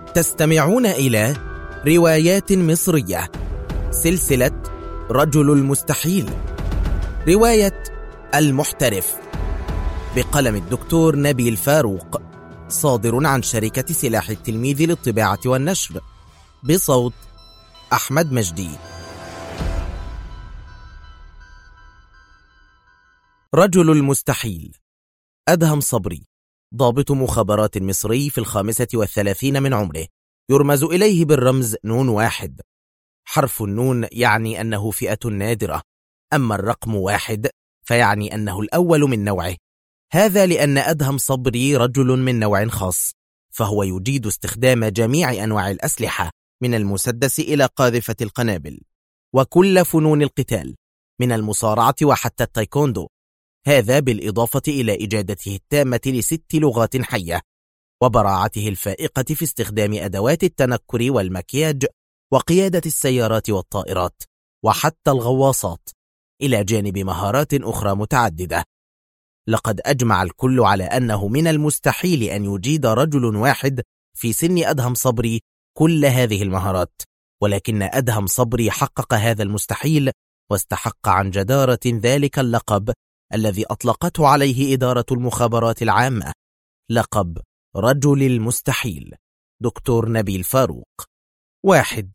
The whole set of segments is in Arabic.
تستمعون إلى روايات مصرية، سلسلة رجل المستحيل، رواية المحترف، بقلم الدكتور نبيل فاروق، صادر عن شركة سلاح التلميذ للطباعة والنشر، بصوت أحمد مجدي. رجل المستحيل. أدهم صبري، ضابط مخابرات مصري في 35 من عمره، يرمز إليه بالرمز نون 1. حرف النون يعني أنه فئة نادرة، أما الرقم 1 فيعني أنه الأول من نوعه. هذا لأن أدهم صبري رجل من نوع خاص، فهو يجيد استخدام جميع أنواع الأسلحة من المسدس إلى قاذفة القنابل، وكل فنون القتال من المصارعة وحتى التايكوندو، هذا بالإضافة إلى إجادته التامة ل6 لغات حية، وبراعته الفائقة في استخدام أدوات التنكر والمكياج وقيادة السيارات والطائرات وحتى الغواصات، إلى جانب مهارات أخرى متعددة. لقد أجمع الكل على أنه من المستحيل أن يجيد رجل واحد في سن أدهم صبري كل هذه المهارات، ولكن أدهم صبري حقق هذا المستحيل واستحق عن جدارة ذلك اللقب الذي أطلقته عليه إدارة المخابرات العامة، لقب رجل المستحيل. دكتور نبيل فاروق. 1.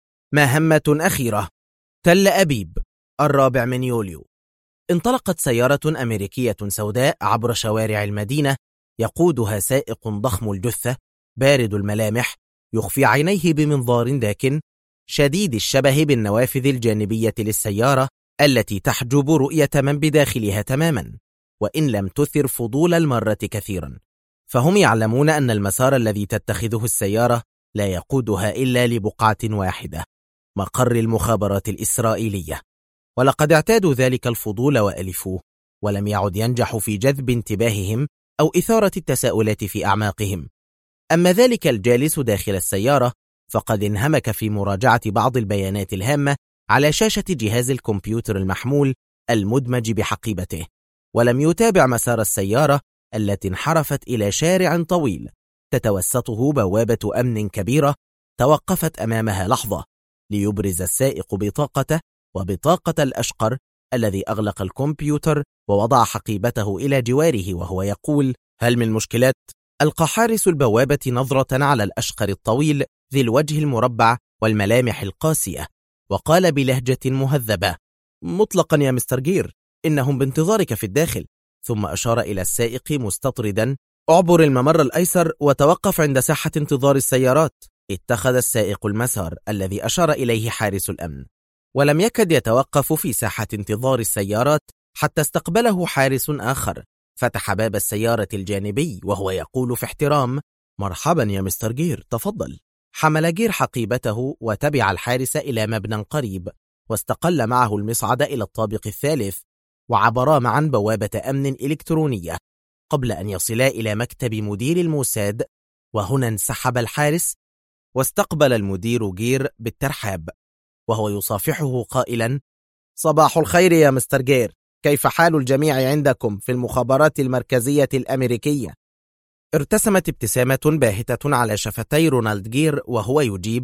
مهمة أخيرة. تل أبيب، 4 من يوليو. انطلقت سيارة أمريكية سوداء عبر شوارع المدينة، يقودها سائق ضخم الجثة بارد الملامح، يخفي عينيه بمنظار داكن، شديد الشبه بالنوافذ الجانبية للسيارة التي تحجب رؤية من بداخلها تماما، وإن لم تثر فضول المرة كثيرا، فهم يعلمون أن المسار الذي تتخذه السيارة لا يقودها إلا لبقعة واحدة، مقر المخابرات الإسرائيلية، ولقد اعتادوا ذلك الفضول وألفوه، ولم يعد ينجح في جذب انتباههم أو إثارة التساؤلات في أعماقهم. أما ذلك الجالس داخل السيارة فقد انهمك في مراجعة بعض البيانات الهامة على شاشة جهاز الكمبيوتر المحمول المدمج بحقيبته، ولم يتابع مسار السيارة التي انحرفت إلى شارع طويل تتوسطه بوابة أمن كبيرة توقفت أمامها لحظة ليبرز السائق بطاقته وبطاقة الأشقر الذي أغلق الكمبيوتر ووضع حقيبته إلى جواره وهو يقول: هل من مشكلات؟ ألقى حارس البوابة نظرة على الأشقر الطويل ذي الوجه المربع والملامح القاسية، وقال بلهجة مهذبة: مطلقا يا مستر جير، إنهم بانتظارك في الداخل. ثم أشار إلى السائق مستطردا: اعبر الممر الأيسر وتوقف عند ساحة انتظار السيارات. اتخذ السائق المسار الذي أشار إليه حارس الأمن، ولم يكد يتوقف في ساحة انتظار السيارات حتى استقبله حارس آخر، فتح باب السيارة الجانبي وهو يقول في احترام: مرحبا يا مستر جير، تفضل. حمل جير حقيبته وتبع الحارس إلى مبنى قريب، واستقل معه المصعد إلى الطابق الثالث، وعبرا معا بوابة أمن إلكترونية قبل أن يصلا إلى مكتب مدير الموساد، وهنا انسحب الحارس واستقبل المدير جير بالترحاب وهو يصافحه قائلا: صباح الخير يا مستر جير، كيف حال الجميع عندكم في المخابرات المركزية الأمريكية؟ ارتسمت ابتسامة باهتة على شفتي رونالد جير وهو يجيب: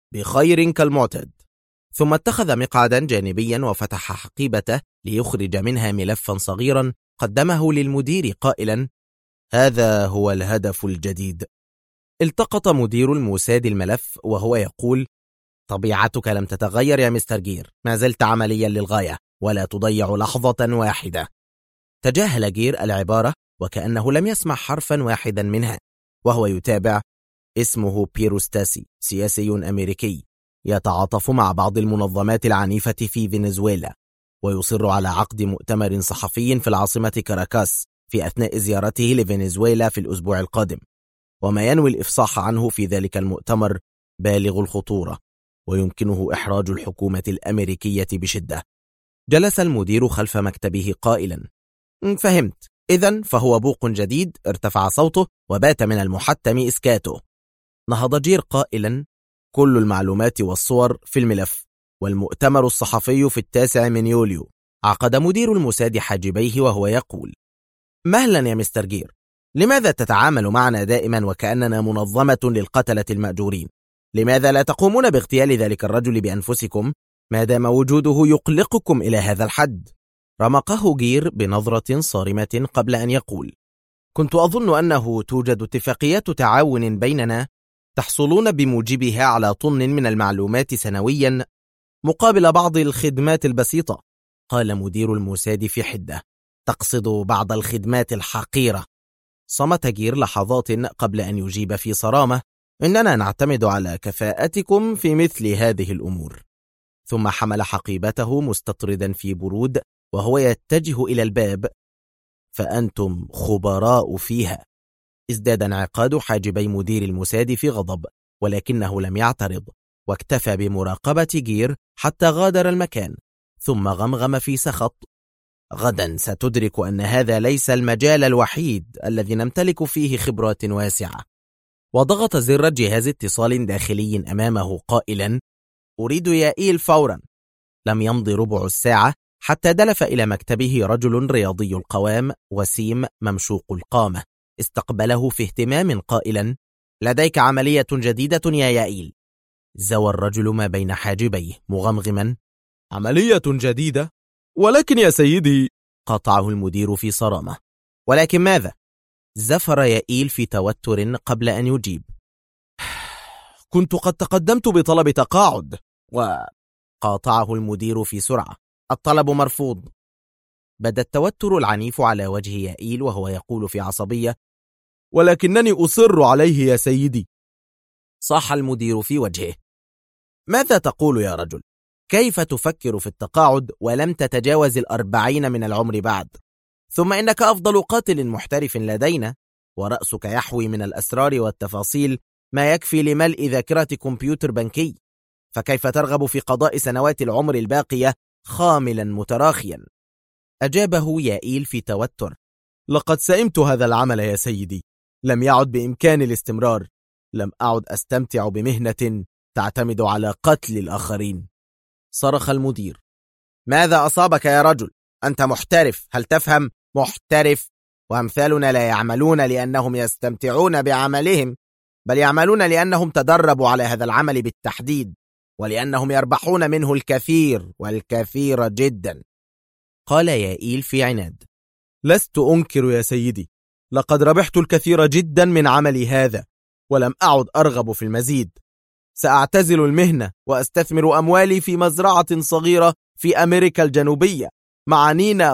بخير كالمعتاد. ثم اتخذ مقعدا جانبيا وفتح حقيبته ليخرج منها ملفا صغيرا قدمه للمدير قائلا: هذا هو الهدف الجديد. التقط مدير الموساد الملف وهو يقول: طبيعتك لم تتغير يا مستر جير، ما زلت عمليا للغاية ولا تضيع لحظة واحدة. تجاهل جير العبارة وكأنه لم يسمع حرفا واحدا منها، وهو يتابع: اسمه بيرو ستاسي، سياسي أمريكي يتعاطف مع بعض المنظمات العنيفة في فنزويلا، ويصر على عقد مؤتمر صحفي في العاصمة كاراكاس في أثناء زيارته لفنزويلا في الأسبوع القادم، وما ينوي الإفصاح عنه في ذلك المؤتمر بالغ الخطورة، ويمكنه إحراج الحكومة الأمريكية بشدة. جلس المدير خلف مكتبه قائلا: فهمت، إذن فهو بوق جديد. ارتفع صوته وبات من المحتم إسكاته. نهض جير قائلا: كل المعلومات والصور في الملف، والمؤتمر الصحفي في 9 من يوليو. عقد مدير الموساد حاجبيه وهو يقول: مهلا يا مستر جير، لماذا تتعامل معنا دائما وكأننا منظمة للقتلة المأجورين؟ لماذا لا تقومون باغتيال ذلك الرجل بأنفسكم ما دام وجوده يقلقكم إلى هذا الحد؟ رمقه جير بنظرة صارمة قبل أن يقول: كنت أظن أنه توجد اتفاقيات تعاون بيننا تحصلون بموجبها على طن من المعلومات سنويا مقابل بعض الخدمات البسيطة. قال مدير الموساد في حدة: تقصد بعض الخدمات الحقيرة. صمت جير لحظات قبل أن يجيب في صرامة: إننا نعتمد على كفاءتكم في مثل هذه الأمور. ثم حمل حقيبته مستطردا في برود وهو يتجه إلى الباب: فأنتم خبراء فيها. ازداد انعقاد حاجبي مدير الموساد في غضب، ولكنه لم يعترض، واكتفى بمراقبة جير حتى غادر المكان، ثم غمغم في سخط: غدا ستدرك أن هذا ليس المجال الوحيد الذي نمتلك فيه خبرات واسعة. وضغط زر جهاز اتصال داخلي أمامه قائلا: أريد يائيل فورا. لم يمض ربع الساعة حتى دلف إلى مكتبه رجل رياضي القوام وسيم ممشوق القامة، استقبله في اهتمام قائلا: لديك عملية جديدة يا يائيل. زوى الرجل ما بين حاجبيه مغمغما: عملية جديدة؟ ولكن يا سيدي. قاطعه المدير في صرامة: ولكن ماذا؟ زفر يائيل في توتر قبل أن يجيب: كنت قد تقدمت بطلب تقاعد. وقاطعه المدير في سرعة: الطلب مرفوض. بدا التوتر العنيف على وجه يائيل وهو يقول في عصبية: ولكنني أصر عليه يا سيدي. صاح المدير في وجهه: ماذا تقول يا رجل؟ كيف تفكر في التقاعد ولم تتجاوز 40 من العمر بعد؟ ثم إنك أفضل قاتل محترف لدينا، ورأسك يحوي من الأسرار والتفاصيل ما يكفي لملء ذاكرة كمبيوتر بنكي، فكيف ترغب في قضاء سنوات العمر الباقية خاملا متراخيا؟ أجابه يائيل في توتر: لقد سئمت هذا العمل يا سيدي، لم يعد بإمكاني الاستمرار، لم أعد أستمتع بمهنة تعتمد على قتل الآخرين. صرخ المدير: ماذا أصابك يا رجل؟ أنت محترف، هل تفهم؟ محترف، وأمثالنا لا يعملون لأنهم يستمتعون بعملهم، بل يعملون لأنهم تدربوا على هذا العمل بالتحديد، ولأنهم يربحون منه الكثير والكثير جدا. قال يائيل في عناد: لست أنكر يا سيدي، لقد ربحت الكثير جدا من عملي هذا، ولم أعد أرغب في المزيد. سأعتزل المهنة وأستثمر أموالي في مزرعة صغيرة في أمريكا الجنوبية مع نينا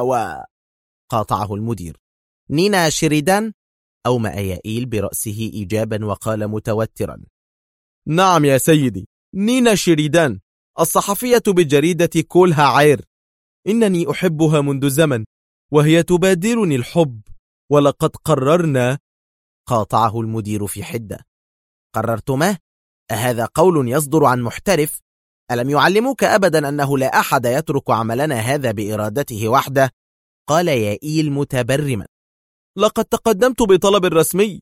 قاطعه المدير: نينا شريدان؟ أومأ يائيل برأسه إيجابا وقال متوترا: نعم يا سيدي، نينا شريدان، الصحفية بجريدة كولها عير. إنني أحبها منذ زمن، وهي تبادرني الحب، ولقد قررنا. قاطعه المدير في حدة: قررتما؟ أهذا قول يصدر عن محترف؟ ألم يعلموك أبدا أنه لا أحد يترك عملنا هذا بإرادته وحده؟ قال يائيل متبرما: لقد تقدمت بطلب رسمي.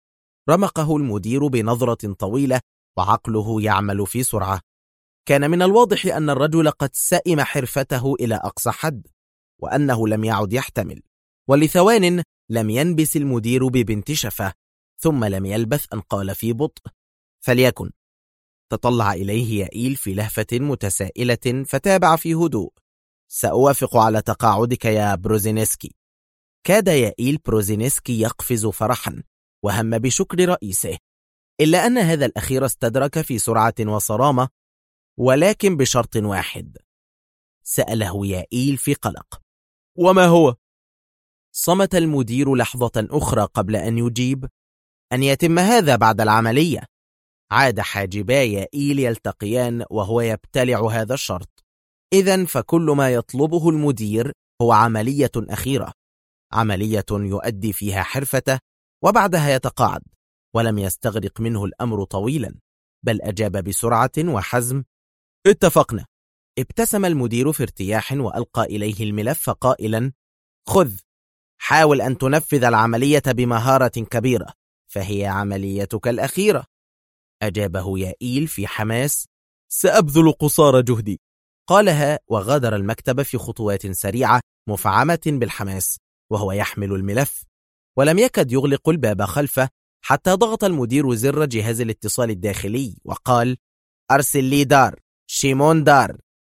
رمقه المدير بنظرة طويلة وعقله يعمل في سرعة. كان من الواضح أن الرجل قد سئم حرفته إلى أقصى حد، وأنه لم يعد يحتمل. ولثوان لم ينبس المدير ببنت شفة، ثم لم يلبث أن قال في بطء: فليكن. تطلع إليه يائيل في لهفة متسائلة فتابع في هدوء: سأوافق على تقاعدك يا بروزينسكي. كاد يائيل بروزينسكي يقفز فرحا وهم بشكر رئيسه، إلا أن هذا الأخير استدرك في سرعة وصرامة: ولكن بشرط واحد. سأله يائيل في قلق: وما هو؟ صمت المدير لحظة أخرى قبل أن يجيب: أن يتم هذا بعد العملية. عاد حاجبا يائيل يلتقيان وهو يبتلع هذا الشرط. إذن فكل ما يطلبه المدير هو عملية أخيرة، عملية يؤدي فيها حرفته وبعدها يتقاعد. ولم يستغرق منه الأمر طويلا، بل أجاب بسرعة وحزم: اتفقنا. ابتسم المدير في ارتياح وألقى إليه الملف قائلا: خذ، حاول أن تنفذ العملية بمهارة كبيرة، فهي عمليتك الأخيرة. أجابه يائيل في حماس: سأبذل قصارى جهدي. قالها وغادر المكتب في خطوات سريعة مفعمة بالحماس، وهو يحمل الملف. ولم يكد يغلق الباب خلفه حتى ضغط المدير زر جهاز الاتصال الداخلي وقال: أرسل لي دار، شيمون دار.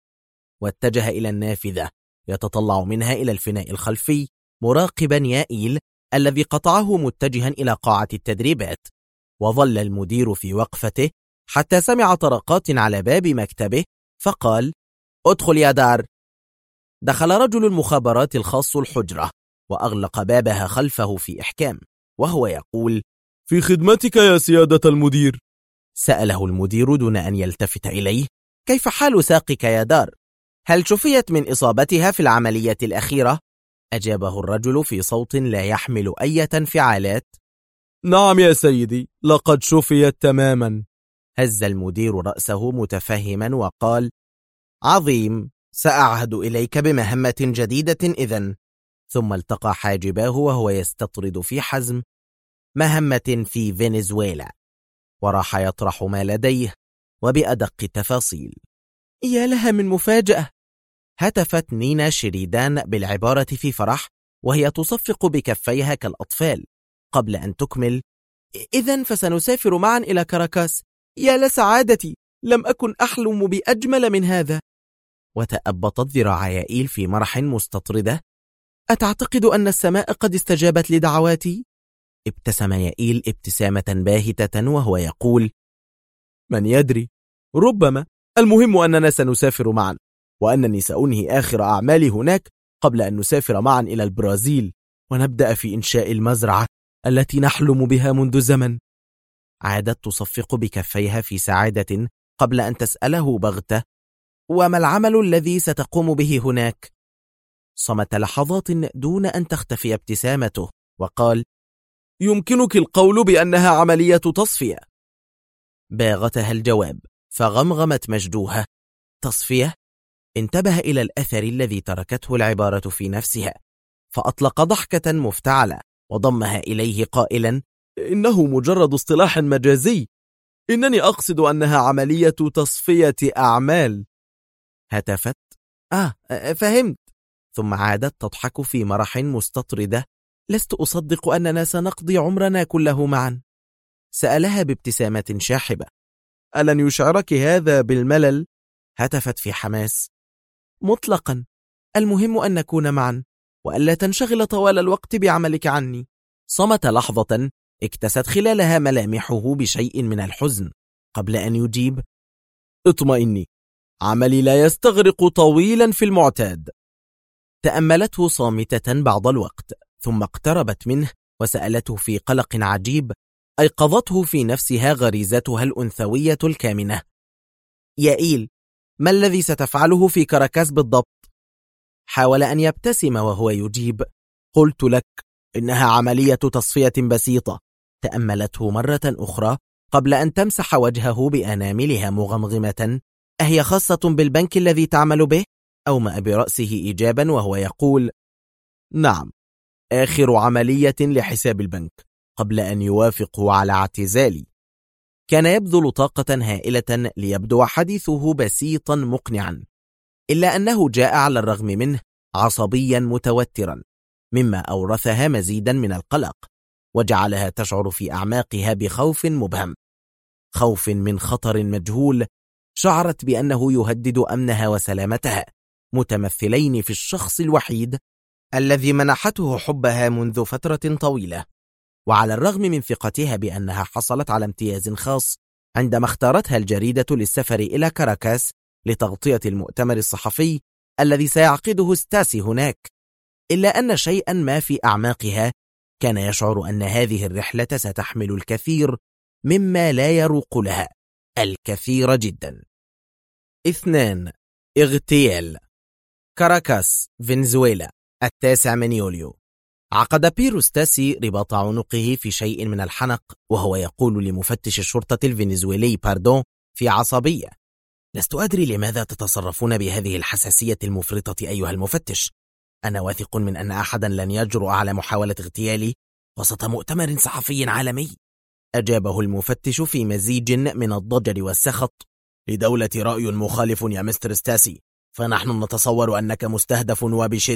واتجه إلى النافذة يتطلع منها إلى الفناء الخلفي مراقبا يائيل الذي قطعه متجها إلى قاعة التدريبات. وظل المدير في وقفته حتى سمع طرقات على باب مكتبه فقال: ادخل يا دار. دخل رجل المخابرات الخاص الحجرة وأغلق بابها خلفه في إحكام وهو يقول: في خدمتك يا سيادة المدير. سأله المدير دون أن يلتفت إليه: كيف حال ساقك يا دار؟ هل شفيت من إصابتها في العملية الأخيرة؟ أجابه الرجل في صوت لا يحمل أي انفعالات: نعم يا سيدي، لقد شفيت تماما. هز المدير رأسه متفهما وقال: عظيم، سأعهد إليك بمهمة جديدة إذن. ثم التقى حاجباه وهو يستطرد في حزم: مهمة في فنزويلا. وراح يطرح ما لديه وبأدق التفاصيل. يا لها من مفاجأة! هتفت نينا شريدان بالعبارة في فرح وهي تصفق بكفيها كالأطفال قبل أن تكمل: إذن فسنسافر معا إلى كاراكاس. يا لسعادتي، لم أكن أحلم بأجمل من هذا. وتأبطت ذراع يائيل في مرح مستطردة: أتعتقد أن السماء قد استجابت لدعواتي؟ ابتسم يائيل ابتسامة باهتة وهو يقول: من يدري، ربما. المهم أننا سنسافر معا، وأنني سأنهي آخر أعمالي هناك قبل أن نسافر معا إلى البرازيل ونبدأ في إنشاء المزرعة التي نحلم بها منذ زمن. عادت تصفق بكفيها في سعادة قبل أن تسأله بغتة: وما العمل الذي ستقوم به هناك؟ صمت لحظات دون أن تختفي ابتسامته وقال: يمكنك القول بأنها عملية تصفية. باغتها الجواب فغمغمت مجدوها: تصفية؟ انتبه إلى الأثر الذي تركته العبارة في نفسها فأطلق ضحكة مفتعلة وضمها إليه قائلا: إنه مجرد اصطلاح مجازي، إنني أقصد أنها عملية تصفية أعمال. هتفت: فهمت. ثم عادت تضحك في مرح مستطردة: لست أصدق أننا سنقضي عمرنا كله معا. سألها بابتسامة شاحبة: ألن يشعرك هذا بالملل؟ هتفت في حماس: مطلقا، المهم أن نكون معا وألا تنشغل طوال الوقت بعملك عني. صمت لحظة اكتست خلالها ملامحه بشيء من الحزن قبل أن يجيب: اطمئني، عملي لا يستغرق طويلا في المعتاد. تأملته صامتة بعض الوقت ثم اقتربت منه وسألته في قلق عجيب أيقظته في نفسها غريزتها الأنثوية الكامنة: يائيل، ما الذي ستفعله في كاراكاس بالضبط؟ حاول أن يبتسم وهو يجيب: قلت لك إنها عملية تصفية بسيطة. تأملته مرة أخرى قبل أن تمسح وجهه بأناملها مغمغمة: أهي خاصة بالبنك الذي تعمل به؟ أومأ برأسه إيجابا وهو يقول: نعم، آخر عملية لحساب البنك قبل أن يوافقوا على اعتزالي. كان يبذل طاقة هائلة ليبدو حديثه بسيطا مقنعا، إلا أنه جاء على الرغم منه عصبيا متوترا، مما أورثها مزيدا من القلق وجعلها تشعر في أعماقها بخوف مبهم، خوف من خطر مجهول شعرت بأنه يهدد أمنها وسلامتها، متمثلين في الشخص الوحيد الذي منحته حبها منذ فترة طويلة. وعلى الرغم من ثقتها بأنها حصلت على امتياز خاص عندما اختارتها الجريدة للسفر إلى كاراكاس لتغطية المؤتمر الصحفي الذي سيعقده ستاسي هناك، إلا أن شيئا ما في أعماقها كان يشعر أن هذه الرحلة ستحمل الكثير مما لا يروق لها، الكثير جدا. 2. اغتيال. كاراكاس، فنزويلا، 9 يوليو. عقد بيرو ستاسي رباط عنقه في شيء من الحنق وهو يقول لمفتش الشرطة الفنزويلي باردون في عصبية: لست أدري لماذا تتصرفون بهذه الحساسية المفرطة أيها المفتش. أنا واثق من أن أحدا لن يجرؤ على محاولة اغتيالي وسط مؤتمر صحفي عالمي. أجابه المفتش في مزيج من الضجر والسخط: لدولة رأي مخالف يا مستر ستاسي، فنحن نتصور أنك مستهدف وبشدة،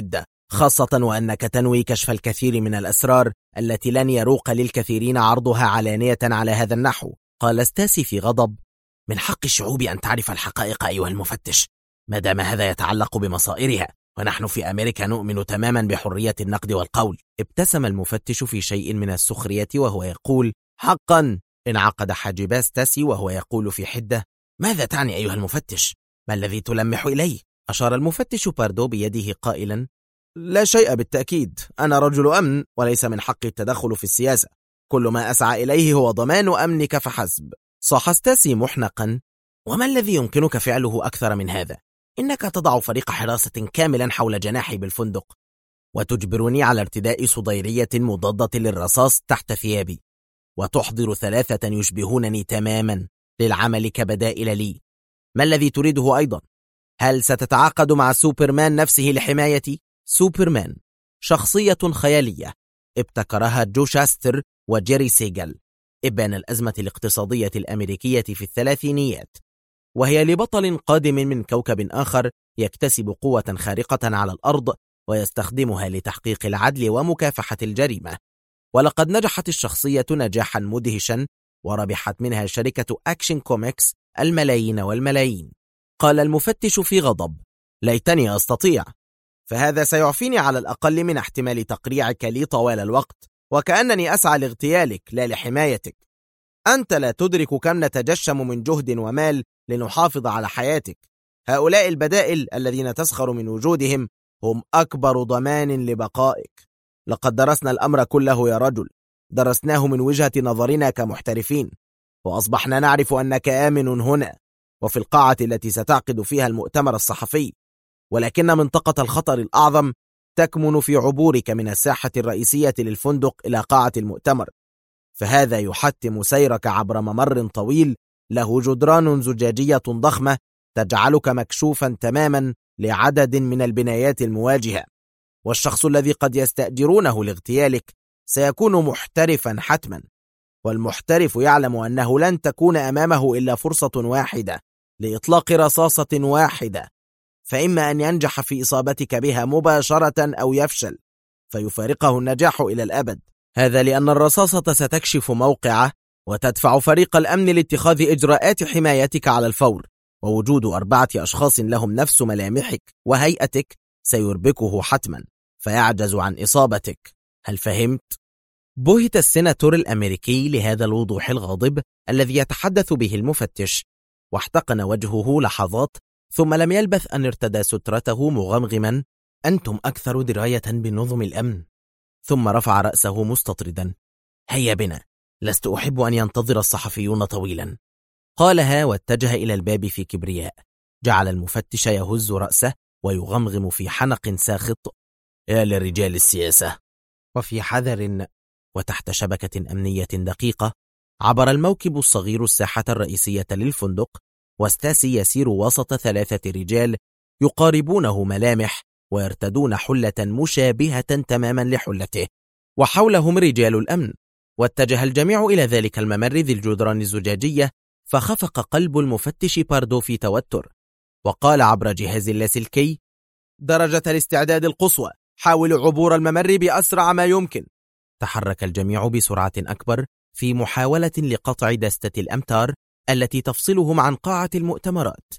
خاصة وأنك تنوي كشف الكثير من الأسرار التي لن يروق للكثيرين عرضها علانية على هذا النحو. قال ستاسي في غضب: من حق الشعوب أن تعرف الحقائق أيها المفتش، ما دام هذا يتعلق بمصائرها، ونحن في أمريكا نؤمن تماما بحرية النقد والقول. ابتسم المفتش في شيء من السخرية وهو يقول: حقا. انعقد حاجبا ستاسي وهو يقول في حدة: ماذا تعني أيها المفتش؟ ما الذي تلمح إليه؟ أشار المفتش باردو بيده قائلا: لا شيء بالتأكيد، أنا رجل أمن وليس من حقي التدخل في السياسة، كل ما أسعى إليه هو ضمان أمنك فحسب. صاح ستاسي محنقا: وما الذي يمكنك فعله أكثر من هذا؟ إنك تضع فريق حراسة كاملا حول جناحي بالفندق، وتجبرني على ارتداء صديرية مضادة للرصاص تحت ثيابي، وتحضر 3 يشبهونني تماما للعمل كبدائل لي. ما الذي تريده أيضا؟ هل ستتعاقد مع سوبرمان نفسه لحمايتي؟ سوبرمان شخصية خيالية ابتكرها جو شاستر وجيري سيجل إبان الأزمة الاقتصادية الأمريكية في الثلاثينيات، وهي لبطل قادم من كوكب آخر يكتسب قوة خارقة على الأرض ويستخدمها لتحقيق العدل ومكافحة الجريمة. ولقد نجحت الشخصية نجاحا مدهشا، وربحت منها شركة أكشن كوميكس الملايين والملايين. قال المفتش في غضب: ليتني أستطيع، فهذا سيعفيني على الأقل من احتمال تقريعك لي طوال الوقت، وكأنني أسعى لاغتيالك لا لحمايتك. أنت لا تدرك كم نتجشم من جهد ومال لنحافظ على حياتك. هؤلاء البدائل الذين تسخر من وجودهم هم أكبر ضمان لبقائك. لقد درسنا الأمر كله يا رجل، درسناه من وجهة نظرنا كمحترفين، وأصبحنا نعرف أنك آمن هنا وفي القاعة التي ستعقد فيها المؤتمر الصحفي، ولكن منطقة الخطر الأعظم تكمن في عبورك من الساحة الرئيسية للفندق إلى قاعة المؤتمر، فهذا يحتم سيرك عبر ممر طويل له جدران زجاجية ضخمة تجعلك مكشوفا تماما لعدد من البنايات المواجهة، والشخص الذي قد يستأجرونه لاغتيالك سيكون محترفا حتما، والمحترف يعلم أنه لن تكون أمامه إلا فرصة واحدة لإطلاق رصاصة واحدة، فإما أن ينجح في إصابتك بها مباشرة أو يفشل فيفارقه النجاح إلى الأبد. هذا لأن الرصاصة ستكشف موقعه وتدفع فريق الأمن لاتخاذ إجراءات حمايتك على الفور، ووجود 4 أشخاص لهم نفس ملامحك وهيئتك سيربكه حتما فيعجز عن إصابتك. هل فهمت؟ بهت السيناتور الأمريكي لهذا الوضوح الغاضب الذي يتحدث به المفتش، واحتقن وجهه لحظات، ثم لم يلبث أن ارتدى سترته مغمغما: أنتم أكثر دراية بنظم الأمن. ثم رفع رأسه مستطردا: هيا بنا، لست أحب أن ينتظر الصحفيون طويلا. قالها واتجه إلى الباب في كبرياء. جعل المفتش يهز رأسه ويغمغم في حنق ساخط: يا لرجال السياسة. وفي حذر وتحت شبكة أمنية دقيقة عبر الموكب الصغير الساحة الرئيسية للفندق، وستاسي يسير وسط 3 رجال يقاربونه ملامح ويرتدون حلة مشابهة تماما لحلته، وحولهم رجال الأمن. واتجه الجميع إلى ذلك الممر ذي الجدران الزجاجية، فخفق قلب المفتش باردو في توتر، وقال عبر جهاز اللاسلكي: درجة الاستعداد القصوى، حاول عبور الممر بأسرع ما يمكن. تحرك الجميع بسرعة أكبر في محاولة لقطع دستة الأمتار التي تفصلهم عن قاعة المؤتمرات،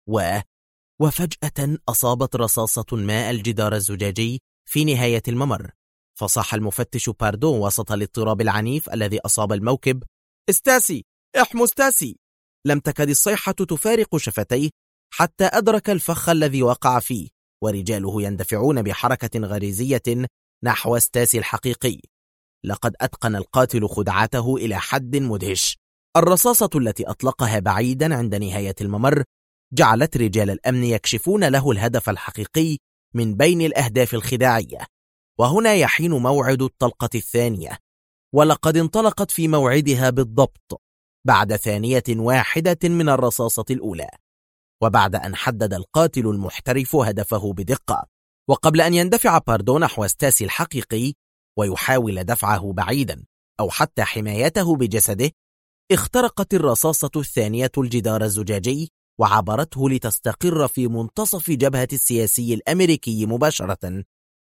وفجأة أصابت رصاصة ما الجدار الزجاجي في نهاية الممر، فصاح المفتش باردو وسط الاضطراب العنيف الذي أصاب الموكب: ستاسي، احموا ستاسي! لم تكد الصيحة تفارق شفتيه حتى أدرك الفخ الذي وقع فيه، ورجاله يندفعون بحركة غريزية نحو ستاسي الحقيقي. لقد أتقن القاتل خدعته إلى حد مدهش. الرصاصة التي أطلقها بعيدا عند نهاية الممر جعلت رجال الأمن يكشفون له الهدف الحقيقي من بين الأهداف الخداعية. وهنا يحين موعد الطلقة الثانية، ولقد انطلقت في موعدها بالضبط بعد 1 من الرصاصة الأولى، وبعد أن حدد القاتل المحترف هدفه بدقة، وقبل أن يندفع باردو نحو ستاسي الحقيقي ويحاول دفعه بعيدا أو حتى حمايته بجسده، اخترقت الرصاصة الثانية الجدار الزجاجي وعبرته لتستقر في منتصف جبهة السياسي الأمريكي مباشرة.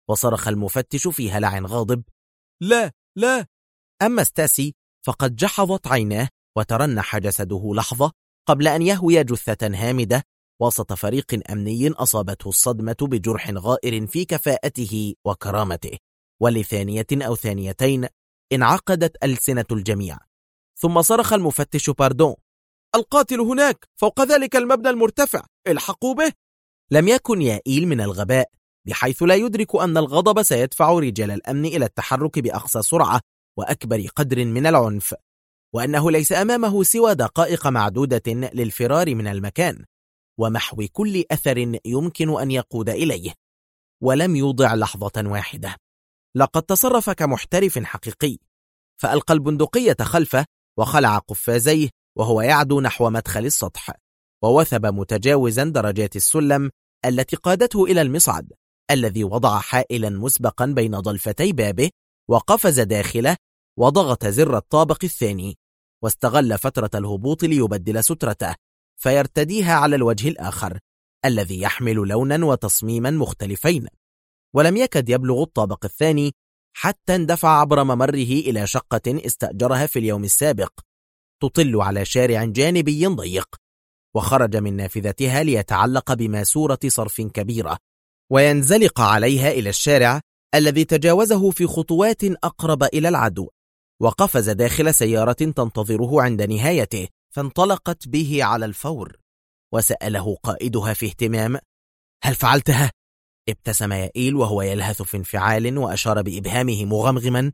وصرخ المفتش في هلع غاضب: لا لا. أما ستاسي فقد جحظت عيناه وترنح جسده لحظة قبل أن يهوي جثة هامدة وسط فريق أمني أصابته الصدمة بجرح غائر في كفاءته وكرامته، ولثانية أو ثانيتين انعقدت ألسنة الجميع. ثم صرخ المفتش: باردون، القاتل هناك فوق ذلك المبنى المرتفع، الحقوا به. لم يكن يائيل من الغباء بحيث لا يدرك أن الغضب سيدفع رجال الأمن إلى التحرك بأقصى سرعة وأكبر قدر من العنف، وأنه ليس أمامه سوى دقائق معدودة للفرار من المكان ومحو كل أثر يمكن أن يقود إليه. ولم يوضع لحظة واحدة. لقد تصرف كمحترف حقيقي، فألقى البندقية خلفه وخلع قفازيه وهو يعدو نحو مدخل السطح، ووثب متجاوزا درجات السلم التي قادته إلى المصعد الذي وضع حائلا مسبقا بين ضلفتي بابه، وقفز داخله وضغط زر الطابق الثاني، واستغل فترة الهبوط ليبدل سترته فيرتديها على الوجه الآخر الذي يحمل لونا وتصميما مختلفين. ولم يكد يبلغ الطابق الثاني حتى اندفع عبر ممره إلى شقة استأجرها في اليوم السابق تطل على شارع جانبي ضيق، وخرج من نافذتها ليتعلق بماسورة صرف كبيرة وينزلق عليها إلى الشارع الذي تجاوزه في خطوات أقرب إلى العدو، وقفز داخل سيارة تنتظره عند نهايته فانطلقت به على الفور. وسأله قائدها في اهتمام: هل فعلتها؟ ابتسم يائيل وهو يلهث في انفعال وأشار بإبهامه مغمغما: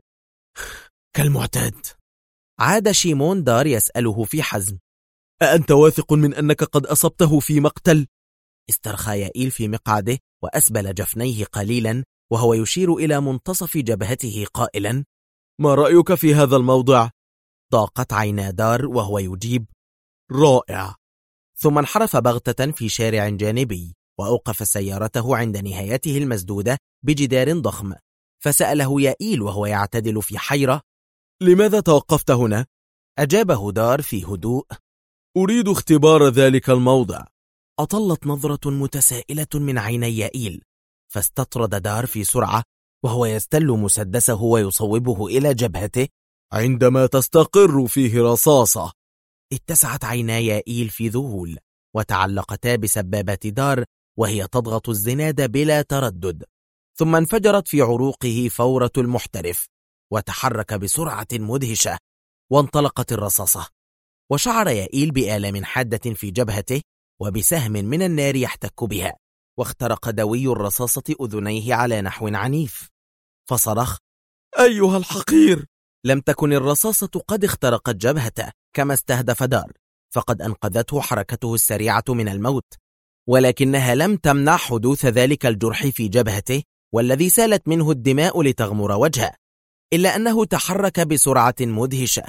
كالمعتاد. عاد شيمون دار يسأله في حزم: أأنت واثق من أنك قد أصبته في مقتل؟ استرخى يائيل في مقعده وأسبل جفنيه قليلا وهو يشير إلى منتصف جبهته قائلا: ما رأيك في هذا الموضع؟ ضاقت عينا دار وهو يجيب: رائع. ثم انحرف بغتة في شارع جانبي وأوقف سيارته عند نهايته المسدودة بجدار ضخم، فسأله يائيل وهو يعتدل في حيرة: لماذا توقفت هنا؟ أجابه دار في هدوء: أريد اختبار ذلك الموضع. أطلت نظرة متسائلة من عيني يائيل، فاستطرد دار في سرعة وهو يستل مسدسه ويصوبه إلى جبهته: عندما تستقر فيه رصاصة. اتسعت عينا يائيل في ذهول وتعلقتا بسبابة دار وهي تضغط الزناد بلا تردد، ثم انفجرت في عروقه فورة المحترف وتحرك بسرعة مدهشة وانطلقت الرصاصة، وشعر يائيل بآلام حادة في جبهته وبسهم من النار يحتك بها، واخترق دوي الرصاصة أذنيه على نحو عنيف فصرخ: أيها الحقير! لم تكن الرصاصة قد اخترقت جبهته كما استهدف دار، فقد أنقذته حركته السريعة من الموت، ولكنها لم تمنع حدوث ذلك الجرح في جبهته والذي سالت منه الدماء لتغمر وجهه، إلا أنه تحرك بسرعة مدهشة،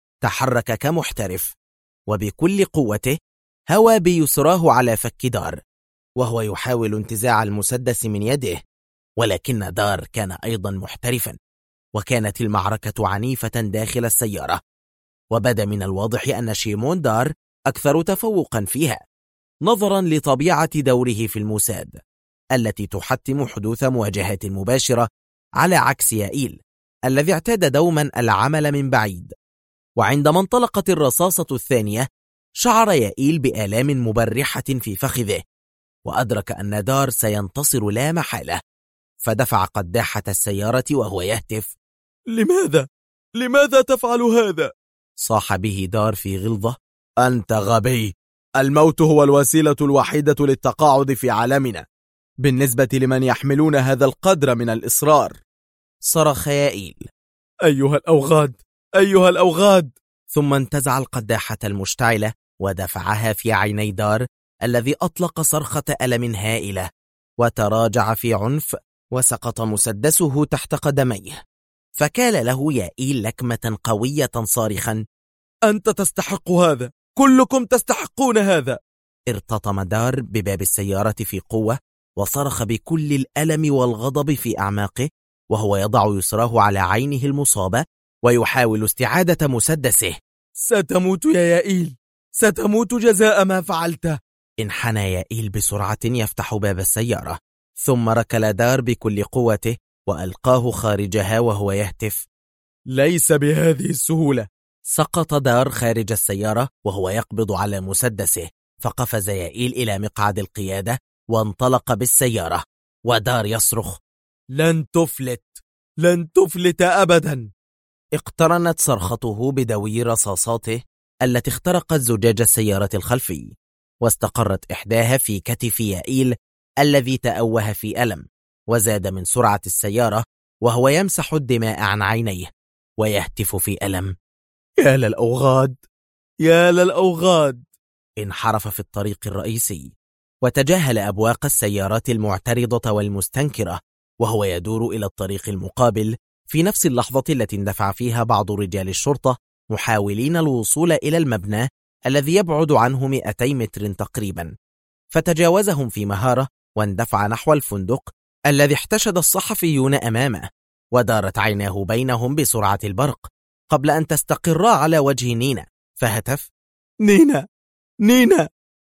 تحرك كمحترف، وبكل قوته هوى بيسراه على فك دار وهو يحاول انتزاع المسدس من يده، ولكن دار كان أيضا محترفا، وكانت المعركة عنيفة داخل السيارة، وبدا من الواضح أن شيمون دار أكثر تفوقا فيها نظرا لطبيعة دوره في الموساد التي تحتم حدوث مواجهات مباشرة، على عكس يائيل الذي اعتاد دوما العمل من بعيد. وعندما انطلقت الرصاصة الثانية شعر يائيل بآلام مبرحة في فخذه، وأدرك أن دار سينتصر لا محالة، فدفع قداحة السيارة وهو يهتف: لماذا؟ لماذا تفعل هذا؟ صاح به دار في غلظة: أنت غبي، الموت هو الوسيلة الوحيدة للتقاعد في عالمنا بالنسبة لمن يحملون هذا القدر من الإصرار. صرخ يائيل: أيها الأوغاد، أيها الأوغاد! ثم انتزع القداحة المشتعلة ودفعها في عيني دار الذي أطلق صرخة ألم هائلة وتراجع في عنف، وسقط مسدسه تحت قدميه، فكال له يائيل لكمة قوية صارخا: أنت تستحق هذا، كلكم تستحقون هذا. ارتطم دار بباب السيارة في قوة وصرخ بكل الألم والغضب في أعماقه وهو يضع يسراه على عينه المصابة ويحاول استعادة مسدسه. ستموت يا يائيل، ستموت جزاء ما فعلته. انحنى يائيل بسرعة يفتح باب السيارة، ثم ركل دار بكل قوته وألقاه خارجها وهو يهتف: ليس بهذه السهولة. سقط دار خارج السيارة وهو يقبض على مسدسه، فقفز يائيل إلى مقعد القيادة وانطلق بالسيارة، ودار يصرخ: لن تفلت، لن تفلت أبدا. اقترنت صرخته بدوي رصاصاته التي اخترقت زجاج السيارة الخلفي، واستقرت إحداها في كتف يائيل الذي تأوه في ألم، وزاد من سرعة السيارة وهو يمسح الدماء عن عينيه ويهتف في ألم: يا للأوغاد، يا للأوغاد. انحرف في الطريق الرئيسي وتجاهل أبواق السيارات المعترضة والمستنكرة وهو يدور إلى الطريق المقابل في نفس اللحظة التي اندفع فيها بعض رجال الشرطة محاولين الوصول إلى المبنى الذي يبعد عنه 200 متر تقريبا، فتجاوزهم في مهارة واندفع نحو الفندق الذي احتشد الصحفيون أمامه، ودارت عيناه بينهم بسرعة البرق قبل أن تستقرا على وجه نينا، فهتف: نينا، نينا.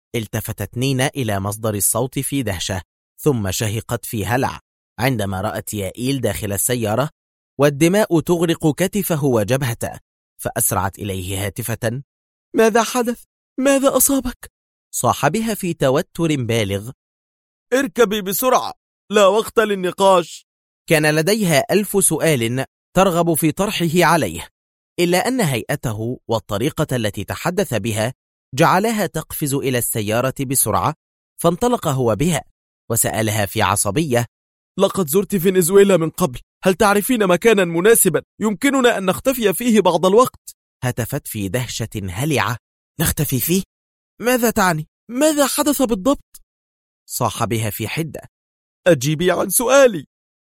التفتت نينا إلى مصدر الصوت في دهشة، ثم شهقت في هلع عندما رأت يائيل داخل السيارة والدماء تغرق كتفه وجبهته، فأسرعت إليه هاتفة: ماذا حدث؟ ماذا أصابك؟ صاح بها في توتر بالغ: اركبي بسرعة، لا وقت للنقاش. كان لديها 1000 سؤال ترغب في طرحه عليه، إلا أن هيئته والطريقة التي تحدث بها جعلها تقفز إلى السيارة بسرعة، فانطلق هو بها وسألها في عصبية: لقد زرت فنزويلا من قبل، هل تعرفين مكانا مناسبا يمكننا أن نختفي فيه بعض الوقت؟ هتفت في دهشة هلعة: نختفي فيه؟ ماذا تعني؟ ماذا حدث بالضبط؟ صاح بها في حدة: أجيبي عن سؤالي.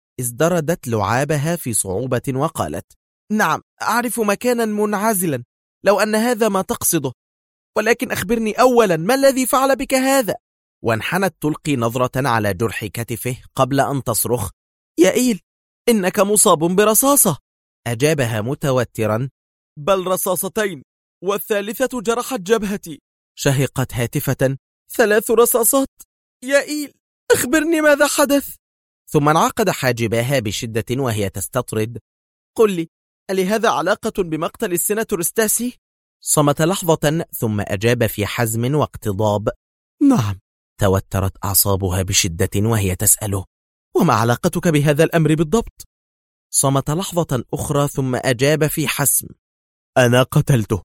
ازدردت لعابها في صعوبة وقالت: نعم، أعرف مكانا منعزلا، لو أن هذا ما تقصده، ولكن أخبرني أولا، ما الذي فعل بك هذا؟ وانحنت تلقي نظرة على جرح كتفه قبل أن تصرخ: يائيل، إنك مصاب برصاصة. أجابها متوترا: بل رصاصتين، والثالثة جرحت جبهتي. شهقت هاتفة: 3 رصاصات. يائيل، أخبرني ماذا حدث؟ ثم انعقد حاجباها بشدة وهي تستطرد: قل لي، هل هذا علاقة بمقتل السيناتور ستاسي؟ صمت لحظة ثم أجاب في حزم واقتضاب: نعم. توترت أعصابها بشدة وهي تسأله: وما علاقتك بهذا الأمر بالضبط؟ صمت لحظة أخرى ثم أجاب في حسم: أنا قتلته.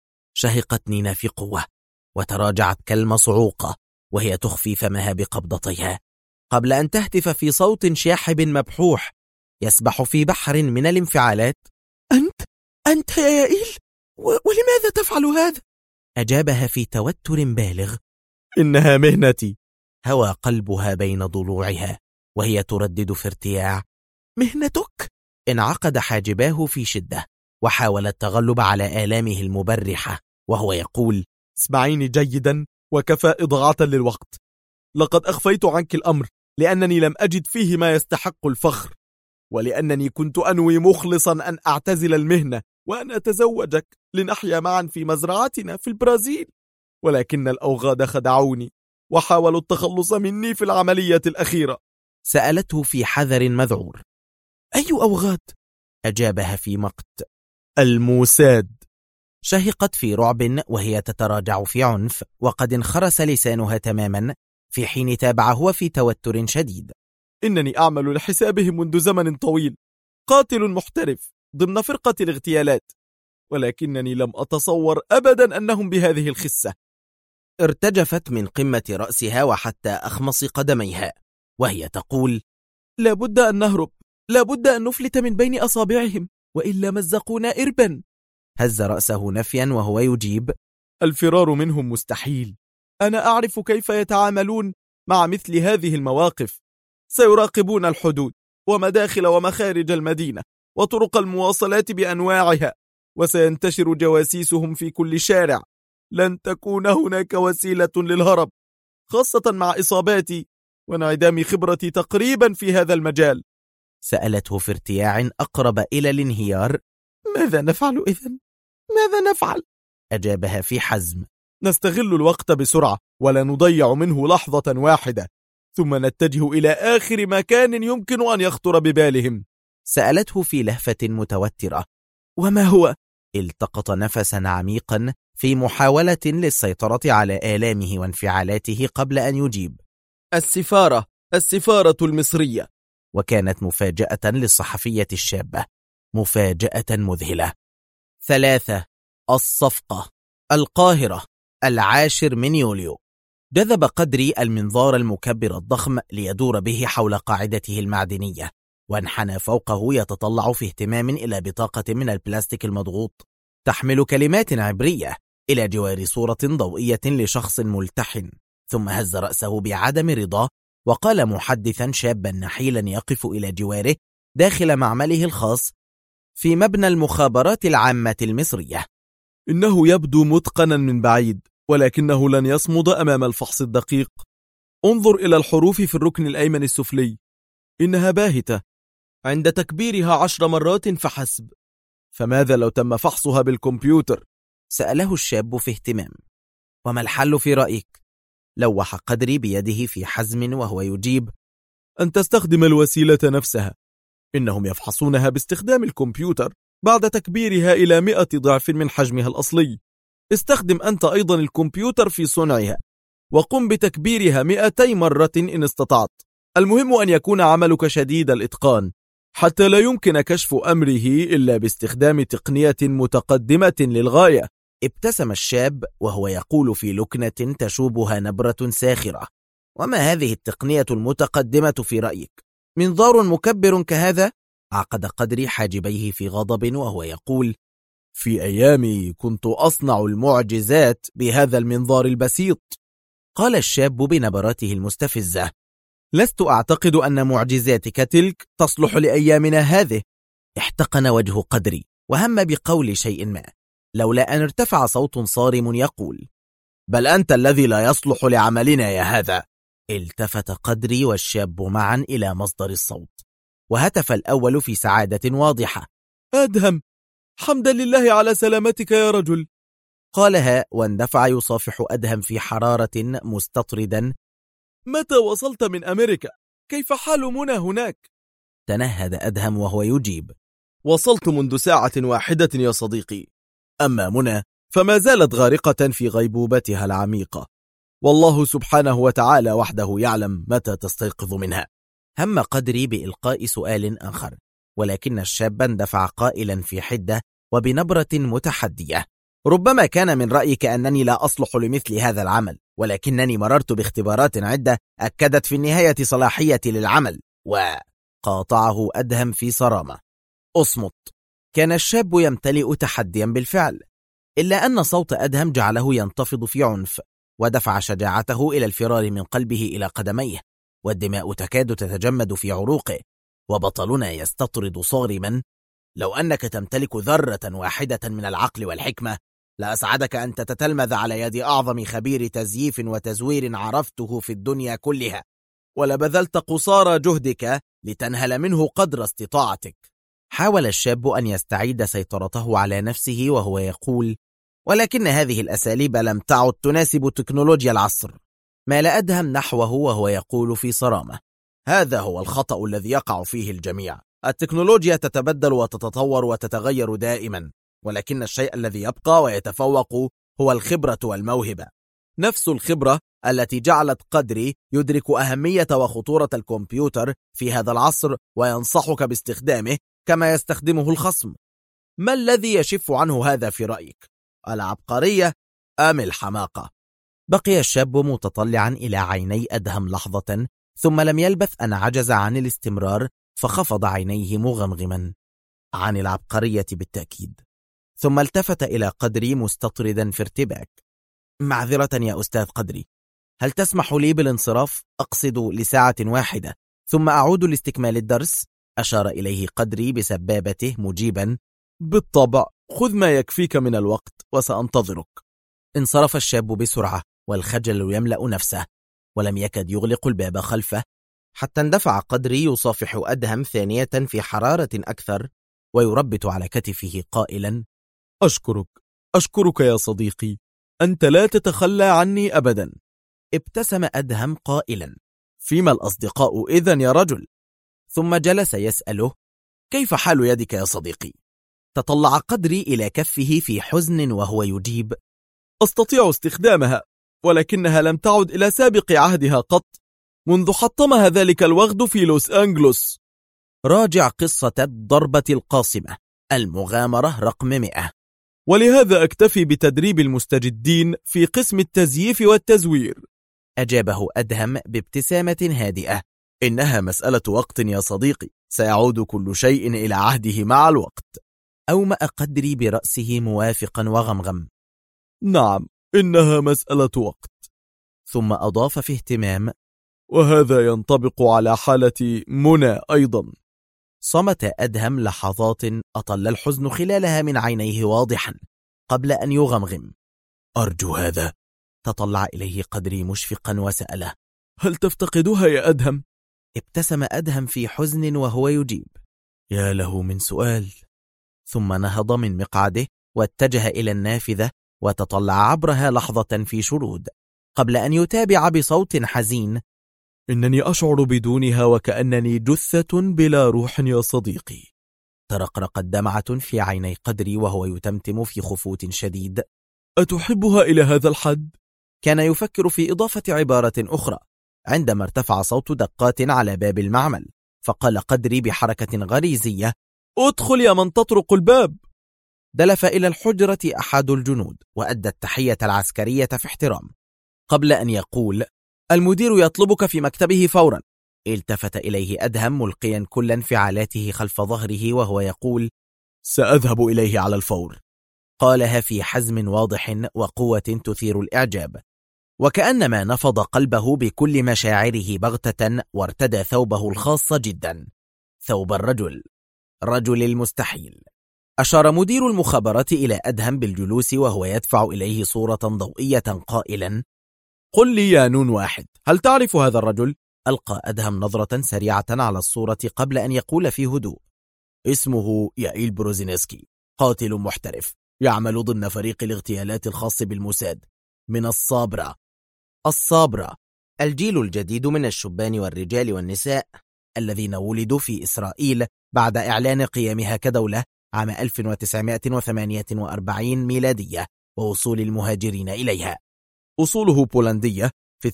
شهقت نينا في قوة وتراجعت كالمصعوقة وهي تخفي فمها بقبضتيها قبل أن تهتف في صوت شاحب مبحوح يسبح في بحر من الانفعالات: أنت يا يائيل؟ ولماذا تفعل هذا؟ أجابها في توتر بالغ: إنها مهنتي. هوى قلبها بين ضلوعها وهي تردد في ارتياع: مهنتك؟ انعقد حاجباه في شدة وحاول التغلب على آلامه المبرحة وهو يقول: اسمعيني جيدا وكفى إضاعة للوقت. لقد أخفيت عنك الأمر لأنني لم أجد فيه ما يستحق الفخر، ولأنني كنت أنوي مخلصا أن أعتزل المهنة وأن أتزوجك لنحيا معا في مزرعتنا في البرازيل، ولكن الأوغاد خدعوني وحاولوا التخلص مني في العملية الأخيرة. سألته في حذر مذعور: أي أوغاد؟ أجابها في مقت: الموساد. شهقت في رعب وهي تتراجع في عنف وقد انخرس لسانها تماما، في حين تابع هو في توتر شديد: إنني أعمل لحسابهم منذ زمن طويل، قاتل محترف ضمن فرقة الاغتيالات، ولكنني لم أتصور أبدا أنهم بهذه الخسة. ارتجفت من قمة رأسها وحتى أخمص قدميها وهي تقول: لابد أن نهرب، لابد أن نفلت من بين أصابعهم، وإلا مزقونا إربا. هز رأسه نفيا وهو يجيب: الفرار منهم مستحيل. أنا أعرف كيف يتعاملون مع مثل هذه المواقف. سيراقبون الحدود ومداخل ومخارج المدينة وطرق المواصلات بأنواعها، وسينتشر جواسيسهم في كل شارع. لن تكون هناك وسيلة للهرب، خاصة مع إصاباتي وانعدام خبرتي تقريبا في هذا المجال. سألته في ارتياع أقرب إلى الانهيار: ماذا نفعل إذن؟ ماذا نفعل؟ أجابها في حزم: نستغل الوقت بسرعة ولا نضيع منه لحظة واحدة، ثم نتجه إلى آخر مكان يمكن أن يخطر ببالهم. سألته في لهفة متوترة. وما هو؟ التقط نفسا عميقا في محاولة للسيطرة على آلامه وانفعالاته قبل أن يجيب. السفارة المصرية. وكانت مفاجأة للصحفية الشابة، مفاجأة مذهلة. 3. الصفقة. القاهرة، 10 يوليو. جذب قدري المنظار المكبر الضخم ليدور به حول قاعدته المعدنية، وانحنى فوقه يتطلع في اهتمام إلى بطاقة من البلاستيك المضغوط تحمل كلمات عبرية إلى جوار صورة ضوئية لشخص ملتحن، ثم هز رأسه بعدم رضا وقال محدثا شابا نحيلا يقف إلى جواره داخل معمله الخاص في مبنى المخابرات العامة المصرية: إنه يبدو متقنا من بعيد، ولكنه لن يصمد أمام الفحص الدقيق. انظر إلى الحروف في الركن الأيمن السفلي، إنها باهتة عند تكبيرها 10 مرات فحسب. فماذا لو تم فحصها بالكمبيوتر؟ سأله الشاب في اهتمام. وما الحل في رأيك؟ لوح قدري بيده في حزم وهو يجيب: أن تستخدم الوسيلة نفسها. إنهم يفحصونها باستخدام الكمبيوتر بعد تكبيرها إلى 100 ضعف من حجمها الأصلي. استخدم أنت أيضا الكمبيوتر في صنعها، وقم بتكبيرها 200 مرة إن استطعت. المهم أن يكون عملك شديد الإتقان، حتى لا يمكن كشف أمره إلا باستخدام تقنية متقدمة للغاية. ابتسم الشاب وهو يقول في لكنة تشوبها نبرة ساخرة: وما هذه التقنية المتقدمة في رأيك؟ منظار مكبر كهذا؟ عقد قدري حاجبيه في غضب وهو يقول: في أيامي كنت أصنع المعجزات بهذا المنظار البسيط. قال الشاب بنبراته المستفزة: لست أعتقد أن معجزاتك تلك تصلح لأيامنا هذه. احتقن وجه قدري وهم بقول شيء ما، لولا أن ارتفع صوت صارم يقول: بل أنت الذي لا يصلح لعملنا يا هذا. التفت قدري والشاب معا إلى مصدر الصوت، وهتف الأول في سعادة واضحة: أدهم، حمدا لله على سلامتك يا رجل. قالها واندفع يصافح أدهم في حرارة مستطردا: متى وصلت من أمريكا؟ كيف حال منى هناك؟ تنهد أدهم وهو يجيب: وصلت منذ ساعة واحدة يا صديقي. أما منى فما زالت غارقة في غيبوبتها العميقة، والله سبحانه وتعالى وحده يعلم متى تستيقظ منها. هم قدري بإلقاء سؤال آخر، ولكن الشاب اندفع قائلا في حدة وبنبرة متحدية: ربما كان من رأيك أنني لا أصلح لمثل هذا العمل، ولكنني مررت باختبارات عدة أكدت في النهاية صلاحيتي للعمل. وقاطعه أدهم في صرامة: أصمت. كان الشاب يمتلئ تحديا بالفعل، إلا أن صوت أدهم جعله ينتفض في عنف، ودفع شجاعته إلى الفرار من قلبه إلى قدميه، والدماء تكاد تتجمد في عروقه، وبطلنا يستطرد صارما: لو أنك تمتلك ذرة واحدة من العقل والحكمة لأسعدك أن تتتلمذ على يد أعظم خبير تزييف وتزوير عرفته في الدنيا كلها، ولبذلت قصارى جهدك لتنهل منه قدر استطاعتك. حاول الشاب أن يستعيد سيطرته على نفسه وهو يقول: ولكن هذه الأساليب لم تعد تناسب تكنولوجيا العصر. مال أدهم نحوه وهو يقول في صرامة: هذا هو الخطأ الذي يقع فيه الجميع. التكنولوجيا تتبدل وتتطور وتتغير دائما، ولكن الشيء الذي يبقى ويتفوق هو الخبرة والموهبة. نفس الخبرة التي جعلت قدري يدرك أهمية وخطورة الكمبيوتر في هذا العصر وينصحك باستخدامه كما يستخدمه الخصم. ما الذي يشف عنه هذا في رأيك؟ العبقرية أم الحماقة؟ بقي الشاب متطلعا إلى عيني أدهم لحظة، ثم لم يلبث أن عجز عن الاستمرار فخفض عينيه مغمغما: عن العبقرية بالتأكيد. ثم التفت إلى قدري مستطردا في ارتباك: معذرة يا أستاذ قدري، هل تسمح لي بالانصراف؟ أقصد لساعة واحدة ثم أعود لاستكمال الدرس. أشار إليه قدري بسبابته مجيبا: بالطبع، خذ ما يكفيك من الوقت وسأنتظرك. انصرف الشاب بسرعة والخجل يملأ نفسه، ولم يكد يغلق الباب خلفه، حتى اندفع قدري يصافح أدهم ثانية في حرارة أكثر ويربت على كتفه قائلا: أشكرك يا صديقي، أنت لا تتخلى عني أبدا. ابتسم أدهم قائلا: فيما الأصدقاء إذن يا رجل؟ ثم جلس يسأله: كيف حال يدك يا صديقي؟ تطلع قدري إلى كفه في حزن وهو يجيب: أستطيع استخدامها، ولكنها لم تعد إلى سابق عهدها قط منذ حطمها ذلك الوغد في لوس أنجلوس. راجع قصة الضربة القاصمة، المغامرة رقم 100. ولهذا أكتفي بتدريب المستجدين في قسم التزييف والتزوير. أجابه أدهم بابتسامة هادئة: إنها مسألة وقت يا صديقي، سيعود كل شيء إلى عهده مع الوقت. أومأ قدري برأسه موافقا وغمغم: نعم، إنها مسألة وقت. ثم أضاف في اهتمام: وهذا ينطبق على حالة منى أيضا. صمت أدهم لحظات أطل الحزن خلالها من عينيه واضحا قبل أن يغمغم: أرجو هذا. تطلع إليه قدري مشفقا وسأله: هل تفتقدها يا أدهم؟ ابتسم أدهم في حزن وهو يجيب: يا له من سؤال. ثم نهض من مقعده واتجه إلى النافذة وتطلع عبرها لحظة في شرود قبل أن يتابع بصوت حزين: إنني أشعر بدونها وكأنني جثة بلا روح يا صديقي. ترقرقت دمعة في عيني قدري وهو يتمتم في خفوت شديد: أتحبها إلى هذا الحد؟ كان يفكر في إضافة عبارة أخرى عندما ارتفع صوت دقات على باب المعمل، فقال قدري بحركة غريزية: ادخل يا من تطرق الباب. دلف إلى الحجرة أحد الجنود وأدى التحية العسكرية في احترام قبل أن يقول: المدير يطلبك في مكتبه فورا. التفت إليه أدهم ملقيا كل انفعالاته خلف ظهره وهو يقول: سأذهب إليه على الفور. قالها في حزم واضح وقوة تثير الإعجاب، وكأنما نفض قلبه بكل مشاعره بغتة وارتدى ثوبه الخاص جدا، ثوب رجل المستحيل. أشار مدير المخابرات إلى أدهم بالجلوس وهو يدفع إليه صورة ضوئية قائلا: قل لي يا نون واحد، هل تعرف هذا الرجل؟ ألقى أدهم نظرة سريعة على الصورة قبل أن يقول في هدوء: اسمه يائيل بروزينسكي، قاتل محترف يعمل ضمن فريق الاغتيالات الخاص بالموساد من الصابرة، الجيل الجديد من الشبان والرجال والنساء الذين ولدوا في إسرائيل بعد إعلان قيامها كدولة عام 1948 ميلادية ووصول المهاجرين إليها. أصوله بولندية، في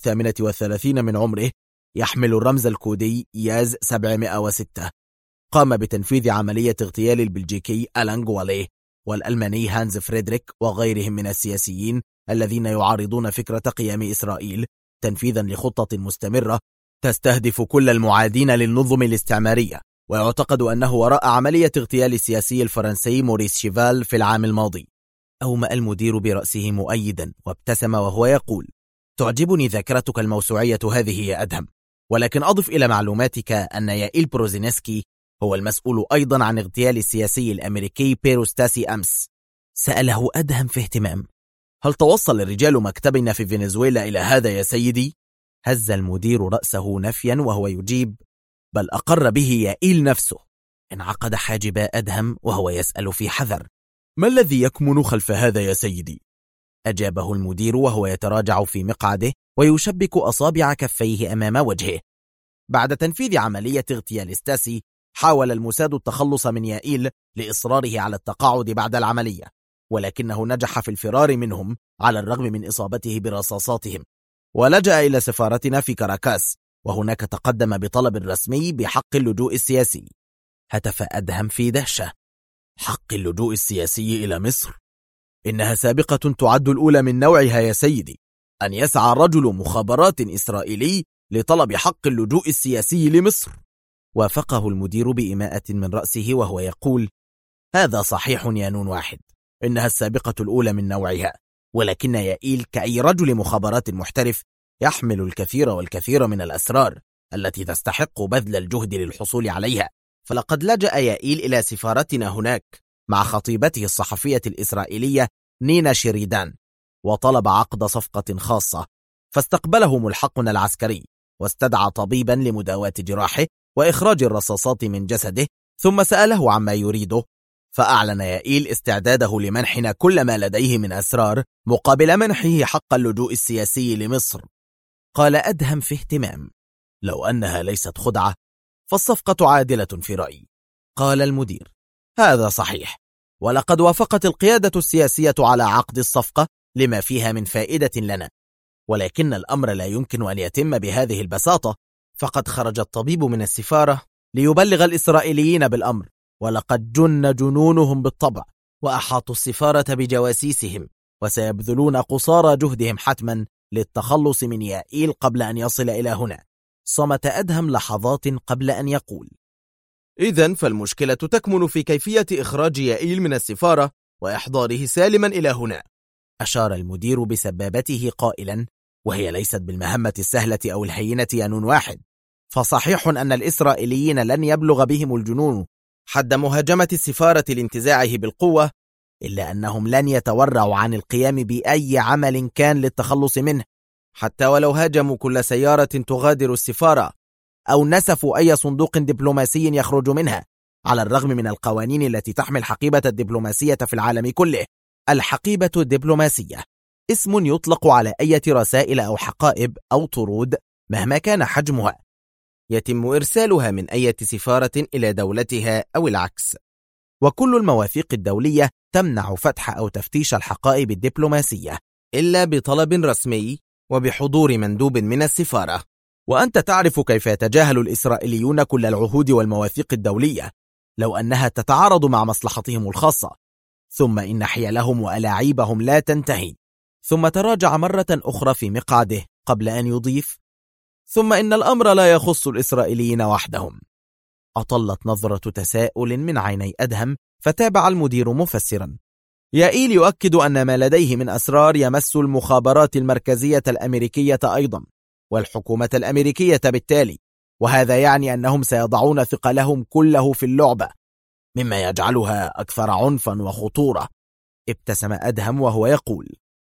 38 من عمره، يحمل الرمز الكودي ياز 706. قام بتنفيذ عملية اغتيال البلجيكي ألان جواليه والألماني هانز فريدريك وغيرهم من السياسيين الذين يعارضون فكرة قيام إسرائيل، تنفيذا لخطة مستمرة تستهدف كل المعادين للنظم الاستعمارية. ويعتقد أنه وراء عملية اغتيال السياسي الفرنسي موريس شيفال في العام الماضي. أومأ المدير برأسه مؤيدا وابتسم وهو يقول: تعجبني ذاكرتك الموسوعية هذه يا أدهم، ولكن أضف إلى معلوماتك أن يائيل بروزينسكي هو المسؤول أيضا عن اغتيال السياسي الأمريكي بيرو ستاسي أمس. سأله أدهم في اهتمام: هل توصل الرجال مكتبنا في فنزويلا إلى هذا يا سيدي؟ هز المدير رأسه نفيا وهو يجيب: بل أقر به يائيل نفسه. انعقد حاجب أدهم وهو يسأل في حذر: ما الذي يكمن خلف هذا يا سيدي؟ أجابه المدير وهو يتراجع في مقعده ويشبك أصابع كفيه أمام وجهه. بعد تنفيذ عملية اغتيال ستاسي، حاول الموساد التخلص من يائيل لإصراره على التقاعد بعد العملية، ولكنه نجح في الفرار منهم على الرغم من إصابته برصاصاتهم، ولجأ إلى سفارتنا في كاراكاس، وهناك تقدم بطلب رسمي بحق اللجوء السياسي. هتف أدهم في دهشة: حق اللجوء السياسي إلى مصر؟ إنها سابقة تعد الأولى من نوعها يا سيدي، أن يسعى رجل مخابرات إسرائيلي لطلب حق اللجوء السياسي لمصر. وافقه المدير بإماءة من رأسه وهو يقول: هذا صحيح يا نون واحد، إنها السابقة الأولى من نوعها، ولكن يائيل كأي رجل مخابرات محترف يحمل الكثير والكثير من الأسرار التي تستحق بذل الجهد للحصول عليها. فلقد لجأ يائيل إلى سفارتنا هناك مع خطيبته الصحفية الإسرائيلية نينا شريدان، وطلب عقد صفقة خاصة، فاستقبله ملحقنا العسكري واستدعى طبيبا لمداواة جراحه وإخراج الرصاصات من جسده، ثم سأله عما يريده، فأعلن يائيل استعداده لمنحنا كل ما لديه من أسرار مقابل منحه حق اللجوء السياسي لمصر. قال أدهم في اهتمام: لو أنها ليست خدعة فالصفقة عادلة في رأيي. قال المدير: هذا صحيح، ولقد وافقت القيادة السياسية على عقد الصفقة لما فيها من فائدة لنا، ولكن الأمر لا يمكن أن يتم بهذه البساطة، فقد خرج الطبيب من السفارة ليبلغ الإسرائيليين بالأمر، ولقد جن جنونهم بالطبع، وأحاطوا السفارة بجواسيسهم، وسيبذلون قصارى جهدهم حتما للتخلص من يائيل قبل أن يصل إلى هنا. صمت أدهم لحظات قبل أن يقول: إذن فالمشكلة تكمن في كيفية إخراج يائيل من السفارة وإحضاره سالما إلى هنا. أشار المدير بسبابته قائلا: وهي ليست بالمهمة السهلة أو الهينة يا نون واحد، فصحيح أن الإسرائيليين لن يبلغ بهم الجنون حد مهاجمة السفارة لانتزاعه بالقوة، إلا أنهم لن يتورعوا عن القيام بأي عمل كان للتخلص منه، حتى ولو هاجموا كل سيارة تغادر السفارة أو نسفوا أي صندوق دبلوماسي يخرج منها، على الرغم من القوانين التي تحمي الحقيبة الدبلوماسية في العالم كله. الحقيبة الدبلوماسية اسم يطلق على أي رسائل أو حقائب أو طرود مهما كان حجمها، يتم إرسالها من أي سفارة إلى دولتها أو العكس، وكل المواثيق الدولية تمنع فتح أو تفتيش الحقائب الدبلوماسية إلا بطلب رسمي وبحضور مندوب من السفارة. وأنت تعرف كيف يتجاهل الإسرائيليون كل العهود والمواثيق الدولية لو أنها تتعارض مع مصلحتهم الخاصة، ثم إن حيلهم وألاعيبهم لا تنتهي. ثم تراجع مرة أخرى في مقعده قبل أن يضيف: ثم إن الأمر لا يخص الإسرائيليين وحدهم. أطلت نظرة تساؤل من عيني أدهم، فتابع المدير مفسرا: يائيل يؤكد أن ما لديه من أسرار يمس المخابرات المركزية الأمريكية أيضا، والحكومة الأمريكية بالتالي، وهذا يعني أنهم سيضعون ثقلهم كله في اللعبة، مما يجعلها أكثر عنفا وخطورة. ابتسم أدهم وهو يقول: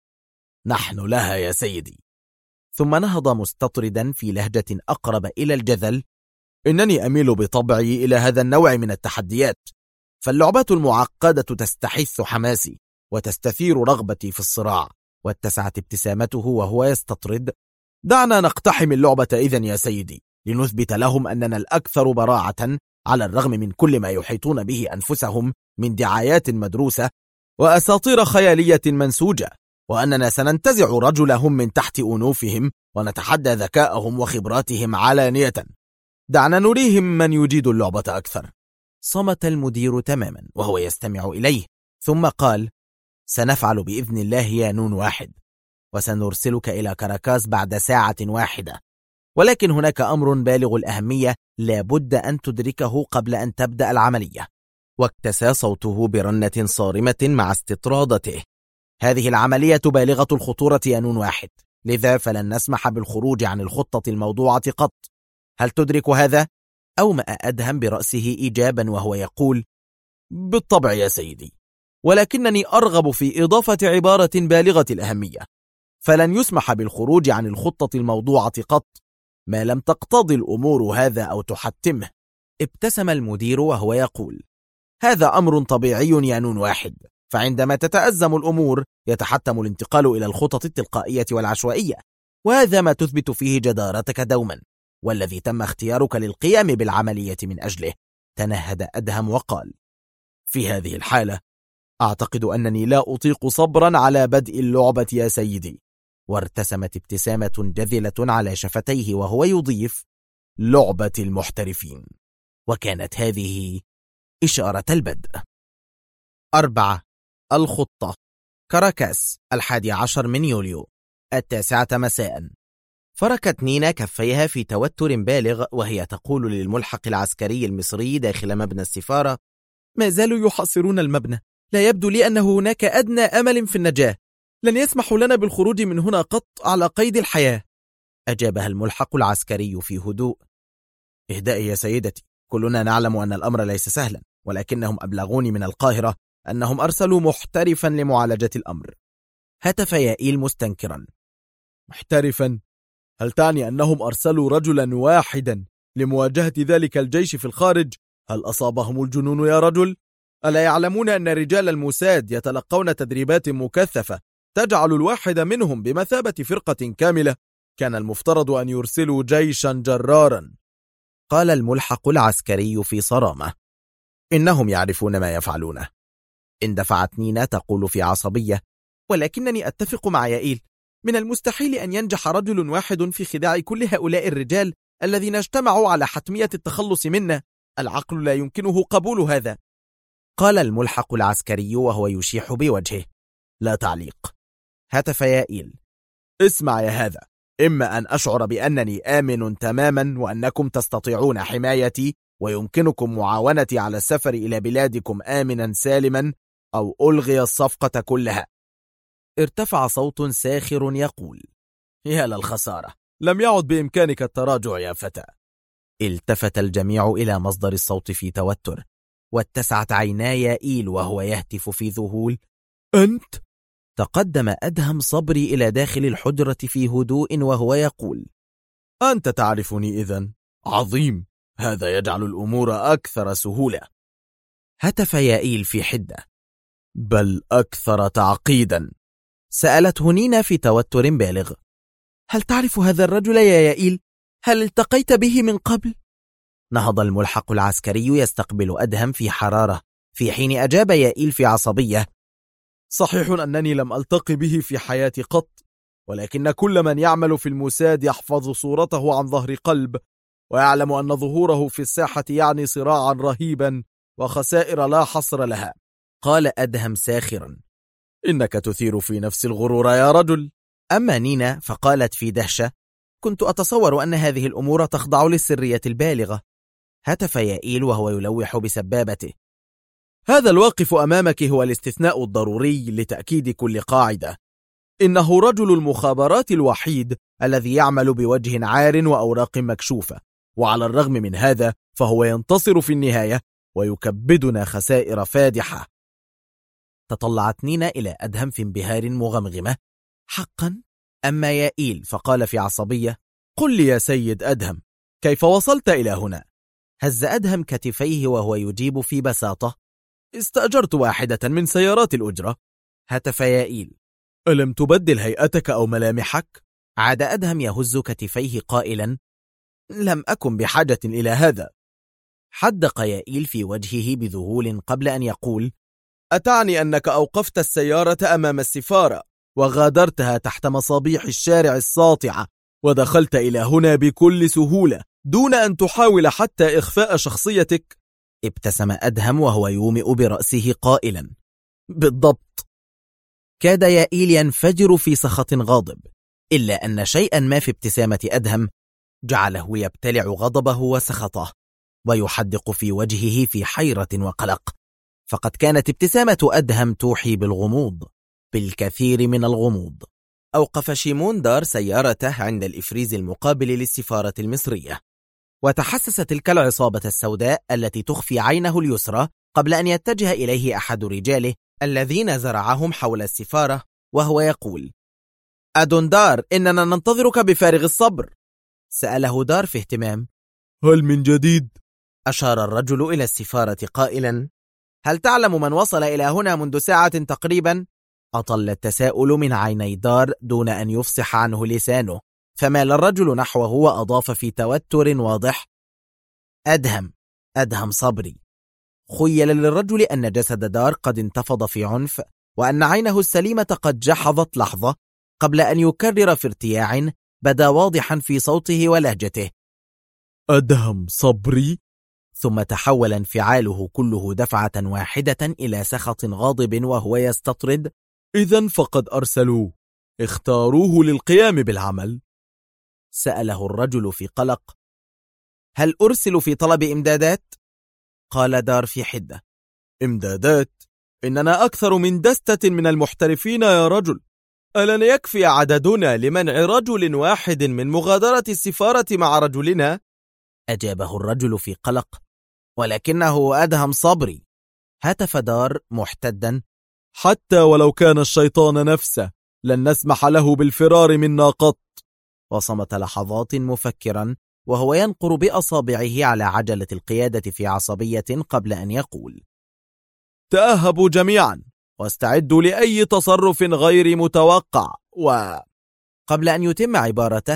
نحن لها يا سيدي. ثم نهض مستطردا في لهجة أقرب إلى الجذل: إنني أميل بطبعي إلى هذا النوع من التحديات، فاللعبات المعقدة تستحث حماسي وتستثير رغبتي في الصراع. واتسعت ابتسامته وهو يستطرد: دعنا نقتحم اللعبة إذن يا سيدي، لنثبت لهم أننا الأكثر براعة على الرغم من كل ما يحيطون به أنفسهم من دعايات مدروسة وأساطير خيالية منسوجة، وأننا سننتزع رجلهم من تحت أنوفهم ونتحدى ذكاءهم وخبراتهم علانية. دعنا نريهم من يجيد اللعبة أكثر. صمت المدير تماما وهو يستمع إليه، ثم قال: سنفعل بإذن الله يا نون واحد، وسنرسلك إلى كاراكاس بعد ساعة واحدة، ولكن هناك أمر بالغ الأهمية لا بد أن تدركه قبل أن تبدأ العملية. واكتسى صوته برنة صارمة مع استطرادته: هذه العملية بالغة الخطورة يا نون واحد، لذا فلن نسمح بالخروج عن الخطة الموضوعة قط. هل تدرك هذا؟ أومأ أدهم برأسه إيجابا وهو يقول: بالطبع يا سيدي، ولكنني أرغب في إضافة عبارة بالغة الأهمية، فلن يسمح بالخروج عن الخطة الموضوعة قط ما لم تقتضي الأمور هذا أو تحتمه. ابتسم المدير وهو يقول: هذا أمر طبيعي يا نون واحد، فعندما تتأزم الأمور يتحتم الانتقال إلى الخطط التلقائية والعشوائية، وهذا ما تثبت فيه جدارتك دوما، والذي تم اختيارك للقيام بالعملية من أجله. تنهد أدهم وقال: في هذه الحالة أعتقد أنني لا أطيق صبرا على بدء اللعبة يا سيدي. وارتسمت ابتسامة جذلة على شفتيه وهو يضيف: لعبة المحترفين. وكانت هذه إشارة البدء. 4. الخطة. كاراكاس، 11 من يوليو، 9 مساء. فركت نينا كفيها في توتر بالغ وهي تقول للملحق العسكري المصري داخل مبنى السفارة: ما زالوا يحاصرون المبنى، لا يبدو لي أن هناك أدنى أمل في النجاة، لن يسمحوا لنا بالخروج من هنا قط على قيد الحياة. أجابها الملحق العسكري في هدوء: اهدئي يا سيدتي، كلنا نعلم أن الأمر ليس سهلا، ولكنهم أبلغوني من القاهرة أنهم أرسلوا محترفا لمعالجة الأمر. هتف يائيل مستنكرا: محترفا؟ هل تعني أنهم أرسلوا رجلا واحدا لمواجهة ذلك الجيش في الخارج؟ هل أصابهم الجنون يا رجل؟ ألا يعلمون أن رجال الموساد يتلقون تدريبات مكثفة تجعل الواحد منهم بمثابة فرقة كاملة؟ كان المفترض أن يرسلوا جيشا جرارا. قال الملحق العسكري في صرامة: إنهم يعرفون ما يفعلونه. اندفعت نينا تقول في عصبية: ولكنني أتفق مع يائيل، من المستحيل أن ينجح رجل واحد في خداع كل هؤلاء الرجال الذين اجتمعوا على حتمية التخلص منا. العقل لا يمكنه قبول هذا. قال الملحق العسكري وهو يشيح بوجهه: لا تعليق. هتف يائيل: اسمع يا هذا، إما أن أشعر بأنني آمن تماما وأنكم تستطيعون حمايتي ويمكنكم معاونتي على السفر إلى بلادكم آمنا سالما، أو ألغي الصفقة كلها. ارتفع صوت ساخر يقول: يا للخسارة، لم يعد بإمكانك التراجع يا فتى. التفت الجميع إلى مصدر الصوت في توتر، واتسعت عينا يائيل وهو يهتف في ذهول: أنت؟ تقدم أدهم صبري إلى داخل الحجرة في هدوء وهو يقول: أنت تعرفني إذن؟ عظيم، هذا يجعل الأمور أكثر سهولة. هتف يائيل في حدة: بل أكثر تعقيدا. سألته نينا في توتر بالغ: هل تعرف هذا الرجل يا يائيل؟ هل التقيت به من قبل؟ نهض الملحق العسكري يستقبل أدهم في حرارة، في حين أجاب يائيل في عصبية: صحيح أنني لم ألتقي به في حياتي قط، ولكن كل من يعمل في الموساد يحفظ صورته عن ظهر قلب، ويعلم أن ظهوره في الساحة يعني صراعا رهيبا وخسائر لا حصر لها. قال أدهم ساخرا: إنك تثير في نفس الغرور يا رجل. أما نينا فقالت في دهشة: كنت أتصور أن هذه الأمور تخضع للسرية البالغة. هتف يائيل وهو يلوح بسبابته: هذا الواقف أمامك هو الاستثناء الضروري لتأكيد كل قاعدة. إنه رجل المخابرات الوحيد الذي يعمل بوجه عار وأوراق مكشوفة، وعلى الرغم من هذا فهو ينتصر في النهاية ويكبدنا خسائر فادحة. تطلعت نينا إلى أدهم في انبهار مغمغمة: حقا؟ أما يائيل فقال في عصبية: قل لي يا سيد أدهم، كيف وصلت إلى هنا؟ هز أدهم كتفيه وهو يجيب في بساطة: استأجرت واحدة من سيارات الأجرة. هتف يائيل: ألم تبدل هيئتك أو ملامحك؟ عاد أدهم يهز كتفيه قائلا: لم أكن بحاجة إلى هذا. حدق يائيل في وجهه بذهول قبل أن يقول: أتعني أنك أوقفت السيارة أمام السفارة وغادرتها تحت مصابيح الشارع الساطعة ودخلت إلى هنا بكل سهولة دون أن تحاول حتى إخفاء شخصيتك؟ ابتسم أدهم وهو يومئ برأسه قائلا: بالضبط. كاد يائيل ينفجر في سخط غاضب، إلا أن شيئا ما في ابتسامة أدهم جعله يبتلع غضبه وسخطه ويحدق في وجهه في حيرة وقلق، فقد كانت ابتسامة أدهم توحي بالغموض، بالكثير من الغموض. أوقف شيمون دار سيارته عند الإفريز المقابل للسفارة المصرية، وتحسس تلك العصابة السوداء التي تخفي عينه اليسرى قبل أن يتجه إليه أحد رجاله الذين زرعهم حول السفارة وهو يقول: أدون دار، إننا ننتظرك بفارغ الصبر. سأله دار في اهتمام: هل من جديد؟ أشار الرجل إلى السفارة قائلا: هل تعلم من وصل إلى هنا منذ ساعة تقريبا؟ أطل التساؤل من عيني دار دون أن يفصح عنه لسانه، فمال الرجل نحوه وأضاف في توتر واضح: أدهم صبري. خيل للرجل أن جسد دار قد انتفض في عنف، وأن عينه السليمة قد جحظت لحظة قبل أن يكرر في ارتياع بدا واضحا في صوته ولهجته: أدهم صبري. ثم تحول انفعاله كله دفعة واحدة إلى سخط غاضب وهو يستطرد: إذن فقد أرسلوه، اختاروه للقيام بالعمل. سأله الرجل في قلق: هل أرسل في طلب إمدادات؟ قال دار في حدة: إمدادات؟ إننا أكثر من دستة من المحترفين يا رجل، ألن يكفي عددنا لمنع رجل واحد من مغادرة السفارة مع رجلنا؟ أجابه الرجل في قلق: ولكنه أدهم صبري. هتف دار محتدا: حتى ولو كان الشيطان نفسه لن نسمح له بالفرار منا قط. وصمت لحظات مفكرا وهو ينقر بأصابعه على عجلة القيادة في عصبية قبل أن يقول: تأهبوا جميعا واستعدوا لأي تصرف غير متوقع. قبل أن يتم عبارته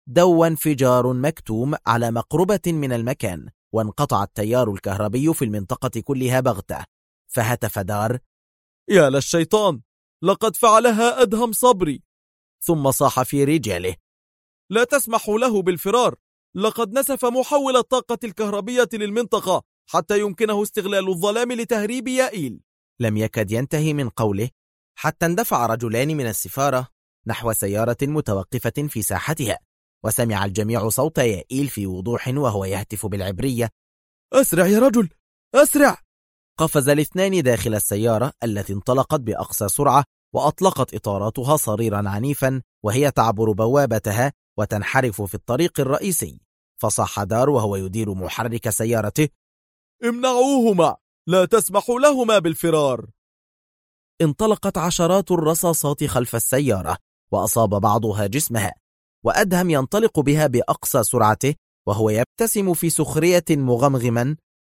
دوى انفجار مكتوم على مقربة من المكان، وانقطع التيار الكهربي في المنطقة كلها بغتة. فهتف دار: يا للشيطان، لقد فعلها أدهم صبري. ثم صاح في رجاله: لا تسمحوا له بالفرار، لقد نسف محول الطاقة الكهربية للمنطقة حتى يمكنه استغلال الظلام لتهريب يائيل. لم يكد ينتهي من قوله حتى اندفع رجلان من السفارة نحو سيارة متوقفة في ساحتها، وسمع الجميع صوت يائيل في وضوح وهو يهتف بالعبرية: أسرع يا رجل، أسرع! قفز الاثنان داخل السيارة التي انطلقت بأقصى سرعة، وأطلقت إطاراتها صريرا عنيفا وهي تعبر بوابتها وتنحرف في الطريق الرئيسي. فصاح دار وهو يدير محرك سيارته: امنعوهما، لا تسمحوا لهما بالفرار. انطلقت عشرات الرصاصات خلف السيارة، وأصاب بعضها جسمها، وأدهم ينطلق بها بأقصى سرعته وهو يبتسم في سخرية مغمغما: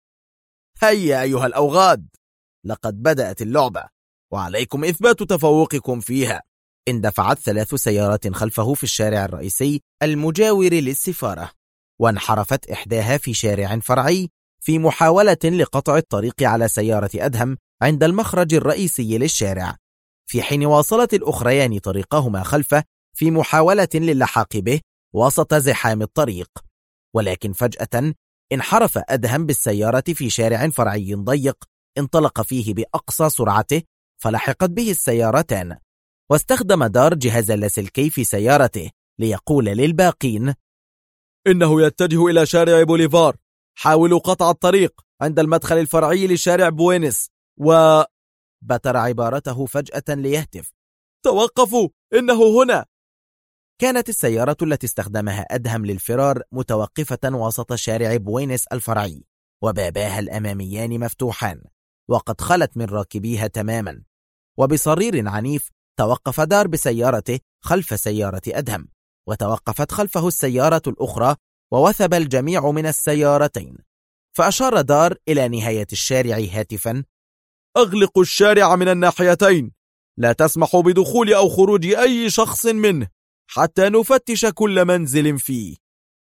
هيا أيها الأوغاد، لقد بدأت اللعبة، وعليكم إثبات تفوقكم فيها. اندفعت 3 سيارات خلفه في الشارع الرئيسي المجاور للسفارة، وانحرفت إحداها في شارع فرعي في محاولة لقطع الطريق على سيارة أدهم عند المخرج الرئيسي للشارع، في حين واصلت الأخريان طريقهما خلفه في محاولة للحاق به وسط زحام الطريق. ولكن فجأة انحرف أدهم بالسيارة في شارع فرعي ضيق انطلق فيه بأقصى سرعته، فلحقت به السيارتان، واستخدم دار جهاز اللاسلكي في سيارته ليقول للباقين: إنه يتجه إلى شارع بوليفار، حاولوا قطع الطريق عند المدخل الفرعي لشارع بوينس. بتر عبارته فجأة ليهتف: توقفوا، إنه هنا. كانت السيارة التي استخدمها أدهم للفرار متوقفة وسط شارع بوينس الفرعي، وباباها الأماميان مفتوحان، وقد خلت من راكبيها تماما. وبصرير عنيف توقف دار بسيارته خلف سيارة أدهم، وتوقفت خلفه السيارة الأخرى، ووثب الجميع من السيارتين. فأشار دار إلى نهاية الشارع هاتفا: أغلقوا الشارع من الناحيتين، لا تسمحوا بدخول أو خروج أي شخص منه حتى نفتش كل منزل فيه.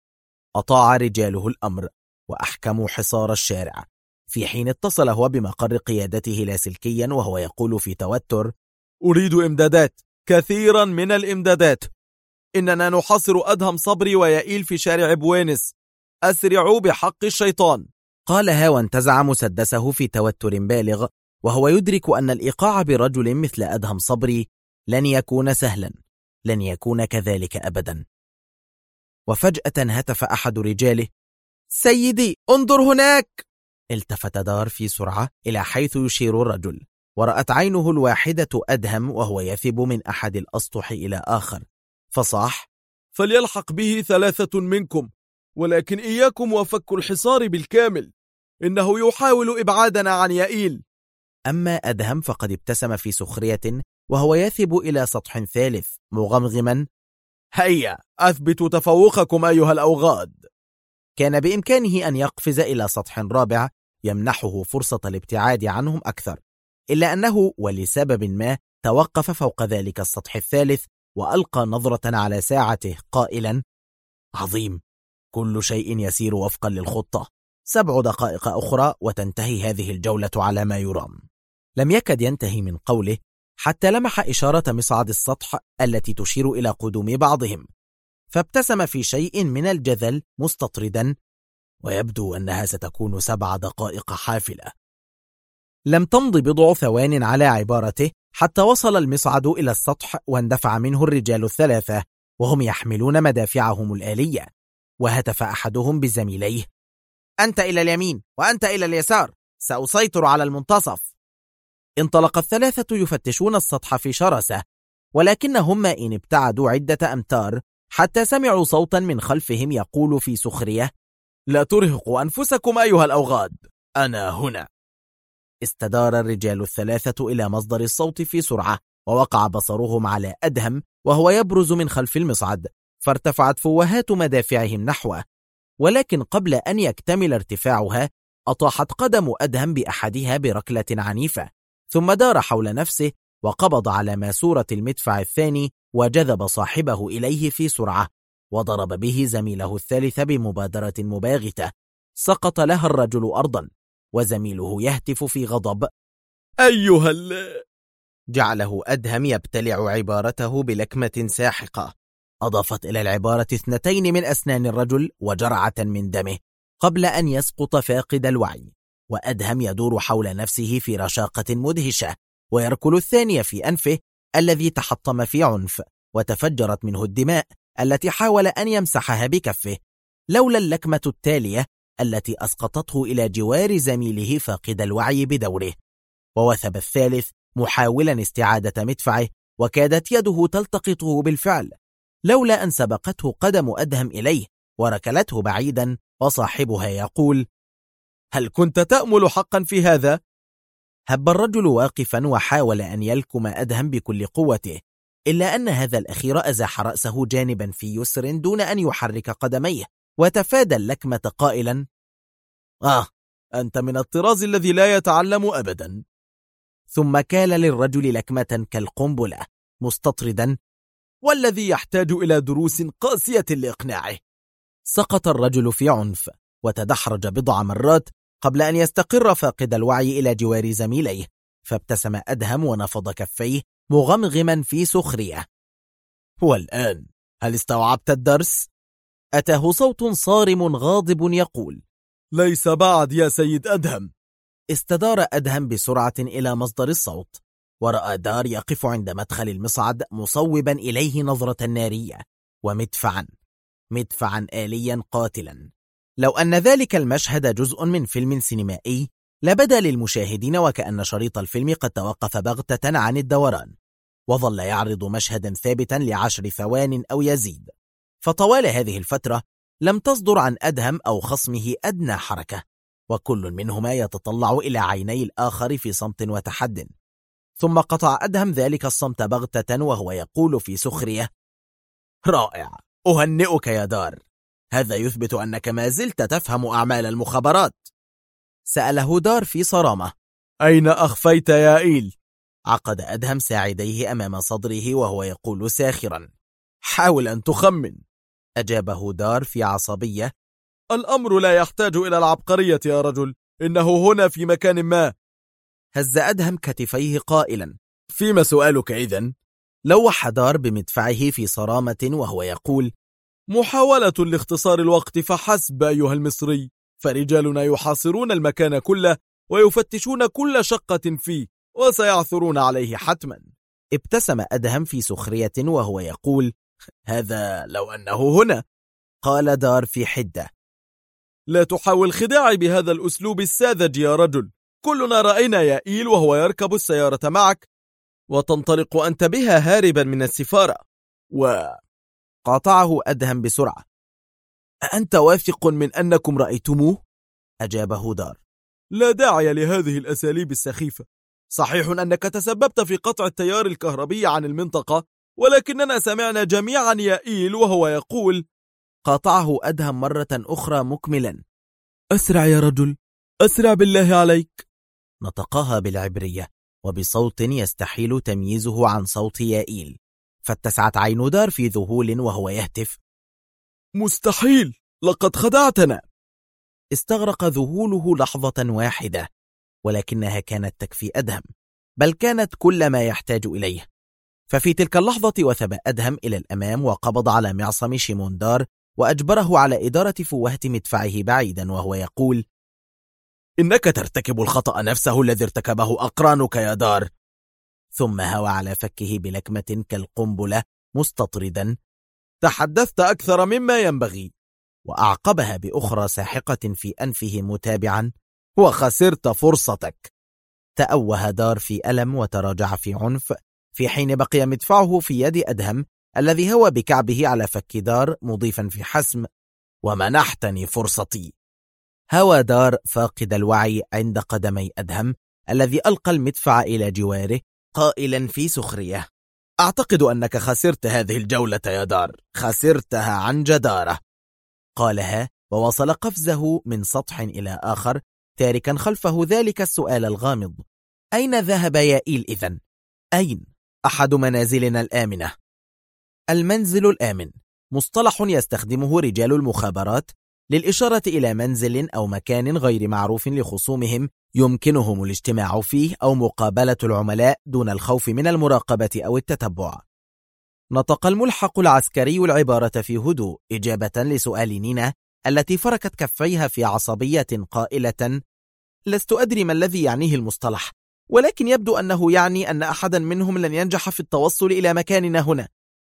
أطاع رجاله الأمر وأحكموا حصار الشارع، في حين اتصل هو بمقر قيادته لاسلكيا وهو يقول في توتر: أريد إمدادات، كثيرا من الإمدادات. إننا نحاصر أدهم صبري ويائيل في شارع بوينس، أسرعوا بحق الشيطان. قالها وانتزع مسدسه في توتر بالغ، وهو يدرك أن الإيقاع برجل مثل أدهم صبري لن يكون سهلا، لن يكون كذلك أبدا. وفجأة هتف أحد رجاله: سيدي، انظر هناك! التفت دار في سرعة إلى حيث يشير الرجل، ورأت عينه الواحدة أدهم وهو يثب من أحد الأسطح إلى آخر، فصاح: فليلحق به 3 منكم، ولكن إياكم وفك الحصار بالكامل، إنه يحاول إبعادنا عن يائيل. أما أدهم فقد ابتسم في سخرية وهو يثب إلى سطح ثالث مغمغما: هيا أثبتوا تفوقكم أيها الأوغاد. كان بإمكانه أن يقفز إلى سطح رابع يمنحه فرصة الابتعاد عنهم أكثر، إلا أنه ولسبب ما توقف فوق ذلك السطح الثالث وألقى نظرة على ساعته قائلا: عظيم، كل شيء يسير وفقا للخطة، 7 دقائق أخرى وتنتهي هذه الجولة على ما يرام. لم يكد ينتهي من قوله حتى لمح إشارة مصعد السطح التي تشير إلى قدوم بعضهم، فابتسم في شيء من الجذل مستطردا: ويبدو أنها ستكون 7 دقائق حافلة. لم تمض بضع ثوان على عبارته حتى وصل المصعد إلى السطح واندفع منه الرجال 3 وهم يحملون مدافعهم الآلية، وهتف أحدهم بزميليه: أنت إلى اليمين وأنت إلى اليسار، سأسيطر على المنتصف. انطلق 3 يفتشون السطح في شرسة، ولكنهم إن ابتعدوا عدة أمتار حتى سمعوا صوتا من خلفهم يقول في سخرية: لا ترهقوا أنفسكم أيها الأوغاد، أنا هنا. استدار الرجال 3 إلى مصدر الصوت في سرعة، ووقع بصرهم على أدهم وهو يبرز من خلف المصعد، فارتفعت فوهات مدافعهم نحوه، ولكن قبل أن يكتمل ارتفاعها أطاحت قدم أدهم بأحدها بركلة عنيفة، ثم دار حول نفسه وقبض على ماسورة المدفع الثاني وجذب صاحبه إليه في سرعة، وضرب به زميله الثالث بمبادرة مباغتة. سقط لها الرجل أرضا، وزميله يهتف في غضب: أيها جعله أدهم يبتلع عبارته بلكمة ساحقة أضافت إلى العبارة 2 من أسنان الرجل وجرعة من دمه قبل أن يسقط فاقد الوعي. وأدهم يدور حول نفسه في رشاقة مدهشة، ويركل الثاني في أنفه الذي تحطم في عنف، وتفجرت منه الدماء التي حاول أن يمسحها بكفه، لولا اللكمة التالية التي أسقطته إلى جوار زميله فاقد الوعي بدوره. ووثب الثالث محاولا استعادة مدفعه، وكادت يده تلتقطه بالفعل، لولا أن سبقته قدم أدهم إليه وركلته بعيدا، وصاحبها يقول: هل كنت تأمل حقا في هذا؟ هب الرجل واقفا وحاول أن يلكم أدهم بكل قوته، إلا أن هذا الأخير أزاح رأسه جانبا في يسر دون أن يحرك قدميه، وتفادى اللكمة قائلا: أنت من الطراز الذي لا يتعلم أبدا. ثم كال للرجل لكمة كالقنبلة مستطردا: والذي يحتاج إلى دروس قاسية لإقناعه. سقط الرجل في عنف، وتدحرج بضع مرات قبل أن يستقر فاقد الوعي إلى جوار زميليه، فابتسم أدهم ونفض كفيه مغمغما في سخرية. والآن هل استوعبت الدرس؟ أتاه صوت صارم غاضب يقول: ليس بعد يا سيد أدهم. استدار أدهم بسرعة إلى مصدر الصوت، ورأى دار يقف عند مدخل المصعد مصوبا إليه نظرة نارية مدفعا آليا قاتلا. لو أن ذلك المشهد جزء من فيلم سينمائي لبدا للمشاهدين وكأن شريط الفيلم قد توقف بغتة عن الدوران، وظل يعرض مشهدا ثابتا ل10 ثوان أو يزيد، فطوال هذه الفترة لم تصدر عن أدهم أو خصمه أدنى حركة، وكل منهما يتطلع إلى عيني الآخر في صمت وتحد. ثم قطع أدهم ذلك الصمت بغتة وهو يقول في سخرية: رائع، أهنئك يا دار، هذا يثبت أنك ما زلت تفهم أعمال المخابرات. سأله دار في صرامة: أين أخفيت يا إيل؟ عقد أدهم ساعديه أمام صدره وهو يقول ساخرا: حاول أن تخمن. أجابه دار في عصبية: الأمر لا يحتاج إلى العبقرية يا رجل، إنه هنا في مكان ما. هز أدهم كتفيه قائلا: فيما سؤالك إذن؟ لوح دار بمدفعه في صرامة وهو يقول: محاولة لاختصار الوقت فحسب أيها المصري، فرجالنا يحاصرون المكان كله ويفتشون كل شقة فيه، وسيعثرون عليه حتما. ابتسم أدهم في سخرية وهو يقول: هذا لو أنه هنا. قال دار في حدة: لا تحاول خداعي بهذا الأسلوب الساذج يا رجل، كلنا رأينا يا إيل وهو يركب السيارة معك، وتنطلق أنت بها هاربا من السفارة. قاطعه أدهم بسرعة: أنت واثق من أنكم رأيتموه؟ أجابه دار: لا داعي لهذه الأساليب السخيفة. صحيح أنك تسببت في قطع التيار الكهربي عن المنطقة، ولكننا سمعنا جميعا يا إيل وهو يقول. قاطعه أدهم مرة أخرى مكملا: أسرع يا رجل، أسرع بالله عليك. نطقها بالعبرية وبصوت يستحيل تمييزه عن صوت يائيل، فاتسعت عين دار في ذهول وهو يهتف: مستحيل، لقد خدعتنا. استغرق ذهوله لحظة واحدة، ولكنها كانت تكفي أدهم، بل كانت كل ما يحتاج إليه. ففي تلك اللحظة وثب أدهم إلى الأمام وقبض على معصم شيمون دار وأجبره على إدارة فوهة مدفعه بعيدا وهو يقول: إنك ترتكب الخطأ نفسه الذي ارتكبه أقرانك يا دار. ثم هوى على فكه بلكمة كالقنبلة مستطردا: تحدثت أكثر مما ينبغي. وأعقبها بأخرى ساحقة في أنفه متابعا: وخسرت فرصتك. تأوه دار في ألم وتراجع في عنف، في حين بقي مدفعه في يد أدهم الذي هوى بكعبه على فك دار مضيفا في حسم: ومنحتني فرصتي. هوى دار فاقد الوعي عند قدمي أدهم الذي ألقى المدفع إلى جواره قائلا في سخرية: أعتقد أنك خسرت هذه الجولة يا دار، خسرتها عن جدارة. قالها ووصل قفزه من سطح إلى آخر، تاركا خلفه ذلك السؤال الغامض: أين ذهب يائيل إذن؟ أين أحد منازلنا الآمنة؟ المنزل الآمن مصطلح يستخدمه رجال المخابرات للإشارة إلى منزل أو مكان غير معروف لخصومهم يمكنهم الاجتماع فيه أو مقابلة العملاء دون الخوف من المراقبة أو التتبع. نطق الملحق العسكري العبارة في هدوء إجابة لسؤال نينا التي فركت كفيها في عصبية قائلة: لست أدري ما الذي يعنيه المصطلح، ولكن يبدو أنه يعني أن أحدا منهم لن ينجح في التوصل إلى مكاننا هنا.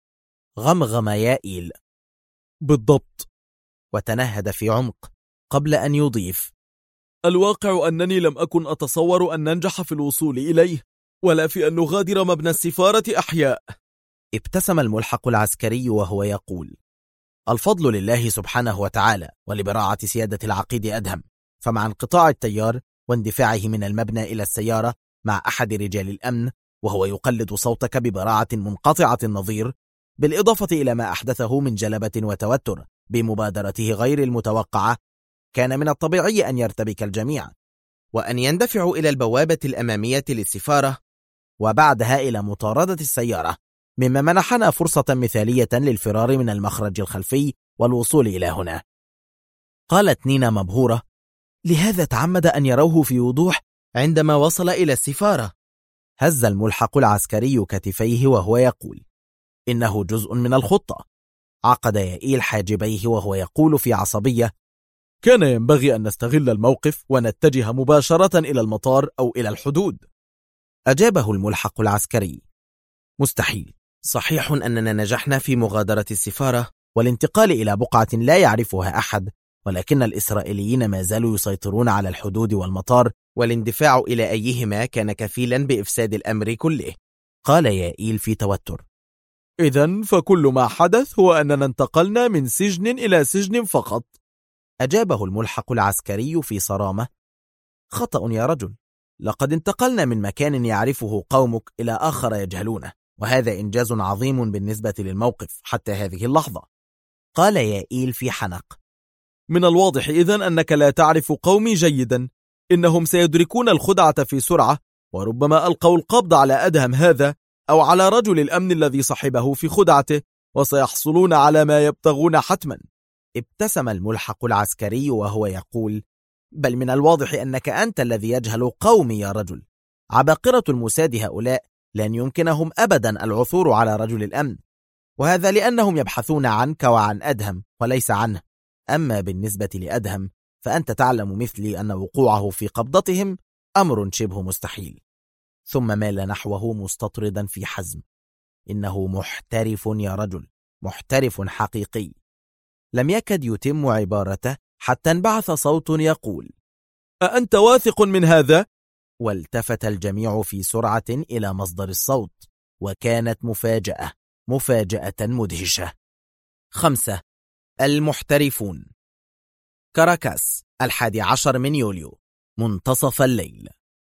غمغم يائيل: بالضبط. وتنهد في عمق قبل أن يضيف: الواقع أنني لم أكن أتصور أن ننجح في الوصول إليه، ولا في أن نغادر مبنى السفارة أحياء. ابتسم الملحق العسكري وهو يقول: الفضل لله سبحانه وتعالى ولبراعة سيادة العقيد أدهم، فمع انقطاع التيار واندفاعه من المبنى إلى السيارة مع أحد رجال الأمن وهو يقلد صوتك ببراعة منقطعة النظير، بالإضافة إلى ما أحدثه من جلبة وتوتر بمبادرته غير المتوقعة، كان من الطبيعي أن يرتبك الجميع وأن يندفعوا إلى البوابة الأمامية للسفارة وبعدها إلى مطاردة السيارة، مما منحنا فرصة مثالية للفرار من المخرج الخلفي والوصول إلى هنا. قالت نينا مبهورة: لهذا تعمد أن يروه في وضوح عندما وصل إلى السفارة. هز الملحق العسكري كتفيه وهو يقول: إنه جزء من الخطة. عقد يائيل حاجبيه وهو يقول في عصبية: كان ينبغي أن نستغل الموقف ونتجه مباشرة إلى المطار أو إلى الحدود. أجابه الملحق العسكري: مستحيل. صحيح أننا نجحنا في مغادرة السفارة والانتقال إلى بقعة لا يعرفها أحد، ولكن الإسرائيليين ما زالوا يسيطرون على الحدود والمطار، والاندفاع إلى أيهما كان كفيلا بإفساد الأمر كله. قال يائيل في توتر: إذن فكل ما حدث هو أننا انتقلنا من سجن إلى سجن فقط. أجابه الملحق العسكري في صرامة: خطأ يا رجل، لقد انتقلنا من مكان يعرفه قومك إلى آخر يجهلونه، وهذا إنجاز عظيم بالنسبة للموقف حتى هذه اللحظة. قال يائيل في حنق: من الواضح إذن أنك لا تعرف قومي جيدا، إنهم سيدركون الخدعة في سرعة، وربما ألقوا القبض على أدهم هذا أو على رجل الأمن الذي صحبه في خدعته، وسيحصلون على ما يبتغون حتما. ابتسم الملحق العسكري وهو يقول: بل من الواضح أنك أنت الذي يجهل قومي يا رجل. عباقرة الموساد هؤلاء لن يمكنهم أبدا العثور على رجل الأمن، وهذا لأنهم يبحثون عنك وعن أدهم وليس عنه. أما بالنسبة لأدهم فأنت تعلم مثلي أن وقوعه في قبضتهم أمر شبه مستحيل. ثم مال نحوه مستطردا في حزم: إنه محترف يا رجل، محترف حقيقي. لم يكد يتم عبارته حتى انبعث صوت يقول: أأنت واثق من هذا؟ والتفت الجميع في سرعة إلى مصدر الصوت، وكانت مفاجأة مدهشة. 5. المحترفون. كاراكاس، 11 من يوليو، منتصف الليل.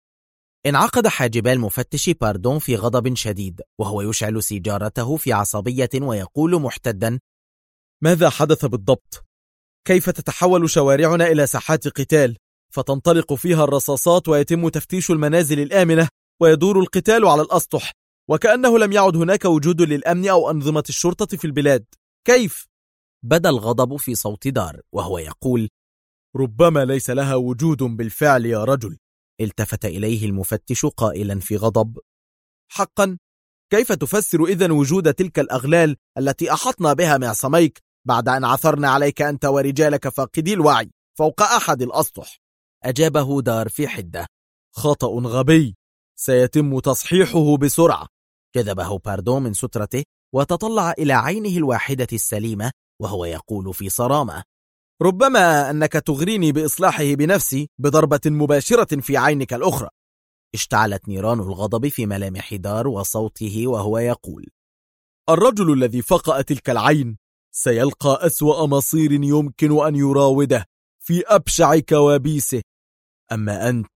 انعقد حاجبا المفتش باردون في غضب شديد وهو يشعل سيجارته في عصبية ويقول محتدا: ماذا حدث بالضبط؟ كيف تتحول شوارعنا إلى ساحات قتال، فتنطلق فيها الرصاصات ويتم تفتيش المنازل الآمنة ويدور القتال على الأسطح، وكأنه لم يعد هناك وجود للأمن أو أنظمة الشرطة في البلاد؟ كيف؟ بدا الغضب في صوت دار وهو يقول: ربما ليس لها وجود بالفعل يا رجل. التفت إليه المفتش قائلا في غضب: حقا؟ كيف تفسر إذن وجود تلك الأغلال التي أحطنا بها معصميك بعد أن عثرنا عليك أنت ورجالك فاقدي الوعي فوق أحد الأسطح؟ أجابه دار في حدة: خطأ غبي سيتم تصحيحه بسرعة. جذبه باردون من سترته وتطلع إلى عينه الواحدة السليمة وهو يقول في صرامة: ربما أنك تغريني بإصلاحه بنفسي بضربة مباشرة في عينك الأخرى. اشتعلت نيران الغضب في ملامح دار وصوته وهو يقول: الرجل الذي فقأ تلك العين سيلقى أسوأ مصير يمكن أن يراوده في أبشع كوابيسه. أما أنت،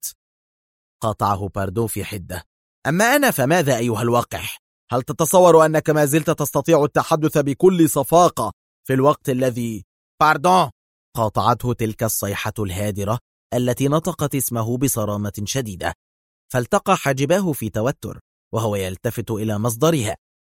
قاطعه باردون في حدة: أما أنا فماذا أيها الوقح؟ هل تتصور أنك ما زلت تستطيع التحدث بكل صفاقة في الوقت الذي... باردون! قاطعته تلك الصيحة الهادرة التي نطقت اسمه بصرامة شديدة، فالتقى حاجباه في توتر وهو يلتفت إلى مصدرها،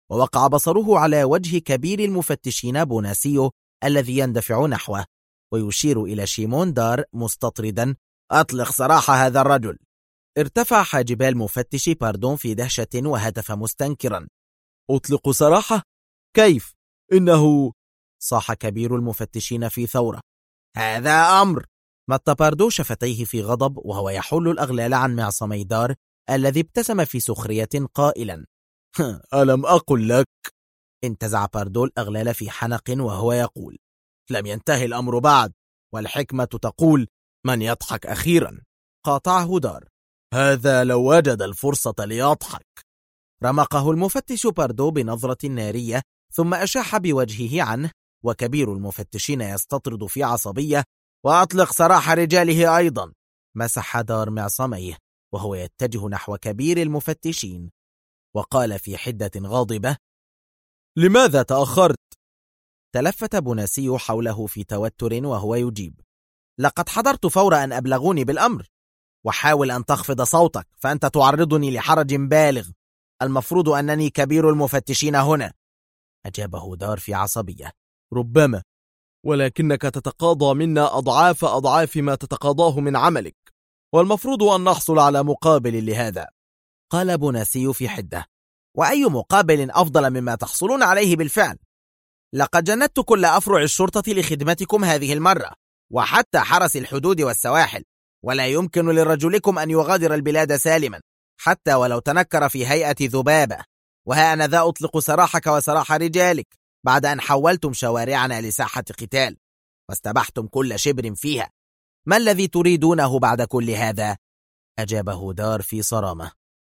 ووقع بصره على وجه كبير المفتشين بوناسيو الذي يندفع نحوه ويشير إلى شيمون دار مستطردا: أطلق سراح هذا الرجل. ارتفع حاجبا المفتش باردون في دهشة وهتف مستنكرا: أطلق سراحه؟ كيف؟ إنه... صاح كبير المفتشين في ثورة: هذا أمر. مط باردون شفتيه في غضب وهو يحل الأغلال عن معصمي دار الذي ابتسم في سخرية قائلا: ألم أقل لك؟ انتزع باردون الأغلال في حنق وهو يقول: لم ينتهي الأمر بعد، والحكمة تقول: من يضحك أخيرا. قاطعه دار: هذا لو وجد الفرصة ليضحك. رمقه المفتش باردون بنظرة نارية ثم أشاح بوجهه عنه، وكبير المفتشين يستطرد في عصبية: وأطلق سراح رجاله أيضا. مسح دار معصميه وهو يتجه نحو كبير المفتشين وقال في حدة غاضبة: لماذا تأخرت؟ تلفت بوناسيو حوله في توتر وهو يجيب: لقد حضرت فور أن أبلغوني بالأمر. وحاول أن تخفض صوتك فأنت تعرضني لحرج بالغ، المفروض أنني كبير المفتشين هنا. أجابه دار في عصبية: ربما، ولكنك تتقاضى منا أضعاف ما تتقاضاه من عملك، والمفروض أن نحصل على مقابل لهذا. قال بوناسيو في حدة: وأي مقابل أفضل مما تحصلون عليه بالفعل؟ لقد جندت كل أفرع الشرطة لخدمتكم هذه المرة، وحتى حرس الحدود والسواحل، ولا يمكن لرجلكم أن يغادر البلاد سالما حتى ولو تنكر في هيئة ذبابة. وها أنا ذا أطلق سراحك وسراح رجالك بعد أن حولتم شوارعنا لساحة قتال واستبحتم كل شبر فيها. ما الذي تريدونه بعد كل هذا؟ أجابه دار في صرامة: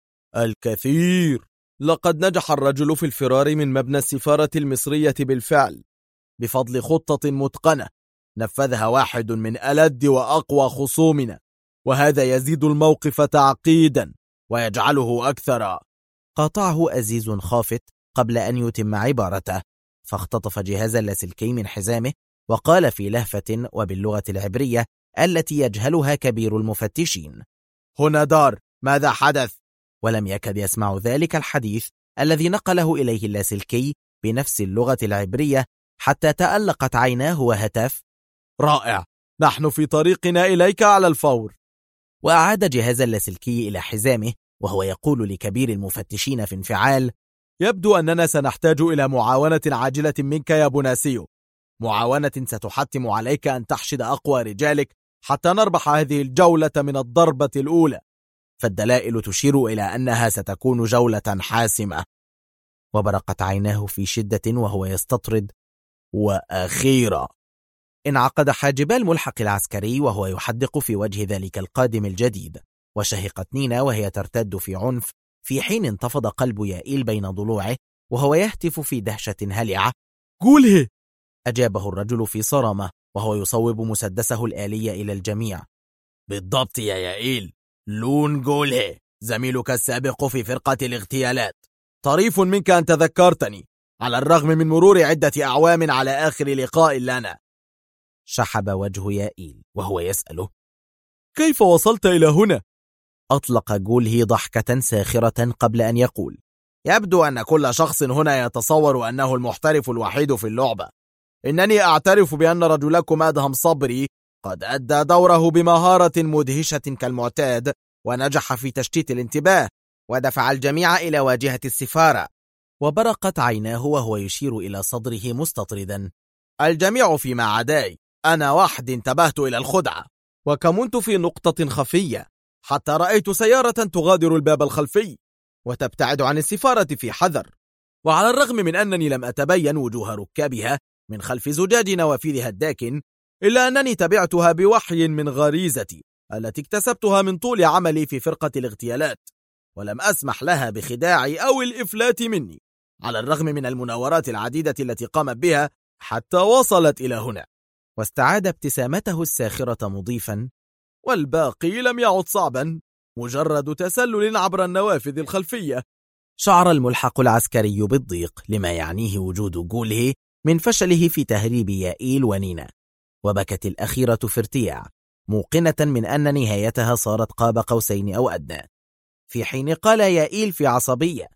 الكثير. لقد نجح الرجل في الفرار من مبنى السفارة المصرية بالفعل بفضل خطة متقنة نفذها واحد من ألد وأقوى خصومنا، وهذا يزيد الموقف تعقيدا ويجعله أكثر. قاطعه أزيز خافت قبل أن يتم عبارته، فاختطف جهاز اللاسلكي من حزامه وقال في لهفة وباللغة العبرية التي يجهلها كبير المفتشين: هنا دار، ماذا حدث؟ ولم يكد يسمع ذلك الحديث الذي نقله إليه اللاسلكي بنفس اللغة العبرية حتى تألقت عيناه وهتف: رائع، نحن في طريقنا إليك على الفور. وأعاد جهاز اللاسلكي إلى حزامه وهو يقول لكبير المفتشين في انفعال: يبدو أننا سنحتاج إلى معاونة عاجلة منك يا بوناسيو، معاونة ستحتم عليك أن تحشد أقوى رجالك حتى نربح هذه الجولة من الضربة الأولى، فالدلائل تشير إلى أنها ستكون جولة حاسمة. وبرقت عيناه في شدة وهو يستطرد: وأخيرا. انعقد حاجبا الملحق العسكري وهو يحدق في وجه ذلك القادم الجديد، وشهقت نينا وهي ترتد في عنف، في حين انتفض قلب يائيل بين ضلوعه وهو يهتف في دهشة هلعة: قوله! أجابه الرجل في صرامة وهو يصوب مسدسه الآلي إلى الجميع: بالضبط يا يائيل، لون قوله، زميلك السابق في فرقة الاغتيالات. طريف منك أن تذكرتني على الرغم من مرور عدة أعوام على آخر لقاء لنا. شحب وجه يائيل وهو يسأله: كيف وصلت إلى هنا؟ أطلق جوله ضحكة ساخرة قبل أن يقول: يبدو أن كل شخص هنا يتصور أنه المحترف الوحيد في اللعبة. إنني أعترف بأن رجلكم أدهم صبري قد أدى دوره بمهارة مدهشة كالمعتاد، ونجح في تشتيت الانتباه ودفع الجميع إلى واجهة السفارة. وبرقت عيناه وهو يشير إلى صدره مستطردا: الجميع فيما عداي، أنا وحدي انتبهت إلى الخدعة، وكمنت في نقطة خفية حتى رأيت سيارة تغادر الباب الخلفي وتبتعد عن السفارة في حذر، وعلى الرغم من أنني لم أتبين وجوه ركابها من خلف زجاج نوافذها الداكن، إلا أنني تبعتها بوحي من غريزتي التي اكتسبتها من طول عملي في فرقة الاغتيالات، ولم أسمح لها بخداعي أو الإفلات مني، على الرغم من المناورات العديدة التي قامت بها حتى وصلت إلى هنا. واستعاد ابتسامته الساخرة مضيفا: والباقي لم يعد صعبا، مجرد تسلل عبر النوافذ الخلفية. شعر الملحق العسكري بالضيق لما يعنيه وجود جوله من فشله في تهريب يائيل ونينا، وبكت الأخيرة في ارتياع، موقنة من أن نهايتها صارت قاب قوسين أو أدنى، في حين قال يائيل في عصبية: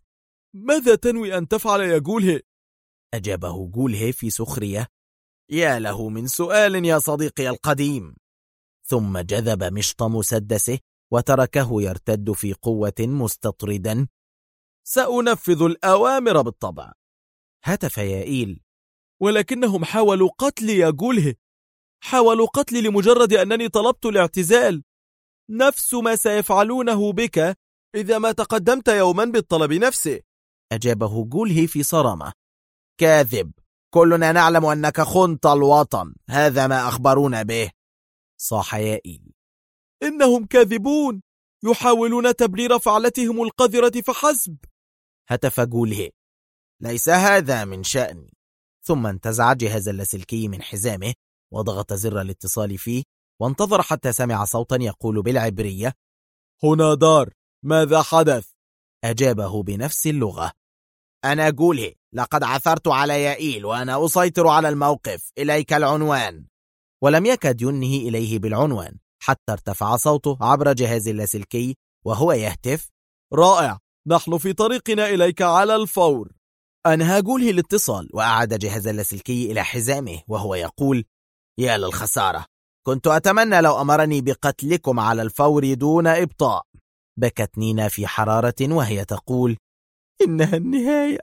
ماذا تنوي أن تفعل يا جولهي؟ أجابه جولهي في سخرية: يا له من سؤال يا صديقي القديم. ثم جذب مشط مسدسه وتركه يرتد في قوة مستطردا: سأنفذ الأوامر بالطبع. هتف يائيل: ولكنهم حاولوا قتلي يا جولهي، حاولوا قتلي لمجرد أنني طلبت الاعتزال، نفس ما سيفعلونه بك إذا ما تقدمت يوما بالطلب نفسه. أجابه جولهي في صرامة: كاذب، كلنا نعلم أنك خنت الوطن، هذا ما أخبرونا به. صاح يائيل: إنهم كاذبون، يحاولون تبرير فعلتهم القذرة فحسب. هتف جولهي: ليس هذا من شأني. ثم انتزع جهاز اللاسلكي من حزامه وضغط زر الاتصال فيه، وانتظر حتى سمع صوتا يقول بالعبرية: هنا دار، ماذا حدث؟ أجابه بنفس اللغة: أنا جولهي، لقد عثرت على يائيل وأنا أسيطر على الموقف، إليك العنوان. ولم يكد ينهي إليه بالعنوان حتى ارتفع صوته عبر جهاز اللاسلكي وهو يهتف: رائع، نحن في طريقنا إليك على الفور. أنهى جولهي الاتصال وأعاد جهاز اللاسلكي إلى حزامه وهو يقول: يا للخسارة، كنت أتمنى لو أمرني بقتلكم على الفور دون إبطاء. بكت نينا في حرارة وهي تقول: إنها النهاية،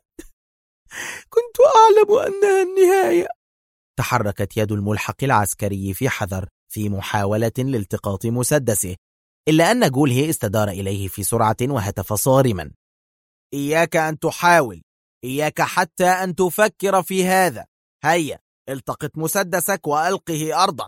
كنت أعلم أنها النهاية. تحركت يد الملحق العسكري في حذر في محاولة لالتقاط مسدسه، إلا أن جولهي استدار إليه في سرعة وهتف صارما: إياك أن تحاول، إياك حتى أن تفكر في هذا. هيا التقط مسدسك وألقه أرضا،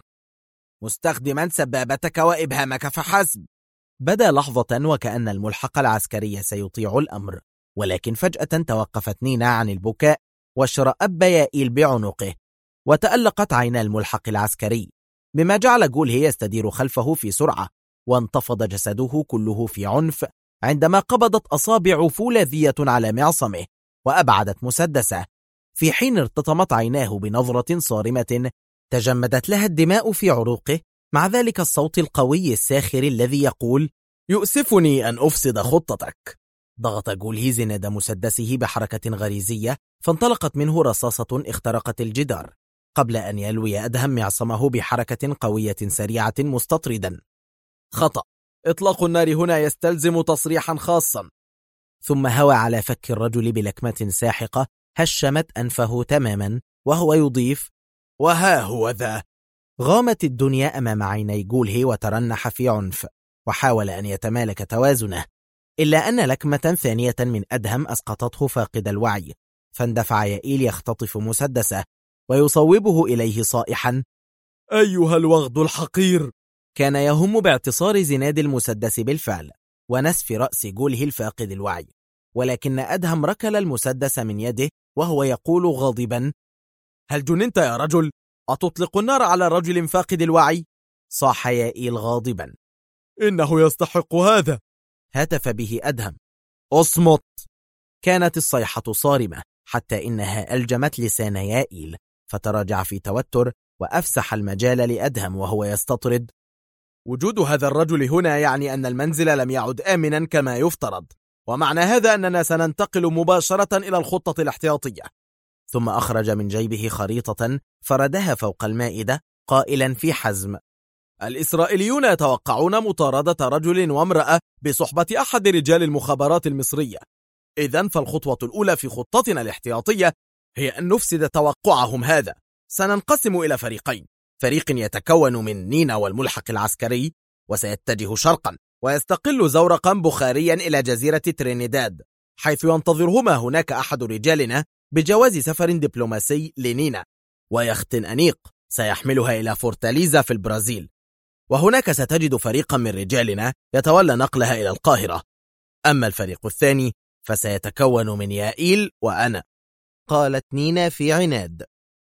مستخدما سبابتك وإبهامك فحسب. بدا لحظة وكأن الملحق العسكري سيطيع الأمر، ولكن فجأة توقفت نينا عن البكاء واشرأب يائيل بعنقه، وتألقت عينا الملحق العسكري، مما جعل جولهي يستدير خلفه في سرعة، وانتفض جسده كله في عنف عندما قبضت أصابع فولاذية على معصمه وأبعدت مسدسه، في حين ارتطمت عيناه بنظرة صارمة تجمدت لها الدماء في عروقه، مع ذلك الصوت القوي الساخر الذي يقول: يؤسفني أن أفسد خطتك. ضغط جولهي زناد مسدسه بحركة غريزية، فانطلقت منه رصاصة اخترقت الجدار قبل أن يلوي أدهم معصمه بحركة قوية سريعة مستطردا. خطأ، إطلاق النار هنا يستلزم تصريحا خاصا. ثم هوى على فك الرجل بلكمة ساحقة هشمت أنفه تماما وهو يضيف: وها هو ذا. غامت الدنيا أمام عيني جولهي وترنح في عنف، وحاول أن يتمالك توازنه، إلا أن لكمة ثانية من أدهم أسقطته فاقد الوعي، فاندفع يائيل يختطف مسدسه ويصوبه إليه صائحا: أيها الوغد الحقير. كان يهم باعتصار زناد المسدس بالفعل ونسف رأس جولهي الفاقد الوعي، ولكن أدهم ركل المسدس من يده وهو يقول غاضبا: هل جننت يا رجل؟ أتطلق النار على رجل فاقد الوعي؟ صاح يائيل غاضبا: إنه يستحق هذا. هتف به أدهم: أصمت. كانت الصيحة صارمة حتى إنها ألجمت لسان يائيل، فتراجع في توتر وأفسح المجال لأدهم وهو يستطرد: وجود هذا الرجل هنا يعني أن المنزل لم يعد آمنا كما يفترض، ومعنى هذا أننا سننتقل مباشرة إلى الخطة الاحتياطية. ثم أخرج من جيبه خريطة فردها فوق المائدة قائلا في حزم: الإسرائيليون يتوقعون مطاردة رجل وامرأة بصحبة أحد رجال المخابرات المصرية. إذن فالخطوة الأولى في خطتنا الاحتياطية هي أن نفسد توقعهم هذا. سننقسم إلى فريقين، فريق يتكون من نينا والملحق العسكري، وسيتجه شرقا ويستقل زورقا بخاريا إلى جزيرة ترينيداد، حيث ينتظرهما هناك أحد رجالنا بجواز سفر دبلوماسي لنينا ويخت أنيق سيحملها إلى فورتاليزا في البرازيل، وهناك ستجد فريقا من رجالنا يتولى نقلها إلى القاهرة. أما الفريق الثاني فسيتكون من يائيل وأنا. قالت نينا في عناد: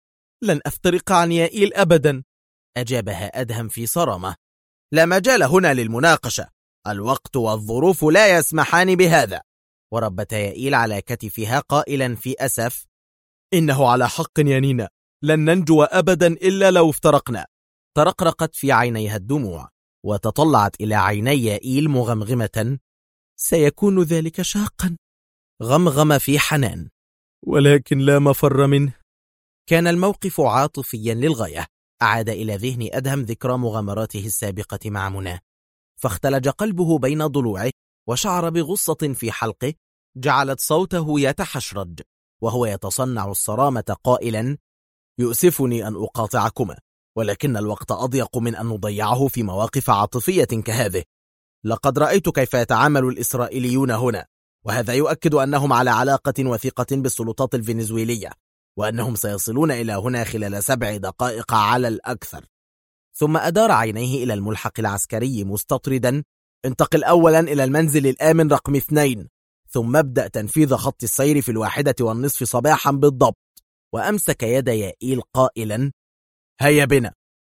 لن أفترق عن يائيل أبدا. أجابها أدهم في صرامة: لا مجال هنا للمناقشة، الوقت والظروف لا يسمحان بهذا. وربت يائيل على كتفها قائلا في أسف: إنه على حق يا نينا، لن ننجو أبدا إلا لو افترقنا. ترقرقت في عينيها الدموع وتطلعت إلى عيني يائيل مغمغمة: سيكون ذلك شاقا. غمغم في حنان: ولكن لا مفر منه. كان الموقف عاطفيا للغاية. أعاد إلى ذهن أدهم ذكرى مغامراته السابقة مع منى، فاختلج قلبه بين ضلوعه وشعر بغصة في حلقه جعلت صوته يتحشرج وهو يتصنع الصرامة قائلا: يؤسفني أن أقاطعكما، ولكن الوقت أضيق من أن نضيعه في مواقف عاطفية كهذه. لقد رأيت كيف يتعامل الإسرائيليون هنا، وهذا يؤكد أنهم على علاقة وثيقة بالسلطات الفنزويلية، وأنهم سيصلون إلى هنا خلال 7 دقائق على الأكثر. ثم أدار عينيه إلى الملحق العسكري مستطردا: انتقل أولا إلى المنزل الآمن رقم 2، ثم ابدأ تنفيذ خط السير في 1:20 صباحا بالضبط. وأمسك يد يائيل قائلا: هيا بنا.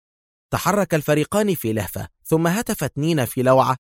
تحرك الفريقان في لهفة، ثم هتفت نينا في لوعة: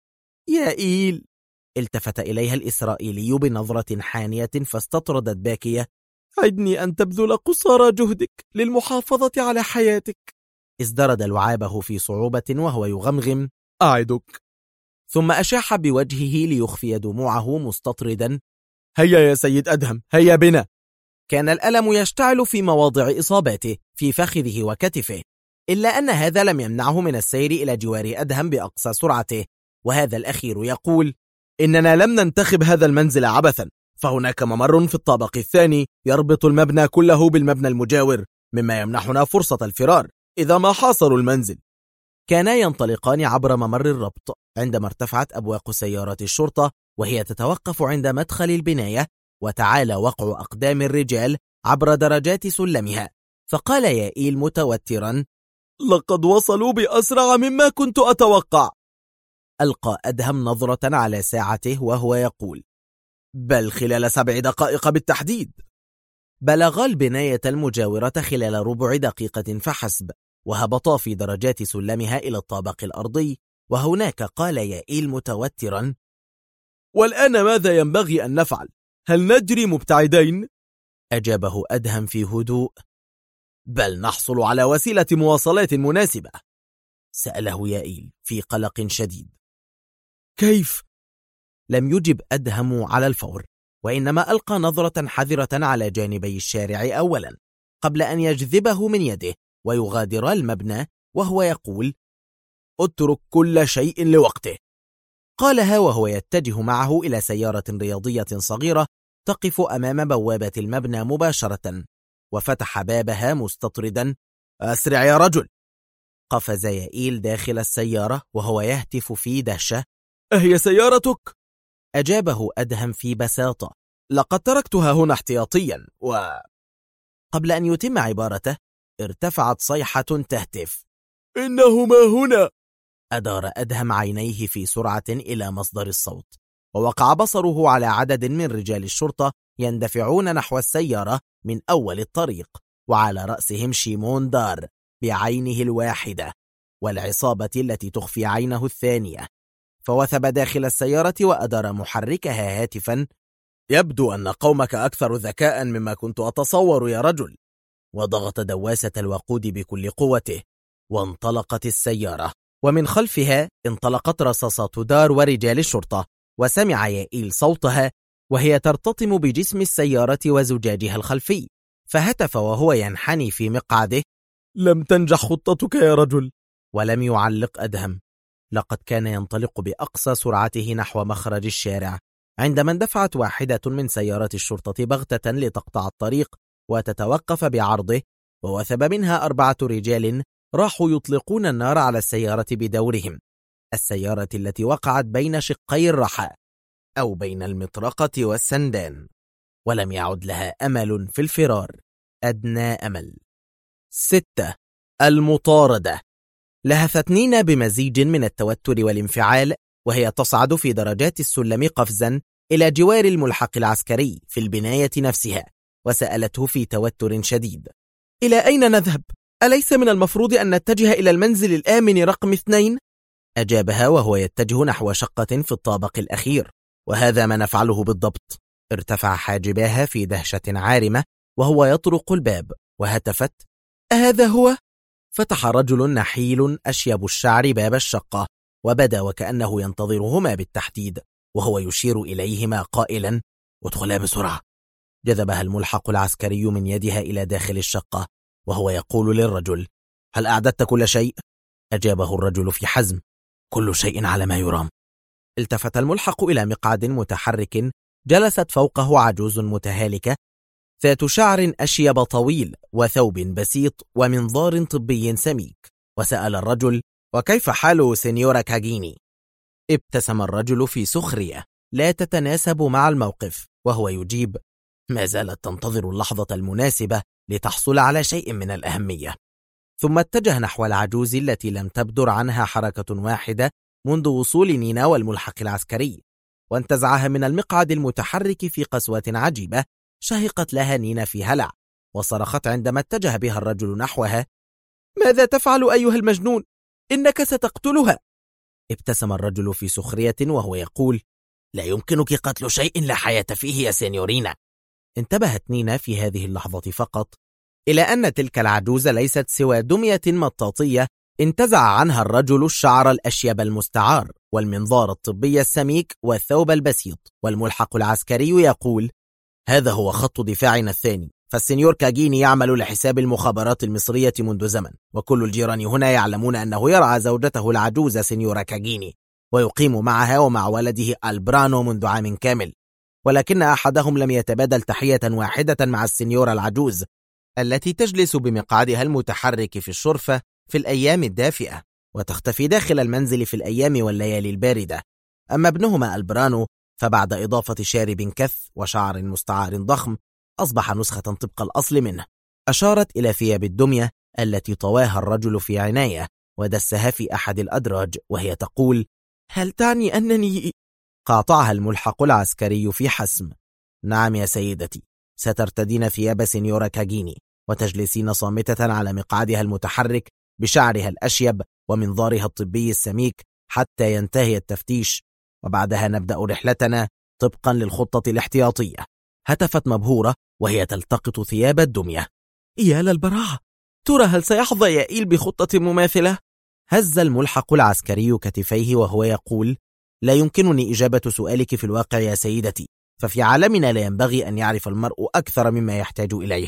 يائيل. التفت إليها الإسرائيلي بنظرة حانية فاستطردت باكية: عدني أن تبذل قصارى جهدك للمحافظة على حياتك. ازدرد لعابه في صعوبة وهو يغمغم: أعدك. ثم أشاح بوجهه ليخفي دموعه مستطردا: هيا يا سيد أدهم، هيا بنا. كان الألم يشتعل في مواضع إصاباته في فخذه وكتفه، إلا أن هذا لم يمنعه من السير إلى جوار أدهم بأقصى سرعته، وهذا الأخير يقول: إننا لم ننتخب هذا المنزل عبثا، فهناك ممر في الطابق الثاني يربط المبنى كله بالمبنى المجاور، مما يمنحنا فرصة الفرار إذا ما حاصروا المنزل. كانا ينطلقان عبر ممر الربط عندما ارتفعت أبواق سيارة الشرطة وهي تتوقف عند مدخل البناية، وتعالى وقع أقدام الرجال عبر درجات سلمها، فقال يائيل متوترا: لقد وصلوا بأسرع مما كنت أتوقع. ألقى أدهم نظرة على ساعته وهو يقول: بل خلال 7 دقائق بالتحديد. بلغا البناية المجاورة خلال ربع دقيقة فحسب، وهبطا في درجات سلمها إلى الطابق الأرضي، وهناك قال يائيل متوترا: والآن ماذا ينبغي أن نفعل؟ هل نجري مبتعدين؟ أجابه أدهم في هدوء: بل نحصل على وسيلة مواصلات مناسبة. سأله يائيل في قلق شديد: كيف؟ لم يجب أدهم على الفور، وإنما ألقى نظرة حذرة على جانبي الشارع أولا قبل أن يجذبه من يده ويغادر المبنى، وهو يقول: اترك كل شيء لوقته. قالها وهو يتجه معه إلى سيارة رياضية صغيرة تقف أمام بوابة المبنى مباشرة، وفتح بابها مستطردا: أسرع يا رجل. قفز يائيل داخل السيارة وهو يهتف في دهشة: أهي سيارتك؟ أجابه أدهم في بساطة: لقد تركتها هنا احتياطيا قبل أن يتم عبارته ارتفعت صيحة تهتف: إنهما هنا. أدار أدهم عينيه في سرعة إلى مصدر الصوت، ووقع بصره على عدد من رجال الشرطة يندفعون نحو السيارة من أول الطريق، وعلى رأسهم شيمون دار بعينه الواحدة والعصابة التي تخفي عينه الثانية. فوثب داخل السيارة وأدار محركها هاتفا: يبدو أن قومك أكثر ذكاء مما كنت أتصور يا رجل. وضغط دواسة الوقود بكل قوته، وانطلقت السيارة، ومن خلفها انطلقت رصاصات دار ورجال الشرطة، وسمع يائيل صوتها وهي ترتطم بجسم السيارة وزجاجها الخلفي، فهتف وهو ينحني في مقعده: لم تنجح خطتك يا رجل. ولم يعلق أدهم. لقد كان ينطلق بأقصى سرعته نحو مخرج الشارع، عندما اندفعت واحدة من سيارات الشرطة بغتة لتقطع الطريق وتتوقف بعرضه، ووثب منها 4 رجال راحوا يطلقون النار على السيارة بدورهم، السيارة التي وقعت بين شقي الرحى أو بين المطرقة والسندان، ولم يعد لها أمل في الفرار، أدنى أمل. 6. المطاردة. لهفت نينا بمزيج من التوتر والانفعال وهي تصعد في درجات السلم قفزا إلى جوار الملحق العسكري في البناية نفسها، وسألته في توتر شديد: إلى أين نذهب؟ أليس من المفروض أن نتجه إلى المنزل الآمن رقم 2؟ أجابها وهو يتجه نحو شقة في الطابق الأخير: وهذا ما نفعله بالضبط. ارتفع حاجباها في دهشة عارمة وهو يطرق الباب، وهتفت: أهذا هو؟ فتح رجل نحيل أشيب الشعر باب الشقة، وبدا وكأنه ينتظرهما بالتحديد، وهو يشير إليهما قائلا: ادخلا بسرعة. جذبها الملحق العسكري من يدها إلى داخل الشقة وهو يقول للرجل: هل أعددت كل شيء؟ أجابه الرجل في حزم: كل شيء على ما يرام. التفت الملحق إلى مقعد متحرك جلست فوقه عجوز متهالكة ذات شعر أشيب طويل وثوب بسيط ومنظار طبي سميك، وسأل الرجل: وكيف حال سينيورا كاجيني؟ ابتسم الرجل في سخرية لا تتناسب مع الموقف وهو يجيب: ما زالت تنتظر اللحظة المناسبة لتحصل على شيء من الأهمية. ثم اتجه نحو العجوز التي لم تبدر عنها حركة واحدة منذ وصول نينا والملحق العسكري، وانتزعها من المقعد المتحرك في قسوة عجيبة. شهقت لها نينا في هلع وصرخت عندما اتجه بها الرجل نحوها: ماذا تفعل أيها المجنون؟ إنك ستقتلها. ابتسم الرجل في سخرية وهو يقول: لا يمكنك قتل شيء لا حياة فيه يا سينيورينا. انتبهت نينا في هذه اللحظة فقط إلى أن تلك العجوز ليست سوى دمية مطاطية انتزع عنها الرجل الشعر الأشيب المستعار والمنظار الطبي السميك والثوب البسيط، والملحق العسكري يقول: هذا هو خط دفاعنا الثاني، فالسنيور كاجيني يعمل لحساب المخابرات المصرية منذ زمن، وكل الجيران هنا يعلمون أنه يرعى زوجته العجوز سنيورا كاجيني ويقيم معها ومع ولده ألبرانو منذ عام كامل، ولكن أحدهم لم يتبادل تحية واحدة مع السنيورا العجوز التي تجلس بمقعدها المتحرك في الشرفة في الأيام الدافئة وتختفي داخل المنزل في الأيام والليالي الباردة. أما ابنهما ألبرانو فبعد إضافة شارب كث وشعر مستعار ضخم أصبح نسخة طبق الأصل منه. أشارت إلى ثياب الدمية التي طواها الرجل في عناية ودسها في أحد الأدراج وهي تقول: هل تعني أنني؟ قاطعها الملحق العسكري في حسم: نعم يا سيدتي، سترتدين ثياب سينيورا كاجيني وتجلسين صامتة على مقعدها المتحرك بشعرها الأشيب ومنظارها الطبي السميك حتى ينتهي التفتيش، وبعدها نبدأ رحلتنا طبقا للخطة الاحتياطية. هتفت مبهورة وهي تلتقط ثياب الدمية: يا للبراعة، ترى هل سيحظى يائيل بخطة مماثلة؟ هز الملحق العسكري كتفيه وهو يقول: لا يمكنني إجابة سؤالك في الواقع يا سيدتي، ففي عالمنا لا ينبغي أن يعرف المرء أكثر مما يحتاج إليه.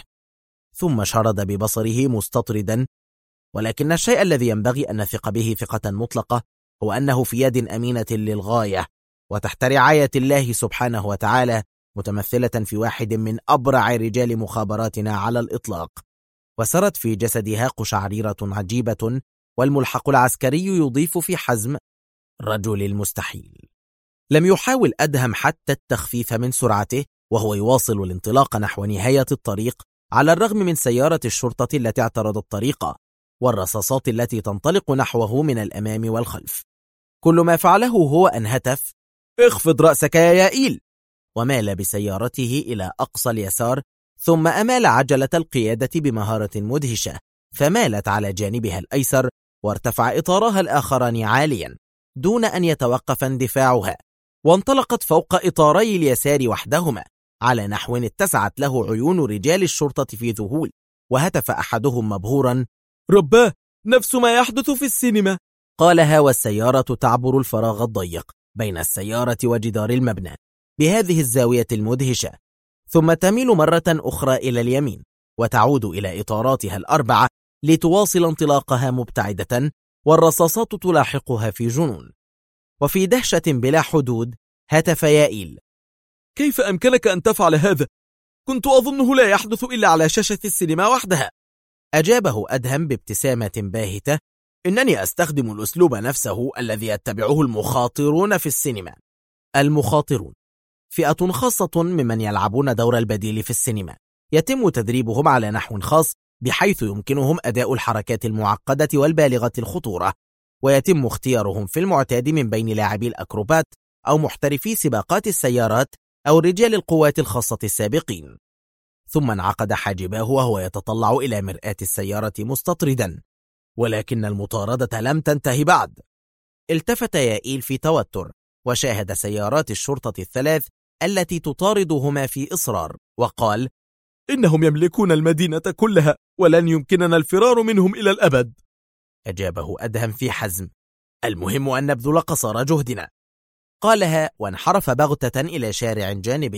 ثم شرد ببصره مستطردا: ولكن الشيء الذي ينبغي أن نثق به ثقة مطلقة هو أنه في يد أمينة للغاية وتحت رعاية الله سبحانه وتعالى، متمثلة في واحد من أبرع رجال مخابراتنا على الإطلاق. وسرت في جسدها قشعريرة عجيبة، والملحق العسكري يضيف في حزم: رجل المستحيل. لم يحاول أدهم حتى التخفيف من سرعته وهو يواصل الانطلاق نحو نهاية الطريق، على الرغم من سيارة الشرطة التي اعترضت الطريق والرصاصات التي تنطلق نحوه من الأمام والخلف. كل ما فعله هو أن هتف: اخفض رأسك يا يائيل، ومال بسيارته إلى أقصى اليسار، ثم أمال عجلة القيادة بمهارة مدهشة، فمالت على جانبها الأيسر وارتفع إطارها الآخران عاليا دون أن يتوقف اندفاعها، وانطلقت فوق إطاري اليسار وحدهما على نحو اتسعت له عيون رجال الشرطة في ذهول. وهتف أحدهم مبهورا: رباه، نفس ما يحدث في السينما. قالها والسيارة تعبر الفراغ الضيق بين السيارة وجدار المبنى بهذه الزاوية المدهشة، ثم تميل مرة أخرى إلى اليمين وتعود إلى إطاراتها الأربعة لتواصل انطلاقها مبتعدة، والرصاصات تلاحقها في جنون. وفي دهشة بلا حدود هتف يائيل: كيف أمكنك أن تفعل هذا؟ كنت أظنه لا يحدث إلا على شاشة السينما وحدها. أجابه أدهم بابتسامة باهتة: إنني أستخدم الأسلوب نفسه الذي يتبعه المخاطرون في السينما. المخاطرون فئة خاصة ممن يلعبون دور البديل في السينما، يتم تدريبهم على نحو خاص بحيث يمكنهم أداء الحركات المعقدة والبالغة الخطورة، ويتم اختيارهم في المعتاد من بين لاعبي الأكروبات أو محترفي سباقات السيارات أو رجال القوات الخاصة السابقين. ثم انعقد حاجباه وهو يتطلع إلى مرآة السيارة مستطردا، ولكن المطاردة لم تنتهي بعد. التفت يائيل في توتر وشاهد سيارات الشرطة الثلاث التي تطاردهما في إصرار، وقال: إنهم يملكون المدينة كلها ولن يمكننا الفرار منهم إلى الأبد. أجابه أدهم في حزم: المهم أن نبذل قصارى جهدنا. قالها وانحرف بغتة إلى شارع جانبي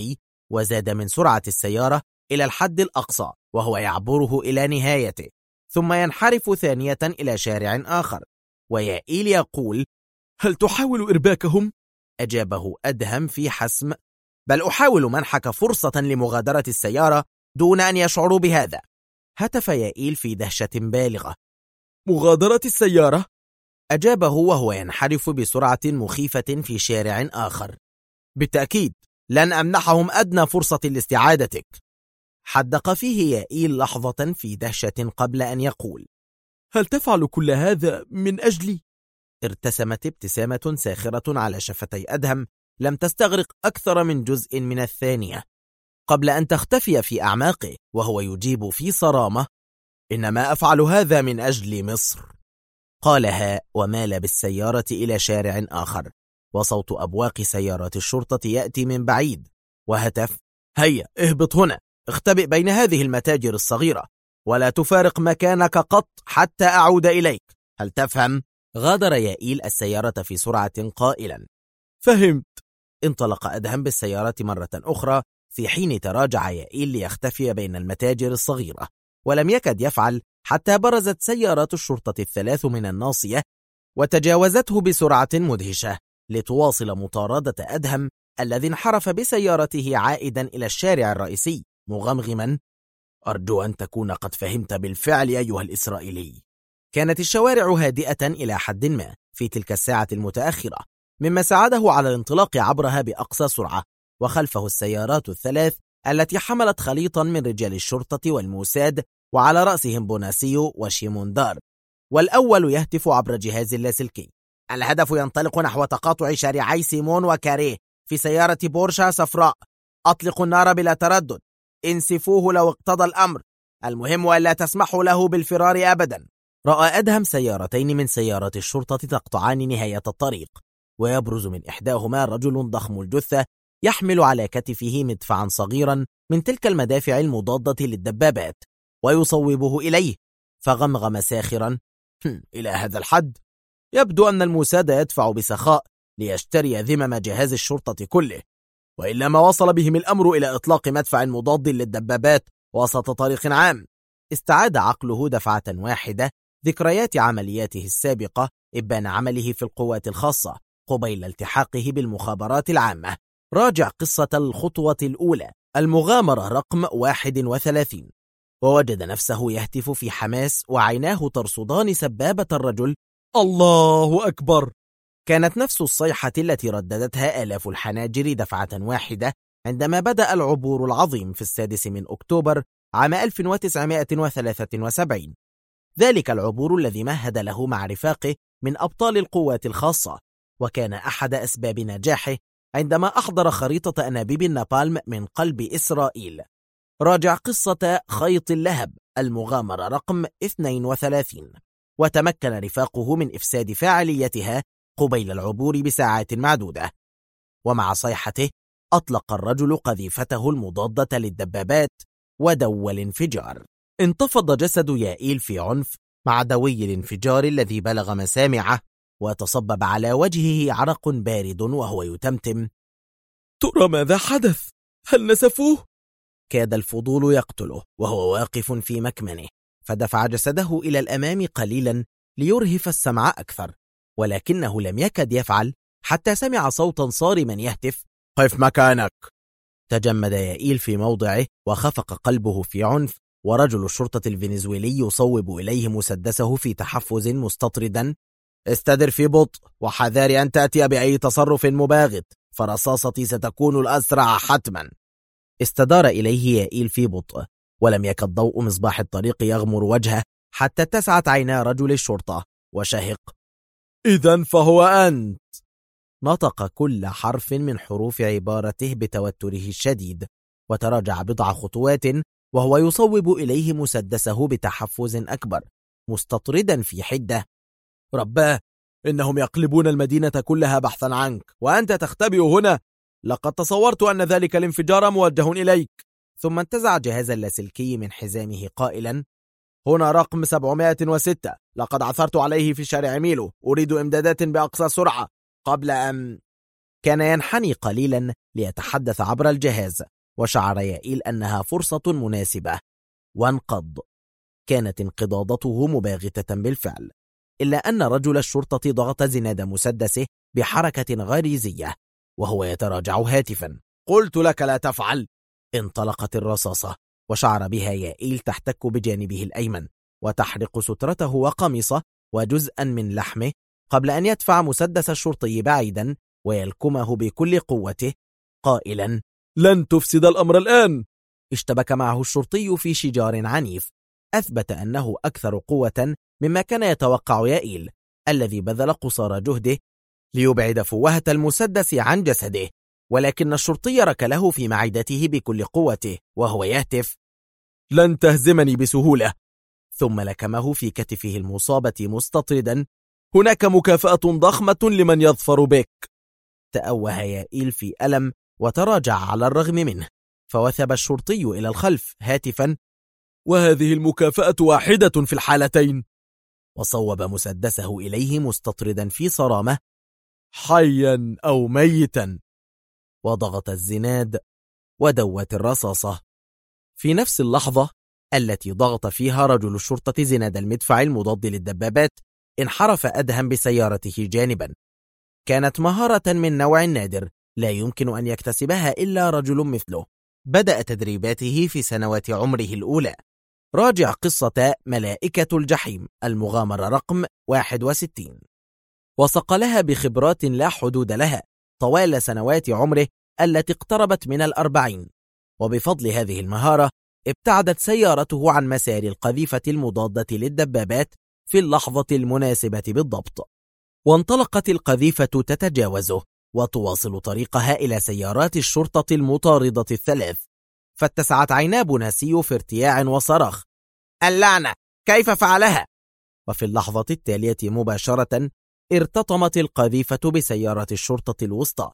وزاد من سرعة السيارة إلى الحد الأقصى وهو يعبره إلى نهايته، ثم ينحرف ثانية إلى شارع آخر، ويائيل يقول: هل تحاول إرباكهم؟ أجابه أدهم في حسم: بل أحاول منحك فرصة لمغادرة السيارة دون أن يشعروا بهذا. هتف يائيل في دهشة بالغة: مغادرة السيارة؟ أجابه وهو ينحرف بسرعة مخيفة في شارع آخر: بالتأكيد لن أمنحهم أدنى فرصة لاستعادتك. حدق فيه يائيل لحظة في دهشة قبل أن يقول: هل تفعل كل هذا من أجلي؟ ارتسمت ابتسامة ساخرة على شفتي أدهم لم تستغرق أكثر من جزء من الثانية قبل أن تختفي في أعماقه، وهو يجيب في صرامة: إنما أفعل هذا من أجل مصر. قالها ومال بالسيارة إلى شارع آخر، وصوت أبواق سيارات الشرطة يأتي من بعيد، وهتف: هيا اهبط هنا، اختبئ بين هذه المتاجر الصغيرة، ولا تفارق مكانك قط حتى أعود إليك، هل تفهم؟ غادر يائيل السيارة في سرعة قائلا: فهمت. انطلق أدهم بالسيارة مرة أخرى، في حين تراجع يائيل ليختفي بين المتاجر الصغيرة، ولم يكد يفعل حتى برزت سيارات الشرطة الثلاث من الناصية وتجاوزته بسرعة مدهشة لتواصل مطاردة أدهم الذي انحرف بسيارته عائدا إلى الشارع الرئيسي مغمغما: أرجو أن تكون قد فهمت بالفعل أيها الإسرائيلي. كانت الشوارع هادئة إلى حد ما في تلك الساعة المتأخرة، مما ساعده على الانطلاق عبرها بأقصى سرعة، وخلفه السيارات الثلاث التي حملت خليطا من رجال الشرطة والموساد، وعلى رأسهم بوناسيو وشيموندار، والأول يهتف عبر جهاز اللاسلكي: الهدف ينطلق نحو تقاطع شارعي سيمون وكاريه في سيارة بورشا صفراء، أطلقوا النار بلا تردد، انسفوه لو اقتضى الأمر، المهم ألا تسمحوا له بالفرار أبدا. رأى أدهم سيارتين من سيارات الشرطة تقطعان نهاية الطريق، ويبرز من إحداهما رجل ضخم الجثة يحمل على كتفه مدفعا صغيرا من تلك المدافع المضادة للدبابات، ويصوبه إليه، فغمغم ساخرا: إلى هذا الحد؟ يبدو أن الموساد يدفع بسخاء ليشتري ذمم جهاز الشرطة كله، وإلا ما وصل بهم الأمر إلى إطلاق مدفع مضاد للدبابات وسط طريق عام. استعاد عقله دفعة واحدة ذكريات عملياته السابقة إبان عمله في القوات الخاصة قبيل التحاقه بالمخابرات العامة. راجع قصة الخطوة الأولى، المغامرة رقم 31، ووجد نفسه يهتف في حماس وعيناه ترصدان سبابة الرجل: الله أكبر! كانت نفس الصيحة التي رددتها آلاف الحناجر دفعة واحدة عندما بدأ العبور العظيم في 6 من أكتوبر عام 1973، ذلك العبور الذي مهد له مع رفاقه من أبطال القوات الخاصة، وكان أحد أسباب نجاحه عندما أحضر خريطة أنابيب النابالم من قلب إسرائيل. راجع قصة خيط اللهب، المغامرة رقم 32، وتمكن رفاقه من إفساد فاعليتها قبيل العبور بساعات معدودة، ومع صيحته أطلق الرجل قذيفته المضادة للدبابات ودوى الانفجار. انتفض جسد يائيل في عنف مع دوي الانفجار الذي بلغ مسامعه، وتصبب على وجهه عرق بارد وهو يتمتم: ترى ماذا حدث؟ هل نسفوه؟ كاد الفضول يقتله وهو واقف في مكمنه، فدفع جسده إلى الأمام قليلا ليرهف السمع أكثر، ولكنه لم يكد يفعل حتى سمع صوتا صارما يهتف: قف مكانك. تجمد يائيل في موضعه وخفق قلبه في عنف، ورجل الشرطة الفنزويلي يصوب إليه مسدسه في تحفز مستطردا: استدر في بطء، وحذار أن تأتي بأي تصرف مباغت، فرصاصتي ستكون الأسرع حتما. استدار إليه يائيل في بطء، ولم يكد ضوء مصباح الطريق يغمر وجهه حتى اتسعت عينا رجل الشرطة، وشهق: إذن فهو أنت. نطق كل حرف من حروف عبارته بتوتره الشديد، وتراجع بضع خطوات وهو يصوب إليه مسدسه بتحفز أكبر، مستطردا في حدة: رباه، إنهم يقلبون المدينة كلها بحثا عنك، وأنت تختبئ هنا. لقد تصورت أن ذلك الانفجار موجه إليك. ثم انتزع جهاز اللاسلكي من حزامه قائلا: هنا رقم 706، لقد عثرت عليه في شارع ميلو، أريد إمدادات بأقصى سرعة. قبل أن كان ينحني قليلا ليتحدث عبر الجهاز، وشعر يائيل أنها فرصة مناسبة وانقض. كانت انقضاضته مباغتة بالفعل، إلا أن رجل الشرطة ضغط زناد مسدسه بحركة غريزية وهو يتراجع هاتفا: قلت لك لا تفعل. انطلقت الرصاصة وشعر بها يائيل تحتك بجانبه الأيمن وتحرق سترته وقميصه وجزءا من لحمه قبل أن يدفع مسدس الشرطي بعيدا ويلكمه بكل قوته قائلا: لن تفسد الأمر الآن. اشتبك معه الشرطي في شجار عنيف أثبت أنه أكثر قوة مما كان يتوقع يائيل الذي بذل قصارى جهده ليبعد فوهة المسدس عن جسده، ولكن الشرطي ركله في معدته بكل قوته وهو يهتف: لن تهزمني بسهولة. ثم لكمه في كتفه المصابة مستطردا: هناك مكافأة ضخمة لمن يظفر بك. تأوه يائيل في ألم وتراجع على الرغم منه، فوثب الشرطي إلى الخلف هاتفا: وهذه المكافأة واحدة في الحالتين. وصوب مسدسه إليه مستطردا في صرامة: حيا أو ميتا. وضغط الزناد ودوت الرصاصة. في نفس اللحظة التي ضغط فيها رجل الشرطة زناد المدفع المضاد للدبابات، انحرف أدهم بسيارته جانبا. كانت مهارة من نوع نادر لا يمكن أن يكتسبها إلا رجل مثله. بدأ تدريباته في سنوات عمره الأولى. راجع قصة ملائكة الجحيم المغامرة رقم 61. وصقلها بخبرات لا حدود لها طوال سنوات عمره التي اقتربت من 40، وبفضل هذه المهارة ابتعدت سيارته عن مسار القذيفة المضادة للدبابات في اللحظة المناسبة بالضبط، وانطلقت القذيفة تتجاوزه وتواصل طريقها إلى سيارات الشرطة المطاردة الثلاث. فاتسعت عينا بوناسيو في ارتياع وصراخ: اللعنة، كيف فعلها؟ وفي اللحظة التالية مباشرة ارتطمت القذيفة بسيارة الشرطة الوسطى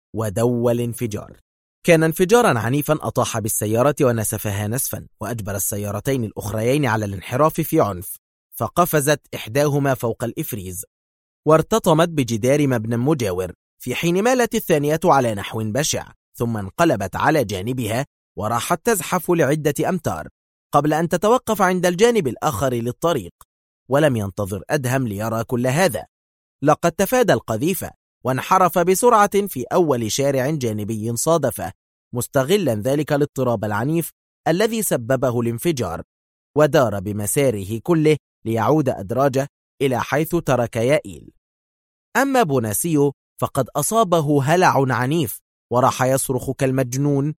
ودوى الانفجار. كان انفجارا عنيفا أطاح بالسيارة ونسفها نسفا، وأجبر السيارتين الأخريين على الانحراف في عنف، فقفزت إحداهما فوق الإفريز وارتطمت بجدار مبنى مجاور، في حين مالت الثانية على نحو بشع، ثم انقلبت على جانبها وراحت تزحف لعدة أمتار قبل أن تتوقف عند الجانب الآخر للطريق. ولم ينتظر أدهم ليرى كل هذا، لقد تفادى القذيفة وانحرف بسرعة في أول شارع جانبي صادفه، مستغلا ذلك الاضطراب العنيف الذي سببه الانفجار، ودار بمساره كله ليعود أدراجه إلى حيث ترك يائيل. أما بوناسيو فقد أصابه هلع عنيف وراح يصرخ كالمجنون: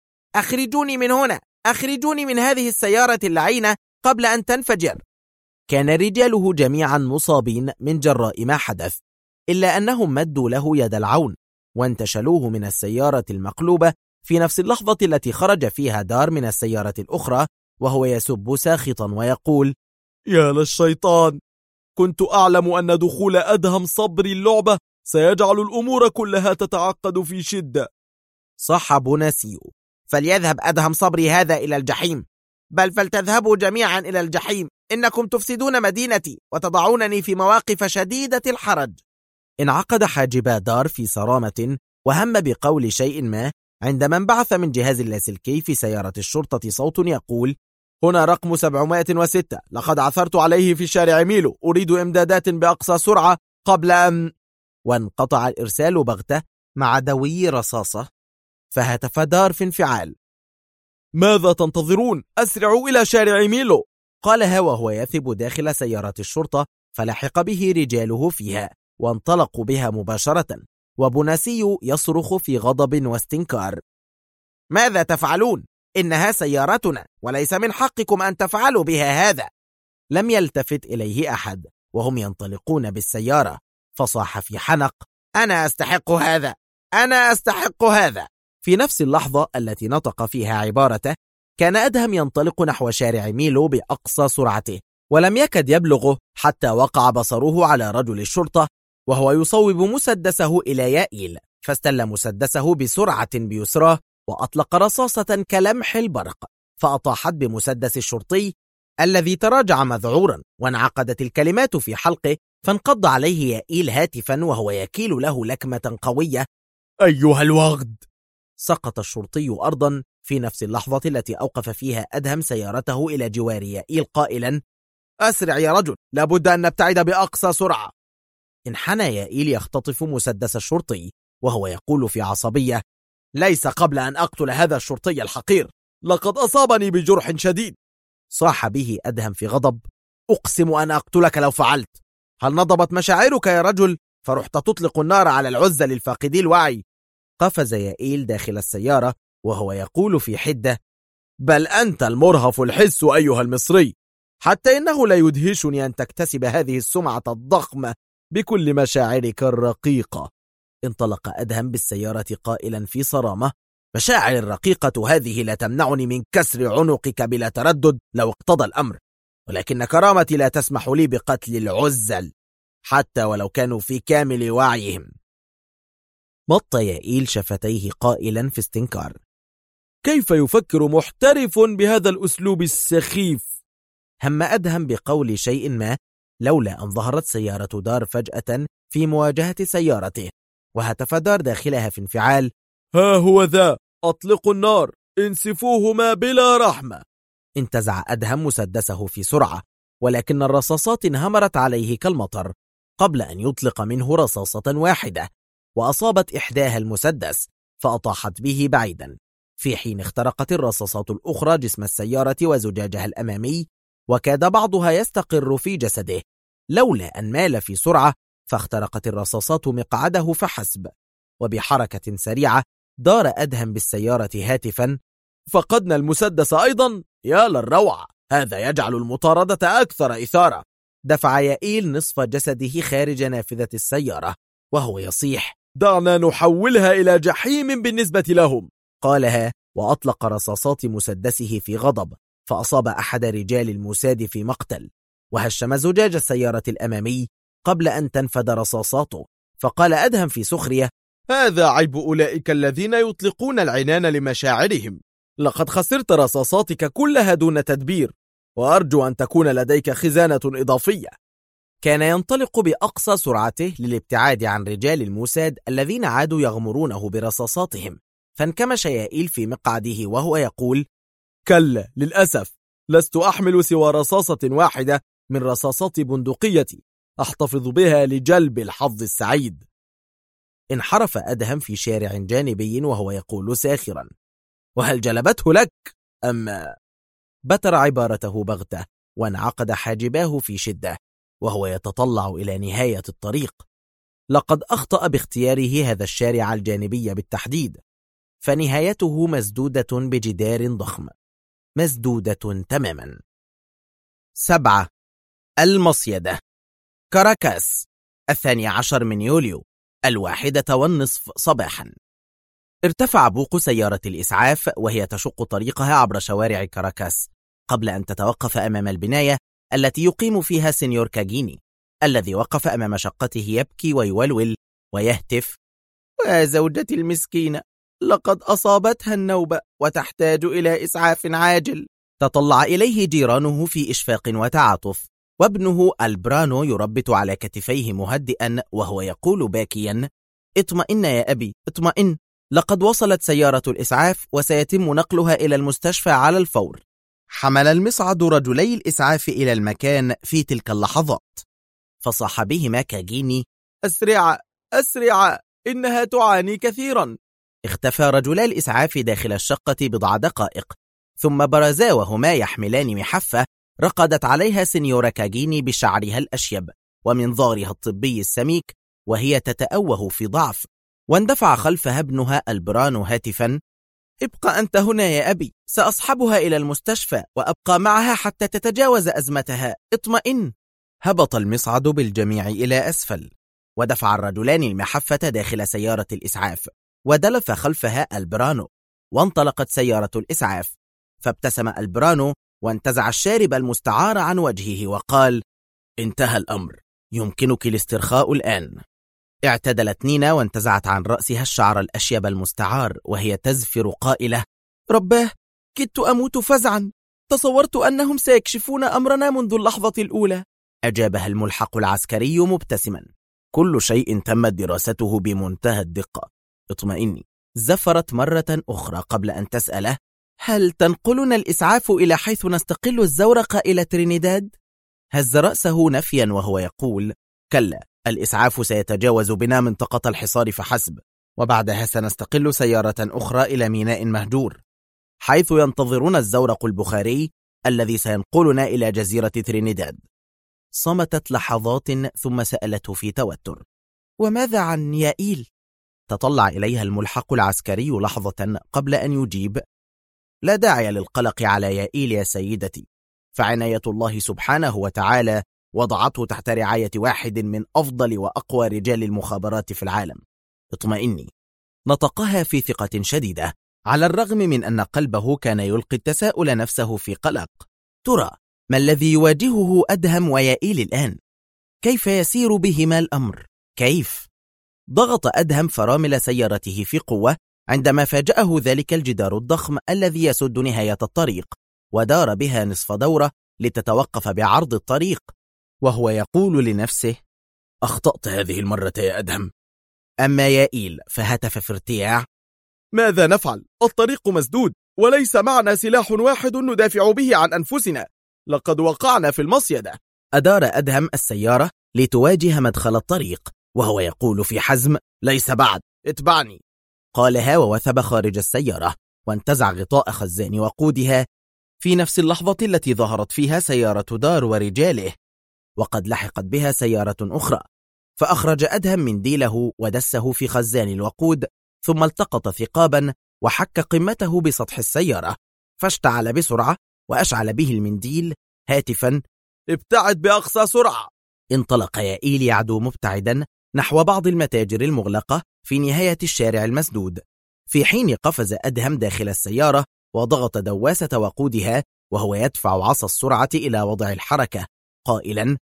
أخرجوني من هنا، أخرجوني من هذه السيارة اللعينة قبل أن تنفجر. كان رجاله جميعا مصابين من جراء ما حدث، إلا أنهم مدوا له يد العون وانتشلوه من السيارة المقلوبة في نفس اللحظة التي خرج فيها دار من السيارة الأخرى وهو يسب ساخطا ويقول: يا للشيطان، كنت أعلم أن دخول أدهم صبري اللعبة سيجعل الأمور كلها تتعقد في شدة. صح بوناسيو: فليذهب أدهم صبري هذا إلى الجحيم، بل فلتذهبوا جميعا إلى الجحيم، إنكم تفسدون مدينتي وتضعونني في مواقف شديدة الحرج. انعقد حاجبا دار في صرامة وهم بقول شيء ما عندما انبعث من جهاز اللاسلكي في سيارة الشرطة صوت يقول: هنا رقم 706، لقد عثرت عليه في شارع ميلو، أريد إمدادات بأقصى سرعة قبل أن... وانقطع الإرسال بغتة مع دوي رصاصة، فهتف دار في انفعال: ماذا تنتظرون؟ أسرعوا إلى شارع ميلو! قالها وهو يثب داخل سيارة الشرطة، فلحق به رجاله فيها وانطلقوا بها مباشرة، وبوناسيو يصرخ في غضب واستنكار: ماذا تفعلون؟ إنها سيارتنا وليس من حقكم أن تفعلوا بها هذا. لم يلتفت إليه أحد وهم ينطلقون بالسيارة، فصاح في حنق: أنا أستحق هذا، أنا أستحق هذا. في نفس اللحظة التي نطق فيها عبارته، كان أدهم ينطلق نحو شارع ميلو بأقصى سرعته، ولم يكد يبلغه حتى وقع بصره على رجل الشرطة وهو يصوب مسدسه إلى يائيل، فاستل مسدسه بسرعة بيسراه وأطلق رصاصة كلمح البرق، فأطاحت بمسدس الشرطي الذي تراجع مذعورا، وانعقدت الكلمات في حلقه، فانقض عليه يائيل هاتفا وهو يكيل له لكمة قوية: أيها الوغد! سقط الشرطي أرضا في نفس اللحظة التي أوقف فيها أدهم سيارته إلى جوار يائيل قائلا: أسرع يا رجل، لابد أن نبتعد بأقصى سرعة. انحنى يائيل يختطف مسدس الشرطي وهو يقول في عصبية: ليس قبل أن أقتل هذا الشرطي الحقير، لقد أصابني بجرح شديد. صاح به أدهم في غضب: أقسم أن أقتلك لو فعلت. هل نضبت مشاعرك يا رجل فرحت تطلق النار على العزة للفاقدي الوعي؟ قفز يائيل داخل السيارة وهو يقول في حدة: بل أنت المرهف الحس أيها المصري، حتى إنه لا يدهشني أن تكتسب هذه السمعة الضخمة بكل مشاعرك الرقيقة. انطلق أدهم بالسيارة قائلا في صرامة: مشاعر الرقيقة هذه لا تمنعني من كسر عنقك بلا تردد لو اقتضى الأمر، ولكن كرامتي لا تسمح لي بقتل العزل حتى ولو كانوا في كامل وعيهم. مط يائيل شفتيه قائلا في استنكار: كيف يفكر محترف بهذا الأسلوب السخيف؟ هم أدهم بقول شيء ما لولا أن ظهرت سيارة دار فجأة في مواجهة سيارته، وهتف دار داخلها في انفعال: ها هو ذا، أطلقوا النار، انسفوهما بلا رحمة. انتزع أدهم مسدسه في سرعة، ولكن الرصاصات انهمرت عليه كالمطر قبل أن يطلق منه رصاصة واحدة، وأصابت إحداها المسدس فأطاحت به بعيدا، في حين اخترقت الرصاصات الأخرى جسم السيارة وزجاجها الأمامي، وكاد بعضها يستقر في جسده لولا أن مال في سرعة فاخترقت الرصاصات مقعده فحسب. وبحركة سريعة دار أدهم بالسيارة هاتفا: فقدنا المسدس أيضا، يا للروعة، هذا يجعل المطاردة أكثر إثارة. دفع يائيل نصف جسده خارج نافذة السيارة وهو يصيح: دعنا نحولها إلى جحيم بالنسبة لهم. قالها وأطلق رصاصات مسدسه في غضب، فأصاب أحد رجال الموساد في مقتل، وهشم زجاج السيارة الأمامي قبل أن تنفد رصاصاته. فقال أدهم في سخرية: هذا عيب أولئك الذين يطلقون العنان لمشاعرهم، لقد خسرت رصاصاتك كلها دون تدبير، وأرجو أن تكون لديك خزانة إضافية. كان ينطلق بأقصى سرعته للابتعاد عن رجال الموساد الذين عادوا يغمرونه برصاصاتهم، فانكمش يائيل في مقعده وهو يقول: كلا، للأسف لست أحمل سوى رصاصة واحدة من رصاصات بندقيتي أحتفظ بها لجلب الحظ السعيد. انحرف أدهم في شارع جانبي وهو يقول ساخرا: وهل جلبته لك أم؟ بتر عبارته بغتة وانعقد حاجباه في شدة وهو يتطلع إلى نهاية الطريق. لقد أخطأ باختياره هذا الشارع الجانبي بالتحديد، فنهايته مسدودة بجدار ضخم، مسدودة تماما. 7. المصيدة. كاراكاس، 12 من يوليو، 1:01 صباحا. ارتفع بوق سيارة الإسعاف وهي تشق طريقها عبر شوارع كاراكاس قبل أن تتوقف أمام البناية التي يقيم فيها سينيور كاجيني، الذي وقف أمام شقته يبكي ويولول ويهتف: وزوجتي المسكينة لقد أصابتها النوبة وتحتاج إلى إسعاف عاجل. تطلع إليه جيرانه في إشفاق وتعاطف، وابنه البرانو يربت على كتفيه مهدئا وهو يقول باكيا: اطمئن يا أبي، اطمئن، لقد وصلت سيارة الإسعاف وسيتم نقلها إلى المستشفى على الفور. حمل المصعد رجلي الإسعاف إلى المكان في تلك اللحظات، فصاح بهما كاجيني: أسرع أسرع، إنها تعاني كثيرا. اختفى رجلا الإسعاف داخل الشقة بضع دقائق، ثم برزا وهما يحملان محفة رقدت عليها سينيورا كاجيني بشعرها الأشيب ومنظارها الطبي السميك وهي تتأوه في ضعف، واندفع خلفها ابنها البرانو هاتفا: ابقى أنت هنا يا أبي، سأصحبها إلى المستشفى وأبقى معها حتى تتجاوز أزمتها، اطمئن. هبط المصعد بالجميع إلى أسفل، ودفع الرجلان المحفة داخل سيارة الإسعاف، ودلف خلفها البرانو، وانطلقت سيارة الإسعاف. فابتسم البرانو وانتزع الشارب المستعار عن وجهه وقال: انتهى الأمر، يمكنك الاسترخاء الآن. اعتدلت نينا وانتزعت عن رأسها الشعر الأشيب المستعار وهي تزفر قائلة: رباه، كدت أموت فزعا، تصورت أنهم سيكشفون أمرنا منذ اللحظة الأولى. أجابها الملحق العسكري مبتسما: كل شيء تمت دراسته بمنتهى الدقة، اطمئني. زفرت مرة أخرى قبل أن تسأله: هل تنقلنا الإسعاف إلى حيث نستقل الزورق إلى ترينيداد؟ هز رأسه نفيا وهو يقول: كلا، الإسعاف سيتجاوز بنا منطقة الحصار فحسب، وبعدها سنستقل سيارة أخرى إلى ميناء مهجور، حيث ينتظرون الزورق البخاري الذي سينقلنا إلى جزيرة ترينيداد. صمتت لحظات ثم سألته في توتر: وماذا عن يائيل؟ تطلع إليها الملحق العسكري لحظة قبل أن يجيب: لا داعي للقلق على يائيل يا سيدتي، فعناية الله سبحانه وتعالى وضعته تحت رعاية واحد من أفضل وأقوى رجال المخابرات في العالم. اطمئني. نطقها في ثقة شديدة، على الرغم من أن قلبه كان يلقي التساؤل نفسه في قلق. ترى ما الذي يواجهه أدهم ويائيل الآن؟ كيف يسير بهما الأمر؟ كيف؟ ضغط أدهم فرامل سيارته في قوة عندما فاجأه ذلك الجدار الضخم الذي يسد نهاية الطريق، ودار بها نصف دورة لتتوقف بعرض الطريق، وهو يقول لنفسه: أخطأت هذه المرة يا أدهم. أما يائيل فهتف في ارتياع: ماذا نفعل؟ الطريق مسدود، وليس معنا سلاح واحد ندافع به عن أنفسنا، لقد وقعنا في المصيدة. أدار أدهم السيارة لتواجه مدخل الطريق، وهو يقول في حزم: ليس بعد، اتبعني. قالها ووثب خارج السيارة، وانتزع غطاء خزان وقودها في نفس اللحظة التي ظهرت فيها سيارة دار ورجاله، وقد لحقت بها سيارة أخرى. فأخرج أدهم منديله ودسه في خزان الوقود، ثم التقط ثقابا وحك قمته بسطح السيارة، فاشتعل بسرعة وأشعل به المنديل هاتفا: ابتعد بأقصى سرعة. انطلق يائيل يعدو مبتعدا نحو بعض المتاجر المغلقة في نهاية الشارع المسدود، في حين قفز أدهم داخل السيارة وضغط دواسة وقودها وهو يدفع عصا السرعة إلى وضع الحركة، قائلا: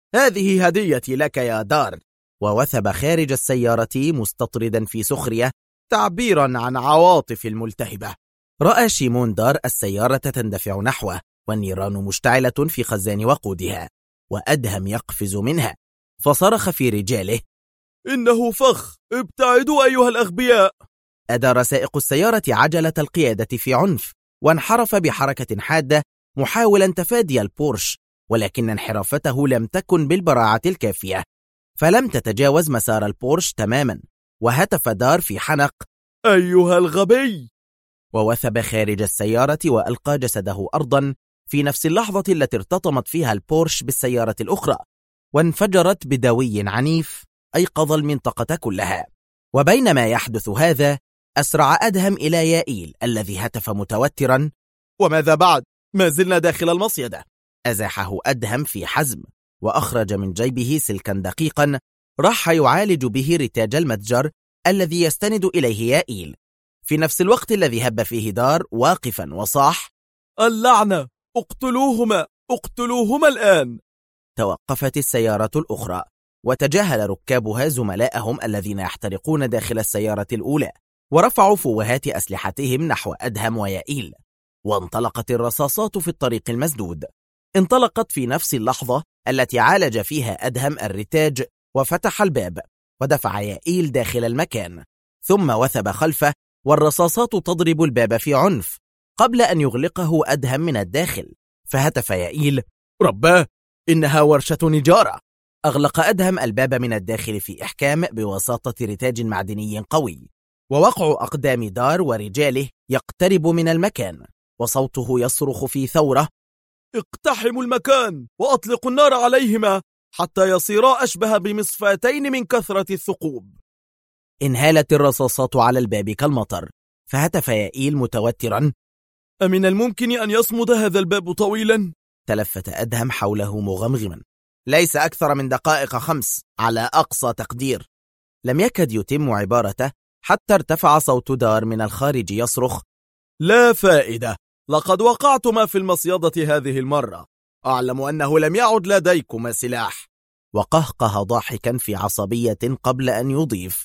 هذه هديتي لك يا دار. ووثب خارج السيارة مستطردا في سخرية تعبيرا عن عواطف الملتهبة. رأى شيمون دار السيارة تندفع نحوه، والنيران مشتعلة في خزان وقودها، وأدهم يقفز منها، فصرخ في رجاله: إنه فخ، ابتعدوا أيها الأغبياء. أدار سائق السيارة عجلة القيادة في عنف، وانحرف بحركة حادة محاولا تفادي البورش، ولكن انحرافته لم تكن بالبراعة الكافية، فلم تتجاوز مسار البورش تماما، وهتف دار في حنق: أيها الغبي! ووثب خارج السيارة وألقى جسده أرضا في نفس اللحظة التي ارتطمت فيها البورش بالسيارة الأخرى، وانفجرت بدوي عنيف أيقظ المنطقة كلها. وبينما يحدث هذا، أسرع أدهم إلى يائيل الذي هتف متوترا: وماذا بعد؟ ما زلنا داخل المصيدة. أزاحه أدهم في حزم، وأخرج من جيبه سلكا دقيقا راح يعالج به رتاج المتجر الذي يستند إليه يائيل، في نفس الوقت الذي هب فيه دار واقفا وصاح: اللعنة، اقتلوهما، اقتلوهما الآن. توقفت السيارة الأخرى، وتجاهل ركابها زملائهم الذين يحترقون داخل السيارة الأولى، ورفعوا فوهات أسلحتهم نحو أدهم ويائيل، وانطلقت الرصاصات في الطريق المسدود. انطلقت في نفس اللحظة التي عالج فيها أدهم الرتاج وفتح الباب، ودفع يائيل داخل المكان، ثم وثب خلفه، والرصاصات تضرب الباب في عنف قبل أن يغلقه أدهم من الداخل. فهتف يائيل: رباه، إنها ورشة نجارة. أغلق أدهم الباب من الداخل في إحكام بواسطة رتاج معدني قوي، ووقع أقدام دار ورجاله يقترب من المكان، وصوته يصرخ في ثورة: اقتحموا المكان وأطلقوا النار عليهما حتى يصيرا أشبه بمصفاتين من كثرة الثقوب. انهالت الرصاصات على الباب كالمطر، فهتف يائيل متوترا: أمن الممكن أن يصمد هذا الباب طويلا؟ تلفت أدهم حوله مغمغما: ليس أكثر من دقائق 5 على أقصى تقدير. لم يكد يتم عبارته حتى ارتفع صوت دار من الخارج يصرخ: لا فائدة، لقد وقعتما في المصيدة هذه المرة، أعلم أنه لم يعد لديكما سلاح. وقهقه ضاحكا في عصبية قبل أن يضيف: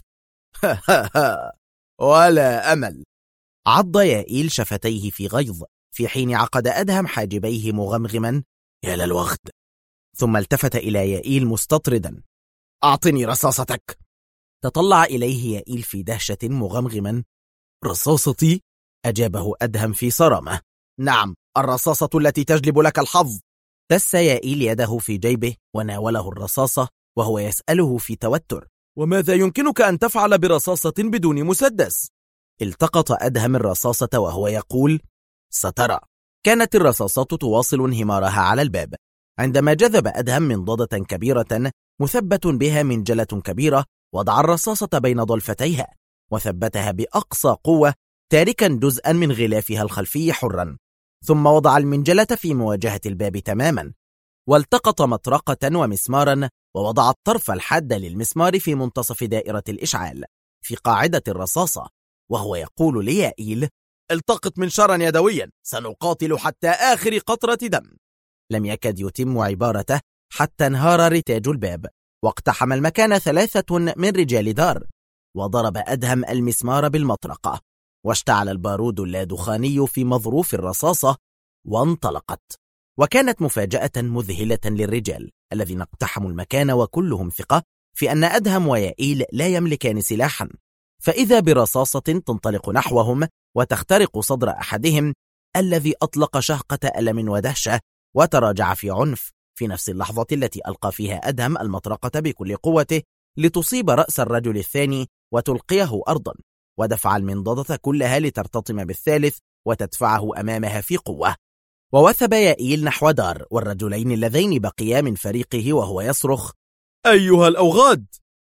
ولا أمل. عض يائيل شفتيه في غيظ، في حين عقد أدهم حاجبيه مغمغما: يا للوغد. ثم التفت إلى يائيل مستطردا: أعطني رصاصتك. تطلع إليه يائيل في دهشة مغمغما: رصاصتي؟ أجابه أدهم في صرامة. نعم، الرصاصة التي تجلب لك الحظ. دس يائيل يده في جيبه وناوله الرصاصة وهو يسأله في توتر: وماذا يمكنك أن تفعل برصاصة بدون مسدس؟ التقط أدهم الرصاصة وهو يقول: سترى. كانت الرصاصة تواصل انهمارها على الباب عندما جذب أدهم منضدة كبيرة مثبت بها منجلة كبيرة، وضع الرصاصة بين ضلفتيها وثبتها بأقصى قوة، تاركا جزءا من غلافها الخلفي حرا، ثم وضع المنجلة في مواجهة الباب تماما، والتقط مطرقة ومسمارا ووضع الطرف الحاد للمسمار في منتصف دائرة الإشعال في قاعدة الرصاصة، وهو يقول ليائيل: التقط منشارا يدويا، سنقاتل حتى آخر قطرة دم. لم يكد يتم عبارته حتى انهار رتاج الباب، واقتحم المكان 3 من رجال دار، وضرب أدهم المسمار بالمطرقة، واشتعل البارود اللادخاني في مظروف الرصاصة وانطلقت. وكانت مفاجأة مذهلة للرجال الذين اقتحموا المكان وكلهم ثقة في أن أدهم ويائيل لا يملكان سلاحا، فإذا برصاصة تنطلق نحوهم وتخترق صدر أحدهم الذي أطلق شهقة ألم ودهشة وتراجع في عنف في نفس اللحظة التي ألقى فيها أدهم المطرقة بكل قوته لتصيب رأس الرجل الثاني وتلقيه أرضا، ودفع المنضدة كلها لترتطم بالثالث وتدفعه أمامها في قوة. ووثب يائيل نحو دار والرجلين اللذين بقيا من فريقه وهو يصرخ: أيها الأوغاد!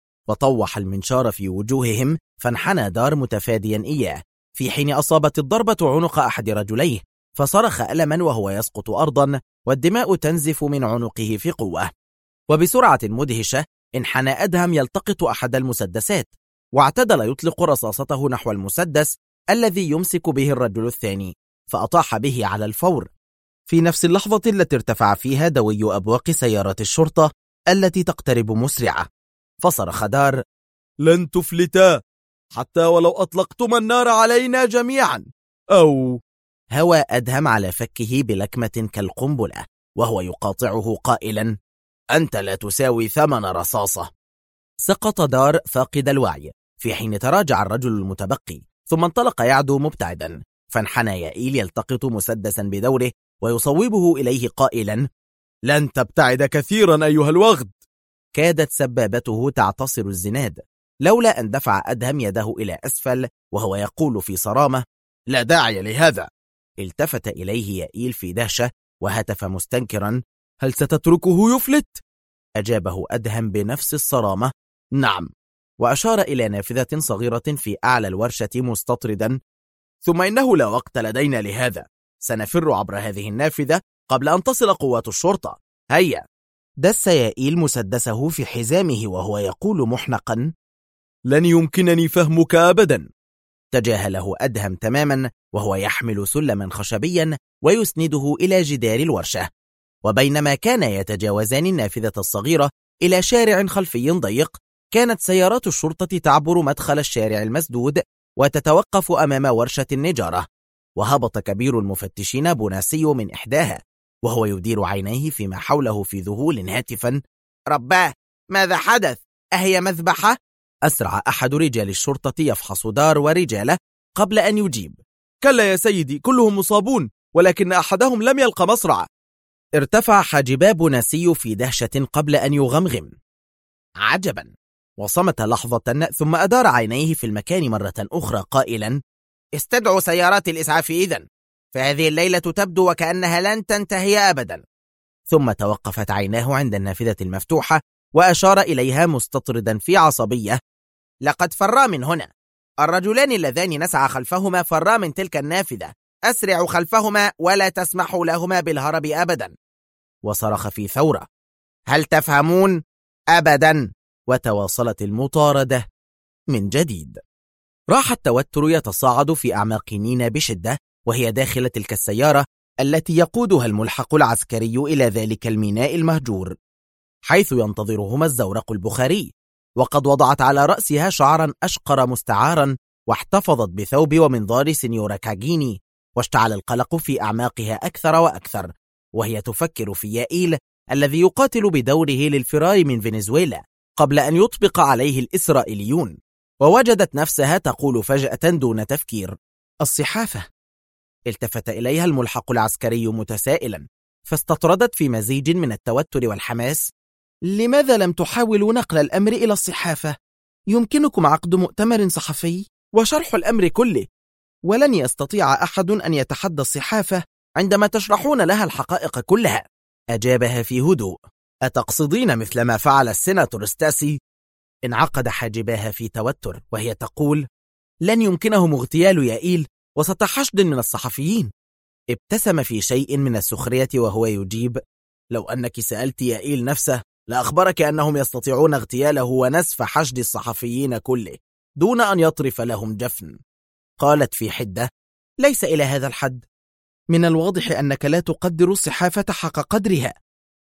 وطوح المنشار في وجوههم، فانحنى دار متفاديا إياه، في حين أصابت الضربة عنق أحد رجليه، فصرخ ألما وهو يسقط أرضا والدماء تنزف من عنقه في قوة. وبسرعة مدهشة انحنى أدهم يلتقط أحد المسدسات، واعتدل يطلق رصاصته نحو المسدس الذي يمسك به الرجل الثاني، فأطاح به على الفور في نفس اللحظة التي ارتفع فيها دوي أبواق سيارات الشرطة التي تقترب مسرعة، فصرخ دار: لن تفلتا حتى ولو أطلقتم النار علينا جميعا. أو هوى أدهم على فكه بلكمة كالقنبلة وهو يقاطعه قائلا: أنت لا تساوي ثمن رصاصة. سقط دار فاقد الوعي، في حين تراجع الرجل المتبقي، ثم انطلق يعدو مبتعدا، فانحنى يائيل يلتقط مسدسا بدوره ويصوبه إليه قائلا: لن تبتعد كثيرا أيها الوغد. كادت سبابته تعتصر الزناد لولا أن دفع أدهم يده إلى أسفل وهو يقول في صرامة: لا داعي لهذا. التفت إليه يائيل في دهشة وهتف مستنكرا: هل ستتركه يفلت؟ أجابه أدهم بنفس الصرامة: نعم. وأشار إلى نافذة صغيرة في أعلى الورشة مستطردا: ثم إنه لا وقت لدينا لهذا، سنفر عبر هذه النافذة قبل أن تصل قوات الشرطة. هيا. دس يائيل مسدسه في حزامه وهو يقول محنقا: لن يمكنني فهمك أبدا. تجاهله أدهم تماما وهو يحمل سلما خشبيا ويسنده إلى جدار الورشة. وبينما كان يتجاوزان النافذة الصغيرة إلى شارع خلفي ضيق، كانت سيارات الشرطة تعبر مدخل الشارع المسدود وتتوقف أمام ورشة النجارة، وهبط كبير المفتشين بوناسي من إحداها وهو يدير عينيه فيما حوله في ذهول هاتفا: رباه، ماذا حدث؟ أهي مذبحة؟ أسرع أحد رجال الشرطة يفحص دار ورجاله قبل أن يجيب: كلا يا سيدي، كلهم مصابون، ولكن أحدهم لم يلقى مصرع. ارتفع حاجبا بوناسي في دهشة قبل أن يغمغم: عجبا. وصمت لحظة ثم أدار عينيه في المكان مرة أخرى قائلا: استدعوا سيارات الإسعاف إذن، فهذه الليلة تبدو وكأنها لن تنتهي أبدا. ثم توقفت عيناه عند النافذة المفتوحة وأشار إليها مستطردا في عصبية: لقد فرا من هنا. الرجلان اللذان نسعى خلفهما فرا من تلك النافذة، أسرعوا خلفهما ولا تسمحوا لهما بالهرب أبدا. وصرخ في ثورة: هل تفهمون؟ أبدا. وتواصلت المطاردة من جديد. راح التوتر يتصاعد في أعماق نينا بشدة وهي داخل تلك السيارة التي يقودها الملحق العسكري إلى ذلك الميناء المهجور، حيث ينتظرهما الزورق البخاري، وقد وضعت على رأسها شعرا أشقر مستعارا واحتفظت بثوب ومنظار سينيورا كاجيني، واشتعل القلق في أعماقها أكثر وأكثر وهي تفكر في يائيل الذي يقاتل بدوره للفرار من فنزويلا قبل أن يطبق عليه الإسرائيليون، ووجدت نفسها تقول فجأة دون تفكير: الصحافة. التفت إليها الملحق العسكري متسائلا، فاستطردت في مزيج من التوتر والحماس: لماذا لم تحاولوا نقل الأمر إلى الصحافة؟ يمكنكم عقد مؤتمر صحفي وشرح الأمر كله، ولن يستطيع أحد أن يتحدى الصحافة عندما تشرحون لها الحقائق كلها. أجابها في هدوء: أتقصدين مثل ما فعل السيناتور ستاسي؟ انعقد حاجباها في توتر وهي تقول: لن يمكنهم اغتيال يائيل وسط حشد من الصحفيين. ابتسم في شيء من السخرية وهو يجيب: لو أنك سألت يائيل نفسه لأخبرك أنهم يستطيعون اغتياله ونسف حشد الصحفيين كله دون أن يطرف لهم جفن. قالت في حدة: ليس إلى هذا الحد، من الواضح أنك لا تقدر الصحافة حق قدرها.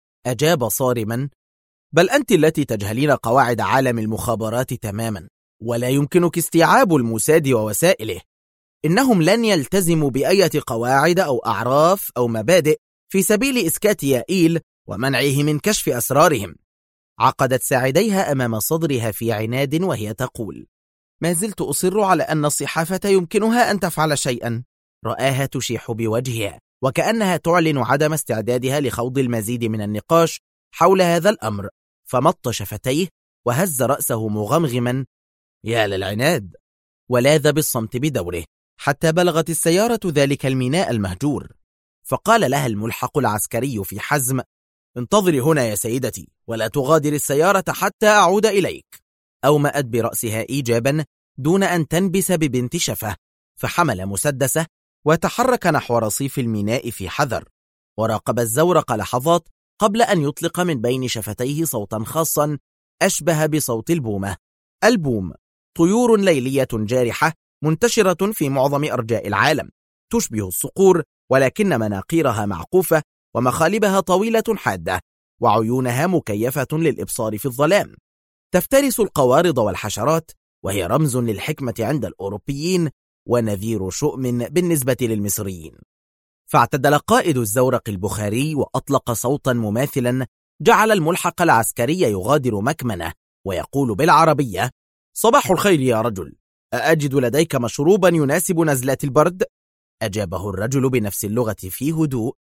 أجاب صارما: بل أنت التي تجهلين قواعد عالم المخابرات تماما، ولا يمكنك استيعاب الموساد ووسائله. إنهم لن يلتزموا بأية قواعد أو أعراف أو مبادئ في سبيل إسكات يائيل ومنعه من كشف أسرارهم. عقدت ساعديها أمام صدرها في عناد وهي تقول: ما زلت أصر على أن الصحافة يمكنها أن تفعل شيئا. رآها تشيح بوجهها وكأنها تعلن عدم استعدادها لخوض المزيد من النقاش حول هذا الأمر، فمط شفتيه وهز رأسه مغمغما: يا للعناد. ولاذ بالصمت بدوره حتى بلغت السيارة ذلك الميناء المهجور، فقال لها الملحق العسكري في حزم: انتظري هنا يا سيدتي، ولا تغادر السيارة حتى أعود إليك. أومأت برأسها إيجابا دون أن تنبس ببنت شفة، فحمل مسدسه وتحرك نحو رصيف الميناء في حذر، وراقب الزورق لحظات قبل أن يطلق من بين شفتيه صوتا خاصا أشبه بصوت البومة. البوم طيور ليلية جارحة منتشرة في معظم أرجاء العالم، تشبه الصقور ولكن مناقيرها معقوفة ومخالبها طويلة حادة وعيونها مكيفة للإبصار في الظلام. تفترس القوارض والحشرات، وهي رمز للحكمة عند الأوروبيين ونذير شؤم بالنسبة للمصريين. فاعتدل قائد الزورق البخاري وأطلق صوتا مماثلا جعل الملحق العسكري يغادر مكمنه ويقول بالعربية: صباح الخير يا رجل، أأجد لديك مشروبا يناسب نزلات البرد؟ أجابه الرجل بنفس اللغة في هدوء: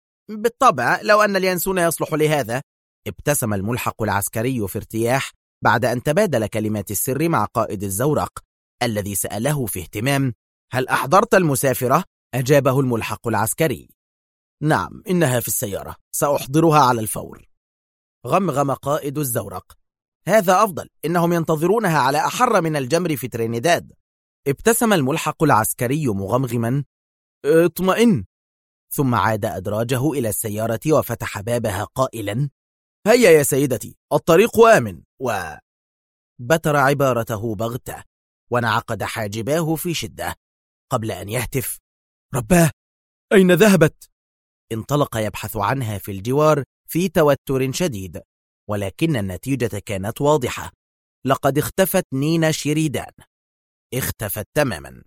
بالطبع، لو أن اليانسون يصلح لهذا. ابتسم الملحق العسكري في ارتياح بعد أن تبادل كلمات السر مع قائد الزورق الذي سأله في اهتمام: هل أحضرت المسافرة؟ أجابه الملحق العسكري: نعم، إنها في السيارة، سأحضرها على الفور. غمغم قائد الزورق: هذا أفضل، إنهم ينتظرونها على أحر من الجمر في ترينيداد. ابتسم الملحق العسكري مغمغما: اطمئن. ثم عاد أدراجه إلى السيارة وفتح بابها قائلا: هيا يا سيدتي، الطريق آمن. بتر عبارته بغتة وانعقد حاجباه في شدة قبل أن يهتف: رباه، أين ذهبت؟ انطلق يبحث عنها في الجوار في توتر شديد، ولكن النتيجة كانت واضحة: لقد اختفت نينا شيريدان، اختفت تماما.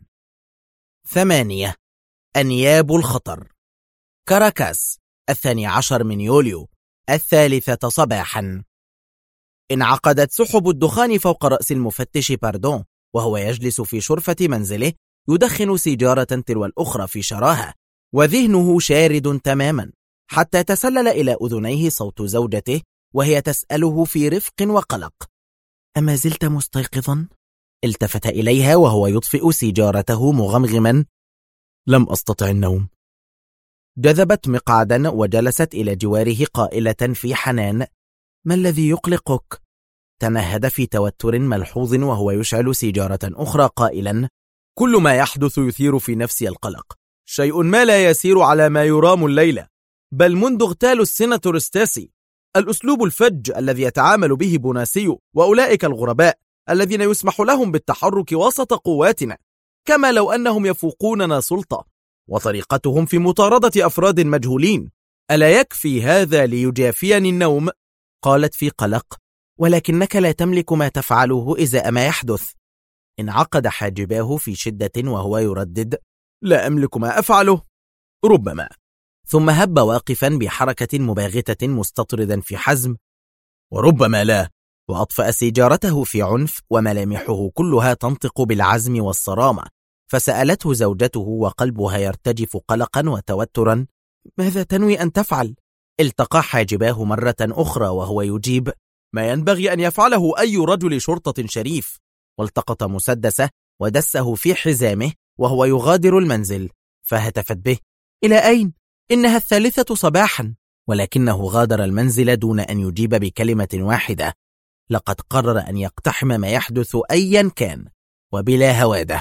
8. أنياب الخطر. كاراكاس، 12 من يوليو، 3 صباحا. انعقدت سحب الدخان فوق رأس المفتش باردون وهو يجلس في شرفة منزله يدخن سيجارة تلو الأخرى في شراهة، وذهنه شارد تماما، حتى تسلل إلى أذنيه صوت زوجته وهي تسأله في رفق وقلق: أما زلت مستيقظا؟ التفت إليها وهو يطفئ سيجارته مغمغما: لم أستطع النوم. جذبت مقعدا وجلست إلى جواره قائلة في حنان: ما الذي يقلقك؟ تنهد في توتر ملحوظ وهو يشعل سيجارة أخرى قائلا: كل ما يحدث يثير في نفسي القلق، شيء ما لا يسير على ما يرام الليلة، بل منذ اغتال السيناتور ستاسي. الأسلوب الفج الذي يتعامل به بوناسيو وأولئك الغرباء الذين يسمح لهم بالتحرك وسط قواتنا كما لو أنهم يفوقوننا سلطة، وطريقتهم في مطاردة أفراد مجهولين، ألا يكفي هذا ليجافيني النوم؟ قالت في قلق: ولكنك لا تملك ما تفعله إذا ما يحدث. انعقد حاجباه في شدة وهو يردد: لا أملك ما أفعله، ربما. ثم هب واقفا بحركة مباغتة مستطردا في حزم: وربما لا. وأطفأ سيجارته في عنف وملامحه كلها تنطق بالعزم والصرامة، فسألته زوجته وقلبها يرتجف قلقا وتوترا: ماذا تنوي أن تفعل؟ التقى حاجباه مرة أخرى وهو يجيب: ما ينبغي أن يفعله أي رجل شرطة شريف. والتقط مسدسه ودسه في حزامه وهو يغادر المنزل، فهتفت به: إلى أين؟ إنها 3 صباحا. ولكنه غادر المنزل دون أن يجيب بكلمة واحدة. لقد قرر أن يقتحم ما يحدث أيا كان وبلا هوادة.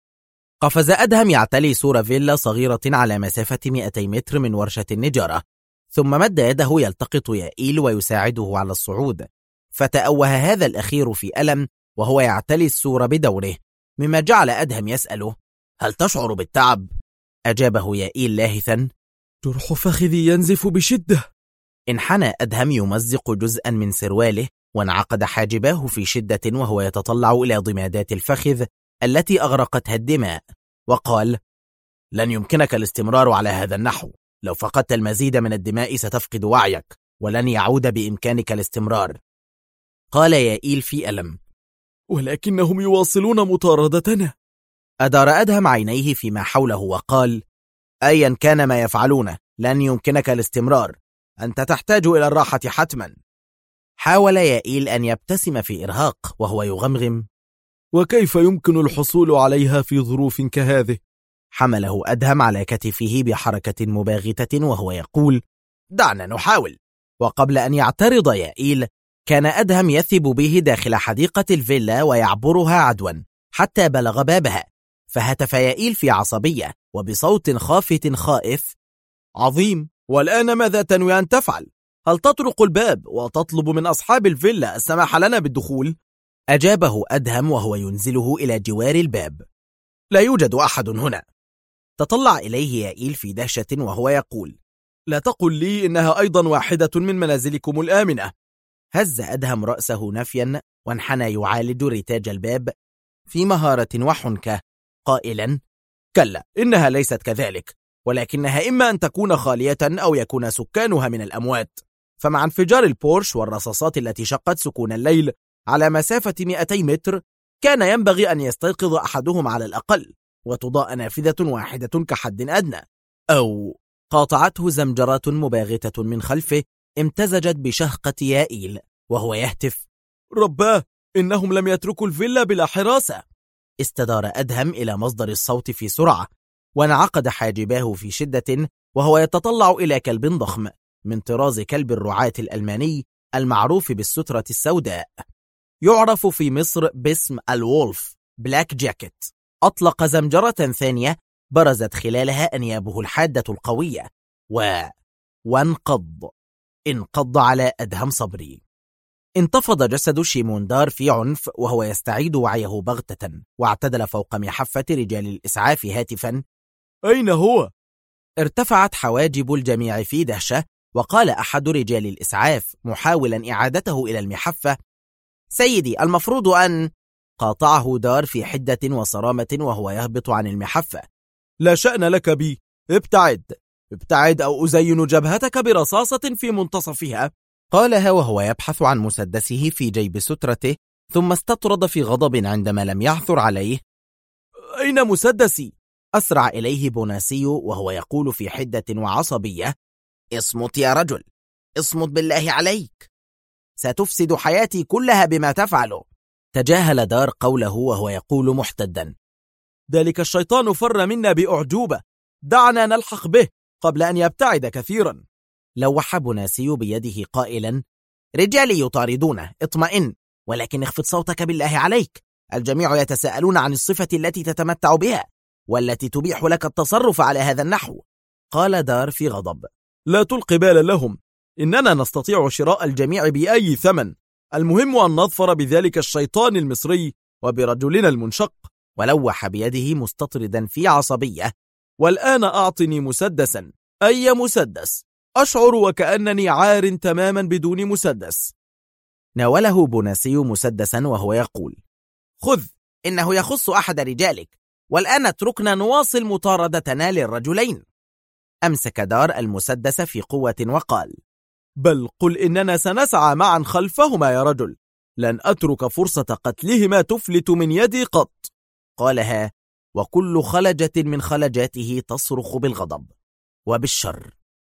قفز أدهم يعتلي سور فيلا صغيرة على مسافة 200 متر من ورشة النجارة، ثم مد يده يلتقط يائيل ويساعده على الصعود، فتأوه هذا الأخير في ألم وهو يعتلي السور بدوره، مما جعل أدهم يسأله: هل تشعر بالتعب؟ أجابه يائيل لاهثا: جرح فخذي ينزف بشدة. انحنى أدهم يمزق جزءا من سرواله، وانعقد حاجباه في شدة وهو يتطلع إلى ضمادات الفخذ التي أغرقتها الدماء، وقال: لن يمكنك الاستمرار على هذا النحو. لو فقدت المزيد من الدماء ستفقد وعيك، ولن يعود بإمكانك الاستمرار. قال يائيل في ألم: ولكنهم يواصلون مطاردتنا. أدار أدهم عينيه فيما حوله وقال: أيا كان ما يفعلونه لن يمكنك الاستمرار. أنت تحتاج إلى الراحة حتما. حاول يائيل أن يبتسم في إرهاق وهو يغمغم: وكيف يمكن الحصول عليها في ظروف كهذه؟ حمله أدهم على كتفه بحركة مباغتة وهو يقول: دعنا نحاول. وقبل أن يعترض يائيل كان أدهم يثب به داخل حديقة الفيلا ويعبرها عدوا حتى بلغ بابها، فهتف يائيل في عصبية وبصوت خافت خائف: عظيم، والآن ماذا تنوي أن تفعل؟ هل تطرق الباب وتطلب من أصحاب الفيلا السماح لنا بالدخول؟ أجابه أدهم وهو ينزله إلى جوار الباب: لا يوجد أحد هنا. تطلع إليه يائيل في دهشة وهو يقول: لا تقل لي إنها أيضا واحدة من منازلكم الآمنة. هز أدهم رأسه نفيا وانحنى يعالج رتاج الباب في مهارة وحنكة قائلا: كلا، إنها ليست كذلك، ولكنها إما أن تكون خالية أو يكون سكانها من الأموات. فمع انفجار البورش والرصاصات التي شقت سكون الليل على مسافة 200 متر كان ينبغي أن يستيقظ أحدهم على الأقل وتضاء نافذة واحدة كحد أدنى. أو قاطعته زمجرة مباغتة من خلفه امتزجت بشهقة يائيل وهو يهتف: رباه، إنهم لم يتركوا الفيلا بلا حراسة. استدار أدهم إلى مصدر الصوت في سرعة، وانعقد حاجباه في شدة وهو يتطلع إلى كلب ضخم من طراز كلب الرعاة الألماني المعروف بالسترة السوداء، يعرف في مصر باسم الوولف بلاك جاكيت. أطلق زمجرة ثانية برزت خلالها أنيابه الحادة القوية انقض على أدهم صبري. انتفض جسد شيموندار في عنف وهو يستعيد وعيه بغتة، واعتدل فوق محفة رجال الإسعاف هاتفا: أين هو؟ ارتفعت حواجب الجميع في دهشة، وقال أحد رجال الإسعاف محاولا إعادته إلى المحفة: سيدي، المفروض أن... قاطعه دار في حدة وصرامة وهو يهبط عن المحفة: لا شأن لك بي، ابتعد أو أزين جبهتك برصاصة في منتصفها. قالها وهو يبحث عن مسدسه في جيب سترته، ثم استطرد في غضب عندما لم يعثر عليه. أين مسدسي؟ أسرع إليه بوناسيو وهو يقول في حدة وعصبية: اصمت يا رجل، اصمت بالله عليك، ستفسد حياتي كلها بما تفعله. تجاهل دار قوله وهو يقول محتدا: ذلك الشيطان فر منا بأعجوبة، دعنا نلحق به قبل أن يبتعد كثيرا. لوح بوناسيو بيده قائلا: رجالي يطاردونه، اطمئن، ولكن اخفض صوتك بالله عليك، الجميع يتساءلون عن الصفة التي تتمتع بها والتي تبيح لك التصرف على هذا النحو. قال دار في غضب: لا تلقي بالا لهم، إننا نستطيع شراء الجميع بأي ثمن، المهم أن نظفر بذلك الشيطان المصري وبرجلنا المنشق. ولوح بيده مستطردا في عصبية: والآن أعطني مسدسا، أي مسدس، أشعر وكأنني عار تماما بدون مسدس. ناوله بوناسيو مسدسا وهو يقول: خذ، إنه يخص أحد رجالك، والآن اتركنا نواصل مطاردتنا للرجلين. أمسك دار المسدس في قوة وقال: بل قل إننا سنسعى معا خلفهما يا رجل، لن أترك فرصة قتلهما تفلت من يدي قط. قالها وكل خلجة من خلجاته تصرخ بالغضب وبالشر.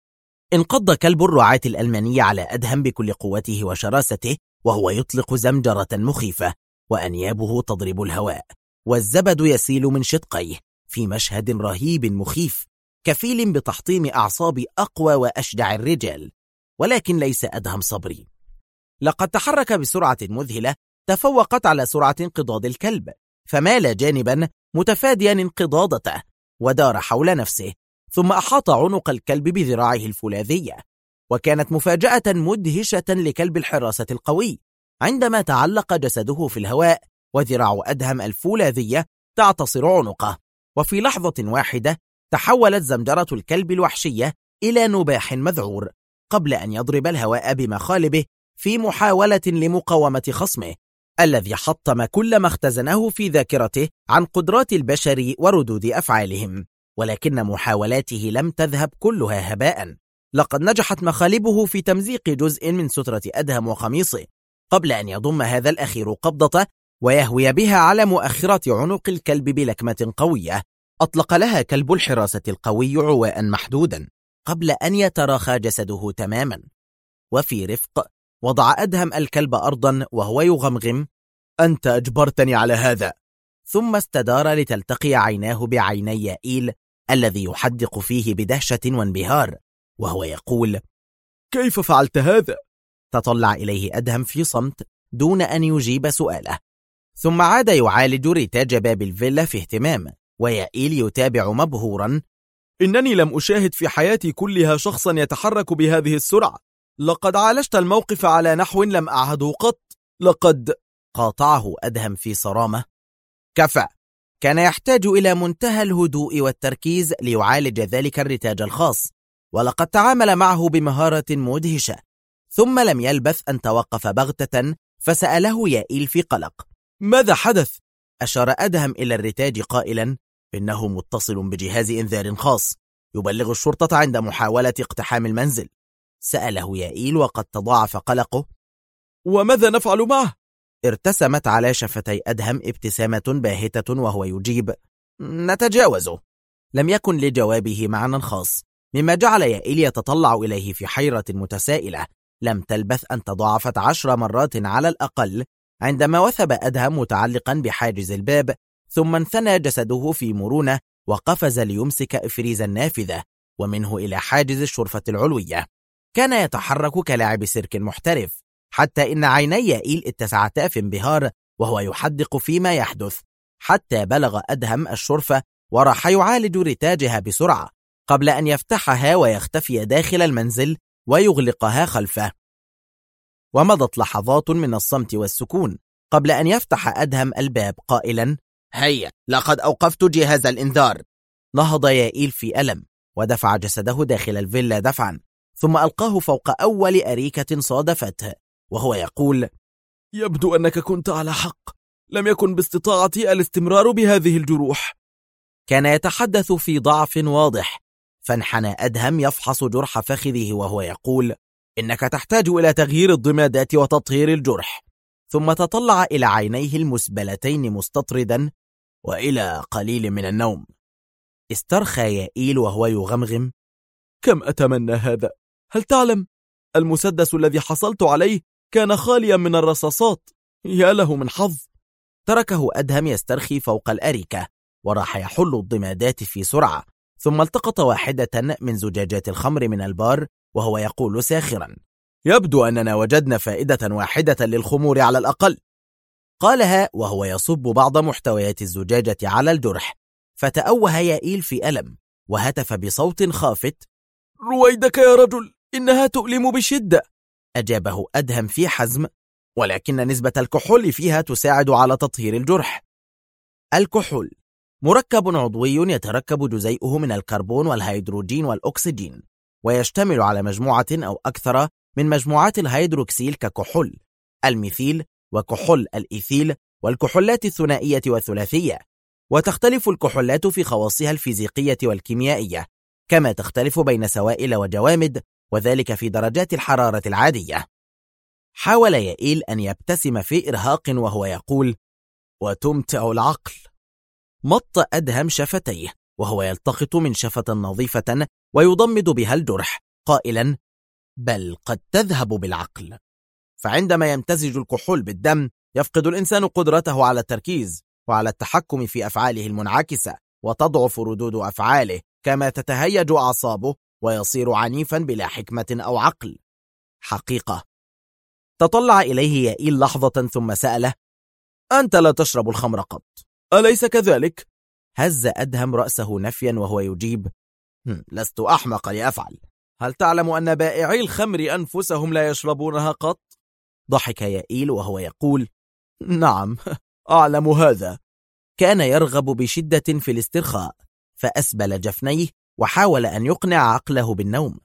انقض كلب الرعاة الألماني على أدهم بكل قوته وشراسته، وهو يطلق زمجرة مخيفة وأنيابه تضرب الهواء والزبد يسيل من شدقيه في مشهد رهيب مخيف كفيل بتحطيم أعصاب أقوى وأشجع الرجال. ولكن ليس أدهم صبري. لقد تحرك بسرعة مذهلة تفوقت على سرعة انقضاض الكلب، فمال جانبا متفاديا انقضاضته ودار حول نفسه، ثم أحاط عنق الكلب بذراعه الفولاذية. وكانت مفاجأة مدهشة لكلب الحراسة القوي عندما تعلق جسده في الهواء وذراع أدهم الفولاذية تعتصر عنقه، وفي لحظة واحدة تحولت زمجرة الكلب الوحشية إلى نباح مذعور قبل أن يضرب الهواء بمخالبه في محاولة لمقاومة خصمه الذي حطم كل ما اختزنه في ذاكرته عن قدرات البشر وردود أفعالهم. ولكن محاولاته لم تذهب كلها هباء. لقد نجحت مخالبه في تمزيق جزء من سترة أدهم وقميصه قبل أن يضم هذا الأخير قبضته ويهوي بها على مؤخرة عنق الكلب بلكمة قوية أطلق لها كلب الحراسة القوي عواء محدودا قبل أن يتراخى جسده تماما. وفي رفق وضع أدهم الكلب أرضا وهو يغمغم: أنت أجبرتني على هذا. ثم استدار لتلتقي عيناه بعيني يائيل الذي يحدق فيه بدهشة وانبهار وهو يقول: كيف فعلت هذا؟ تطلع إليه أدهم في صمت دون أن يجيب سؤاله، ثم عاد يعالج رتاج باب الفيلا في اهتمام، ويائيل يتابع مبهورا: إنني لم أشاهد في حياتي كلها شخصا يتحرك بهذه السرعة. لقد عالجت الموقف على نحو لم أعهده قط. لقد قاطعه أدهم في صرامة: كفى. كان يحتاج إلى منتهى الهدوء والتركيز ليعالج ذلك الرتاج الخاص، ولقد تعامل معه بمهارة مدهشة. ثم لم يلبث أن توقف بغتة فسأله يائيل في قلق: ماذا حدث؟ أشار أدهم إلى الرتاج قائلا: إنه متصل بجهاز إنذار خاص يبلغ الشرطة عند محاولة اقتحام المنزل. سأله يائيل وقد تضاعف قلقه: وماذا نفعل معه؟ ارتسمت على شفتي أدهم ابتسامة باهتة وهو يجيب: نتجاوزه. لم يكن لجوابه معنى خاص، مما جعل يائيل يتطلع إليه في حيرة متسائلة لم تلبث أن تضاعفت 10 مرات على الأقل عندما وثب أدهم متعلقا بحاجز الباب، ثم انثنى جسده في مرونة وقفز ليمسك إفريز النافذة ومنه إلى حاجز الشرفة العلوية. كان يتحرك كلاعب سيرك محترف، حتى إن عيني يائيل اتسعتا في انبهار وهو يحدق فيما يحدث، حتى بلغ أدهم الشرفة وراح يعالج رتاجها بسرعة قبل أن يفتحها ويختفي داخل المنزل ويغلقها خلفه. ومضت لحظات من الصمت والسكون قبل أن يفتح أدهم الباب قائلا: هيا، لقد أوقفت جهاز الإنذار. نهض يائيل في ألم ودفع جسده داخل الفيلا دفعا، ثم ألقاه فوق أول أريكة صادفته وهو يقول: يبدو أنك كنت على حق. لم يكن باستطاعتي الاستمرار بهذه الجروح. كان يتحدث في ضعف واضح، فانحنى أدهم يفحص جرح فخذه وهو يقول: إنك تحتاج إلى تغيير الضمادات وتطهير الجرح. ثم تطلع إلى عينيه المسبلتين مستطردا: وإلى قليل من النوم. استرخى يائيل وهو يغمغم: كم أتمنى هذا. هل تعلم؟ المسدس الذي حصلت عليه كان خاليا من الرصاصات. يا له من حظ. تركه أدهم يسترخي فوق الأريكة وراح يحل الضمادات في سرعة، ثم التقط واحدة من زجاجات الخمر من البار وهو يقول ساخرا: يبدو أننا وجدنا فائدة واحدة للخمور على الأقل. قالها وهو يصب بعض محتويات الزجاجة على الجرح، فتأوه يائيل في ألم وهتف بصوت خافت: رويدك يا رجل، إنها تؤلم بشدة. أجابه أدهم في حزم: ولكن نسبة الكحول فيها تساعد على تطهير الجرح. الكحول مركب عضوي يتركب جزيئه من الكربون والهيدروجين والأكسجين، ويشتمل على مجموعة أو أكثر من مجموعات الهيدروكسيل ككحول الميثيل وكحول الإيثيل والكحولات الثنائية والثلاثية. وتختلف الكحولات في خواصها الفيزيقية والكيميائية، كما تختلف بين سوائل وجوامد، وذلك في درجات الحرارة العادية. حاول يائيل أن يبتسم في إرهاق وهو يقول: وتمتع العقل. مط أدهم شفتيه وهو يلتقط منشفة نظيفة ويضمد بها الجرح قائلا: بل قد تذهب بالعقل. فعندما يمتزج الكحول بالدم يفقد الإنسان قدرته على التركيز وعلى التحكم في أفعاله المنعكسة، وتضعف ردود أفعاله كما تتهيج أعصابه ويصير عنيفا بلا حكمة أو عقل. حقيقة. تطلع إليه يائيل لحظة ثم سأله: أنت لا تشرب الخمر قط، أليس كذلك؟ هز أدهم رأسه نفيا وهو يجيب: لست أحمق لأفعل. هل تعلم أن بائعي الخمر أنفسهم لا يشربونها قط؟ ضحك يائيل وهو يقول: نعم، أعلم هذا. كان يرغب بشدة في الاسترخاء، فأسبل جفنيه وحاول أن يقنع عقله بالنوم.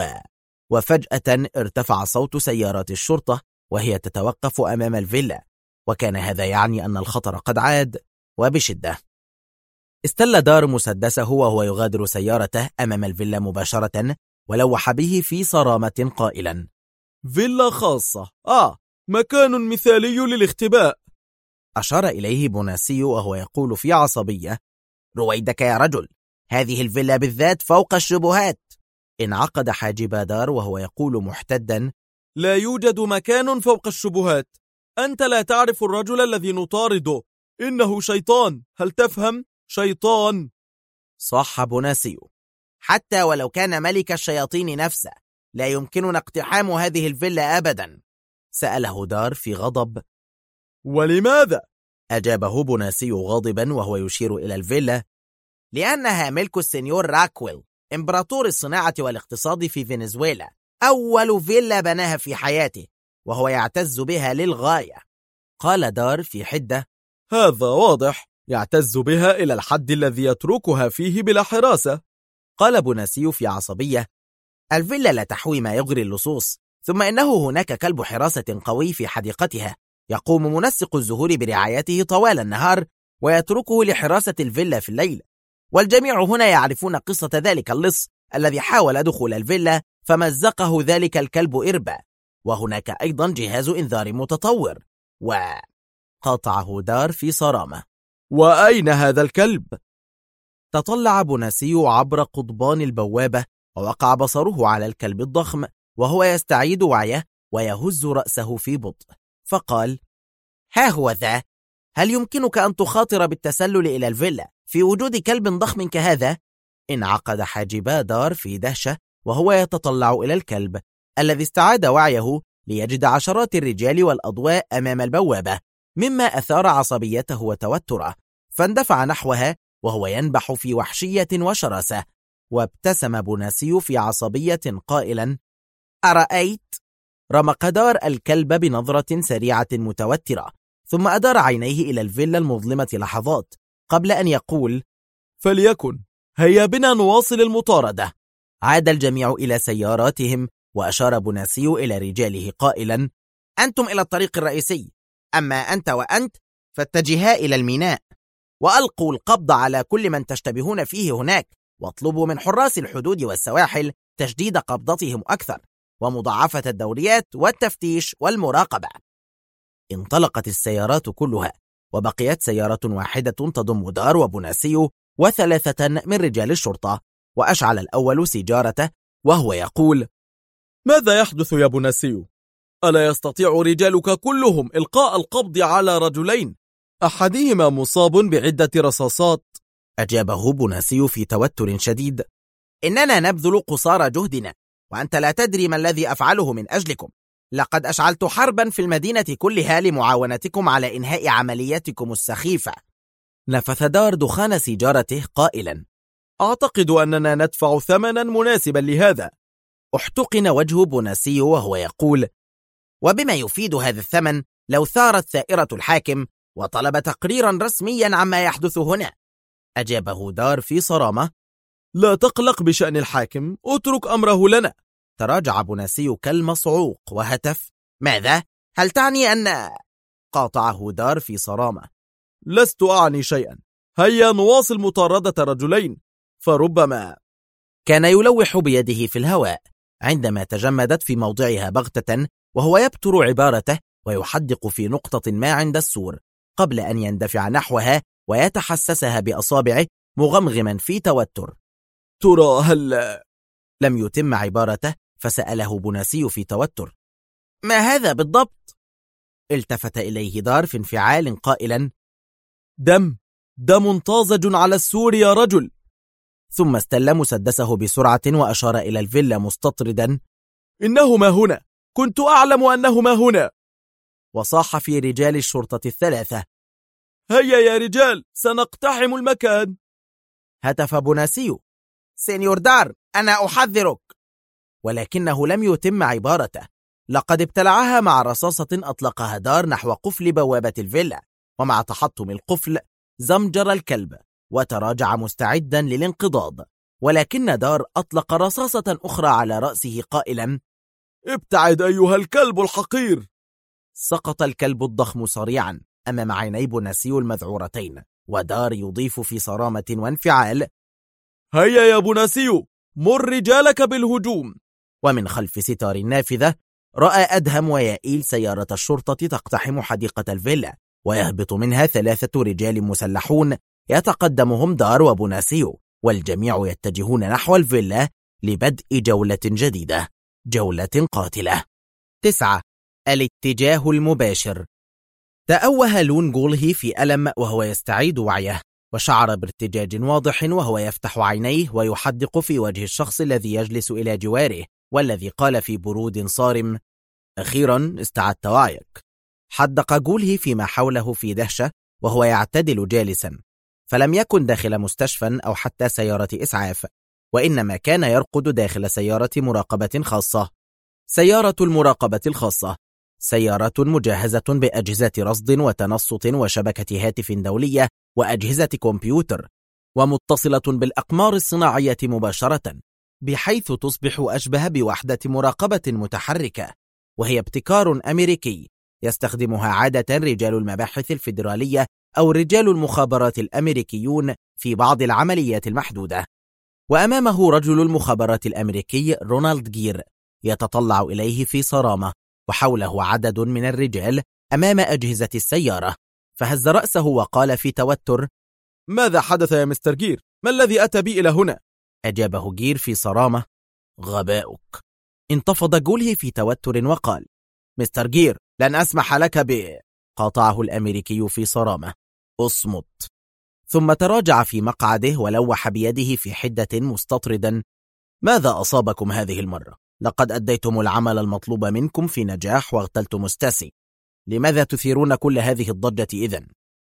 وفجأة ارتفع صوت سيارات الشرطة وهي تتوقف أمام الفيلا، وكان هذا يعني أن الخطر قد عاد وبشدة. استل دار مسدسه وهو يغادر سيارته أمام الفيلا مباشرة، ولوح به في صرامة قائلا: فيلا خاصة، مكان مثالي للاختباء. أشار إليه بوناسيو وهو يقول في عصبية: رويدك يا رجل، هذه الفيلا بالذات فوق الشبهات. انعقد حاجب دار وهو يقول محتدا: لا يوجد مكان فوق الشبهات. أنت لا تعرف الرجل الذي نطارده، إنه شيطان، هل تفهم؟ شيطان. صح بوناسيو. حتى ولو كان ملك الشياطين نفسه لا يمكننا اقتحام هذه الفيلا أبدا. سأله دار في غضب. ولماذا؟ أجابه بوناسيو غاضبا وهو يشير إلى الفيلا: لأنها ملك السنيور راكويل، إمبراطور الصناعة والاقتصاد في فنزويلا، أول فيلا بناها في حياته، وهو يعتز بها للغاية. قال دار في حدة: هذا واضح، يعتز بها إلى الحد الذي يتركها فيه بلا حراسة. قال بوناسيو في عصبية: الفيلا لا تحوي ما يغري اللصوص، ثم إنه هناك كلب حراسة قوي في حديقتها يقوم منسق الزهور برعايته طوال النهار ويتركه لحراسة الفيلا في الليل. والجميع هنا يعرفون قصة ذلك اللص الذي حاول دخول الفيلا فمزقه ذلك الكلب إربا، وهناك أيضا جهاز إنذار متطور. قاطعه دار في صرامة: وأين هذا الكلب؟ تطلع بوناسيو عبر قضبان البوابة ووقع بصره على الكلب الضخم وهو يستعيد وعيه ويهز رأسه في بطء، فقال: ها هو ذا، هل يمكنك أن تخاطر بالتسلل إلى الفيلا في وجود كلب ضخم كهذا؟ انعقد حاجبا دار في دهشة وهو يتطلع إلى الكلب الذي استعاد وعيه ليجد عشرات الرجال والأضواء أمام البوابة، مما أثار عصبيته وتوتره، فاندفع نحوها وهو ينبح في وحشية وشراسة. وابتسم بوناسيو في عصبية قائلا: أرأيت؟ رمق دار الكلب بنظرة سريعة متوترة، ثم أدار عينيه إلى الفيلا المظلمة لحظات قبل أن يقول: فليكن، هيا بنا نواصل المطاردة. عاد الجميع إلى سياراتهم، وأشار بوناسيو إلى رجاله قائلا: أنتم إلى الطريق الرئيسي، أما أنت وأنت فاتجها إلى الميناء، وألقوا القبض على كل من تشتبهون فيه هناك، واطلبوا من حراس الحدود والسواحل تشديد قبضتهم أكثر، ومضاعفة الدوريات والتفتيش والمراقبة. انطلقت السيارات كلها، وبقيت سيارة واحدة تضم دار وبوناسيو وثلاثة من رجال الشرطة، وأشعل الأول سيجارته وهو يقول: ماذا يحدث يا بوناسيو؟ ألا يستطيع رجالك كلهم إلقاء القبض على رجلين، أحدهما مصاب بعدة رصاصات؟ أجابه بوناسيو في توتر شديد: إننا نبذل قصارى جهدنا، وأنت لا تدري ما الذي أفعله من أجلكم. لقد أشعلت حربا في المدينة كلها لمعاونتكم على إنهاء عملياتكم السخيفة. نفث دار دخان سيجارته قائلا: أعتقد أننا ندفع ثمنا مناسبا لهذا. احتقن وجه بوناسيو وهو يقول: وبما يفيد هذا الثمن لو ثارت ثائرة الحاكم وطلب تقريرا رسميا عما يحدث هنا؟ أجابه دار في صرامة: لا تقلق بشأن الحاكم، اترك أمره لنا. تراجع بوناسيو كالمصعوق وهتف: ماذا؟ هل تعني أن... قاطعه دار في صرامة: لست أعني شيئا، هيا نواصل مطاردة رجلين، فربما... كان يلوح بيده في الهواء عندما تجمدت في موضعها بغتة وهو يبتر عبارته ويحدق في نقطة ما عند السور قبل أن يندفع نحوها ويتحسسها بأصابعه مغمغما في توتر. ترى هل... لم يتم عبارته فسأله بوناسيو في توتر: ما هذا بالضبط؟ التفت إليه دار في انفعال قائلا: دم طازج على السور يا رجل. ثم استل مسدسه بسرعة وأشار إلى الفيلا مستطردا: إنهما هنا، كنت أعلم أنهما هنا. وصاح في رجال الشرطة الثلاثة: هيا يا رجال، سنقتحم المكان. هتف بوناسيو: سينيور دار، أنا أحذرك. ولكنه لم يتم عبارته، لقد ابتلعها مع رصاصة أطلقها دار نحو قفل بوابة الفيلا، ومع تحطم القفل زمجر الكلب وتراجع مستعدا للانقضاض، ولكن دار أطلق رصاصة أخرى على رأسه قائلا: ابتعد أيها الكلب الحقير. سقط الكلب الضخم سريعا أمام عيني بوناسيو المذعورتين، ودار يضيف في صرامة وانفعال: هيا يا بوناسيو، مر رجالك بالهجوم. ومن خلف ستار النافذة رأى أدهم ويائيل سيارة الشرطة تقتحم حديقة الفيلا، ويهبط منها 3 رجال مسلحون يتقدمهم دار وبوناسيو، والجميع يتجهون نحو الفيلا لبدء جولة جديدة، جولة قاتلة. 9. الاتجاه المباشر. تأوه لون جولهي في ألم وهو يستعيد وعيه، وشعر بارتجاج واضح وهو يفتح عينيه ويحدق في وجه الشخص الذي يجلس إلى جواره، والذي قال في برود صارم: أخيرا استعدت وعيك. حدق جولهي فيما حوله في دهشة وهو يعتدل جالسا، فلم يكن داخل مستشفى أو حتى سيارة إسعاف، وإنما كان يرقد داخل سيارة مراقبة خاصة. سيارة المراقبة الخاصة سيارة مجهزة بأجهزة رصد وتنصت وشبكة هاتف دولية وأجهزة كمبيوتر، ومتصلة بالأقمار الصناعية مباشرة، بحيث تصبح أشبه بوحدة مراقبة متحركة، وهي ابتكار أمريكي يستخدمها عادة رجال المباحث الفيدرالية أو رجال المخابرات الأمريكيون في بعض العمليات المحدودة. وأمامه رجل المخابرات الأمريكي رونالد جير يتطلع إليه في صرامة، وحوله عدد من الرجال أمام أجهزة السيارة، فهز رأسه وقال في توتر: ماذا حدث يا مستر جير؟ ما الذي أتى بي إلى هنا؟ أجابه جير في صرامة: غباؤك. انتفض جولهي في توتر وقال: مستر جير، لن أسمح لك قاطعه الأمريكي في صرامة: اصمت. ثم تراجع في مقعده ولوح بيده في حدة مستطردا: ماذا أصابكم هذه المرة؟ لقد أديتم العمل المطلوب منكم في نجاح واغتلتم ستاسي، لماذا تثيرون كل هذه الضجة إذن؟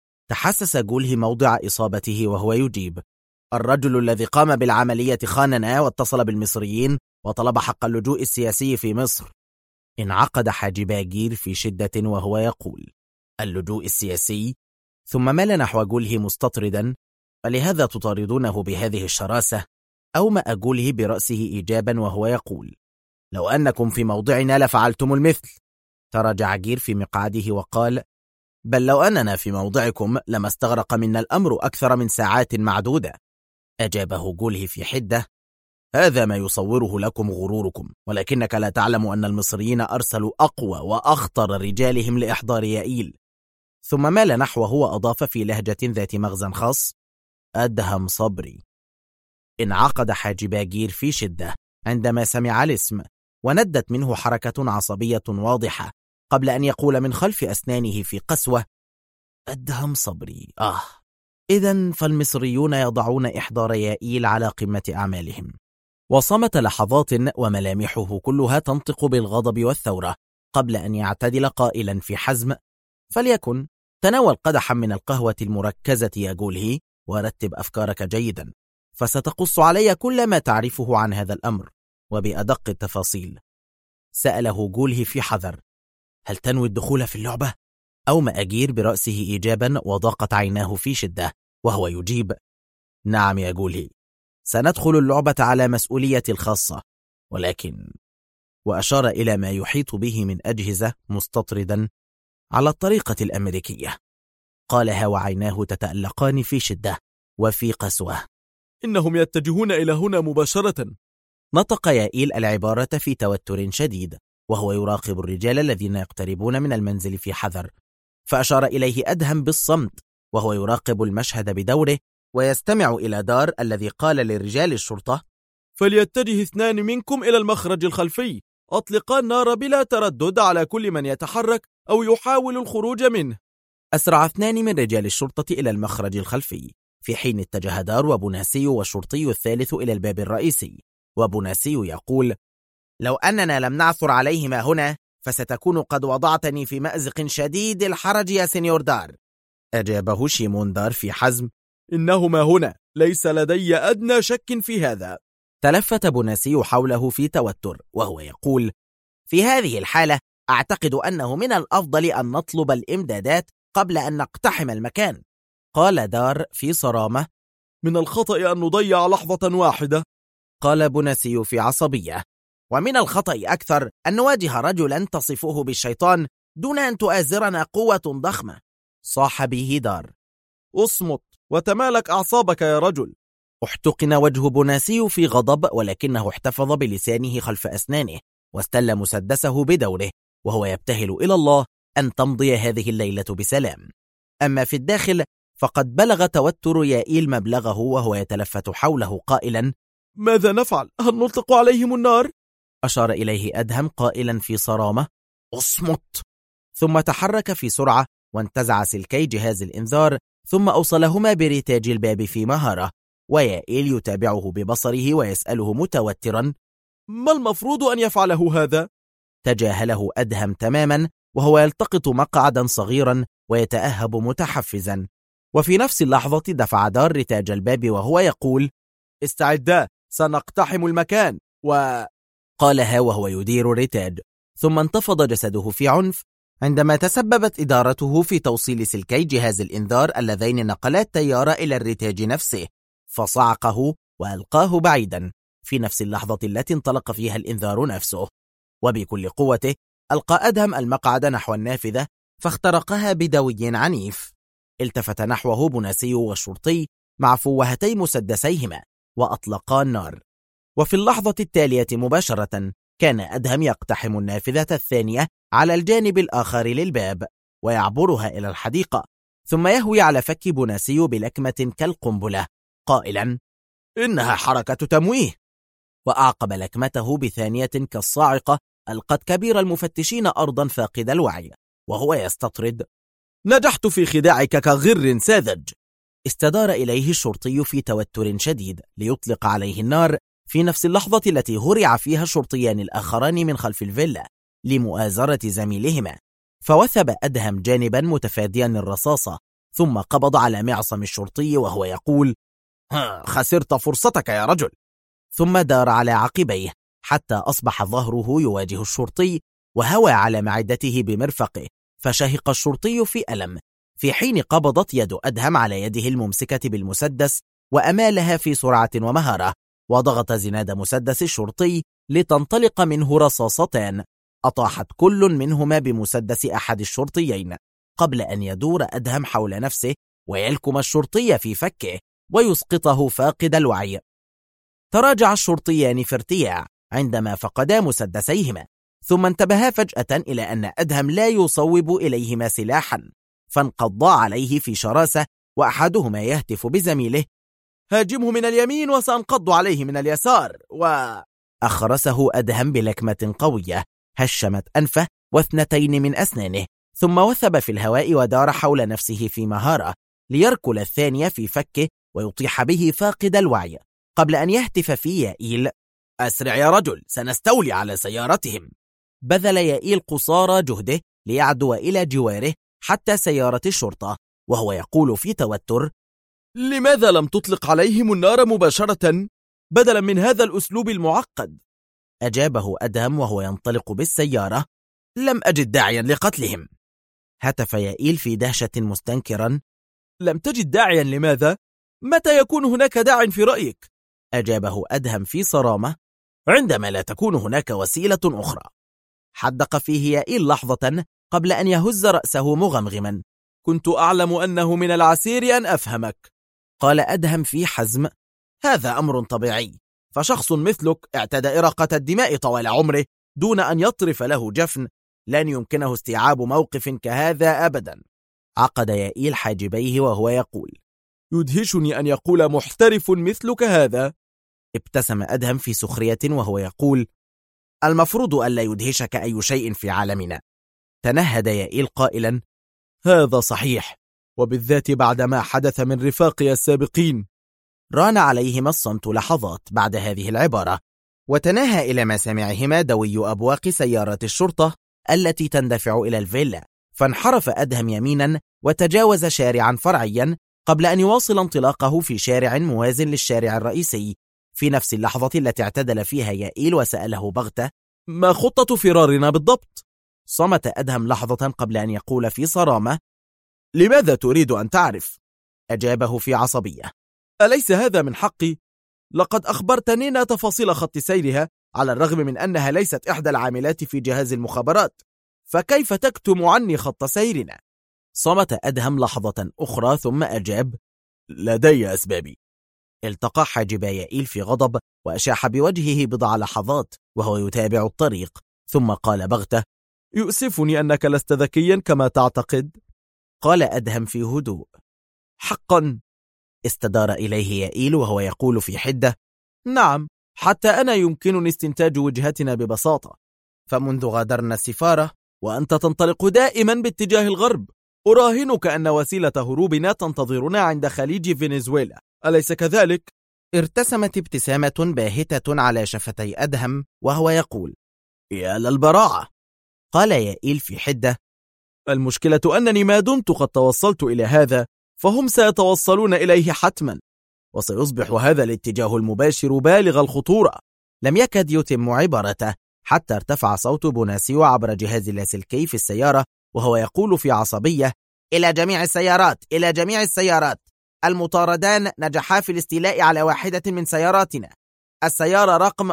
تحسس جولهي موضع إصابته وهو يجيب: الرجل الذي قام بالعملية خاننا واتصل بالمصريين وطلب حق اللجوء السياسي في مصر. انعقد حاجبا جير في شدة وهو يقول: اللجوء السياسي؟ ثم مال نحو جولهي مستطردا: ولهذا تطاردونه بهذه الشراسة؟ أومأ جولهي برأسه إيجابا وهو يقول: لو أنكم في موضعنا لفعلتم المثل. تراجع جير في مقعده وقال: بل لو أننا في موضعكم لما استغرق منا الأمر أكثر من ساعات معدودة. أجابه جولهي في حدة: هذا ما يصوره لكم غروركم، ولكنك لا تعلم أن المصريين أرسلوا أقوى وأخطر رجالهم لإحضار يائيل. ثم مال نحوه وأضاف في لهجة ذات مغزى خاص: أدهم صبري. انعقد حاجبا جير في شدة عندما سمع الاسم، وندت منه حركة عصبية واضحة قبل أن يقول من خلف أسنانه في قسوة: أدهم صبري. إذن فالمصريون يضعون إحضار يائيل على قمة أعمالهم. وصمت لحظات وملامحه كلها تنطق بالغضب والثورة قبل أن يعتدل قائلا في حزم: فليكن، تناول قدحا من القهوة المركزة يا جولهي ورتب أفكارك جيدا، فستقص علي كل ما تعرفه عن هذا الأمر وبأدق التفاصيل. سأله جولهي في حذر: هل تنوي الدخول في اللعبة؟ أومأ جير برأسه إيجابا وضاقت عيناه في شدة وهو يجيب: نعم يا جولهي، سندخل اللعبة على مسؤوليتي الخاصة، ولكن... وأشار إلى ما يحيط به من أجهزة مستطردا: على الطريقة الأمريكية. قالها وعيناه تتألقان في شدة وفي قسوة: إنهم يتجهون إلى هنا مباشرة. نطق يائيل العبارة في توتر شديد وهو يراقب الرجال الذين يقتربون من المنزل في حذر، فأشار إليه أدهم بالصمت وهو يراقب المشهد بدوره ويستمع إلى دار الذي قال لرجال الشرطة: فليتجه 2 منكم إلى المخرج الخلفي، أطلقا النار بلا تردد على كل من يتحرك أو يحاول الخروج منه. أسرع 2 من رجال الشرطة إلى المخرج الخلفي، في حين اتجه دار وبوناسي والشرطي الثالث إلى الباب الرئيسي. وبوناسي يقول: لو أننا لم نعثر عليهما هنا فستكون قد وضعتني في مأزق شديد الحرج يا سينيور دار. أجابه شيمون دار في حزم: إنهما هنا، ليس لدي أدنى شك في هذا. تلفت بوناسي حوله في توتر وهو يقول: في هذه الحالة أعتقد أنه من الأفضل أن نطلب الإمدادات قبل أن نقتحم المكان. قال دار في صرامة: من الخطأ أن نضيع لحظة واحدة. قال بوناسي في عصبية: ومن الخطأ أكثر أن نواجه رجلا تصفه بالشيطان دون أن تؤازرنا قوة ضخمة. صاح به دار: اصمت وتمالك أعصابك يا رجل. احتقن وجه بوناسي في غضب، ولكنه احتفظ بلسانه خلف أسنانه واستل مسدسه بدوره وهو يبتهل إلى الله أن تمضي هذه الليلة بسلام. أما في الداخل فقد بلغ توتر يائيل مبلغه وهو يتلفت حوله قائلا: ماذا نفعل؟ هل نطلق عليهم النار؟ أشار إليه أدهم قائلا في صرامة: اصمت. ثم تحرك في سرعة وانتزع سلكي جهاز الإنذار ثم أوصلهما برتاج الباب في مهارة، ويائيل يتابعه ببصره ويسأله متوترا: ما المفروض أن يفعله هذا؟ تجاهله أدهم تماما وهو يلتقط مقعدا صغيرا ويتأهب متحفزا. وفي نفس اللحظة دفع دار رتاج الباب وهو يقول: استعدا، سنقتحم المكان. قالها وهو يدير الرتاج، ثم انتفض جسده في عنف عندما تسببت إدارته في توصيل سلكي جهاز الإنذار اللذين نقلا التيار إلى الرتاج نفسه، فصعقه وألقاه بعيدا في نفس اللحظة التي انطلق فيها الإنذار نفسه. وبكل قوته ألقى أدهم المقعد نحو النافذة فاخترقها بدوي عنيف. التفت نحوه بوناسي والشرطي مع فوهتي مسدسيهما وأطلقا النار. وفي اللحظة التالية مباشرة كان أدهم يقتحم النافذة الثانية على الجانب الآخر للباب ويعبرها إلى الحديقة، ثم يهوي على فك بوناسي بلكمة كالقنبلة قائلا: إنها حركة تمويه. وأعقب لكمته بثانية كالصاعقة ألقت كبير المفتشين أرضا فاقد الوعي وهو يستطرد: نجحت في خداعك كغر ساذج. استدار إليه الشرطي في توتر شديد ليطلق عليه النار في نفس اللحظة التي هرع فيها الشرطيان الآخران من خلف الفيلا لمؤازرة زميلهما. فوثب أدهم جانبا متفاديا الرصاصة، ثم قبض على معصم الشرطي وهو يقول: خسرت فرصتك يا رجل. ثم دار على عقبيه حتى أصبح ظهره يواجه الشرطي وهوى على معدته بمرفقه، فشهق الشرطي في ألم، في حين قبضت يد أدهم على يده الممسكة بالمسدس وأمالها في سرعة ومهارة، وضغط زناد مسدس الشرطي لتنطلق منه رصاصتان أطاحت كل منهما بمسدس أحد الشرطيين قبل أن يدور أدهم حول نفسه ويلكم الشرطي في فكه ويسقطه فاقد الوعي. تراجع الشرطيان في ارتياع عندما فقدا مسدسيهما، ثم انتبها فجأة إلى أن أدهم لا يصوب إليهما سلاحا، فانقضا عليه في شراسة، وأحدهما يهتف بزميله: هاجمه من اليمين وسأنقض عليه من اليسار. أخرسه أدهم بلكمة قوية هشمت أنفه واثنتين من أسنانه، ثم وثب في الهواء ودار حول نفسه في مهارة ليركل الثانية في فكه ويطيح به فاقد الوعي قبل أن يهتف في يائيل: أسرع يا رجل، سنستولي على سيارتهم. بذل يائيل قصارى جهده ليعدو إلى جواره حتى سيارة الشرطة وهو يقول في توتر: لماذا لم تطلق عليهم النار مباشرة بدلا من هذا الأسلوب المعقد؟ أجابه أدهم وهو ينطلق بالسيارة: لم أجد داعيا لقتلهم. هتف يائيل في دهشة مستنكرا: لم تجد داعيا لماذا؟ متى يكون هناك داع في رأيك؟ أجابه أدهم في صرامة: عندما لا تكون هناك وسيلة أخرى. حدق فيه يائيل لحظة قبل أن يهز رأسه مغمغما: كنت أعلم أنه من العسير أن أفهمك. قال أدهم في حزم: هذا أمر طبيعي، فشخص مثلك اعتاد إراقة الدماء طوال عمره دون أن يطرف له جفن، لن يمكنه استيعاب موقف كهذا أبدا. عقد يائيل حاجبيه وهو يقول: يدهشني أن يقول محترف مثلك هذا. ابتسم أدهم في سخرية وهو يقول: المفروض ألا يدهشك أي شيء في عالمنا. تنهد يائيل قائلا: هذا صحيح، وبالذات بعدما حدث من رفاقي السابقين. ران عليهما الصمت لحظات بعد هذه العبارة، وتناهى إلى مسامعهما دوي أبواق سيارات الشرطة التي تندفع إلى الفيلا، فانحرف أدهم يمينا وتجاوز شارعا فرعيا قبل أن يواصل انطلاقه في شارع موازن للشارع الرئيسي، في نفس اللحظة التي اعتدل فيها يائيل وسأله بغتة: ما خطة فرارنا بالضبط؟ صمت أدهم لحظة قبل أن يقول في صرامة: لماذا تريد أن تعرف؟ أجابه في عصبية: أليس هذا من حقي؟ لقد أخبرتنينا تفاصيل خط سيرها على الرغم من أنها ليست إحدى العاملات في جهاز المخابرات، فكيف تكتم عني خط سيرنا؟ صمت أدهم لحظة أخرى ثم أجاب: لدي أسبابي. التقى حاجب يائيل في غضب وأشاح بوجهه بضع لحظات وهو يتابع الطريق، ثم قال بغتة: يؤسفني أنك لست ذكيا كما تعتقد. قال أدهم في هدوء: حقا. استدار إليه يائيل وهو يقول في حدة: نعم، حتى أنا يمكنني استنتاج وجهتنا ببساطة، فمنذ غادرنا السفارة وأنت تنطلق دائما باتجاه الغرب، أراهنك أن وسيلة هروبنا تنتظرنا عند خليج فنزويلا، أليس كذلك؟ ارتسمت ابتسامة باهتة على شفتي أدهم وهو يقول: يا للبراعة. قال يائيل في حدة: المشكلة أنني ما دمت قد توصلت إلى هذا فهم سيتوصلون إليه حتما، وسيصبح هذا الاتجاه المباشر بالغ الخطورة. لم يكد يتم عبارته حتى ارتفع صوت بوناسيو عبر جهاز اللاسلكي في السيارة وهو يقول في عصبية: إلى جميع السيارات، إلى جميع السيارات، المطاردان نجحا في الاستيلاء على واحدة من سياراتنا، السيارة رقم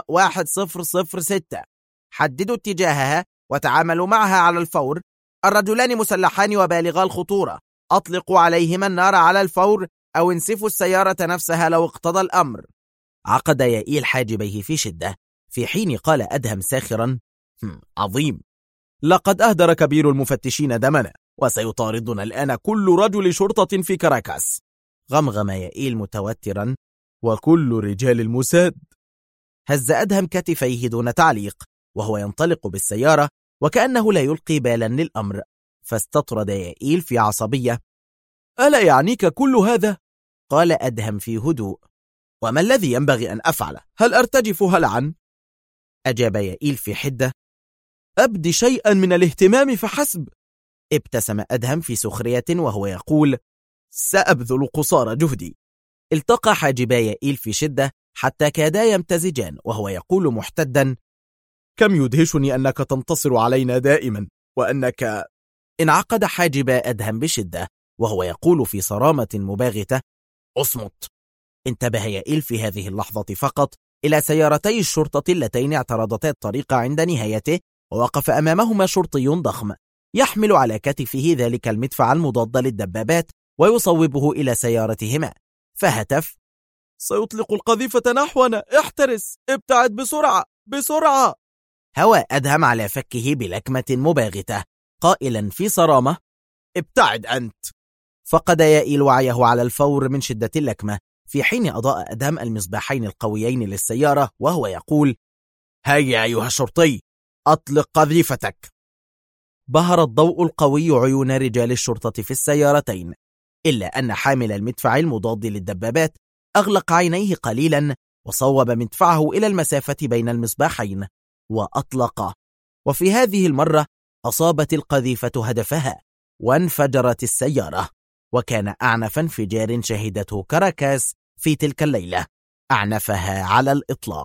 1006، حددوا اتجاهها وتعاملوا معها على الفور، الرجلان مسلحان وبالغا الخطورة، أطلقوا عليهما النار على الفور أو انسفوا السيارة نفسها لو اقتضى الأمر. عقد يائيل حاجبيه في شدة، في حين قال أدهم ساخرا: عظيم، لقد أهدر كبير المفتشين دمنا، وسيطاردنا الآن كل رجل شرطة في كاراكاس. غمغم يائيل متوترا: وكل رجال الموساد. هز أدهم كتفيه دون تعليق وهو ينطلق بالسيارة وكأنه لا يلقي بالا للأمر، فاستطرد يائيل في عصبية: ألا يعنيك كل هذا؟ قال أدهم في هدوء: وما الذي ينبغي أن أفعل؟ هل أرتجف هلعا؟ أجاب يائيل في حدة: أبدي شيئا من الاهتمام فحسب. ابتسم أدهم في سخرية وهو يقول: سأبذل قصارى جهدي. التقى حاجبا يائيل في شدة حتى كادا يمتزجان وهو يقول محتدا: كم يدهشني أنك تنتصر علينا دائما، وأنك... انعقد حاجبا أدهم بشدة وهو يقول في صرامة مباغتة: اصمت. انتبه يائيل في هذه اللحظة فقط إلى سيارتي الشرطة اللتين اعترضتا الطريق عند نهايته، ووقف أمامهما شرطي ضخم يحمل على كتفه ذلك المدفع المضاد للدبابات ويصوبه إلى سيارتهما، فهتف: سيطلق القذيفة نحونا، احترس، ابتعد بسرعة بسرعة. هوى أدهم على فكه بلكمة مباغتة قائلا في صرامة: ابتعد أنت. فقد يائيل وعيه على الفور من شدة اللكمة، في حين أضاء أدهم المصباحين القويين للسيارة وهو يقول: هيا أيها الشرطي، أطلق قذيفتك. بهر الضوء القوي عيون رجال الشرطة في السيارتين، إلا أن حامل المدفع المضاد للدبابات أغلق عينيه قليلا وصوب مدفعه إلى المسافة بين المصباحين وأطلق، وفي هذه المرة أصابت القذيفة هدفها وانفجرت السيارة، وكان أعنف انفجار شهدته كاراكاس في تلك الليلة، أعنفها على الإطلاق.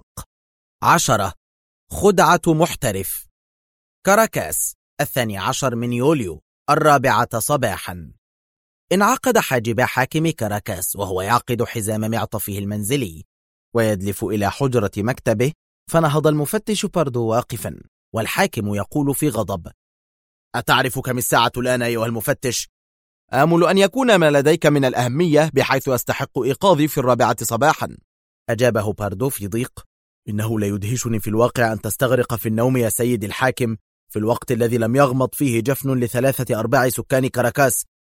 10. خدعة محترف. كاراكاس، 12 من يوليو، 4 صباحا. انعقد حاجب حاكم كاراكاس وهو يعقد حزام معطفه المنزلي ويدلف إلى حجرة مكتبه، فنهض المفتش باردو واقفا والحاكم يقول في غضب: أتعرف كم الساعة الآن أيها المفتش؟ آمل أن يكون ما لديك من الأهمية بحيث أستحق إيقاظي في 4 صباحا. أجابه باردو في ضيق: إنه لا يدهشني في الواقع أن تستغرق في النوم يا سيد الحاكم، في الوقت الذي لم يغمض فيه جفن ل3/4 سكان كاراكاس،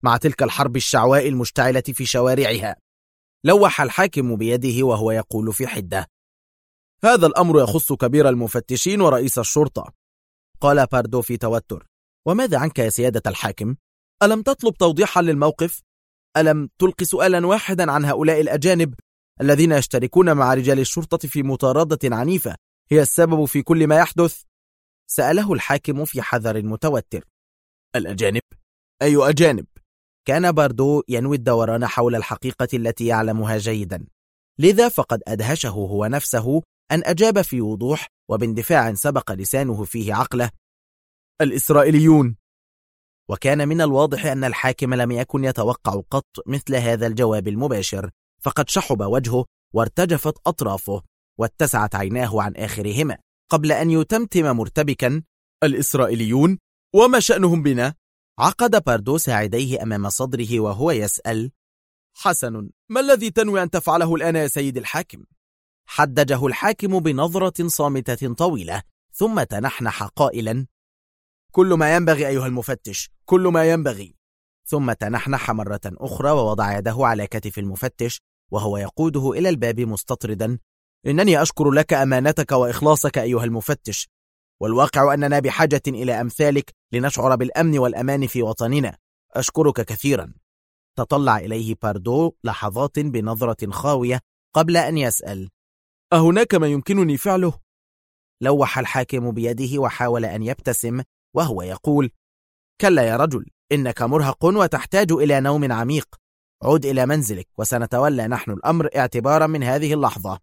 مع تلك الحرب الشعواء المشتعلة في شوارعها. لوح الحاكم بيده وهو يقول في حدة: هذا الأمر يخص كبير المفتشين ورئيس الشرطة. قال باردو في توتر: وماذا عنك يا سيادة الحاكم؟ ألم تطلب توضيحا للموقف؟ ألم تلقي سؤالا واحدا عن هؤلاء الأجانب الذين يشتركون مع رجال الشرطة في مطاردة عنيفة هي السبب في كل ما يحدث؟ سأله الحاكم في حذر متوتر. الأجانب؟ أي أجانب؟ كان باردو ينوي الدوران حول الحقيقة التي يعلمها جيدا، لذا فقد أدهشه هو نفسه أن أجاب في وضوح وباندفاع سبق لسانه فيه عقله: الإسرائيليون. وكان من الواضح أن الحاكم لم يكن يتوقع قط مثل هذا الجواب المباشر، فقد شحب وجهه وارتجفت أطرافه واتسعت عيناه عن آخرهما قبل أن يتمتم مرتبكا: الإسرائيليون؟ وما شأنهم بنا؟ عقد باردو ساعديه أمام صدره وهو يسأل: حسن، ما الذي تنوي أن تفعله الآن يا سيد الحاكم؟ حدجه الحاكم بنظرة صامتة طويلة، ثم تنحنح قائلا: كل ما ينبغي أيها المفتش، كل ما ينبغي. ثم تنحنح مرة أخرى ووضع يده على كتف المفتش وهو يقوده إلى الباب مستطردا: إنني أشكر لك أمانتك وإخلاصك أيها المفتش، والواقع أننا بحاجة إلى أمثالك لنشعر بالأمن والأمان في وطننا. أشكرك كثيرا. تطلع إليه باردو لحظات بنظرة خاوية قبل أن يسأل: أهناك ما يمكنني فعله؟ لوح الحاكم بيده وحاول أن يبتسم وهو يقول: كلا يا رجل، إنك مرهق وتحتاج إلى نوم عميق. عد إلى منزلك وسنتولى نحن الأمر اعتبارا من هذه اللحظة.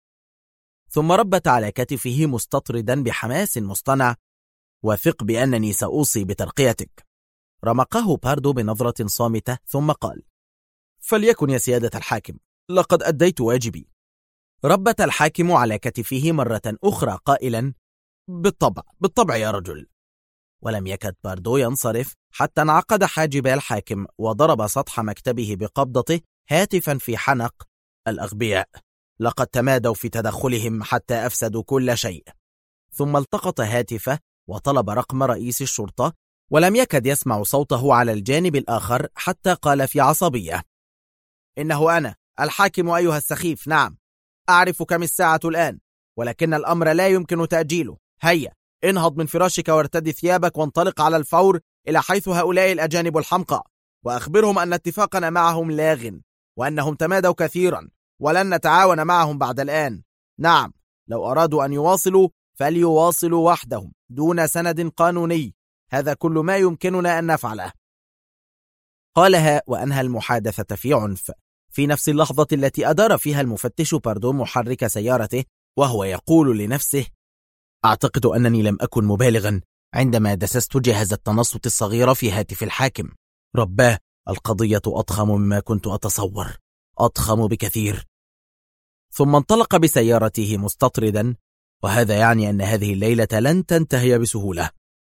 ثم ربت على كتفه مستطردا بحماس مصطنع: وثق بأنني سأوصي بترقيتك. رمقه باردو بنظرة صامتة ثم قال: فليكن يا سيادة الحاكم، لقد أديت واجبي. ربت الحاكم على كتفه مرة أخرى قائلا: بالطبع يا رجل. ولم يكد باردو ينصرف حتى انعقد حاجب الحاكم وضرب سطح مكتبه بقبضته هاتفا في حنق: الأغبياء، لقد تمادوا في تدخلهم حتى أفسدوا كل شيء. ثم التقط هاتفه وطلب رقم رئيس الشرطة، ولم يكد يسمع صوته على الجانب الآخر حتى قال في عصبية: إنه أنا الحاكم أيها السخيف. نعم، أعرف كم الساعة الآن، ولكن الأمر لا يمكن تأجيله. هيا، انهض من فراشك وارتدي ثيابك وانطلق على الفور إلى حيث هؤلاء الأجانب الحمقى، وأخبرهم أن اتفاقنا معهم لاغ، وأنهم تمادوا كثيرا ولن نتعاون معهم بعد الآن. نعم، لو أرادوا أن يواصلوا فليواصلوا وحدهم دون سند قانوني. هذا كل ما يمكننا أن نفعله. قالها وأنهى المحادثة في عنف، في نفس اللحظة التي أدار فيها المفتش باردو محرك سيارته وهو يقول لنفسه: أعتقد أنني لم أكن مبالغا عندما دسست جهاز التنصت الصغير في هاتف الحاكم. رباه، القضية أضخم مما كنت أتصور، أضخم بكثير. ثم انطلق بسيارته مستطردا: وهذا يعني أن هذه الليلة لن تنتهي بسهولة.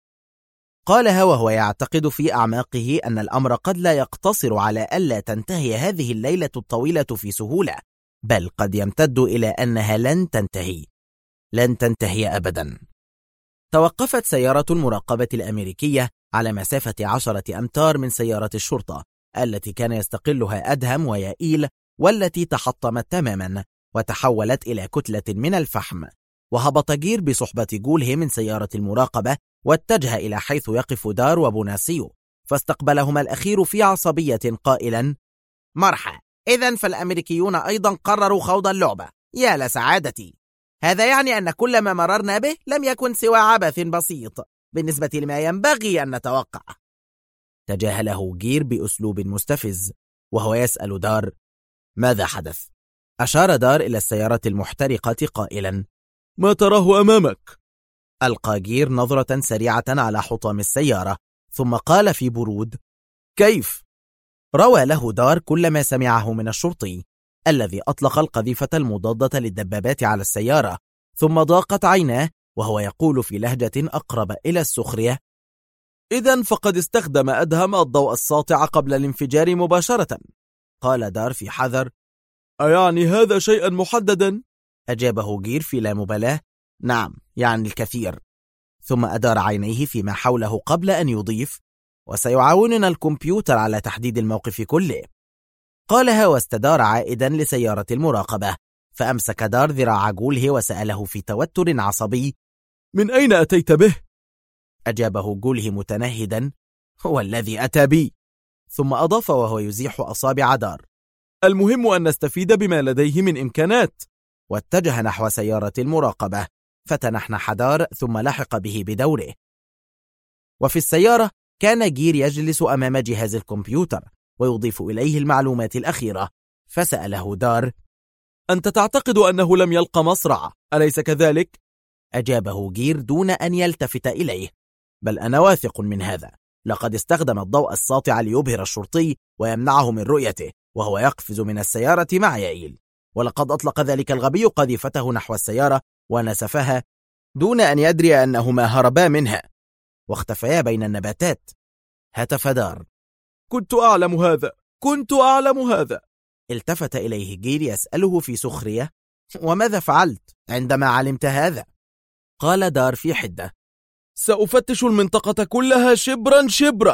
قالها وهو يعتقد في أعماقه أن الأمر قد لا يقتصر على ألا تنتهي هذه الليلة الطويلة في سهولة، بل قد يمتد إلى أنها لن تنتهي أبدا. توقفت سيارة المراقبة الأمريكية على مسافة 10 أمتار من سيارة الشرطة التي كان يستقلها أدهم ويائيل، والتي تحطمت تماما وتحولت إلى كتلة من الفحم. وهبط جير بصحبة جوله من سيارة المراقبة واتجه إلى حيث يقف دار وبوناسيو، فاستقبلهما الأخير في عصبية قائلا: مرحى، إذن فالأمريكيون أيضا قرروا خوض اللعبة. يا لسعادتي، هذا يعني أن كل ما مررنا به لم يكن سوى عبث بسيط بالنسبة لما ينبغي أن نتوقع. تجاهله جير بأسلوب مستفز وهو يسأل دار: ماذا حدث؟ أشار دار إلى السيارة المحترقة قائلا: ما تراه أمامك؟ ألقى جير نظرة سريعة على حطام السيارة ثم قال في برود: كيف؟ روى له دار كل ما سمعه من الشرطي الذي أطلق القذيفة المضادة للدبابات على السيارة، ثم ضاقت عيناه وهو يقول في لهجة أقرب إلى السخرية: إذن فقد استخدم أدهم الضوء الساطع قبل الانفجار مباشرة. قال دار في حذر: أيعني هذا شيئا محددا؟ أجابه جير في لا مبالاة: نعم، يعني الكثير. ثم أدار عينيه فيما حوله قبل أن يضيف: وسيعاوننا الكمبيوتر على تحديد الموقف كله. قالها واستدار عائدا لسيارة المراقبة، فأمسك دار ذراع جوله وسأله في توتر عصبي: من أين أتيت به؟ أجابه جوله متنهدا: هو الذي أتى بي. ثم أضاف وهو يزيح أصابع دار: المهم أن نستفيد بما لديه من إمكانات. واتجه نحو سيارة المراقبة، فتنحنح دار ثم لحق به بدوره. وفي السيارة كان جير يجلس أمام جهاز الكمبيوتر ويضيف إليه المعلومات الأخيرة، فسأله دار: أنت تعتقد أنه لم يلقى مصرع، أليس كذلك؟ أجابه جير دون أن يلتفت إليه: بل أنا واثق من هذا، لقد استخدم الضوء الساطع ليبهر الشرطي ويمنعه من رؤيته وهو يقفز من السيارة مع يائيل، ولقد أطلق ذلك الغبي قذيفته نحو السيارة ونسفها دون أن يدري أنهما هربا منها واختفيا بين النباتات. هتف دار: كنت أعلم هذا. التفت إليه جير يسأله في سخرية: وماذا فعلت عندما علمت هذا؟ قال دار في حدة: سأفتش المنطقة كلها شبرا شبرا.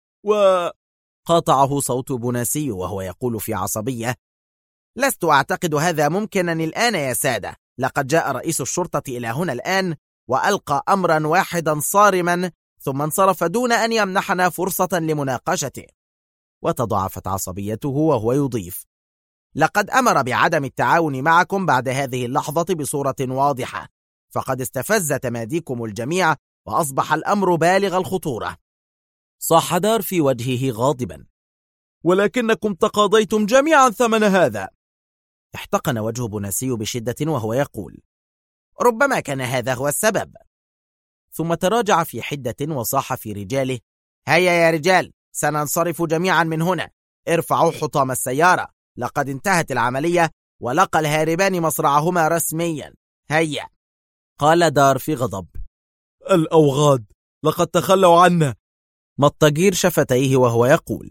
قاطعه صوت بوناسي وهو يقول في عصبية: لست أعتقد هذا ممكنا الآن يا سادة، لقد جاء رئيس الشرطة إلى هنا الآن وألقى أمرا واحدا صارما ثم انصرف دون أن يمنحنا فرصة لمناقشته. وتضاعفت عصبيته وهو يضيف: لقد أمر بعدم التعاون معكم بعد هذه اللحظة بصورة واضحة، فقد استفز تماديكم الجميع وأصبح الأمر بالغ الخطورة. صاح دار في وجهه غاضبا: ولكنكم تقاضيتم جميعا ثمن هذا. احتقن وجه بوناسي بشدة وهو يقول: ربما كان هذا هو السبب. ثم تراجع في حدة وصاح في رجاله: هيا يا رجال، سننصرف جميعا من هنا، ارفعوا حطام السيارة، لقد انتهت العملية ولقى الهاربان مصرعهما رسميا، هيا. قال دار في غضب: الأوغاد، لقد تخلوا عنا. مط جير شفتيه وهو يقول: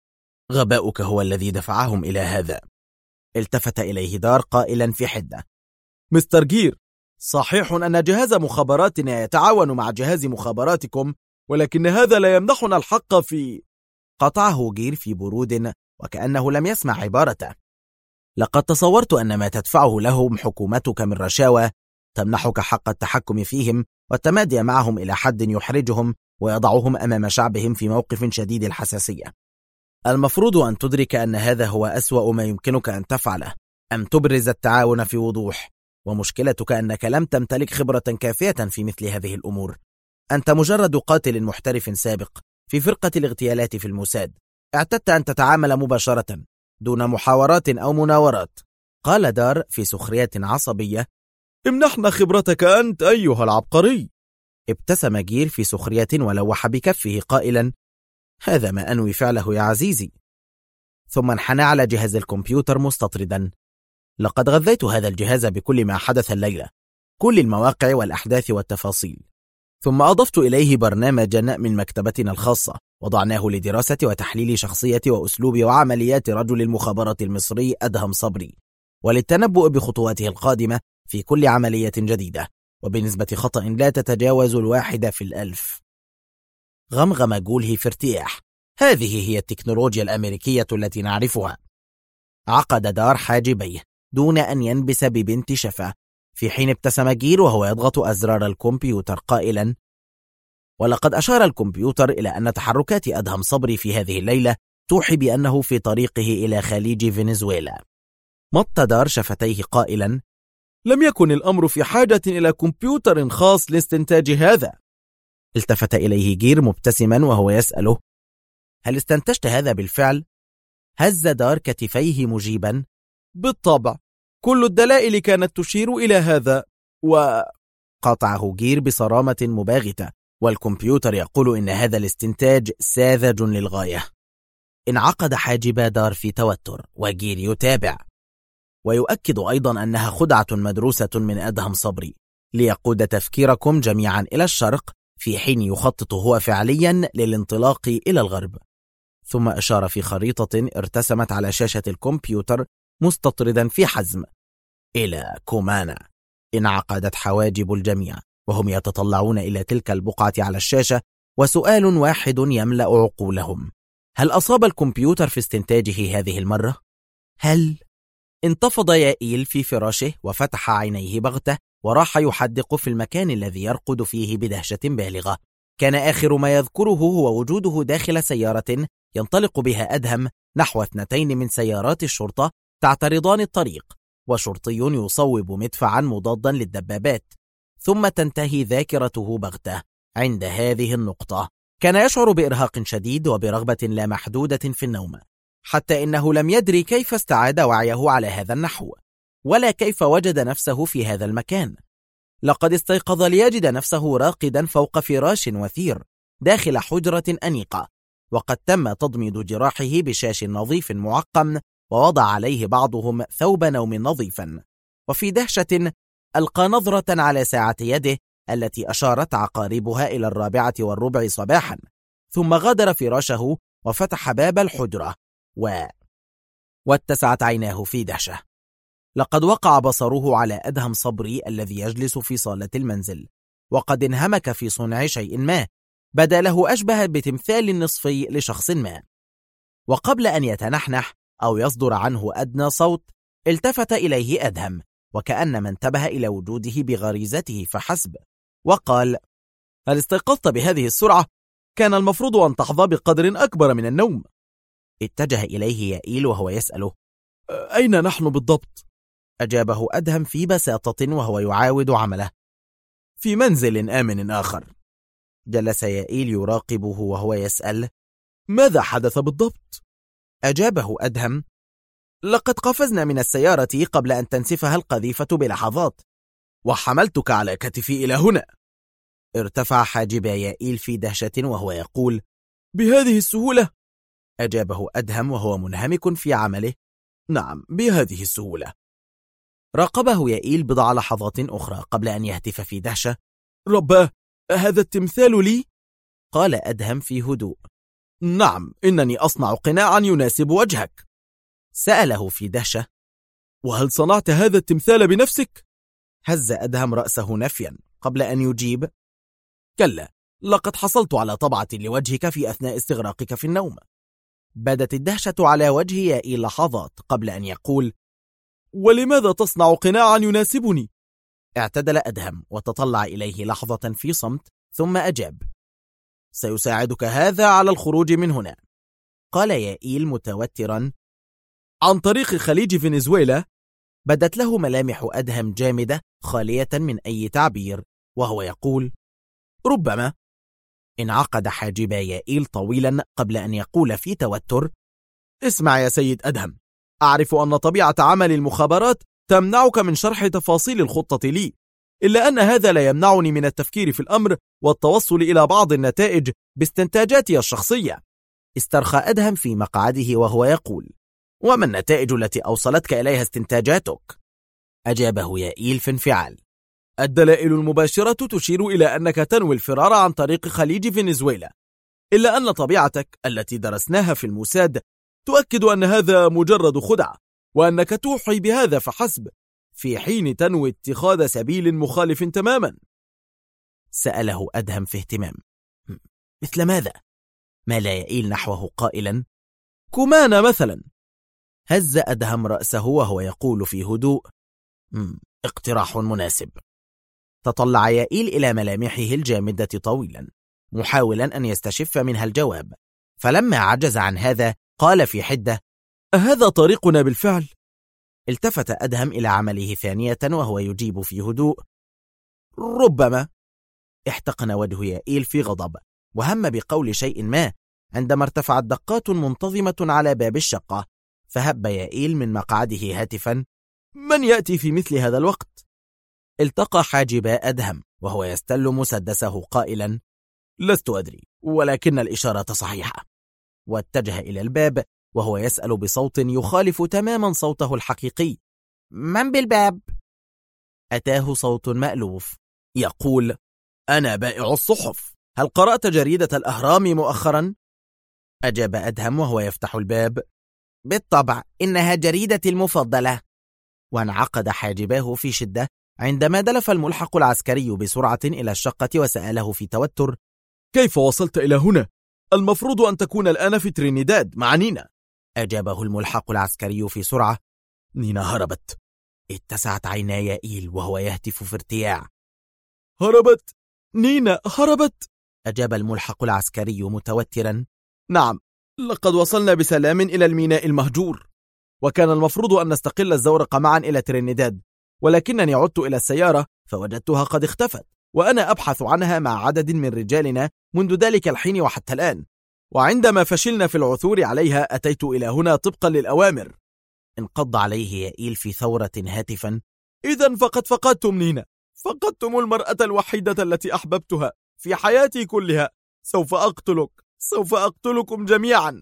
غباؤك هو الذي دفعهم إلى هذا. التفت إليه دار قائلا في حدة: مستر جير، صحيح أن جهاز مخابراتنا يتعاون مع جهاز مخابراتكم، ولكن هذا لا يمنحنا الحق في... قطعه جير في برود وكأنه لم يسمع عبارته: لقد تصورت أن ما تدفعه لهم حكومتك من رشاوى تمنحك حق التحكم فيهم والتمادي معهم إلى حد يحرجهم ويضعهم أمام شعبهم في موقف شديد الحساسية. المفروض أن تدرك أن هذا هو أسوأ ما يمكنك أن تفعله، أن تبرز التعاون في وضوح، ومشكلتك أنك لم تمتلك خبرة كافية في مثل هذه الأمور. أنت مجرد قاتل محترف سابق في فرقة الاغتيالات في الموساد، اعتدت أن تتعامل مباشرة دون محاورات أو مناورات. قال دار في سخرية عصبية: امنحنا خبرتك أنت أيها العبقري. ابتسم جير في سخرية ولوح بكفه قائلا: هذا ما أنوي فعله يا عزيزي. ثم انحنى على جهاز الكمبيوتر مستطردا: لقد غذيت هذا الجهاز بكل ما حدث الليلة، كل المواقع والأحداث والتفاصيل، ثم أضفت إليه برنامجا من مكتبتنا الخاصة وضعناه لدراسة وتحليل شخصية وأسلوب وعمليات رجل المخابرات المصري أدهم صبري، وللتنبؤ بخطواته القادمة في كل عملية جديدة وبنسبة خطأ لا تتجاوز 1/1000. غمغم جوله في ارتياح: هذه هي التكنولوجيا الأمريكية التي نعرفها. عقد دار حاجبيه دون أن ينبس ببنت شفة، في حين ابتسم جير وهو يضغط أزرار الكمبيوتر قائلا: ولقد أشار الكمبيوتر إلى أن تحركات أدهم صبري في هذه الليلة توحي بأنه في طريقه إلى خليج فنزويلا. مط دار شفتيه قائلا: لم يكن الأمر في حاجة إلى كمبيوتر خاص لاستنتاج هذا. التفت إليه جير مبتسما وهو يسأله: هل استنتجت هذا بالفعل؟ هز دار كتفيه مجيبا: بالطبع، كل الدلائل كانت تشير إلى هذا. قاطعه جير بصرامة مباغتة: والكمبيوتر يقول إن هذا الاستنتاج ساذج للغاية. انعقد حاجب دار في توتر وجير يتابع ويؤكد أيضا أنها خدعة مدروسة من أدهم صبري ليقود تفكيركم جميعا إلى الشرق في حين يخطط هو فعليا للانطلاق إلى الغرب. ثم أشار في خريطة ارتسمت على شاشة الكمبيوتر مستطردا في حزم: إلى كومانا. انعقدت حواجب الجميع وهم يتطلعون إلى تلك البقعة على الشاشة وسؤال واحد يملأ عقولهم: هل أصاب الكمبيوتر في استنتاجه هذه المرة؟ هل؟ انتفض يائيل في فراشه وفتح عينيه بغتة وراح يحدق في المكان الذي يرقد فيه بدهشة بالغة. كان آخر ما يذكره هو وجوده داخل سيارة ينطلق بها أدهم نحو 2 من سيارات الشرطة تعترضان الطريق، وشرطي يصوب مدفعا مضادا للدبابات. ثم تنتهي ذاكرته بغتة عند هذه النقطة. كان يشعر بإرهاق شديد وبرغبة لا محدودة في النوم، حتى إنه لم يدري كيف استعاد وعيه على هذا النحو، ولا كيف وجد نفسه في هذا المكان. لقد استيقظ ليجد نفسه راقدا فوق فراش وثير داخل حجرة أنيقة، وقد تم تضميد جراحه بشاش نظيف معقم، ووضع عليه بعضهم ثوب نوم نظيفا. وفي دهشة ألقى نظرة على ساعة يده التي أشارت عقاربها إلى 4:15 صباحا، ثم غادر فراشه وفتح باب الحجرة واتسعت عيناه في دهشة. لقد وقع بصره على أدهم صبري الذي يجلس في صالة المنزل، وقد انهمك في صنع شيء ما بدا له أشبه بتمثال نصفي لشخص ما. وقبل أن يتنحنح أو يصدر عنه أدنى صوت، التفت إليه أدهم وكأنما انتبه إلى وجوده بغريزته فحسب، وقال: هل استيقظت بهذه السرعة؟ كان المفروض أن تحظى بقدر أكبر من النوم. اتجه إليه يائيل وهو يسأله: أين نحن بالضبط؟ أجابه أدهم في بساطة وهو يعاود عمله: في منزل آمن آخر. جلس يائيل يراقبه وهو يسأل: ماذا حدث بالضبط؟ أجابه أدهم: لقد قفزنا من السيارة قبل أن تنسفها القذيفة بلحظات، وحملتك على كتفي إلى هنا. ارتفع حاجب يائيل في دهشة وهو يقول: بهذه السهولة؟ أجابه أدهم وهو منهمك في عمله: نعم، بهذه السهولة. راقبه يائيل بضع لحظات أخرى قبل أن يهتف في دهشة: رباه، هذا التمثال لي؟ قال أدهم في هدوء: نعم، إنني أصنع قناعا يناسب وجهك. سأله في دهشة: وهل صنعت هذا التمثال بنفسك؟ هز أدهم رأسه نفيا قبل أن يجيب: كلا، لقد حصلت على طبعة لوجهك في أثناء استغراقك في النوم. بدت الدهشة على وجه يائيل لحظات قبل أن يقول: ولماذا تصنع قناعا يناسبني؟ اعتدل أدهم وتطلع إليه لحظة في صمت، ثم أجاب: سيساعدك هذا على الخروج من هنا. قال يائيل متوترا: عن طريق خليج فنزويلا. بدت له ملامح أدهم جامدة خالية من أي تعبير وهو يقول: ربما. انعقد حاجب يائيل طويلا قبل أن يقول في توتر: اسمع يا سيد أدهم، أعرف أن طبيعة عمل المخابرات تمنعك من شرح تفاصيل الخطة لي، إلا أن هذا لا يمنعني من التفكير في الأمر والتوصل إلى بعض النتائج باستنتاجاتي الشخصية. استرخى أدهم في مقعده وهو يقول: وما النتائج التي أوصلتك إليها استنتاجاتك؟ أجابه يائيل في انفعال: الدلائل المباشرة تشير إلى أنك تنوي الفرار عن طريق خليج فنزويلا، إلا أن طبيعتك التي درسناها في الموساد تؤكد أن هذا مجرد خدعة، وأنك توحي بهذا فحسب، في حين تنوي اتخاذ سبيل مخالف تماما. سأله أدهم في اهتمام: مثل ماذا؟ مال يائيل نحوه قائلا: كمانة مثلا. هز أدهم رأسه وهو يقول في هدوء: اقتراح مناسب. تطلع يائيل إلى ملامحه الجامدة طويلا محاولا أن يستشف منها الجواب، فلما عجز عن هذا قال في حدة: أهذا طريقنا بالفعل؟ التفت أدهم إلى عمله ثانية وهو يجيب في هدوء: ربما. احتقن وجه يائيل في غضب وهم بقول شيء ما عندما ارتفعت دقات منتظمة على باب الشقة، فهب يائيل من مقعده هاتفا: من يأتي في مثل هذا الوقت؟ التقى حاجب أدهم وهو يستل مسدسه قائلا: لست أدري، ولكن الإشارة صحيحة. واتجه إلى الباب وهو يسأل بصوت يخالف تماما صوته الحقيقي: من بالباب؟ أتاه صوت مألوف يقول: أنا بائع الصحف، هل قرأت جريدة الأهرام مؤخرا؟ أجاب أدهم وهو يفتح الباب: بالطبع، إنها جريدتي المفضلة. وانعقد حاجباه في شدة عندما دلف الملحق العسكري بسرعة إلى الشقة وسأله في توتر: كيف وصلت إلى هنا؟ المفروض أن تكون الآن في ترينيداد مع نينا. أجابه الملحق العسكري في سرعة. نينا هربت. اتسعت عينا يائيل وهو يهتف في ارتياع. هربت؟ نينا هربت؟ أجاب الملحق العسكري متوترا. نعم، لقد وصلنا بسلام إلى الميناء المهجور، وكان المفروض أن نستقل الزورق معا إلى ترينيداد، ولكنني عدت إلى السيارة فوجدتها قد اختفت، وأنا أبحث عنها مع عدد من رجالنا منذ ذلك الحين وحتى الآن، وعندما فشلنا في العثور عليها أتيت إلى هنا طبقا للأوامر. انقض عليه يائيل في ثورة هاتفا. إذن فقد فقدتم نينا، فقدتم المرأة الوحيدة التي أحببتها في حياتي كلها. سوف أقتلكم جميعا.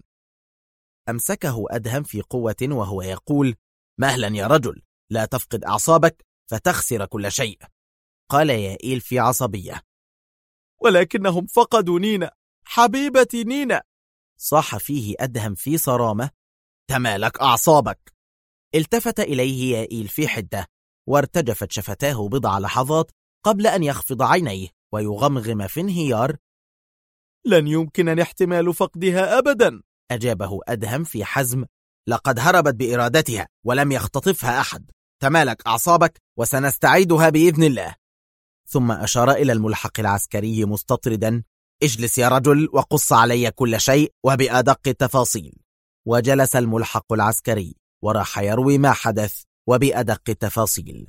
أمسكه أدهم في قوة وهو يقول: مهلا يا رجل، لا تفقد أعصابك فتخسر كل شيء. قال يائيل في عصبية: ولكنهم فقدوا نينا، حبيبتي نينا. صاح فيه أدهم في صرامة: تمالك أعصابك. التفت إليه يائيل في حدة، وارتجفت شفتاه بضع لحظات قبل أن يخفض عينيه ويغمغم في انهيار: لن يمكنني احتمال فقدها أبدا. أجابه أدهم في حزم: لقد هربت بإرادتها ولم يختطفها أحد. تمالك أعصابك وسنستعيدها بإذن الله. ثم أشار إلى الملحق العسكري مستطردا: اجلس يا رجل وقص علي كل شيء وبأدق التفاصيل. وجلس الملحق العسكري وراح يروي ما حدث وبأدق التفاصيل.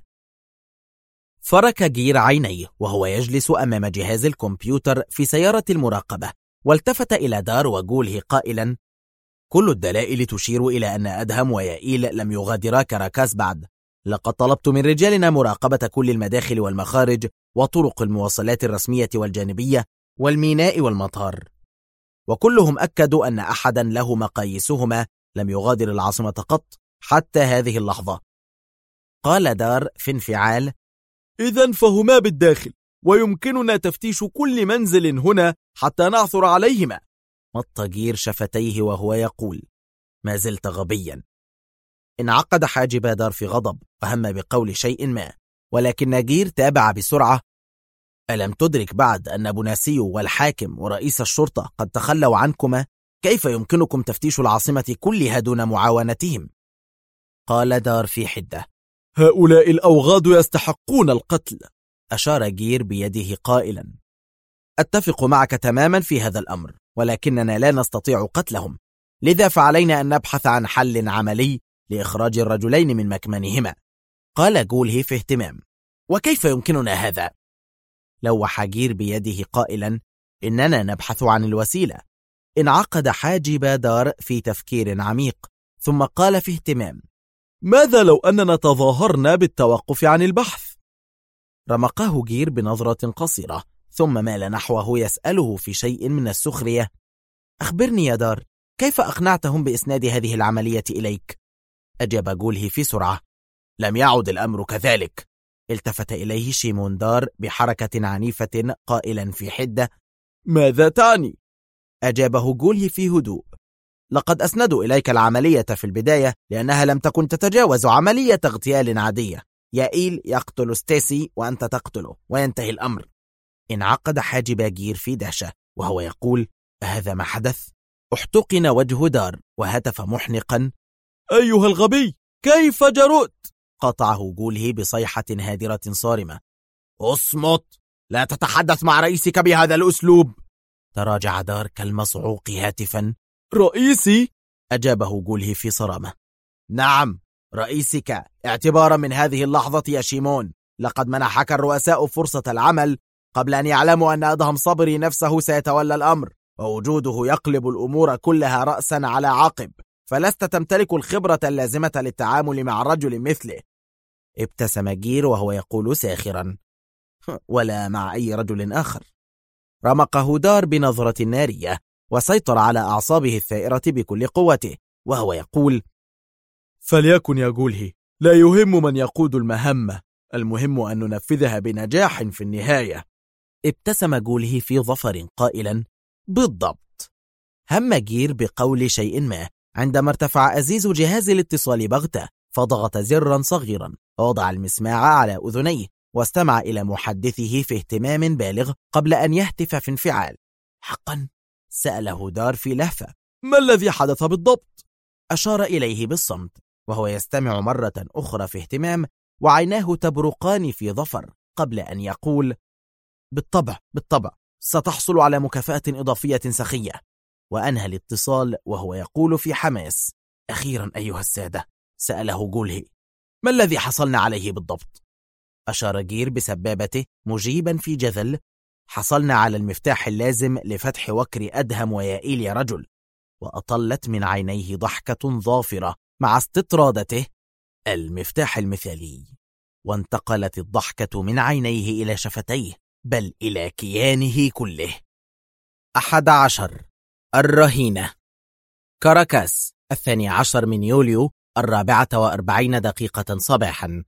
فرك جير عينيه وهو يجلس أمام جهاز الكمبيوتر في سيارة المراقبة، والتفت إلى دار وجوله قائلا: كل الدلائل تشير إلى أن أدهم ويائيل لم يغادرا كاراكاس بعد. لقد طلبت من رجالنا مراقبة كل المداخل والمخارج وطرق المواصلات الرسمية والجانبية والميناء والمطار، وكلهم أكدوا أن أحدا له مقاييسهما لم يغادر العاصمة قط حتى هذه اللحظة. قال دار في انفعال: إذن فهما بالداخل، ويمكننا تفتيش كل منزل هنا حتى نعثر عليهما. مط جير شفتيه وهو يقول: ما زلت غبيا. انعقد حاجب دار في غضب وهم بقول شيء ما، ولكن جير تابع بسرعة: ألم تدرك بعد أن بوناسيو والحاكم ورئيس الشرطة قد تخلوا عنكما؟ كيف يمكنكم تفتيش العاصمة كلها دون معاونتهم؟ قال دار في حدة: هؤلاء الأوغاد يستحقون القتل. أشار جير بيده قائلا: أتفق معك تماما في هذا الأمر، ولكننا لا نستطيع قتلهم، لذا فعلينا أن نبحث عن حل عملي لإخراج الرجلين من مكمنهما. قال جوله في اهتمام: وكيف يمكننا هذا؟ لوح جير بيده قائلا: إننا نبحث عن الوسيلة. انعقد حاجب دار في تفكير عميق، ثم قال في اهتمام: ماذا لو أننا تظاهرنا بالتوقف عن البحث؟ رمقه جير بنظرة قصيرة، ثم مال نحوه يسأله في شيء من السخرية: أخبرني يا دار، كيف أقنعتهم بإسناد هذه العملية إليك؟ أجاب جوله في سرعة: لم يعد الأمر كذلك. التفت إليه شيمون دار بحركة عنيفة قائلا في حدة: ماذا تعني؟ أجابه جوله في هدوء: لقد أسندوا إليك العملية في البداية لأنها لم تكن تتجاوز عملية اغتيال عادية. يائيل يقتل ستاسي وأنت تقتله وينتهي الأمر. انعقد حاجب جير في دهشة وهو يقول: هذا ما حدث؟ احتقن وجه دار وهتف محنقا: أيها الغبي، كيف جرؤت؟ قطعه جوله بصيحة هادرة صارمة: اصمت، لا تتحدث مع رئيسك بهذا الأسلوب. تراجع دار كالمصعوق هاتفا: رئيسي؟ أجابه جوله في صرامة: نعم، رئيسك، اعتبارا من هذه اللحظة يا شيمون. لقد منحك الرؤساء فرصة العمل قبل أن يعلموا أن أدهم صبري نفسه سيتولى الأمر، ووجوده يقلب الأمور كلها رأسا على عقب، فلست تمتلك الخبرة اللازمة للتعامل مع رجل مثله. ابتسم جير وهو يقول ساخرا: ولا مع أي رجل آخر. رمقه دار بنظرة نارية وسيطر على أعصابه الثائرة بكل قوته وهو يقول: فليكن يا جوله، لا يهم من يقود المهمة، المهم أن ننفذها بنجاح في النهاية. ابتسم جوله في ظفر قائلا: بالضبط. هم جير بقول شيء ما عندما ارتفع أزيز جهاز الاتصال بغتة، فضغط زرا صغيرا ووضع المسماع على أذنيه واستمع إلى محدثه في اهتمام بالغ قبل أن يهتف في انفعال: حقا؟ سأله دار في لهفة. ما الذي حدث بالضبط؟ أشار إليه بالصمت وهو يستمع مرة أخرى في اهتمام، وعيناه تبرقان في ظفر، قبل أن يقول: بالطبع ستحصل على مكافأة إضافية سخية. وأنهى الاتصال وهو يقول في حماس: أخيرا أيها السادة. سأله جولهي: ما الذي حصلنا عليه بالضبط؟ أشار جير بسبابته مجيبا في جذل: حصلنا على المفتاح اللازم لفتح وكر أدهم ويائيل يا رجل. وأطلت من عينيه ضحكة ظافرة مع استطرادته: المفتاح المثالي. وانتقلت الضحكة من عينيه إلى شفتيه، بل إلى كيانه كله. 11. الرهينة. كاراكاس، 12 من يوليو، 4:40 صباحا.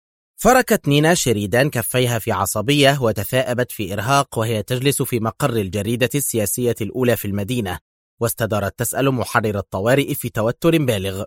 فركت نينا شريدان كفيها في عصبية وتثاءبت في إرهاق وهي تجلس في مقر الجريدة السياسية الأولى في المدينة، واستدارت تسأل محرر الطوارئ في توتر بالغ: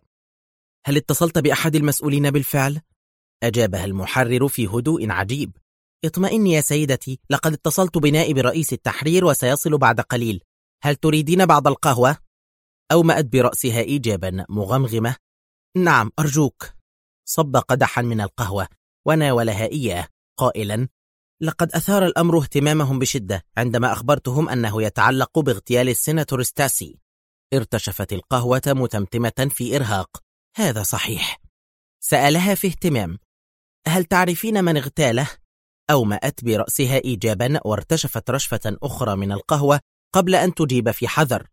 هل اتصلت بأحد المسؤولين بالفعل؟ أجابها المحرر في هدوء عجيب: اطمئني يا سيدتي، لقد اتصلت بنائب رئيس التحرير وسيصل بعد قليل. هل تريدين بعض القهوة؟ أومأت برأسها إيجابا مغمغمة: نعم أرجوك. صب قدحا من القهوة وناولها إياه قائلا: لقد أثار الأمر اهتمامهم بشدة عندما أخبرتهم أنه يتعلق باغتيال السيناتور ستاسي. ارتشفت القهوة متمتمة في إرهاق: هذا صحيح. سألها في اهتمام: هل تعرفين من اغتاله؟ أومأت برأسها إيجابا وارتشفت رشفة أخرى من القهوة قبل أن تجيب في حذر: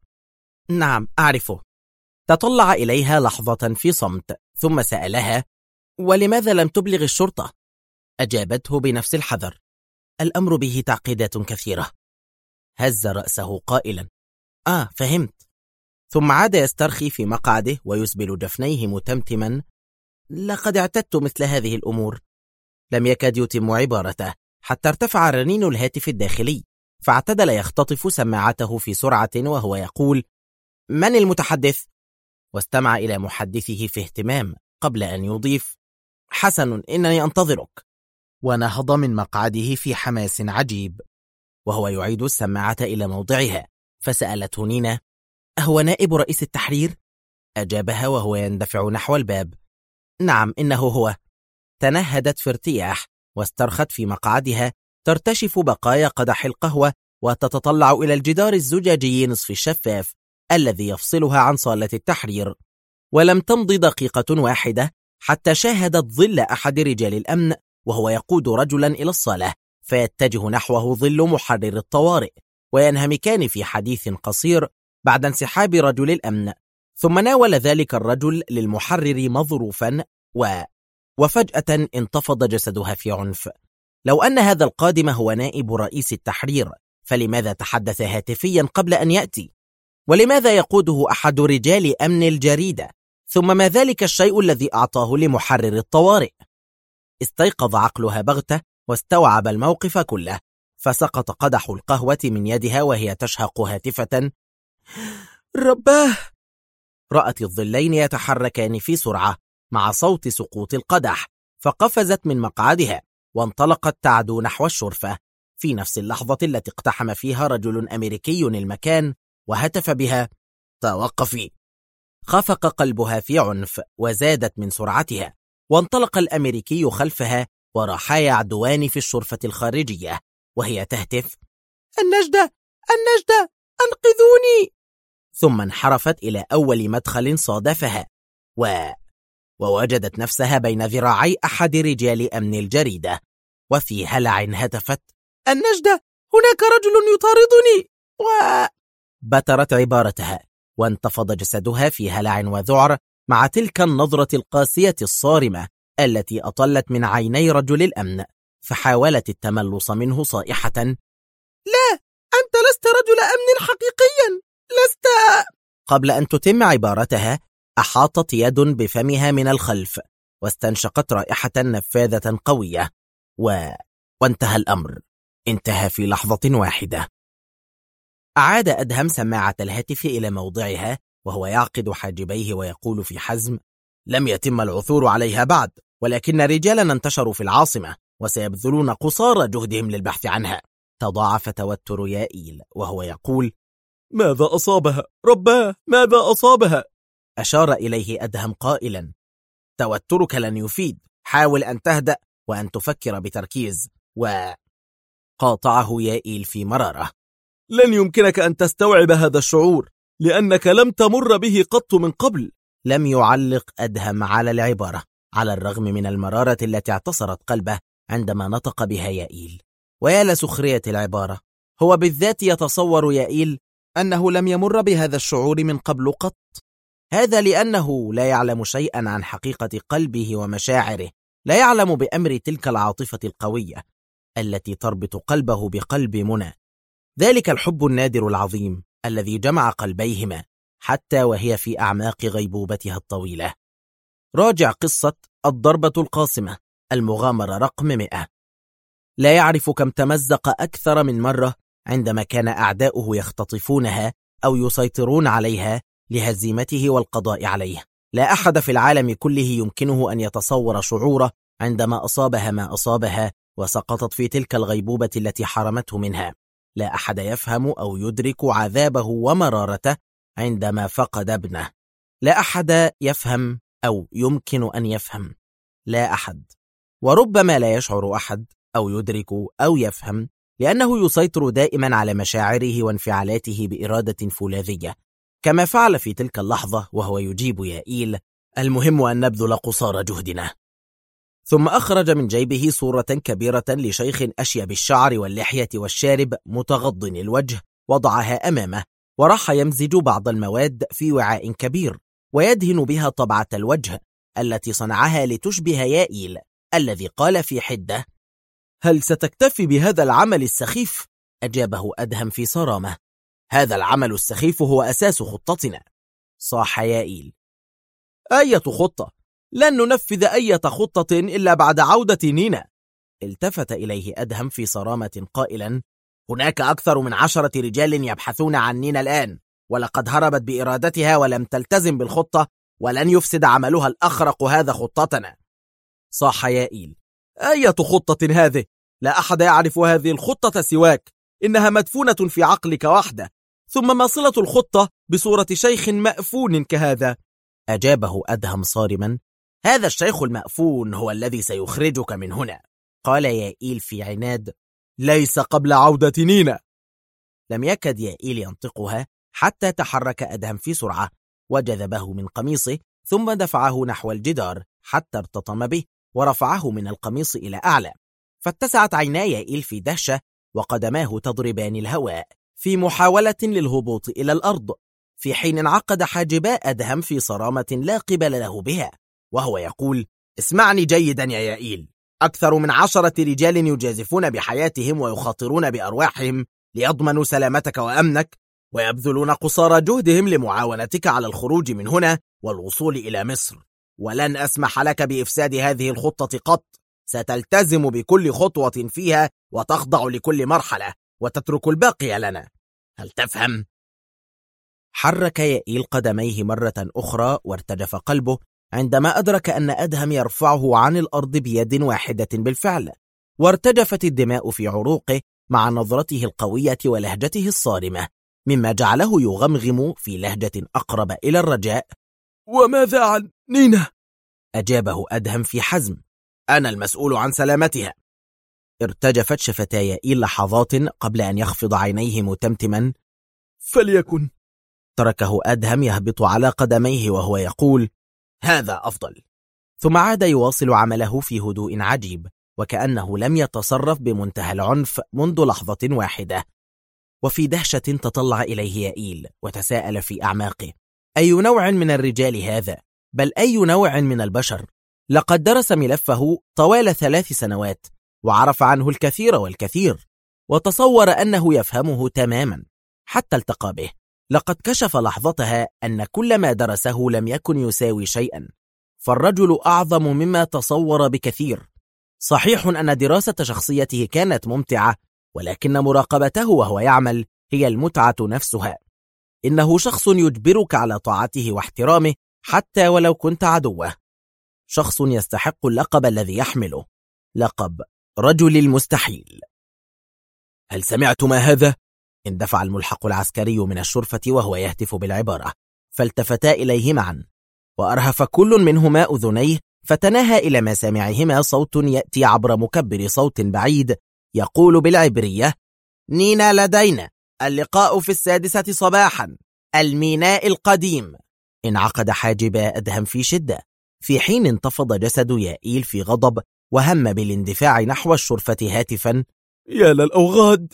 نعم أعرفه. تطلع إليها لحظة في صمت ثم سألها: ولماذا لم تبلغ الشرطة؟ أجابته بنفس الحذر: الأمر به تعقيدات كثيرة. هز رأسه قائلا: فهمت. ثم عاد يسترخي في مقعده ويسبل جفنيه متمتما: لقد اعتدت مثل هذه الأمور. لم يكاد يتم عبارته حتى ارتفع رنين الهاتف الداخلي، فاعتدل يختطف سماعته في سرعة وهو يقول: من المتحدث؟ واستمع إلى محدثه في اهتمام قبل أن يضيف: حسن، إنني أنتظرك. ونهض من مقعده في حماس عجيب وهو يعيد السماعة إلى موضعها، فسألته نينا: أهو نائب رئيس التحرير؟ أجابها وهو يندفع نحو الباب: نعم إنه هو. تنهدت في ارتياح واسترخت في مقعدها ترتشف بقايا قدح القهوة وتتطلع إلى الجدار الزجاجي نصف الشفاف الذي يفصلها عن صالة التحرير. ولم تمض دقيقة واحدة حتى شاهدت ظل أحد رجال الأمن وهو يقود رجلا إلى الصالة، فيتجه نحوه ظل محرر الطوارئ، وينهمكان في حديث قصير بعد انسحاب رجل الأمن. ثم ناول ذلك الرجل للمحرر مظروفا وفجأة انتفض جسدها في عنف. لو أن هذا القادم هو نائب رئيس التحرير، فلماذا تحدث هاتفيا قبل أن يأتي؟ ولماذا يقوده أحد رجال أمن الجريدة؟ ثم ما ذلك الشيء الذي أعطاه لمحرر الطوارئ؟ استيقظ عقلها بغتة واستوعب الموقف كله، فسقط قدح القهوة من يدها وهي تشهق هاتفة: رباه! رأت الظلين يتحركان في سرعة مع صوت سقوط القدح، فقفزت من مقعدها وانطلقت تعدو نحو الشرفة في نفس اللحظة التي اقتحم فيها رجل أمريكي المكان وهتف بها: توقفي! خفق قلبها في عنف وزادت من سرعتها، وانطلق الأمريكي خلفها وراحا يعدوان في الشرفة الخارجية وهي تهتف: النجدة! النجدة! أنقذوني! ثم انحرفت إلى أول مدخل صادفها ووجدت نفسها بين ذراعي أحد رجال أمن الجريدة، وفي هلع هتفت: النجدة! هناك رجل يطاردني! بترت عبارتها وانتفض جسدها في هلع وذعر مع تلك النظرة القاسية الصارمة التي أطلت من عيني رجل الأمن، فحاولت التملص منه صائحة: لا، أنت لست رجل أمن حقيقيا، لست. قبل أن تتم عبارتها أحاطت يد بفمها من الخلف واستنشقت رائحة نفاذة قوية وانتهى الأمر. انتهى في لحظة واحدة. أعاد أدهم سماعة الهاتف إلى موضعها وهو يعقد حاجبيه ويقول في حزم: لم يتم العثور عليها بعد، ولكن رجالنا انتشروا في العاصمة وسيبذلون قصارى جهدهم للبحث عنها. تضاعف توتر يائيل وهو يقول: ماذا أصابها؟ رباه، ماذا أصابها؟ أشار إليه أدهم قائلا: توترك لن يفيد، حاول أن تهدأ وأن تفكر بتركيز. وقاطعه يائيل في مرارة: لن يمكنك أن تستوعب هذا الشعور لأنك لم تمر به قط من قبل. لم يعلق أدهم على العبارة على الرغم من المرارة التي اعتصرت قلبه عندما نطق بها يائيل. ويا لسخرية العبارة، هو بالذات يتصور يائيل أنه لم يمر بهذا الشعور من قبل قط. هذا لأنه لا يعلم شيئا عن حقيقة قلبه ومشاعره، لا يعلم بأمر تلك العاطفة القوية التي تربط قلبه بقلب منى، ذلك الحب النادر العظيم الذي جمع قلبيهما حتى وهي في أعماق غيبوبتها الطويلة. راجع قصة الضربة القاصمة، المغامرة رقم 100. لا يعرف كم تمزق أكثر من مرة عندما كان أعداؤه يختطفونها أو يسيطرون عليها لهزيمته والقضاء عليه. لا أحد في العالم كله يمكنه أن يتصور شعوره عندما أصابها ما أصابها وسقطت في تلك الغيبوبة التي حرمته منها. لا أحد يفهم أو يدرك عذابه ومرارته عندما فقد ابنه. لا أحد يفهم أو يمكن أن يفهم، لا أحد. وربما لا يشعر أحد أو يدرك أو يفهم لأنه يسيطر دائما على مشاعره وانفعالاته بإرادة فولاذية، كما فعل في تلك اللحظة وهو يجيب يائيل: المهم أن نبذل قصارى جهدنا. ثم أخرج من جيبه صورة كبيرة لشيخ أشيب الشعر واللحية والشارب متغض الوجه، وضعها أمامه، وراح يمزج بعض المواد في وعاء كبير ويدهن بها طبعة الوجه التي صنعها لتشبه يائيل الذي قال في حدة: هل ستكتفي بهذا العمل السخيف؟ أجابه أدهم في صرامة: هذا العمل السخيف هو أساس خطتنا. صاح يائيل: أية خطة؟ لن ننفذ أية خطة إلا بعد عودة نينا. التفت إليه أدهم في صرامة قائلا: هناك أكثر من 10 رجال يبحثون عن نينا الآن، ولقد هربت بإرادتها ولم تلتزم بالخطة، ولن يفسد عملها الأخرق هذا خطتنا. صاح يائيل: أية خطة هذه؟ لا أحد يعرف هذه الخطة سواك، إنها مدفونة في عقلك وحده، ثم ما صلة الخطة بصورة شيخ مأفون كهذا؟ أجابه أدهم صارما: هذا الشيخ المأفون هو الذي سيخرجك من هنا. قال يائيل في عناد: ليس قبل عودة نينا. لم يكد يائيل ينطقها حتى تحرك أدهم في سرعة وجذبه من قميصه، ثم دفعه نحو الجدار حتى ارتطم به ورفعه من القميص إلى أعلى. فاتسعت عينا يائيل في دهشة وقدماه تضربان الهواء في محاولة للهبوط إلى الأرض، في حين انعقد حاجبا أدهم في صرامة لا قبل له بها وهو يقول: اسمعني جيدا يا يائيل، أكثر من 10 رجال يجازفون بحياتهم ويخاطرون بأرواحهم ليضمنوا سلامتك وأمنك، ويبذلون قصارى جهدهم لمعاونتك على الخروج من هنا والوصول إلى مصر، ولن أسمح لك بإفساد هذه الخطة قط. ستلتزم بكل خطوة فيها وتخضع لكل مرحلة وتترك الباقي لنا، هل تفهم؟ حرك يائيل قدميه مرة أخرى وارتجف قلبه عندما أدرك أن أدهم يرفعه عن الأرض بيد واحدة بالفعل، وارتجفت الدماء في عروقه مع نظرته القوية ولهجته الصارمة، مما جعله يغمغم في لهجة أقرب إلى الرجاء: وماذا عن نينا؟ أجابه أدهم في حزم: أنا المسؤول عن سلامتها. ارتجفت شفتا يائيل لحظات قبل أن يخفض عينيه متمتما: فليكن. تركه أدهم يهبط على قدميه وهو يقول: هذا أفضل. ثم عاد يواصل عمله في هدوء عجيب، وكأنه لم يتصرف بمنتهى العنف منذ لحظة واحدة. وفي دهشة تطلع إليه يائيل وتساءل في أعماقه: أي نوع من الرجال هذا؟ بل أي نوع من البشر؟ لقد درس ملفه طوال 3 سنوات وعرف عنه الكثير والكثير، وتصور أنه يفهمه تماما حتى التقى به. لقد كشف لحظتها أن كل ما درسه لم يكن يساوي شيئا، فالرجل أعظم مما تصور بكثير. صحيح أن دراسة شخصيته كانت ممتعة، ولكن مراقبته وهو يعمل هي المتعة نفسها. إنه شخص يجبرك على طاعته واحترامه حتى ولو كنت عدوه، شخص يستحق اللقب الذي يحمله، لقب رجل المستحيل. هل سمعت ما هذا؟ اندفع الملحق العسكري من الشرفة وهو يهتف بالعبارة، فالتفتا إليه معا، وأرهف كل منهما أذنيه، فتناهى إلى مسامعهما صوت يأتي عبر مكبر صوت بعيد يقول بالعبرية: نينا لدينا، اللقاء في 6 صباحا، الميناء القديم. انعقد حاجبا أدهم في شدة، في حين انتفض جسد يائيل في غضب، وهم بالاندفاع نحو الشرفة هاتفا: يا للأوغاد.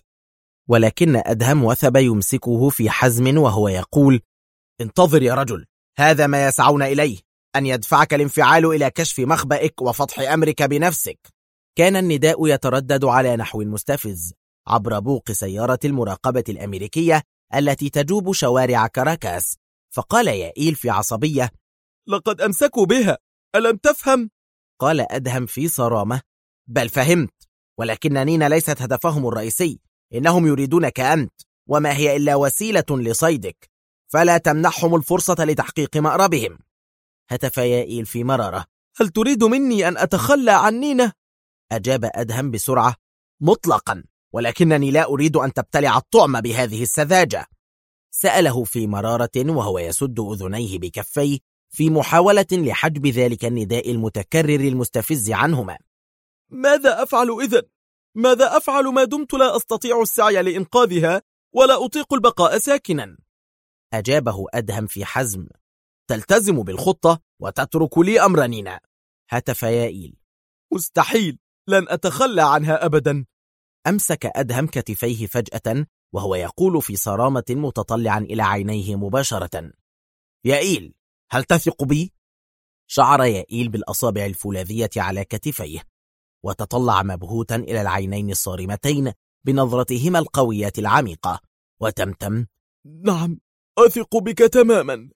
ولكن أدهم وثب يمسكه في حزم وهو يقول: انتظر يا رجل، هذا ما يسعون إليه، أن يدفعك الانفعال إلى كشف مخبئك وفضح أمرك بنفسك. كان النداء يتردد على نحو مستفز عبر بوق سيارة المراقبة الأمريكية التي تجوب شوارع كاراكاس، فقال يائيل في عصبية: لقد أمسكوا بها، ألم تفهم؟ قال أدهم في صرامة: بل فهمت، ولكن نينا ليست هدفهم الرئيسي، إنهم يريدونك أنت، وما هي إلا وسيلة لصيدك، فلا تمنحهم الفرصة لتحقيق مأربهم. هتف يائيل في مرارة: هل تريد مني أن أتخلى عن نينا؟ أجاب أدهم بسرعة: مطلقا، ولكنني لا أريد أن تبتلع الطعم بهذه السذاجة. سأله في مرارة وهو يسد أذنيه بكفيه في محاولة لحجب ذلك النداء المتكرر المستفز عنهما. ماذا أفعل إذن؟ ماذا أفعل ما دمت لا أستطيع السعي لإنقاذها ولا أطيق البقاء ساكنا؟ أجابه أدهم في حزم: تلتزم بالخطة وتترك لي أمر نينا. هتف يائيل: مستحيل، لن أتخلى عنها أبدا. أمسك أدهم كتفيه فجأة وهو يقول في صرامة متطلعا إلى عينيه مباشرة: يائيل، هل تثق بي؟ شعر يائيل بالأصابع الفولاذية على كتفيه، وتطلع مبهوتا إلى العينين الصارمتين بنظرتهما القوية العميقة، وتمتم: نعم، أثق بك تماما.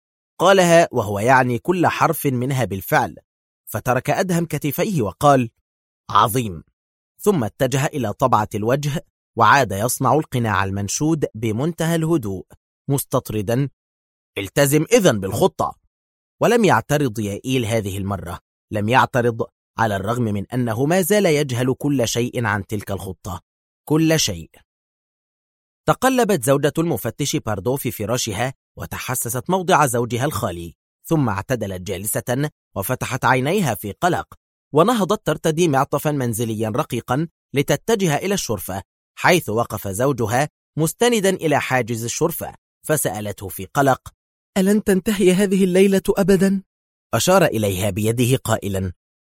قالها وهو يعني كل حرف منها بالفعل، فترك أدهم كتفيه وقال: عظيم. ثم اتجه إلى طبعة الوجه وعاد يصنع القناع المنشود بمنتهى الهدوء مستطردا: التزم إذن بالخطة. ولم يعترض يائيل هذه المرة، لم يعترض، على الرغم من أنه ما زال يجهل كل شيء عن تلك الخطة، كل شيء. تقلبت زوجة المفتش باردو في فراشها وتحسست موضع زوجها الخالي، ثم اعتدلت جالسة وفتحت عينيها في قلق، ونهضت ترتدي معطفا منزليا رقيقا لتتجه إلى الشرفة، حيث وقف زوجها مستندا إلى حاجز الشرفة، فسألته في قلق: ألن تنتهي هذه الليلة أبدا؟ أشار إليها بيده قائلا: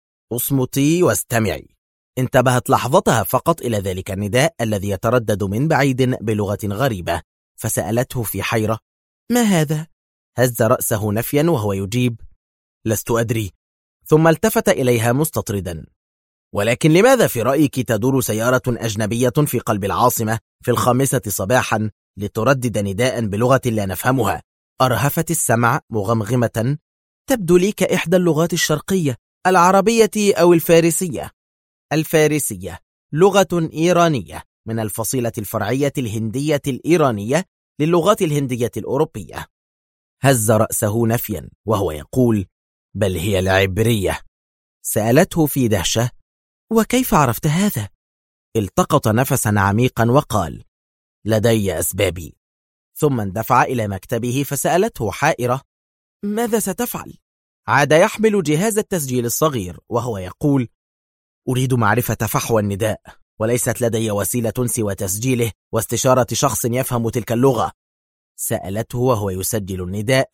اصمتي واستمعي. انتبهت لحظتها فقط إلى ذلك النداء الذي يتردد من بعيد بلغة غريبة، فسألته في حيرة: ما هذا؟ هز رأسه نفيا وهو يجيب: لست أدري. ثم التفت إليها مستطردا: ولكن لماذا في رأيك تدور سيارة أجنبية في قلب العاصمة في 5 صباحا لتردد نداء بلغة لا نفهمها؟ أرهفت السمع مغمغمة: تبدو لي كإحدى اللغات الشرقية، العربية أو الفارسية. الفارسية لغة إيرانية من الفصيلة الفرعية الهندية الإيرانية للغات الهندية الأوروبية. هز رأسه نفيا وهو يقول: بل هي العبرية. سألته في دهشة: وكيف عرفت هذا؟ التقط نفسا عميقا وقال: لدي أسبابي. ثم اندفع إلى مكتبه فسألته حائرة: ماذا ستفعل؟ عاد يحمل جهاز التسجيل الصغير وهو يقول: أريد معرفة فحوى النداء، وليست لدي وسيلة سوى تسجيله واستشارة شخص يفهم تلك اللغة. سألته وهو يسجل النداء: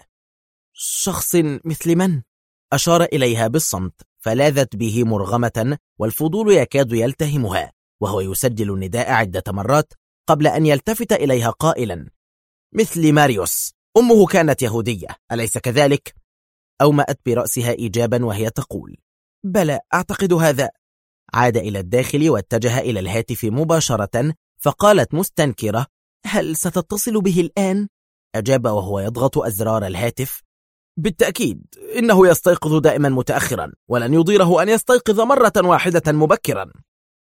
شخص مثل من؟ أشار إليها بالصمت، فلاذت به مرغمة والفضول يكاد يلتهمها، وهو يسجل النداء عدة مرات قبل أن يلتفت إليها قائلا: مثل ماريوس، أمه كانت يهودية، أليس كذلك؟ أومأت برأسها إيجابا وهي تقول: بلى، أعتقد هذا. عاد إلى الداخل واتجه إلى الهاتف مباشرة، فقالت مستنكرة: هل ستتصل به الآن؟ أجاب وهو يضغط أزرار الهاتف: بالتأكيد، إنه يستيقظ دائما متأخرا، ولن يضيره أن يستيقظ مرة واحدة مبكرا.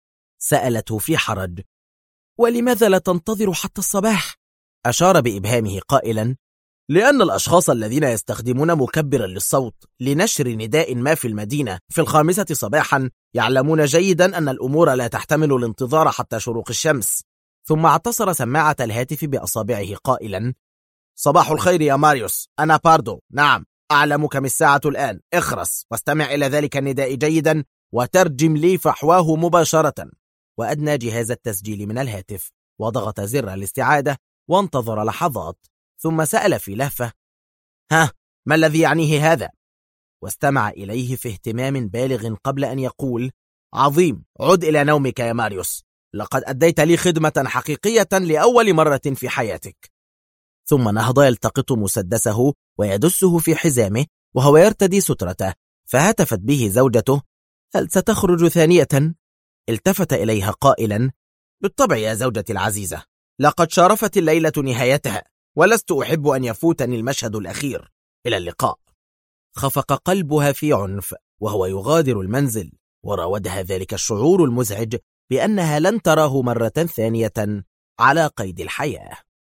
سألته في حرج: ولماذا لا تنتظر حتى الصباح؟ أشار بإبهامه قائلا: لأن الأشخاص الذين يستخدمون مكبرا للصوت لنشر نداء ما في المدينة في 5 صباحا يعلمون جيدا أن الأمور لا تحتمل الانتظار حتى شروق الشمس. ثم اعتصر سماعة الهاتف بأصابعه قائلا: صباح الخير يا ماريوس، أنا باردو. نعم، أعلم كم الساعة الآن. اخرس واستمع إلى ذلك النداء جيدا وترجم لي فحواه مباشرة. وأدنى جهاز التسجيل من الهاتف وضغط زر الاستعادة وانتظر لحظات، ثم سأل في لهفة: ها، ما الذي يعنيه هذا؟ واستمع إليه في اهتمام بالغ قبل أن يقول: عظيم، عد إلى نومك يا ماريوس، لقد أديت لي خدمة حقيقية لأول مرة في حياتك. ثم نهض يلتقط مسدسه ويدسه في حزامه وهو يرتدي سترته، فهتفت به زوجته: هل ستخرج ثانية؟ التفت إليها قائلا: بالطبع يا زوجتي العزيزة، لقد شارفت الليلة نهايتها، ولست أحب أن يفوتني المشهد الأخير. إلى اللقاء. خفق قلبها في عنف وهو يغادر المنزل، وراودها ذلك الشعور المزعج بأنها لن تراه مرة ثانية على قيد الحياة.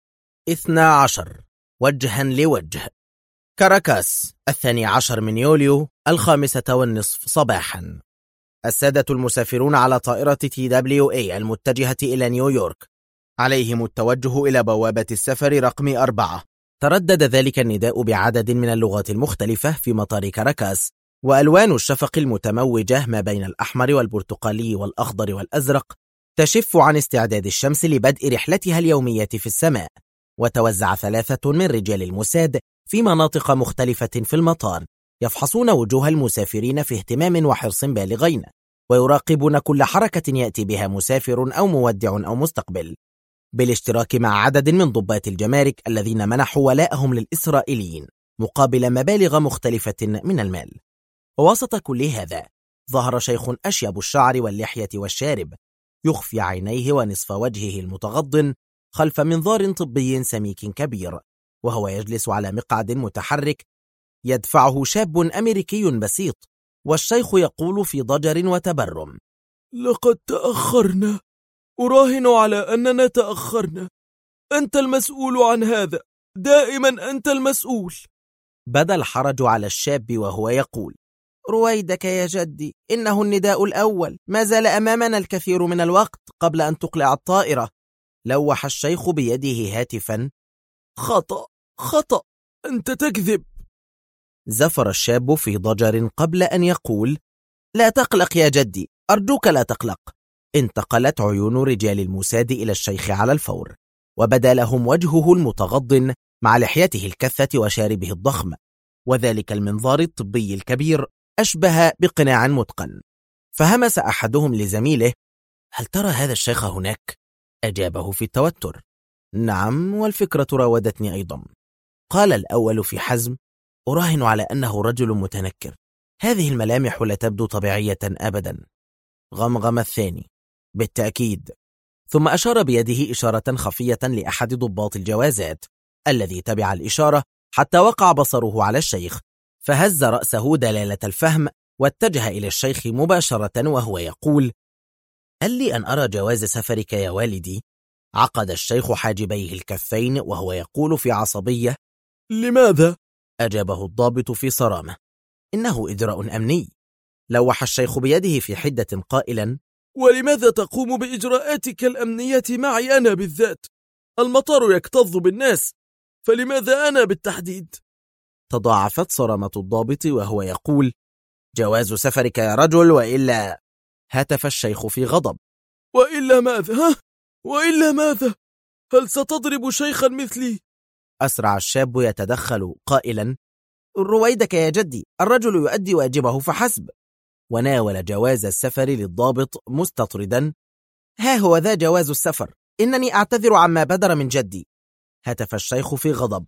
12. وجها لوجه. كاراكاس، 12 من يوليو، 5:30 صباحا. السادة المسافرون على طائرة TWA المتجهة إلى نيويورك عليهم التوجه إلى بوابة السفر رقم 4. تردد ذلك النداء بعدد من اللغات المختلفة في مطار كاراكاس، وألوان الشفق المتموجة ما بين الأحمر والبرتقالي والأخضر والأزرق تشف عن استعداد الشمس لبدء رحلتها اليومية في السماء. وتوزع 3 من رجال الموساد في مناطق مختلفة في المطار يفحصون وجوه المسافرين في اهتمام وحرص بالغين، ويراقبون كل حركة يأتي بها مسافر أو مودع أو مستقبل، بالاشتراك مع عدد من ضباط الجمارك الذين منحوا ولاءهم للإسرائيليين مقابل مبالغ مختلفة من المال. ووسط كل هذا ظهر شيخ أشيب الشعر واللحية والشارب، يخفي عينيه ونصف وجهه المتغضن خلف منظار طبي سميك كبير، وهو يجلس على مقعد متحرك يدفعه شاب أمريكي بسيط، والشيخ يقول في ضجر وتبرم: لقد تأخرنا، أراهن على أننا تأخرنا. أنت المسؤول عن هذا، دائما أنت المسؤول. بدا الحرج على الشاب وهو يقول: رويدك يا جدي، إنه النداء الأول، ما زال أمامنا الكثير من الوقت قبل أن تقلع الطائرة. لوح الشيخ بيده هاتفا: خطأ خطأ، أنت تكذب. زفر الشاب في ضجر قبل أن يقول: لا تقلق يا جدي، أرجوك لا تقلق. انتقلت عيون رجال الموساد إلى الشيخ على الفور، وبدا لهم وجهه المتغضن مع لحيته الكثة وشاربه الضخم، وذلك المنظار الطبي الكبير أشبه بقناع متقن. فهمس أحدهم لزميله: هل ترى هذا الشيخ هناك؟ أجابه في التوتر: نعم، والفكرة راودتني أيضا. قال الأول في حزم: أراهن على أنه رجل متنكر، هذه الملامح لا تبدو طبيعية أبدا. غمغم الثاني: بالتأكيد. ثم أشار بيده إشارة خفية لأحد ضباط الجوازات، الذي تبع الإشارة حتى وقع بصره على الشيخ، فهز رأسه دلالة الفهم واتجه إلى الشيخ مباشرة وهو يقول: هل لي أن أرى جواز سفرك يا والدي؟ عقد الشيخ حاجبيه الكفين وهو يقول في عصبية: لماذا؟ أجابه الضابط في صرامة: إنه إجراء أمني. لوح الشيخ بيده في حدة قائلا: ولماذا تقوم بإجراءاتك الأمنية معي أنا بالذات؟ المطار يكتظ بالناس، فلماذا أنا بالتحديد؟ تضاعفت صرامة الضابط وهو يقول: جواز سفرك يا رجل، وإلا. هتف الشيخ في غضب: وإلا ماذا؟ وإلا ماذا؟ هل ستضرب شيخا مثلي؟ أسرع الشاب يتدخل قائلا: رويدك يا جدي، الرجل يؤدي واجبه فحسب. وناول جواز السفر للضابط مستطردا: ها هو ذا جواز السفر، إنني أعتذر عما بدر من جدي. هتف الشيخ في غضب: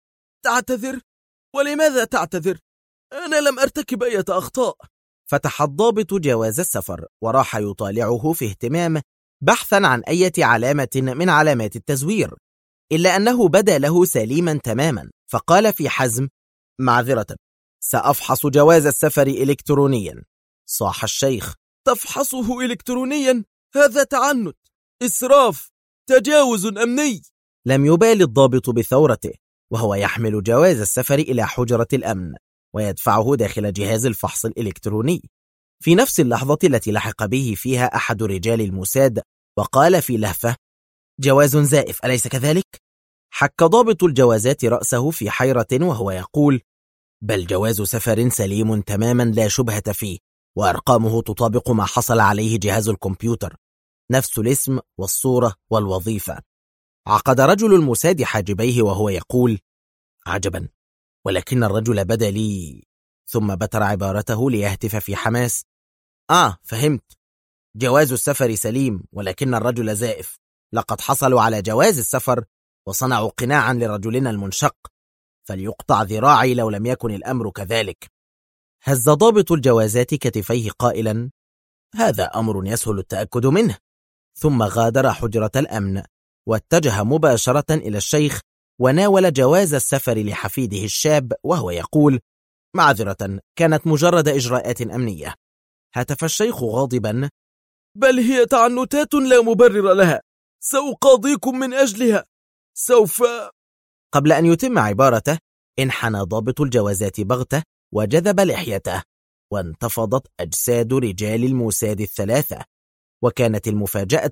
تعتذر؟ ولماذا تعتذر؟ أنا لم أرتكب أي أخطاء. فتح الضابط جواز السفر وراح يطالعه في اهتمام بحثا عن أي علامة من علامات التزوير، إلا أنه بدا له سليما تماما، فقال في حزم: معذرة، سأفحص جواز السفر إلكترونيا. صاح الشيخ: تفحصه إلكترونيا؟ هذا تعنت، إسراف، تجاوز أمني. لم يبال الضابط بثورته، وهو يحمل جواز السفر إلى حجرة الأمن ويدفعه داخل جهاز الفحص الإلكتروني. في نفس اللحظة التي لحق به فيها أحد رجال الموساد وقال في لهفة: جواز زائف أليس كذلك؟ حك ضابط الجوازات رأسه في حيرة وهو يقول: بل جواز سفر سليم تماما لا شبهة فيه، وأرقامه تطابق ما حصل عليه جهاز الكمبيوتر، نفس الاسم والصورة والوظيفة. عقد رجل الموساد حاجبيه وهو يقول: عجبا، ولكن الرجل بدا لي. ثم بتر عبارته ليهتف في حماس: فهمت، جواز السفر سليم ولكن الرجل زائف. لقد حصلوا على جواز السفر وصنعوا قناعا لرجلنا المنشق، فليقطع ذراعي لو لم يكن الأمر كذلك. هز ضابط الجوازات كتفيه قائلا: هذا أمر يسهل التأكد منه. ثم غادر حجرة الأمن واتجه مباشرة إلى الشيخ وناول جواز السفر لحفيده الشاب وهو يقول: معذرة، كانت مجرد إجراءات أمنية. هتف الشيخ غاضبا: بل هي تعنتات لا مبرر لها، سأقاضيكم من أجلها، سوف. قبل أن يتم عبارته انحنى ضابط الجوازات بغتة وجذب لحيته، وانتفضت أجساد رجال الموساد الثلاثة، وكانت المفاجأة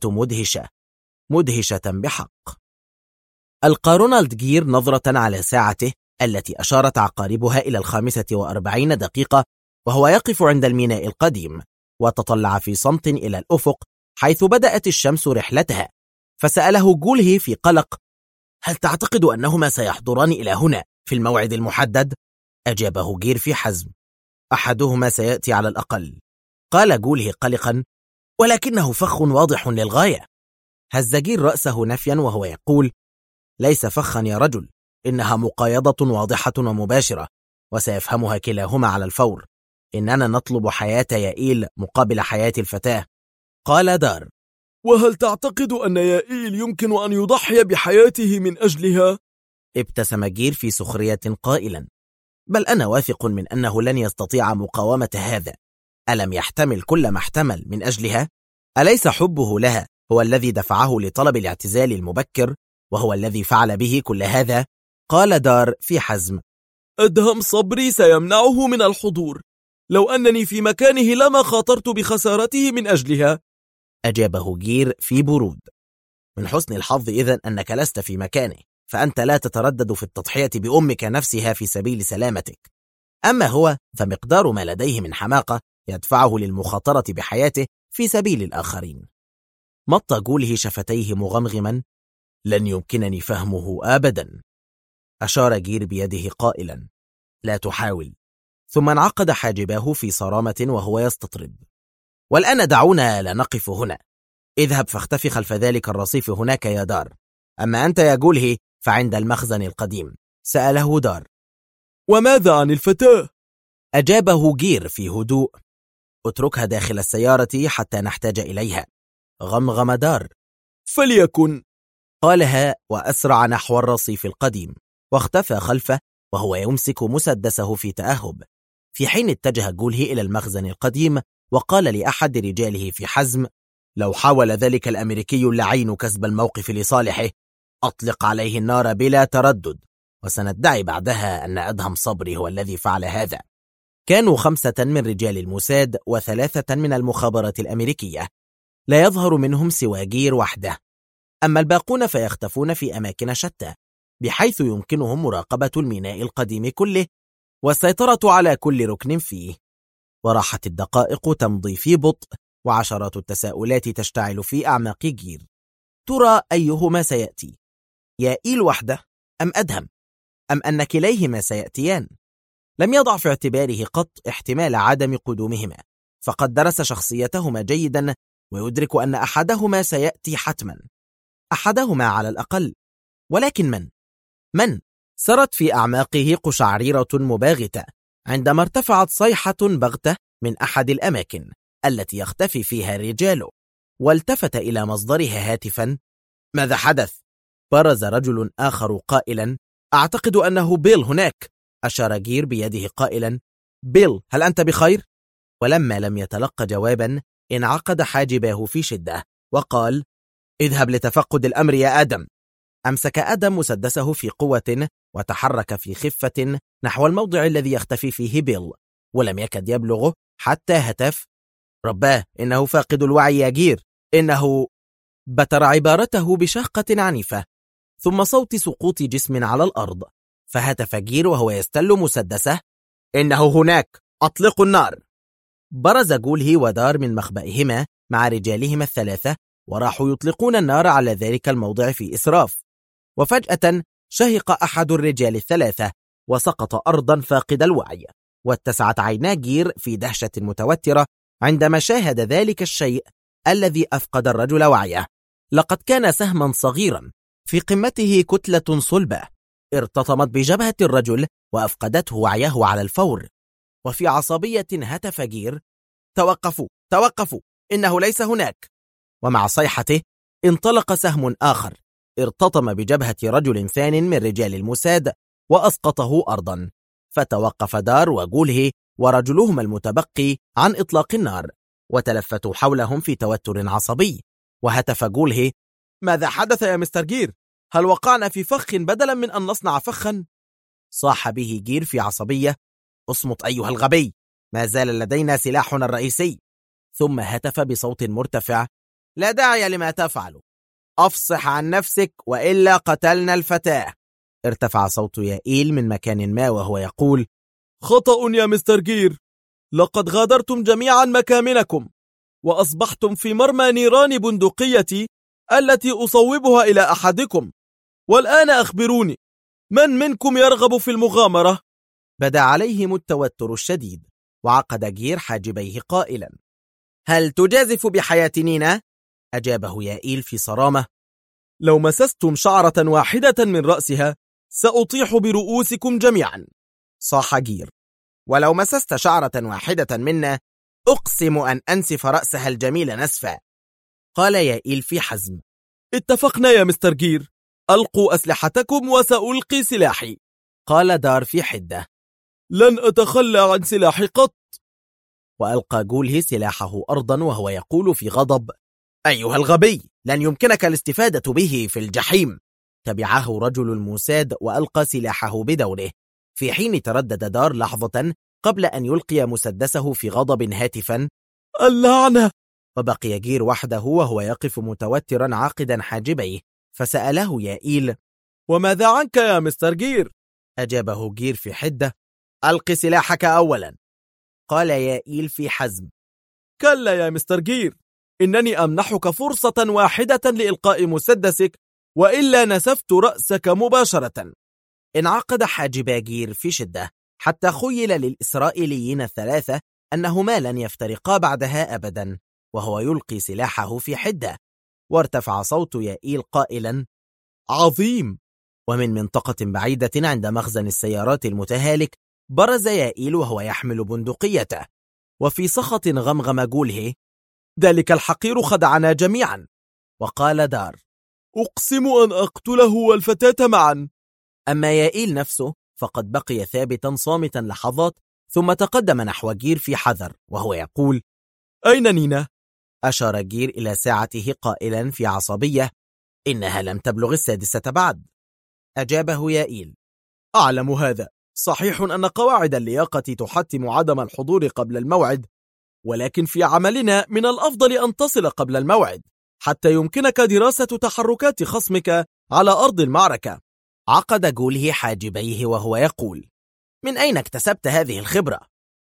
مدهشة بحق. ألقى رونالد جير نظرة على ساعته التي أشارت عقاربها إلى 45 دقيقة وهو يقف عند الميناء القديم، وتطلع في صمت إلى الأفق حيث بدأت الشمس رحلتها، فسأله جولهي في قلق: هل تعتقد أنهما سيحضران إلى هنا في الموعد المحدد؟ أجابه جير في حزم: أحدهما سيأتي على الأقل. قال جولهي قلقا: ولكنه فخ واضح للغاية. هز جير رأسه نفيا وهو يقول: ليس فخا يا رجل، إنها مقايضة واضحة ومباشرة، وسيفهمها كلاهما على الفور. إننا نطلب حياة يائيل مقابل حياة الفتاة. قال دار: وهل تعتقد أن يائيل يمكن أن يضحي بحياته من أجلها؟ ابتسم جير في سخرية قائلا: بل أنا واثق من أنه لن يستطيع مقاومة هذا. ألم يحتمل كل ما احتمل من أجلها؟ أليس حبه لها هو الذي دفعه لطلب الاعتزال المبكر، وهو الذي فعل به كل هذا؟ قال دار في حزم: أدهم صبري سيمنعه من الحضور. لو أنني في مكانه لما خاطرت بخسارته من أجلها. أجابه جير في برود: من حسن الحظ إذن أنك لست في مكانه، فأنت لا تتردد في التضحية بأمك نفسها في سبيل سلامتك. أما هو فمقدار ما لديه من حماقة يدفعه للمخاطرة بحياته في سبيل الآخرين. مط جوله شفتيه مغمغما: لن يمكنني فهمه أبدا. أشار جير بيده قائلا: لا تحاول. ثم انعقد حاجباه في صرامة وهو يستطرد: والآن دعونا لا نقف هنا. اذهب فاختفي خلف ذلك الرصيف هناك يا دار. أما أنت يا جولهي فعند المخزن القديم. سأله دار: وماذا عن الفتاة؟ أجابه جير في هدوء: اتركها داخل السيارة حتى نحتاج إليها. غمغم دار: فليكن. قالها وأسرع نحو الرصيف القديم، واختفى خلفه وهو يمسك مسدسه في تأهب، في حين اتجه جولهي إلى المخزن القديم وقال لأحد رجاله في حزم: لو حاول ذلك الأمريكي اللعين كسب الموقف لصالحه أطلق عليه النار بلا تردد، وسندعي بعدها أن أدهم صبري هو الذي فعل هذا. كانوا 5 من رجال الموساد و3 من المخابرات الأمريكية، لا يظهر منهم سوى جير وحده. أما الباقون فيختفون في أماكن شتى، بحيث يمكنهم مراقبة الميناء القديم كله والسيطرة على كل ركن فيه. وراحت الدقائق تمضي في بطء، وعشرات التساؤلات تشتعل في أعماق جير. ترى أيهما سيأتي؟ يائيل وحده أم أدهم؟ أم أن كليهما سيأتيان؟ لم يضع في اعتباره قط احتمال عدم قدومهما، فقد درس شخصيتهما جيدا ويدرك أن أحدهما سيأتي حتما، أحدهما على الأقل. ولكن من؟ سرت في أعماقه قشعريرة مباغتة عندما ارتفعت صيحة بغتة من أحد الأماكن التي يختفي فيها الرجال، والتفت إلى مصدرها هاتفا: ماذا حدث؟ برز رجل آخر قائلا: أعتقد أنه بيل هناك. أشار جير بيده قائلا: بيل، هل أنت بخير؟ ولما لم يتلق جوابا انعقد حاجباه في شدة وقال: اذهب لتفقد الأمر يا آدم. أمسك آدم مسدسه في قوة وتحرك في خفة نحو الموضع الذي يختفي فيه بيل، ولم يكد يبلغه حتى هتف: رباه، إنه فاقد الوعي يا جير، إنه. بتر عبارته بشهقة عنيفة ثم صوت سقوط جسم على الأرض، فهتف جير وهو يستل مسدسه: إنه هناك، أطلقوا النار. برز جولهي ودار من مخبئهما مع رجالهما الثلاثة وراحوا يطلقون النار على ذلك الموضع في إسراف. وفجأة شهق أحد الرجال الثلاثة وسقط أرضا فاقد الوعي، واتسعت عينا جير في دهشة متوترة عندما شاهد ذلك الشيء الذي أفقد الرجل وعيه. لقد كان سهما صغيرا في قمته كتلة صلبة ارتطمت بجبهة الرجل وأفقدته وعيه على الفور. وفي عصبية هتف جير: توقفوا توقفوا، إنه ليس هناك. ومع صيحته انطلق سهم آخر ارتطم بجبهة رجل ثان من رجال الموساد وأسقطه أرضا، فتوقف دار وجولهي ورجلهما المتبقي عن إطلاق النار، وتلفتوا حولهم في توتر عصبي. وهتف جولهي: ماذا حدث يا مستر جير؟ هل وقعنا في فخ بدلا من أن نصنع فخا؟ صاح به جير في عصبية: اصمت أيها الغبي، ما زال لدينا سلاحنا الرئيسي. ثم هتف بصوت مرتفع: لا داعي لما تفعل، أفصح عن نفسك وإلا قتلنا الفتاة. ارتفع صوت يائيل من مكان ما وهو يقول: خطأ يا مستر جير، لقد غادرتم جميعا مكامنكم وأصبحتم في مرمى نيران بندقيتي التي أصوبها إلى أحدكم. والآن أخبروني، من منكم يرغب في المغامرة؟ بدا عليهم التوتر الشديد، وعقد جير حاجبيه قائلا: هل تجازف بحياة نينا؟ أجابه يائيل في صرامة: لو مسستم شعرة واحدة من رأسها سأطيح برؤوسكم جميعا. صاح جير: ولو مسست شعرة واحدة منا أقسم أن أنسف رأسها الجميل نسفا. قال يائيل في حزم: اتفقنا يا مستر جير، ألقوا أسلحتكم وسألقي سلاحي. قال دار في حدة: لن أتخلى عن سلاحي قط. وألقى جولهي سلاحه أرضا وهو يقول في غضب: أيها الغبي، لن يمكنك الاستفادة به في الجحيم. تبعه رجل الموساد وألقى سلاحه بدوره، في حين تردد دار لحظة قبل أن يلقي مسدسه في غضب هاتفا: اللعنة. وبقي جير وحده وهو يقف متوترا عاقدا حاجبيه، فسأله يائيل: وماذا عنك يا مستر جير؟ أجابه جير في حدة: ألق سلاحك أولا. قال يائيل في حزم: كلا يا مستر جير، إنني أمنحك فرصة واحدة لإلقاء مسدسك، وإلا نسفت رأسك مباشرة. انعقد حاجبا جير في شدة حتى خيل للإسرائيليين الثلاثة أنهما لن يفترقا بعدها أبدا، وهو يلقي سلاحه في حدة. وارتفع صوت يائيل قائلا: عظيم. ومن منطقة بعيدة عند مخزن السيارات المتهالك برز يائيل وهو يحمل بندقيته، وفي سخط غمغم جولهي: ذلك الحقير خدعنا جميعا. وقال دار: أقسم أن أقتله والفتاة معا. أما يائيل نفسه فقد بقي ثابتا صامتا لحظات، ثم تقدم نحو جير في حذر وهو يقول: أين نينا؟ أشار جير إلى ساعته قائلا في عصبية: إنها لم تبلغ 6 بعد. أجابه يائيل: أعلم هذا، صحيح أن قواعد اللياقة تحتم عدم الحضور قبل الموعد، ولكن في عملنا من الأفضل أن تصل قبل الموعد حتى يمكنك دراسة تحركات خصمك على أرض المعركة. عقد جولهي حاجبيه وهو يقول: من أين اكتسبت هذه الخبرة؟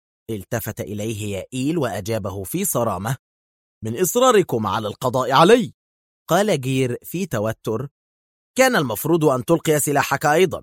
التفت إليه يائيل وأجابه في صرامة: من إصراركم على القضاء علي. قال جير في توتر: كان المفروض أن تلقي سلاحك أيضا.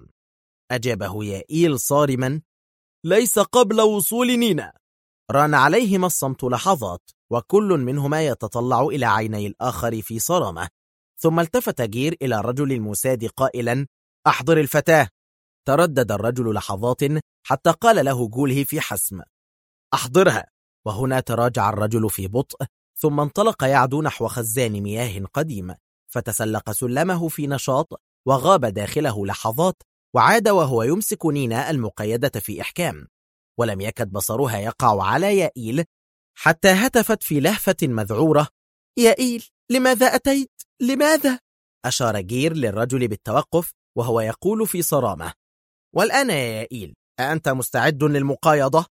أجابه يائيل صارما: ليس قبل وصول نينا. ران عليهما الصمت لحظات، وكل منهما يتطلع إلى عيني الآخر في صرامة. ثم التفت جير إلى رجل الموساد قائلا: أحضر الفتاة. تردد الرجل لحظات حتى قال له جولهي في حسم: أحضرها. وهنا تراجع الرجل في بطء، ثم انطلق يعدو نحو خزان مياه قديم، فتسلق سلمه في نشاط وغاب داخله لحظات، وعاد وهو يمسك نينا المقيدة في إحكام. ولم يكد بصرها يقع على يائيل حتى هتفت في لهفة مذعورة: يائيل، لماذا أتيت؟ لماذا؟ أشار جير للرجل بالتوقف وهو يقول في صرامة: والآن يا يائيل، أأنت مستعد للمقايضة؟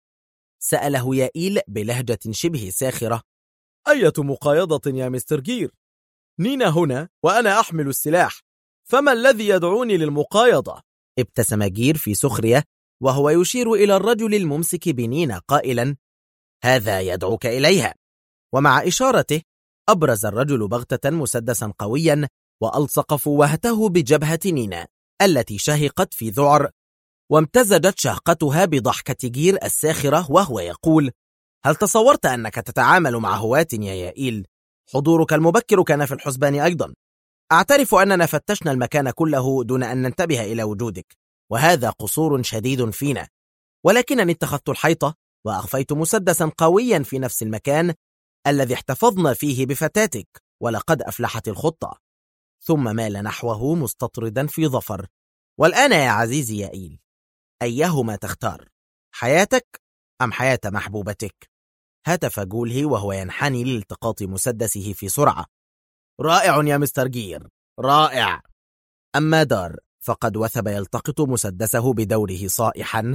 سأله يائيل بلهجة شبه ساخرة. أية مقايضة يا مستر جير؟ نينا هنا وأنا أحمل السلاح، فما الذي يدعوني للمقايضة؟ ابتسم جير في سخرية وهو يشير إلى الرجل الممسك بنينا قائلا: هذا يدعوك إليها. ومع إشارته أبرز الرجل بغتة مسدسا قويا وألصق فوهته بجبهة نينا التي شهقت في ذعر، وامتزجت شهقتها بضحكة جير الساخرة وهو يقول: هل تصورت أنك تتعامل مع هواة يا يائيل؟ حضورك المبكر كان في الحسبان أيضا. أعترف أننا فتشنا المكان كله دون أن ننتبه إلى وجودك، وهذا قصور شديد فينا، ولكنني اتخذت الحيطة وأخفيت مسدسا قويا في نفس المكان الذي احتفظنا فيه بفتاتك، ولقد أفلحت الخطة. ثم مال نحوه مستطردا في ظفر: والآن يا عزيزي يائيل، أيهما تختار، حياتك أم حياة محبوبتك؟ هتف جولهي وهو ينحني لالتقاط مسدسه في سرعة: رائع يا مستر جير، رائع. أما دار فقد وثب يلتقط مسدسه بدوره صائحا: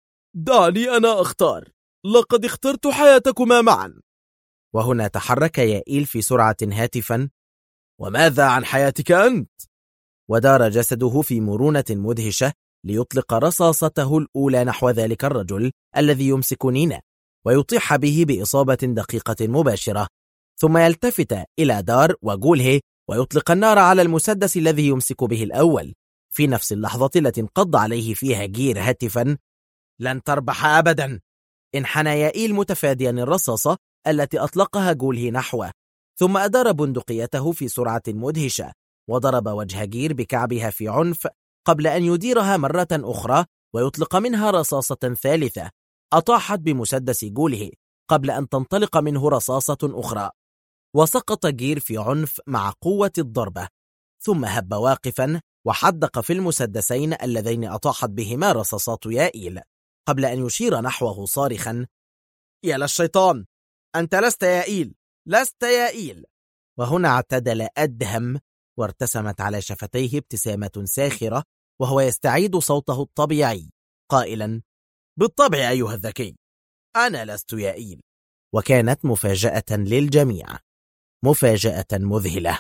دعني أنا أختار، لقد اخترت حياتكما معا. وهنا تحرك يائيل في سرعة هاتفا: وماذا عن حياتك أنت؟ ودار جسده في مرونة مدهشة ليطلق رصاصته الأولى نحو ذلك الرجل الذي يمسك نينا ويطيح به بإصابة دقيقة مباشرة، ثم يلتفت إلى دار وجولهي ويطلق النار على المسدس الذي يمسك به الأول في نفس اللحظة التي انقض عليه فيها جير هاتفا: لن تربح أبدا. انحنى يائيل متفاديا الرصاصة التي أطلقها جولهي نحوه، ثم أدار بندقيته في سرعة مدهشة وضرب وجه جير بكعبها في عنف قبل أن يديرها مرة أخرى ويطلق منها رصاصة ثالثة أطاحت بمسدس جولهي قبل أن تنطلق منه رصاصة أخرى، وسقط جير في عنف مع قوة الضربة، ثم هب واقفا وحدق في المسدسين اللذين أطاحت بهما رصاصات يائيل قبل أن يشير نحوه صارخا: يا للشيطان، أنت لست يائيل، لست يائيل. وهنا اعتدل أدهم وارتسمت على شفتيه ابتسامة ساخرة وهو يستعيد صوته الطبيعي قائلا: بالطبع أيها الذكي، أنا لست يائيل. وكانت مفاجأة للجميع، مفاجأة مذهلة.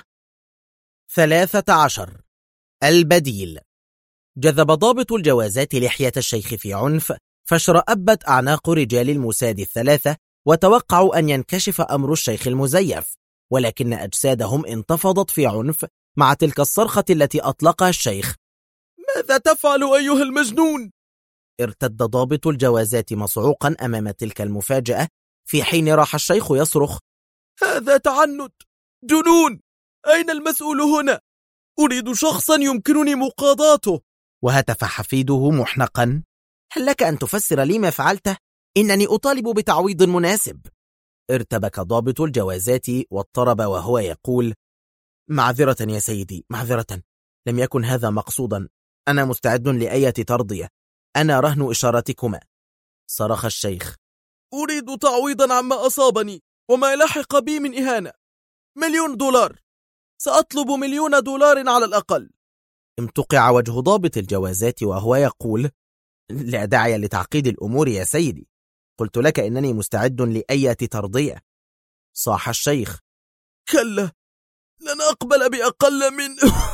13. البديل. جذب ضابط الجوازات لحية الشيخ في عنف، فاشرأبت أعناق رجال الموساد الثلاثة وتوقعوا أن ينكشف أمر الشيخ المزيف، ولكن أجسادهم انتفضت في عنف مع تلك الصرخة التي أطلقها الشيخ. ماذا تفعل أيها المجنون؟ ارتد ضابط الجوازات مصعوقا أمام تلك المفاجأة، في حين راح الشيخ يصرخ: هذا تعنت، جنون، أين المسؤول هنا؟ أريد شخصا يمكنني مقاضاته. وهتف حفيده محنقا: هل لك أن تفسر لي ما فعلته؟ إنني أطالب بتعويض مناسب. ارتبك ضابط الجوازات واضطرب وهو يقول: معذرة يا سيدي، معذرة، لم يكن هذا مقصودا، أنا مستعد لأية ترضية، أنا رهن إشارتكما. صرخ الشيخ: أريد تعويضا عما أصابني وما لحق بي من إهانة. $1,000,000، سأطلب $1,000,000 على الأقل. امتقع وجه ضابط الجوازات وهو يقول: لا داعي لتعقيد الأمور يا سيدي، قلت لك إنني مستعد لأية ترضية. صاح الشيخ: كلا، لن أقبل بأقل من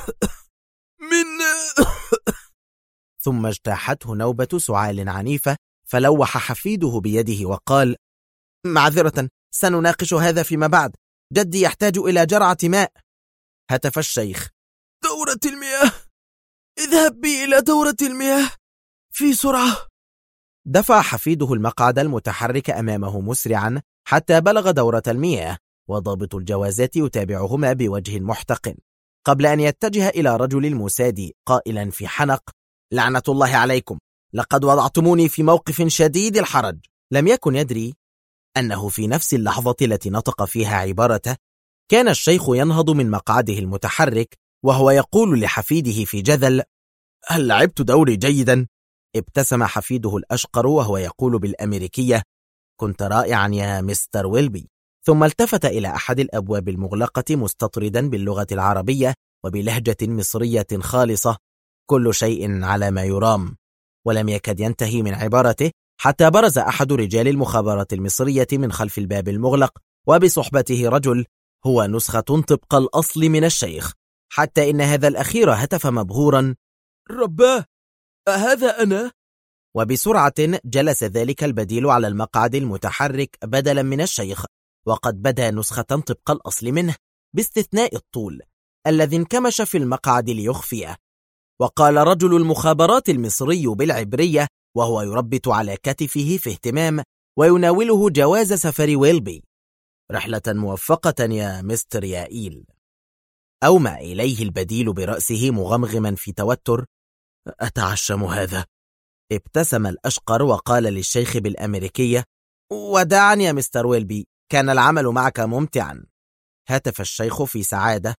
ثم اجتاحته نوبة سعال عنيفة، فلوح حفيده بيده وقال: معذرة، سنناقش هذا فيما بعد، جدي يحتاج إلى جرعة ماء. هتف الشيخ: دورة المياه، اذهب بي إلى دورة المياه في سرعة. دفع حفيده المقعد المتحرك أمامه مسرعا حتى بلغ دورة المياه، وضابط الجوازات يتابعهما بوجه محتقن قبل أن يتجه إلى رجل الموساد قائلا في حنق: لعنة الله عليكم، لقد وضعتموني في موقف شديد الحرج. لم يكن يدري أنه في نفس اللحظة التي نطق فيها عبارته كان الشيخ ينهض من مقعده المتحرك وهو يقول لحفيده في جذل: هل لعبت دوري جيدا؟ ابتسم حفيده الأشقر وهو يقول بالأمريكية: كنت رائعا يا مستر ويلبي. ثم التفت إلى أحد الأبواب المغلقة مستطردا باللغة العربية وبلهجة مصرية خالصة: كل شيء على ما يرام. ولم يكد ينتهي من عبارته حتى برز أحد رجال المخابرات المصرية من خلف الباب المغلق وبصحبته رجل هو نسخة طبق الأصل من الشيخ، حتى إن هذا الأخير هتف مبهورا: رباه، أهذا أنا؟ وبسرعة جلس ذلك البديل على المقعد المتحرك بدلا من الشيخ، وقد بدا نسخة طبق الأصل منه باستثناء الطول الذي انكمش في المقعد ليخفيه. وقال رجل المخابرات المصري بالعبرية وهو يربط على كتفه في اهتمام ويناوله جواز سفر ويلبي: رحلة موفقة يا مستر يائيل. أومأ إليه البديل برأسه مغمغما في توتر: أتعشم هذا؟ ابتسم الأشقر وقال للشيخ بالأمريكية: وداعا يا مستر ويلبي، كان العمل معك ممتعا. هتف الشيخ في سعادة: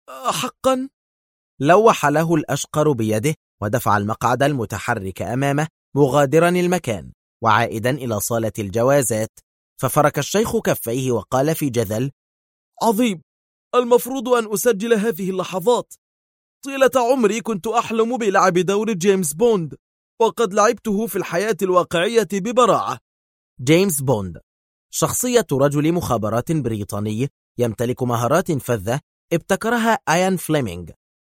حقا؟ لوح له الأشقر بيده ودفع المقعد المتحرك أمامه مغادرا المكان وعائدا إلى صالة الجوازات، ففرك الشيخ كفيه وقال في جذل: عظيم، المفروض أن أسجل هذه اللحظات. طيلة عمري كنت أحلم بلعب دور جيمس بوند، وقد لعبته في الحياة الواقعية ببراعة. جيمس بوند شخصية رجل مخابرات بريطاني يمتلك مهارات فذة ابتكرها آيان فليمينغ،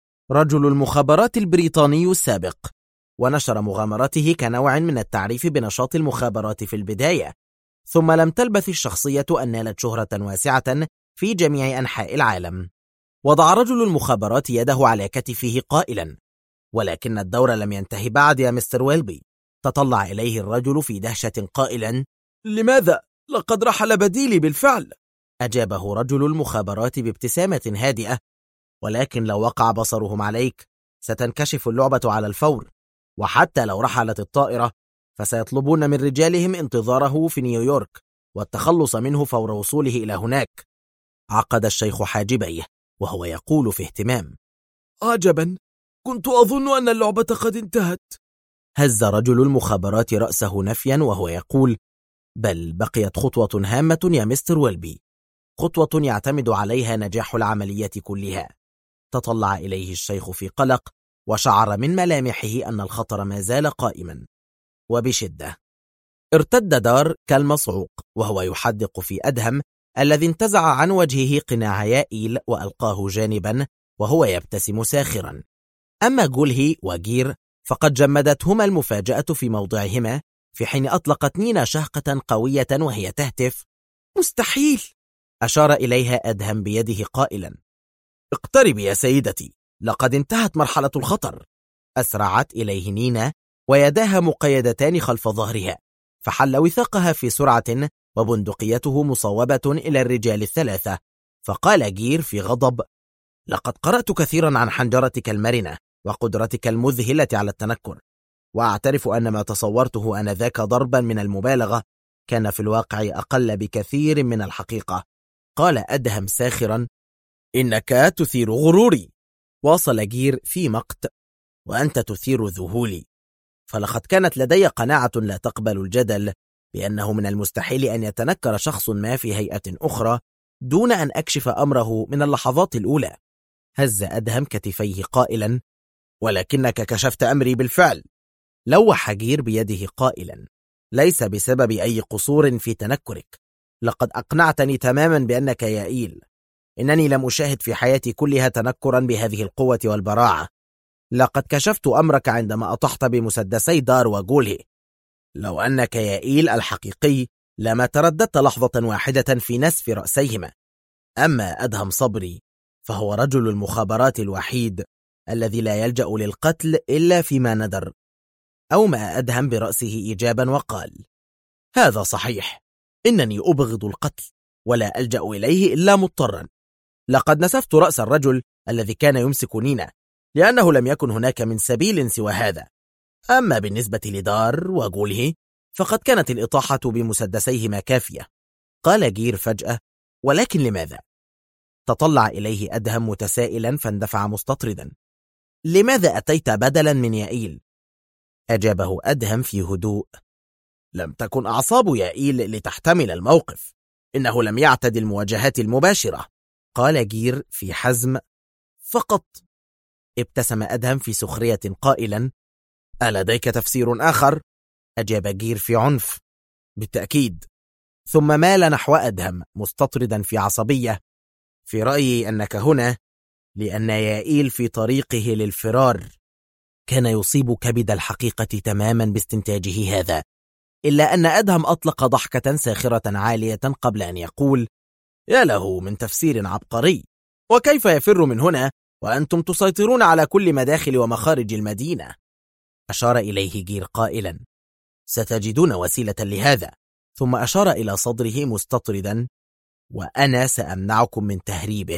رجل المخابرات البريطاني السابق، ونشر مغامراته كنوع من التعريف بنشاط المخابرات في البداية، ثم لم تلبث الشخصية أن نالت شهرة واسعة في جميع أنحاء العالم. وضع رجل المخابرات يده على كتفه قائلا: ولكن الدور لم ينتهي بعد يا مستر ويلبي. تطلع إليه الرجل في دهشة قائلا: لماذا؟ لقد رحل بديلي بالفعل. أجابه رجل المخابرات بابتسامة هادئة: ولكن لو وقع بصرهم عليك ستنكشف اللعبة على الفور، وحتى لو رحلت الطائرة فسيطلبون من رجالهم انتظاره في نيويورك والتخلص منه فور وصوله إلى هناك. عقد الشيخ حاجبيه وهو يقول في اهتمام: عجبا، كنت أظن أن اللعبة قد انتهت. هز رجل المخابرات رأسه نفيا وهو يقول: بل بقيت خطوة هامة يا مستر ويلبي، خطوة يعتمد عليها نجاح العملية كلها. تطلع إليه الشيخ في قلق وشعر من ملامحه أن الخطر ما زال قائما وبشدة. ارتد دار كالمصعوق وهو يحدق في أدهم الذي انتزع عن وجهه قناع يائيل وألقاه جانبا وهو يبتسم ساخرا. أما جولهي وجير فقد جمدتهما المفاجأة في موضعهما، في حين أطلقت نينا شهقة قوية وهي تهتف: مستحيل! أشار إليها أدهم بيده قائلا: اقتربي يا سيدتي، لقد انتهت مرحلة الخطر. أسرعت إليه نينا ويداها مقيدتان خلف ظهرها، فحل وثاقها في سرعة وبندقيته مصوبة إلى الرجال الثلاثة. فقال جير في غضب: لقد قرأت كثيرا عن حنجرتك المرنة وقدرتك المذهلة على التنكر، وأعترف أن ما تصورته آنذاك ضربا من المبالغة كان في الواقع أقل بكثير من الحقيقة. قال أدهم ساخرا: إنك تثير غروري. واصل جير في مقت: وأنت تثير ذهولي، فلقد كانت لدي قناعة لا تقبل الجدل بأنه من المستحيل أن يتنكر شخص ما في هيئة أخرى دون أن أكشف أمره من اللحظات الأولى. هز أدهم كتفيه قائلا: ولكنك كشفت أمري بالفعل. لوح جير بيده قائلا: ليس بسبب أي قصور في تنكرك، لقد أقنعتني تماما بأنك يائيل. إنني لم أشاهد في حياتي كلها تنكرا بهذه القوة والبراعة. لقد كشفت أمرك عندما أطحت بمسدسي دار وجولهي. لو أنك يائيل الحقيقي لما ترددت لحظة واحدة في نسف رأسيهما. أما أدهم صبري فهو رجل المخابرات الوحيد الذي لا يلجأ للقتل إلا فيما ندر. أومأ أدهم برأسه إيجابا وقال: هذا صحيح، إنني أبغض القتل ولا ألجأ إليه إلا مضطرا. لقد نسفت رأس الرجل الذي كان يمسك نينا، لأنه لم يكن هناك من سبيل سوى هذا. أما بالنسبة لدار وجولهي فقد كانت الإطاحة بمسدسيهما كافية. قال جير فجأة: ولكن لماذا؟ تطلع إليه أدهم متسائلا فاندفع مستطردا: لماذا أتيت بدلا من يائيل؟ أجابه أدهم في هدوء: لم تكن أعصاب يائيل لتحتمل الموقف، إنه لم يعتد المواجهات المباشرة. قال جير في حزم: فقط. ابتسم أدهم في سخرية قائلا: ألديك تفسير آخر؟ أجاب جير في عنف: بالتأكيد. ثم مال نحو أدهم مستطردا في عصبية: في رأيي أنك هنا لأن يائيل في طريقه للفرار كان يصيب كبد الحقيقة تماما باستنتاجه هذا، إلا أن أدهم أطلق ضحكة ساخرة عالية قبل أن يقول: يا له من تفسير عبقري، وكيف يفر من هنا وأنتم تسيطرون على كل مداخل ومخارج المدينة؟ أشار إليه جير قائلا: ستجدون وسيلة لهذا، ثم أشار إلى صدره مستطردا: وأنا سأمنعكم من تهريبه.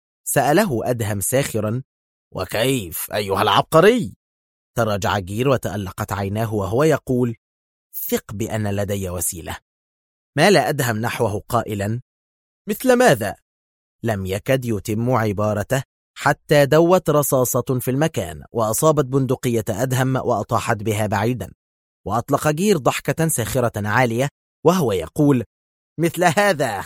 سأله أدهم ساخرا: وكيف أيها العبقري؟ تراجع جير وتألقت عيناه وهو يقول: ثق بأن لدي وسيلة. مال أدهم نحوه قائلا: مثل ماذا؟ لم يكد يتم عبارته حتى دوت رصاصة في المكان وأصابت بندقية أدهم وأطاحت بها بعيدا، وأطلق جير ضحكة ساخرة عالية وهو يقول: مثل هذا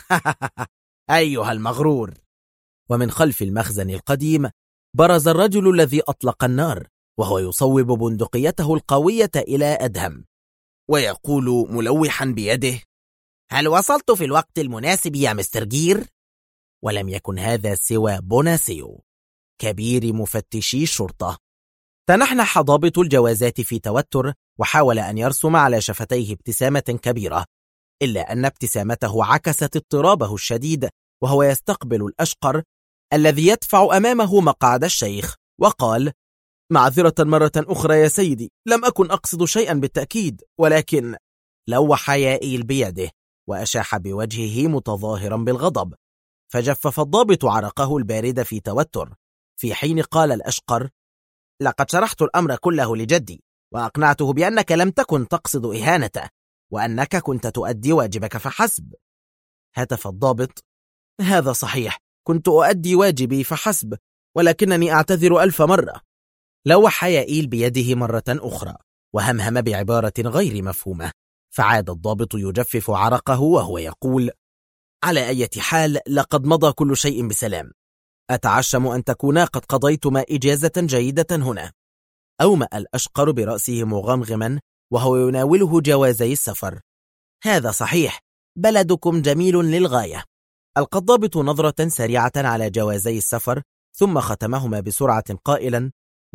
أيها المغرور. ومن خلف المخزن القديم برز الرجل الذي أطلق النار وهو يصوب بندقيته القوية إلى أدهم ويقول ملوحا بيده: هل وصلت في الوقت المناسب يا مستر جير؟ ولم يكن هذا سوى بوناسيو كبير مفتشي الشرطة. تنحنح ضابط الجوازات في توتر وحاول أن يرسم على شفتيه ابتسامة كبيرة، إلا أن ابتسامته عكست اضطرابه الشديد وهو يستقبل الأشقر الذي يدفع أمامه مقعد الشيخ، وقال: معذرة مرة أخرى يا سيدي، لم أكن أقصد شيئا بالتأكيد، ولكن... لوح يائيل بيده وأشاح بوجهه متظاهرا بالغضب، فجفف الضابط عرقه البارد في توتر، في حين قال الأشقر: لقد شرحت الأمر كله لجدي وأقنعته بأنك لم تكن تقصد إهانته وأنك كنت تؤدي واجبك فحسب. هتف الضابط: هذا صحيح، كنت أؤدي واجبي فحسب، ولكنني أعتذر 1000 مرة. لوح يائيل بيده مرة أخرى وهمهم بعبارة غير مفهومة، فعاد الضابط يجفف عرقه وهو يقول: على أي حال لقد مضى كل شيء بسلام، أتعشم أن تكونا قد قضيتما إجازة جيدة هنا. أومأ الأشقر برأسه مغمغما وهو يناوله جوازي السفر: هذا صحيح، بلدكم جميل للغاية. ألقى الضابط نظرة سريعة على جوازي السفر ثم ختمهما بسرعة قائلا: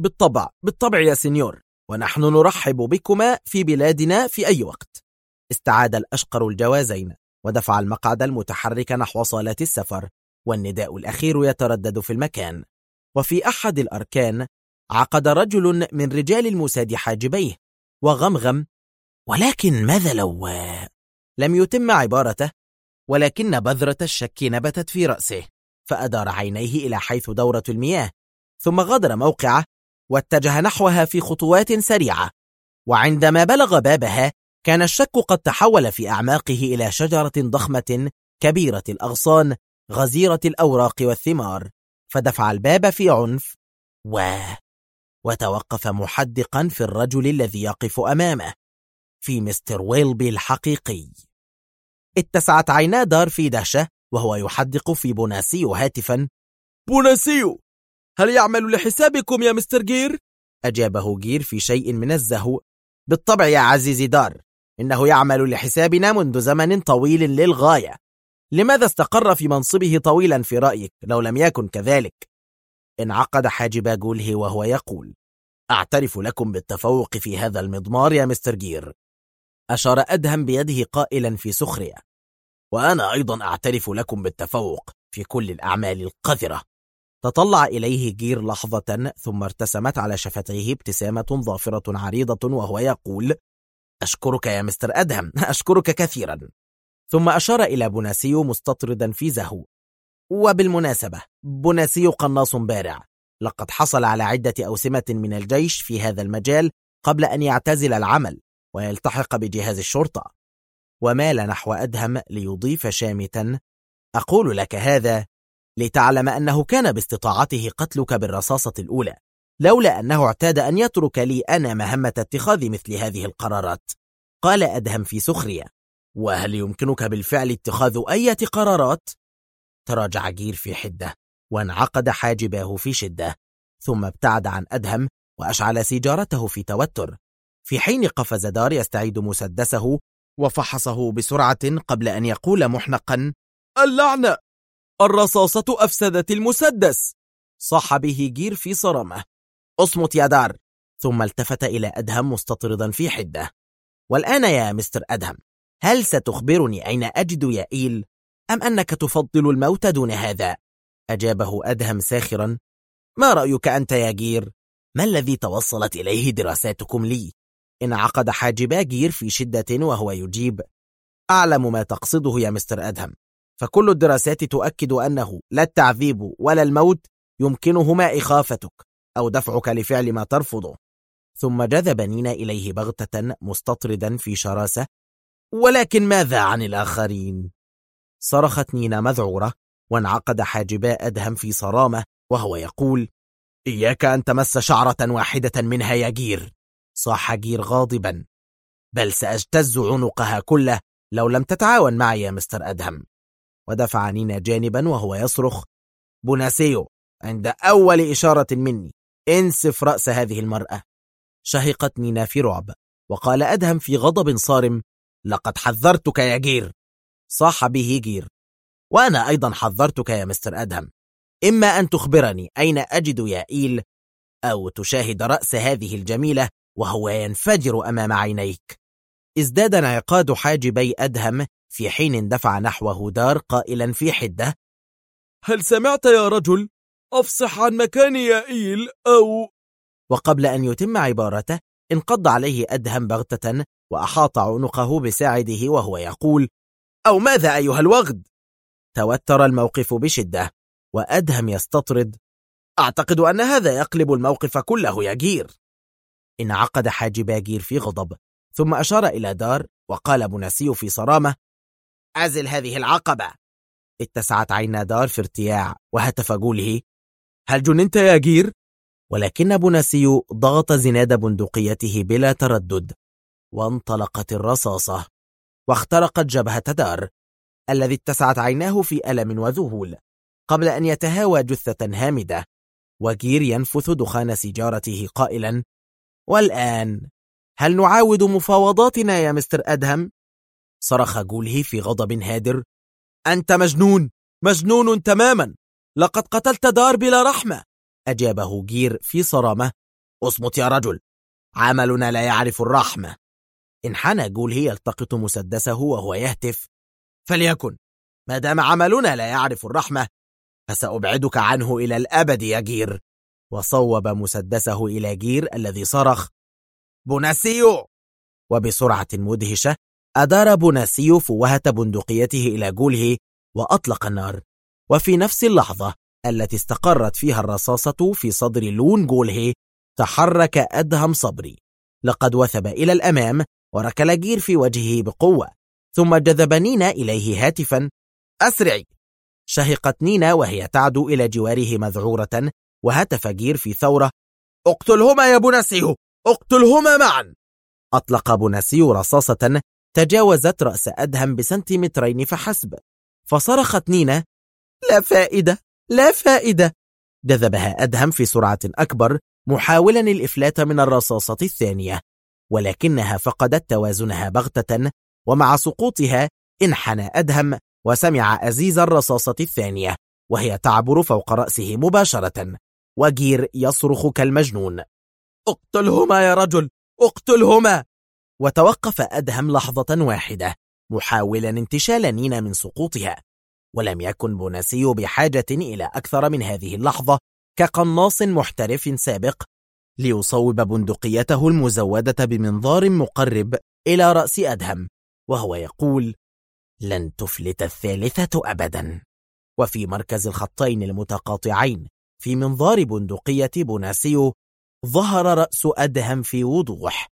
بالطبع يا سنيور، ونحن نرحب بكما في بلادنا في أي وقت. استعاد الأشقر الجوازين ودفع المقعد المتحرك نحو صالة السفر، والنداء الأخير يتردد في المكان. وفي أحد الأركان عقد رجل من رجال الموساد حاجبيه وغمغم: ولكن ماذا لو... لم يتم عبارته، ولكن بذرة الشك نبتت في رأسه، فأدار عينيه إلى حيث دورة المياه، ثم غادر موقعه واتجه نحوها في خطوات سريعة. وعندما بلغ بابها كان الشك قد تحول في أعماقه إلى شجرة ضخمة كبيرة الأغصان غزيرة الأوراق والثمار، فدفع الباب في عنف وتوقف محدقا في الرجل الذي يقف أمامه، في مستر ويلبي الحقيقي. اتسعت عينا دار في دهشة وهو يحدق في بوناسيو هاتفا: بوناسيو، هل يعمل لحسابكم يا مستر جير؟ أجابه جير في شيء من الزهو: بالطبع يا عزيزي دار، إنه يعمل لحسابنا منذ زمن طويل للغاية. لماذا استقر في منصبه طويلا في رأيك لو لم يكن كذلك؟ انعقد حاجب جوله وهو يقول: أعترف لكم بالتفوق في هذا المضمار يا مستر جير. أشار أدهم بيده قائلا في سخرية: وأنا أيضا أعترف لكم بالتفوق في كل الأعمال القذرة. تطلع إليه جير لحظة ثم ارتسمت على شفتيه ابتسامة ظافرة عريضة وهو يقول: أشكرك يا مستر أدهم، أشكرك كثيرا. ثم أشار إلى بوناسيو مستطردا في زهو: وبالمناسبة بوناسيو قناص بارع، لقد حصل على عدة أوسمة من الجيش في هذا المجال قبل أن يعتزل العمل ويلتحق بجهاز الشرطة. ومال نحو أدهم ليضيف شامتا: أقول لك هذا لتعلم أنه كان باستطاعته قتلك بالرصاصة الأولى، لولا أنه اعتاد أن يترك لي أنا مهمة اتخاذ مثل هذه القرارات. قال أدهم في سخرية: وهل يمكنك بالفعل اتخاذ أي قرارات؟ تراجع جير في حدة وانعقد حاجباه في شدة، ثم ابتعد عن أدهم وأشعل سيجارته في توتر، في حين قفز دار يستعيد مسدسه وفحصه بسرعة قبل أن يقول محنقا: اللعنة! الرصاصة أفسدت المسدس. صاح به جير في صرامة. اصمت يا دار. ثم التفت إلى أدهم مستطردا في حدة. والآن يا مستر أدهم، هل ستخبرني أين أجد يائيل أم أنك تفضل الموت دون هذا؟ أجابه أدهم ساخرا. ما رأيك أنت يا جير؟ ما الذي توصلت إليه دراساتكم لي؟ انعقد حاجبا جير في شدة وهو يجيب. أعلم ما تقصده يا مستر أدهم، فكل الدراسات تؤكد أنه لا التعذيب ولا الموت يمكنهما إخافتك أو دفعك لفعل ما ترفضه. ثم جذب نينا إليه بغتة مستطردا في شراسة. ولكن ماذا عن الآخرين؟ صرخت نينا مذعورة، وانعقد حاجبا أدهم في صرامة وهو يقول. إياك أن تمس شعرة واحدة منها يا جير. صاح جير غاضبا. بل سأجتز عنقها كله لو لم تتعاون معي يا مستر أدهم. ودفع نينا جانبا وهو يصرخ. بوناسيو، عند أول إشارة مني انسف رأس هذه المرأة. شهقت نينا في رعب، وقال أدهم في غضب صارم. لقد حذرتك يا جير. صاح به جير. وأنا أيضا حذرتك يا مستر أدهم، إما أن تخبرني أين أجد يائيل أو تشاهد رأس هذه الجميلة وهو ينفجر أمام عينيك. ازداد انعقاد حاجبي أدهم في حين اندفع نحوه دار قائلا في حدة. هل سمعت يا رجل؟ أفصح عن مكان يائيل أو... وقبل أن يتم عبارته انقض عليه أدهم بغتة وأحاط عنقه بساعده وهو يقول. أو ماذا أيها الوغد؟ توتر الموقف بشدة، وأدهم يستطرد. أعتقد أن هذا يقلب الموقف كله يا جير. انعقد حاجبا جير في غضب، ثم أشار إلى دار وقال بوناسيو في صرامة. أزل هذه العقبة. اتسعت عينا دار في ارتياع وهتف جوله. هل جننت يا جير؟ ولكن بوناسيو ضغط زناد بندقيته بلا تردد، وانطلقت الرصاصة واخترقت جبهة دار الذي اتسعت عيناه في ألم وذهول قبل أن يتهاوى جثة هامدة، وجير ينفث دخان سيجارته قائلا. والآن هل نعاود مفاوضاتنا يا مستر أدهم؟ صرخ جوله في غضب هادر. أنت مجنون، مجنون تماما. لقد قتلت دار بلا رحمة. أجابه جير في صرامة. اصمت يا رجل، عملنا لا يعرف الرحمة. انحنى جوله يلتقط مسدسه وهو يهتف. فليكن، ما دام عملنا لا يعرف الرحمة فسأبعدك عنه إلى الأبد يا جير. وصوب مسدسه إلى جير الذي صرخ. بوناسيو. وبسرعة مدهشة أدار بوناسيو فوهة بندقيته إلى جوله وأطلق النار. وفي نفس اللحظة التي استقرت فيها الرصاصة في صدر لون جوله تحرك أدهم صبري. لقد وثب إلى الأمام وركل جير في وجهه بقوة، ثم جذب نينا إليه هاتفا. أسرعي. شهقت نينا وهي تعدو إلى جواره مذعورة، وهتف جير في ثورة. اقتلهما يا بوناسيو، اقتلهما معا. أطلق بوناسيو رصاصة تجاوزت رأس أدهم بسنتيمترين فحسب، فصرخت نينا. لا فائدة، لا فائدة. جذبها أدهم في سرعة أكبر محاولا الإفلات من الرصاصة الثانية، ولكنها فقدت توازنها بغتة، ومع سقوطها انحنى أدهم وسمع أزيز الرصاصة الثانية وهي تعبر فوق رأسه مباشرة، وجير يصرخ كالمجنون. اقتلهما يا رجل، اقتلهما. وتوقف أدهم لحظة واحدة محاولا انتشال نينا من سقوطها، ولم يكن بوناسيو بحاجة إلى أكثر من هذه اللحظة كقناص محترف سابق ليصوب بندقيته المزودة بمنظار مقرب إلى رأس أدهم وهو يقول. لن تفلت الثالثة أبدا. وفي مركز الخطين المتقاطعين في منظار بندقية بوناسيو ظهر رأس أدهم في وضوح،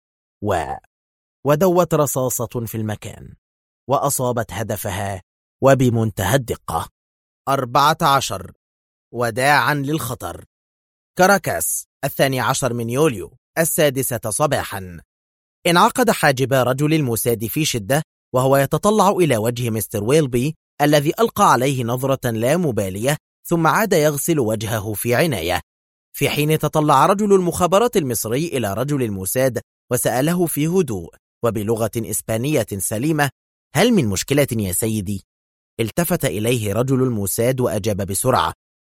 ودوت رصاصة في المكان وأصابت هدفها وبمنتهى الدقة. 14. وداعا للخطر. كاراكاس، 12 من يوليو، 6 صباحا. انعقد حاجب رجل المساد في شدة وهو يتطلع إلى وجه مستر ويلبي الذي ألقى عليه نظرة لا مبالية، ثم عاد يغسل وجهه في عناية، في حين تطلع رجل المخابرات المصري إلى رجل المساد وسأله في هدوء وبلغة إسبانية سليمة. هل من مشكلة يا سيدي؟ التفت إليه رجل الموساد وأجاب بسرعة: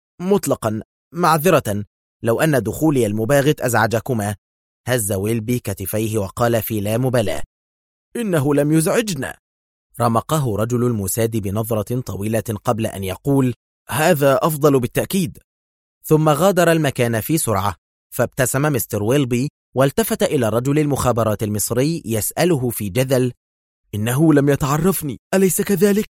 مطلقا، معذرة، لو أن دخولي المباغت أزعجكما. هز ويلبي كتفيه وقال في لا مبالاة: إنه لم يزعجنا. رمقه رجل الموساد بنظرة طويلة قبل أن يقول: هذا أفضل بالتأكيد. ثم غادر المكان في سرعة. فابتسم مستر ويلبي والتفت إلى رجل المخابرات المصري يسأله في جذل: إنه لم يتعرفني، أليس كذلك؟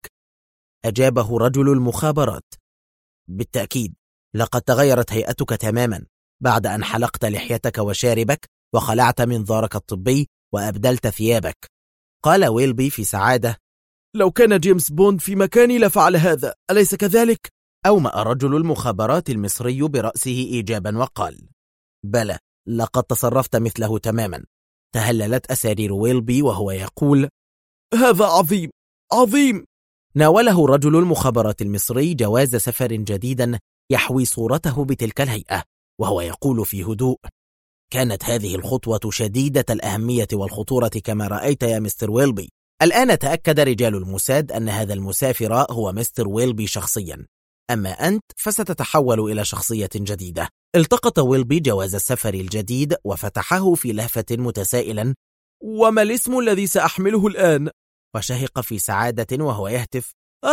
أجابه رجل المخابرات: بالتأكيد، لقد تغيرت هيئتك تماما بعد أن حلقت لحيتك وشاربك وخلعت منظارك الطبي وأبدلت ثيابك. قال ويلبي في سعادة: لو كان جيمس بوند في مكاني لفعل هذا، أليس كذلك؟ أومأ رجل المخابرات المصري برأسه إيجابا وقال: بلى، لقد تصرفت مثله تماما. تهللت أسارير ويلبي وهو يقول: هذا عظيم عظيم. ناوله رجل المخابرات المصري جواز سفر جديدا يحوي صورته بتلك الهيئة وهو يقول في هدوء: كانت هذه الخطوة شديدة الأهمية والخطورة كما رأيت يا مستر ويلبي. الآن تأكد رجال الموساد أن هذا المسافر هو مستر ويلبي شخصيا، أما أنت فستتحول إلى شخصية جديدة. التقط ويلبي جواز السفر الجديد وفتحه في لهفة متسائلا: وما الاسم الذي سأحمله الآن؟ وشهق في سعادة وهو يهتف: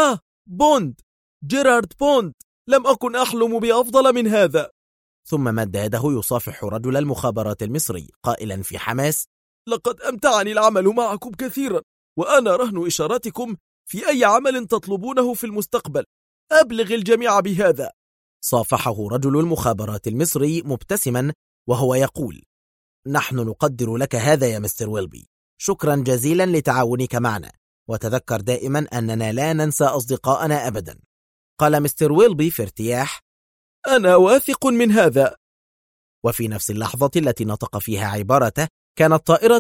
بوند، جيرارد بوند، لم أكن أحلم بأفضل من هذا. ثم مد يده يصافح رجل المخابرات المصري قائلا في حماس: لقد أمتعني العمل معكم كثيرا، وأنا رهن إشاراتكم في أي عمل تطلبونه في المستقبل. أبلغ الجميع بهذا. صافحه رجل المخابرات المصري مبتسما وهو يقول: نحن نقدر لك هذا يا مستر ويلبي، شكرا جزيلا لتعاونك معنا، وتذكر دائما أننا لا ننسى أصدقائنا أبدا. قال مستر ويلبي في ارتياح: أنا واثق من هذا. وفي نفس اللحظة التي نطق فيها عبارته كانت طائرة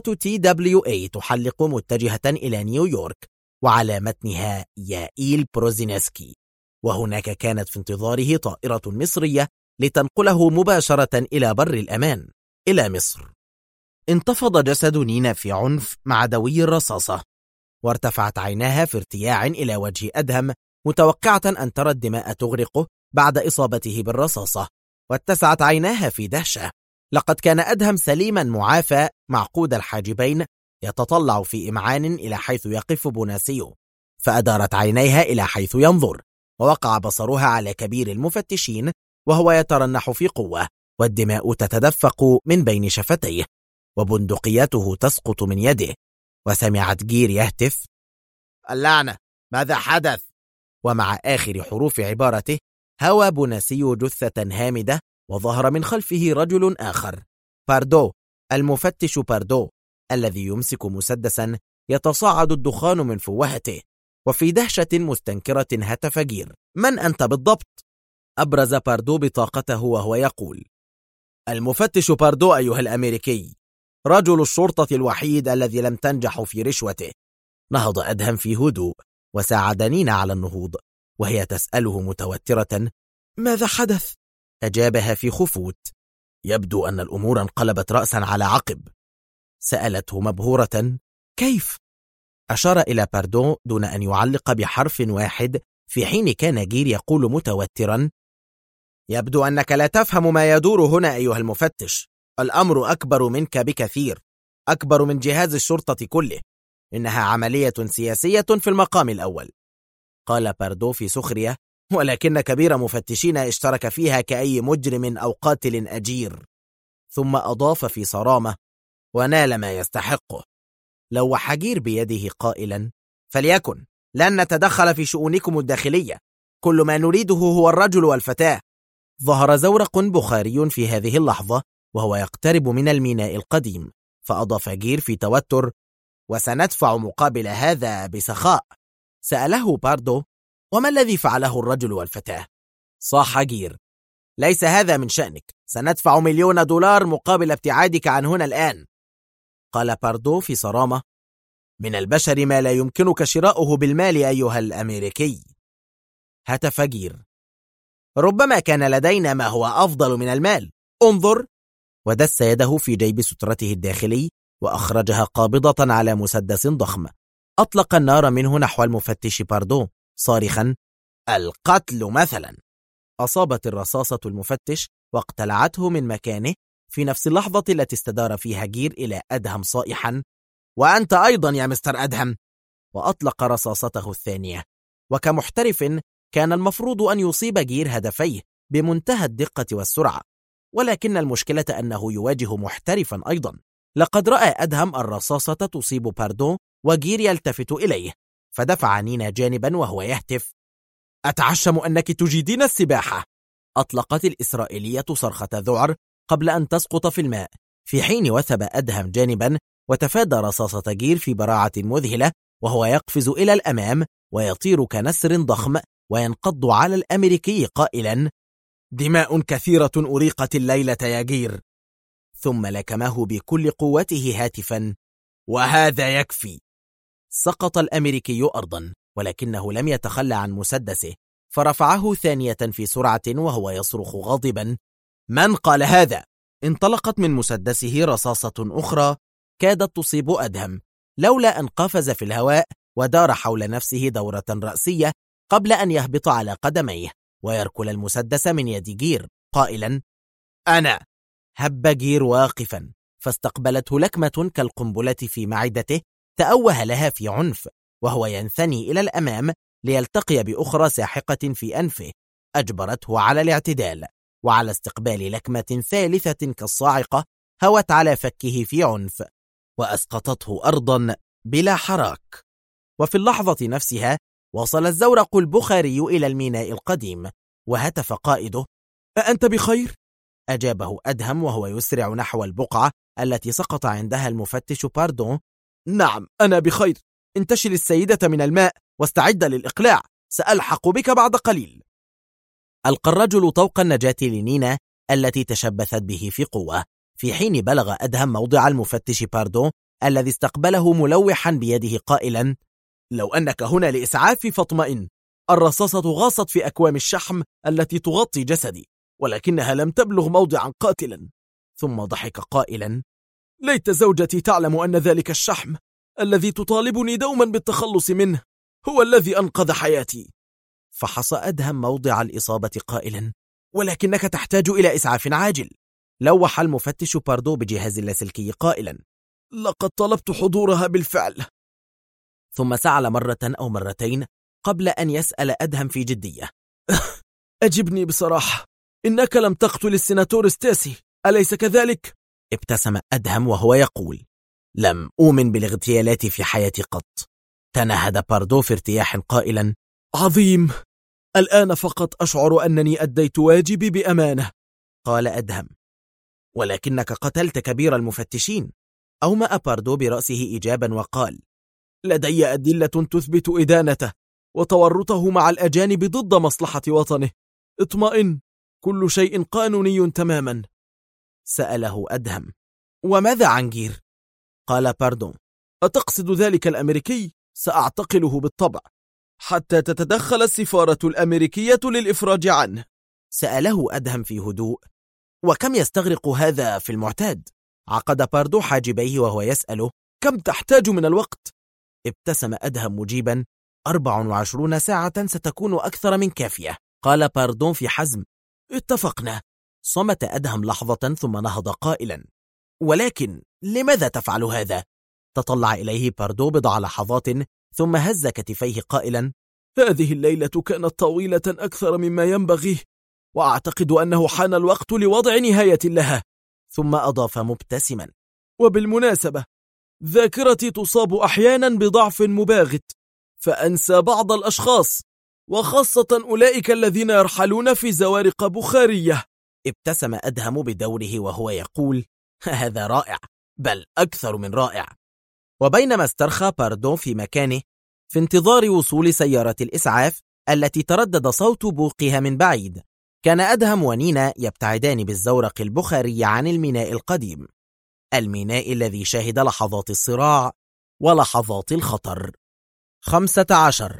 TWA تحلق متجهة إلى نيويورك، وعلى متنها يائيل بروزينسكي، وهناك كانت في انتظاره طائرة مصرية لتنقله مباشرة إلى بر الأمان إلى مصر. انتفض جسد نينا في عنف مع دوي الرصاصة، وارتفعت عيناها في ارتياع إلى وجه أدهم متوقعة أن ترى الدماء تغرقه بعد إصابته بالرصاصة، واتسعت عيناها في دهشة. لقد كان أدهم سليما معافى معقود الحاجبين يتطلع في إمعان إلى حيث يقف بوناسيو، فأدارت عينيها إلى حيث ينظر، ووقع بصرها على كبير المفتشين وهو يترنح في قوة، والدماء تتدفق من بين شفتيه، وبندقيته تسقط من يده. وسمعت جير يهتف: اللعنة، ماذا حدث؟ ومع آخر حروف عبارته هوى بوناسيو جثة هامدة، وظهر من خلفه رجل آخر، باردو، المفتش باردو، الذي يمسك مسدسا يتصاعد الدخان من فوهته. وفي دهشة مستنكرة هتف جير: من أنت بالضبط؟ أبرز باردو بطاقته وهو يقول: المفتش باردو أيها الأمريكي، رجل الشرطة الوحيد الذي لم تنجح في رشوته. نهض أدهم في هدوء وساعد نينا على النهوض، وهي تسأله متوترة: ماذا حدث؟ أجابها في خفوت: يبدو أن الأمور انقلبت رأسا على عقب. سألته مبهورة: كيف؟ أشار إلى باردو دون أن يعلق بحرف واحد، في حين كان جير يقول متوترا: يبدو أنك لا تفهم ما يدور هنا أيها المفتش، الأمر أكبر منك بكثير، أكبر من جهاز الشرطة كله، إنها عملية سياسية في المقام الأول. قال باردو في سخرية: ولكن كبير مفتشين اشترك فيها كأي مجرم أو قاتل أجير. ثم أضاف في صرامة: ونال ما يستحقه. لوح جير بيده قائلا: فليكن، لن نتدخل في شؤونكم الداخلية، كل ما نريده هو الرجل والفتاة. ظهر زورق بخاري في هذه اللحظة وهو يقترب من الميناء القديم، فأضاف جير في توتر: وسندفع مقابل هذا بسخاء. سأله باردو: وما الذي فعله الرجل والفتاة؟ صاح جير: ليس هذا من شأنك، سندفع $1,000,000 مقابل ابتعادك عن هنا الآن. قال باردو في صرامة: من البشر ما لا يمكنك شراؤه بالمال أيها الأمريكي. هتف جير: ربما كان لدينا ما هو أفضل من المال، انظر. ودس يده في جيب سترته الداخلي وأخرجها قابضة على مسدس ضخم، أطلق النار منه نحو المفتش باردو، صارخا: القتل مثلا. أصابت الرصاصة المفتش واقتلعته من مكانه في نفس اللحظة التي استدار فيها جير إلى أدهم صائحا: وأنت أيضا يا مستر أدهم. وأطلق رصاصته الثانية، وكمحترف كان المفروض أن يصيب جير هدفيه بمنتهى الدقة والسرعة، ولكن المشكلة أنه يواجه محترفا أيضا. لقد رأى أدهم الرصاصة تصيب باردون وجير يلتفت إليه، فدفع نينا جانبا وهو يهتف: أتعشم أنك تجيدين السباحة. أطلقت الإسرائيلية صرخة ذعر قبل أن تسقط في الماء، في حين وثب أدهم جانبا وتفادى رصاصة جير في براعة مذهلة، وهو يقفز إلى الأمام ويطير كنسر ضخم وينقض على الأمريكي قائلا: دماء كثيرة أريقت الليلة يا جير. ثم لكمه بكل قوته هاتفا: وهذا يكفي. سقط الأمريكي أرضا، ولكنه لم يتخلى عن مسدسه، فرفعه ثانية في سرعة وهو يصرخ غاضبا: من قال هذا؟ انطلقت من مسدسه رصاصة أخرى كادت تصيب أدهم، لولا أن قفز في الهواء ودار حول نفسه دورة رأسية قبل أن يهبط على قدميه ويركل المسدس من يد جير قائلا: أنا. هب جير واقفا، فاستقبلته لكمة كالقنبلة في معدته تأوه لها في عنف، وهو ينثني إلى الأمام ليلتقي بأخرى ساحقة في أنفه أجبرته على الاعتدال وعلى استقبال لكمة ثالثة كالصاعقة هوت على فكه في عنف وأسقطته أرضا بلا حراك. وفي اللحظة نفسها وصل الزورق البخاري إلى الميناء القديم، وهتف قائده: أأنت بخير؟ أجابه أدهم وهو يسرع نحو البقعة التي سقط عندها المفتش باردون: نعم أنا بخير، انتشل السيدة من الماء واستعد للإقلاع، سألحق بك بعد قليل. ألقى الرجل طوق النجاة لنينا التي تشبثت به في قوة، في حين بلغ أدهم موضع المفتش باردون الذي استقبله ملوحا بيده قائلا: لو أنك هنا لإسعافي فاطمئن، الرصاصة غاصت في أكوام الشحم التي تغطي جسدي، ولكنها لم تبلغ موضعا قاتلا. ثم ضحك قائلا: ليت زوجتي تعلم أن ذلك الشحم الذي تطالبني دوما بالتخلص منه هو الذي أنقذ حياتي. فحص أدهم موضع الإصابة قائلا: ولكنك تحتاج إلى إسعاف عاجل. لوح المفتش باردو بجهاز اللاسلكي قائلا: لقد طلبت حضورها بالفعل. ثم سعل مرة أو مرتين قبل أن يسأل أدهم في جدية: أجبني بصراحة، إنك لم تقتل السيناتور ستاسي، أليس كذلك؟ ابتسم أدهم وهو يقول: لم أؤمن بالاغتيالات في حياتي قط. تنهد باردو في ارتياح قائلا: عظيم، الآن فقط أشعر أنني أديت واجبي بأمانة. قال أدهم: ولكنك قتلت كبير المفتشين. أومأ باردو برأسه إجابا وقال: لدي أدلة تثبت إدانته وتورطه مع الأجانب ضد مصلحة وطنه. اطمئن، كل شيء قانوني تماما. سأله أدهم: وماذا عن جير؟ قال باردون: أتقصد ذلك الأمريكي؟ سأعتقله بالطبع حتى تتدخل السفارة الأمريكية للإفراج عنه. سأله أدهم في هدوء: وكم يستغرق هذا في المعتاد؟ عقد باردو حاجبيه وهو يسأله: كم تحتاج من الوقت؟ ابتسم أدهم مجيبا: 24 ساعة ستكون أكثر من كافية. قال باردون في حزم: اتفقنا. صمت أدهم لحظة ثم نهض قائلا: ولكن لماذا تفعل هذا؟ تطلع إليه باردو بضع لحظات ثم هز كتفيه قائلا: هذه الليلة كانت طويلة أكثر مما ينبغي، وأعتقد أنه حان الوقت لوضع نهاية لها. ثم أضاف مبتسما: وبالمناسبة ذاكرتي تصاب أحيانا بضعف مباغت، فأنسى بعض الأشخاص، وخاصة أولئك الذين يرحلون في زوارق بخارية. ابتسم أدهم بدوره وهو يقول: هذا رائع، بل أكثر من رائع. وبينما استرخى باردون في مكانه في انتظار وصول سيارة الإسعاف التي تردد صوت بوقها من بعيد، كان أدهم ونينا يبتعدان بالزورق البخاري عن الميناء القديم، الميناء الذي شهد لحظات الصراع ولحظات الخطر. 15.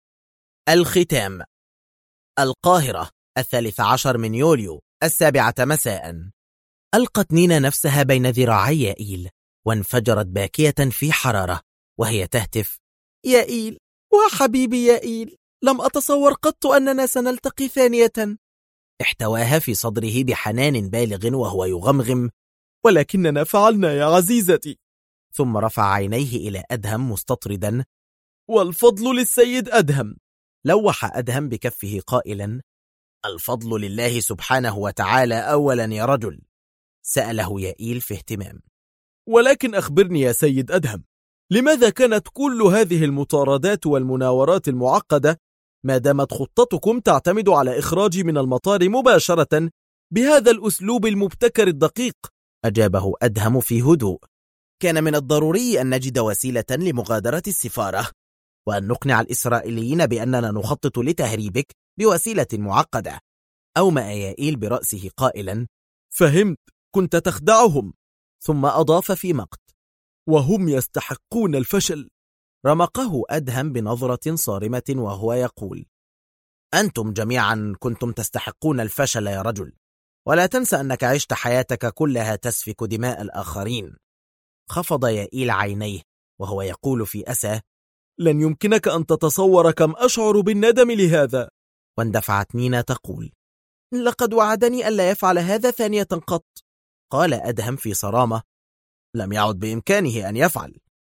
الختام. القاهرة، 13 من يوليو، 7 مساء. ألقت نينا نفسها بين ذراعي يائيل وانفجرت باكية في حرارة وهي تهتف: يائيل، وحبيبي يائيل، لم أتصور قط أننا سنلتقي ثانية. احتواها في صدره بحنان بالغ وهو يغمغم: ولكننا فعلنا يا عزيزتي. ثم رفع عينيه إلى أدهم مستطردا: والفضل للسيد أدهم. لوح أدهم بكفه قائلا: الفضل لله سبحانه وتعالى أولا يا رجل. سأله يائيل في اهتمام: ولكن أخبرني يا سيد أدهم، لماذا كانت كل هذه المطاردات والمناورات المعقدة ما دامت خطتكم تعتمد على إخراجي من المطار مباشرة بهذا الأسلوب المبتكر الدقيق؟ أجابه أدهم في هدوء: كان من الضروري أن نجد وسيلة لمغادرة السفارة، وأن نقنع الإسرائيليين بأننا نخطط لتهريبك بوسيلة معقدة. أومأ يائيل برأسه قائلا: فهمت، كنت تخدعهم. ثم أضاف في مقت: وهم يستحقون الفشل. رمقه أدهم بنظرة صارمة وهو يقول: أنتم جميعا كنتم تستحقون الفشل يا رجل، ولا تنسى أنك عشت حياتك كلها تسفك دماء الآخرين. خفض يائيل عينيه وهو يقول في أسى: لن يمكنك أن تتصور كم أشعر بالندم لهذا. واندفعت نينا تقول: لقد وعدني ألا يفعل هذا ثانية قط. قال أدهم في صرامة: لم يعد بإمكانه أن يفعل.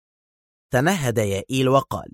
تنهد يائيل وقال: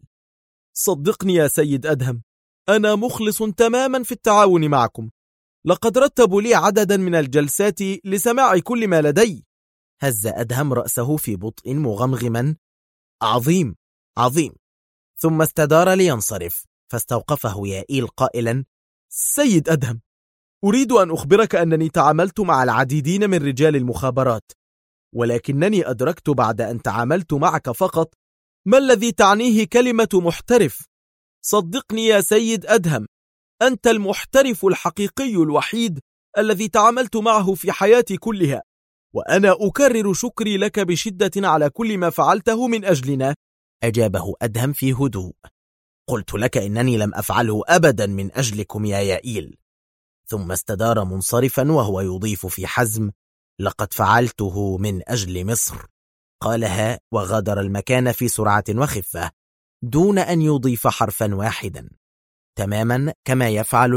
صدقني يا سيد أدهم، أنا مخلص تماما في التعاون معكم. لقد رتبوا لي عددا من الجلسات لسماع كل ما لدي. هز أدهم رأسه في بطء مغمغما: عظيم عظيم. ثم استدار لينصرف، فاستوقفه يائيل قائلا: سيد أدهم، أريد أن أخبرك أنني تعاملت مع العديدين من رجال المخابرات، ولكنني أدركت بعد أن تعاملت معك فقط ما الذي تعنيه كلمة محترف. صدقني يا سيد أدهم، أنت المحترف الحقيقي الوحيد الذي تعاملت معه في حياتي كلها، وأنا أكرر شكري لك بشدة على كل ما فعلته من أجلنا. أجابه أدهم في هدوء: قلت لك إنني لم أفعله أبدا من أجلكم يا يائيل. ثم استدار منصرفا وهو يضيف في حزم: لقد فعلته من أجل مصر. قالها وغادر المكان في سرعة وخفة دون أن يضيف حرفا واحدا، تماما كما يفعل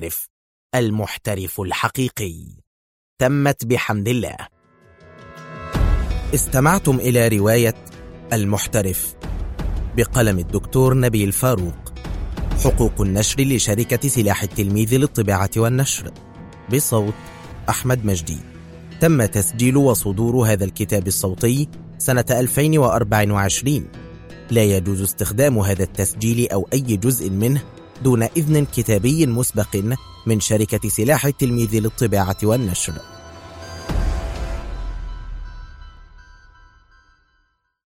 المحترف الحقيقي. تمت بحمد الله. استمعتم إلى رواية المحترف بقلم الدكتور نبيل فاروق، حقوق النشر لشركة سلاح التلميذ للطباعة والنشر، بصوت أحمد مجدي. تم تسجيل وصدور هذا الكتاب الصوتي سنة 2024. لا يجوز استخدام هذا التسجيل أو أي جزء منه دون إذن كتابي مسبق من شركة سلاح التلميذ للطباعة والنشر.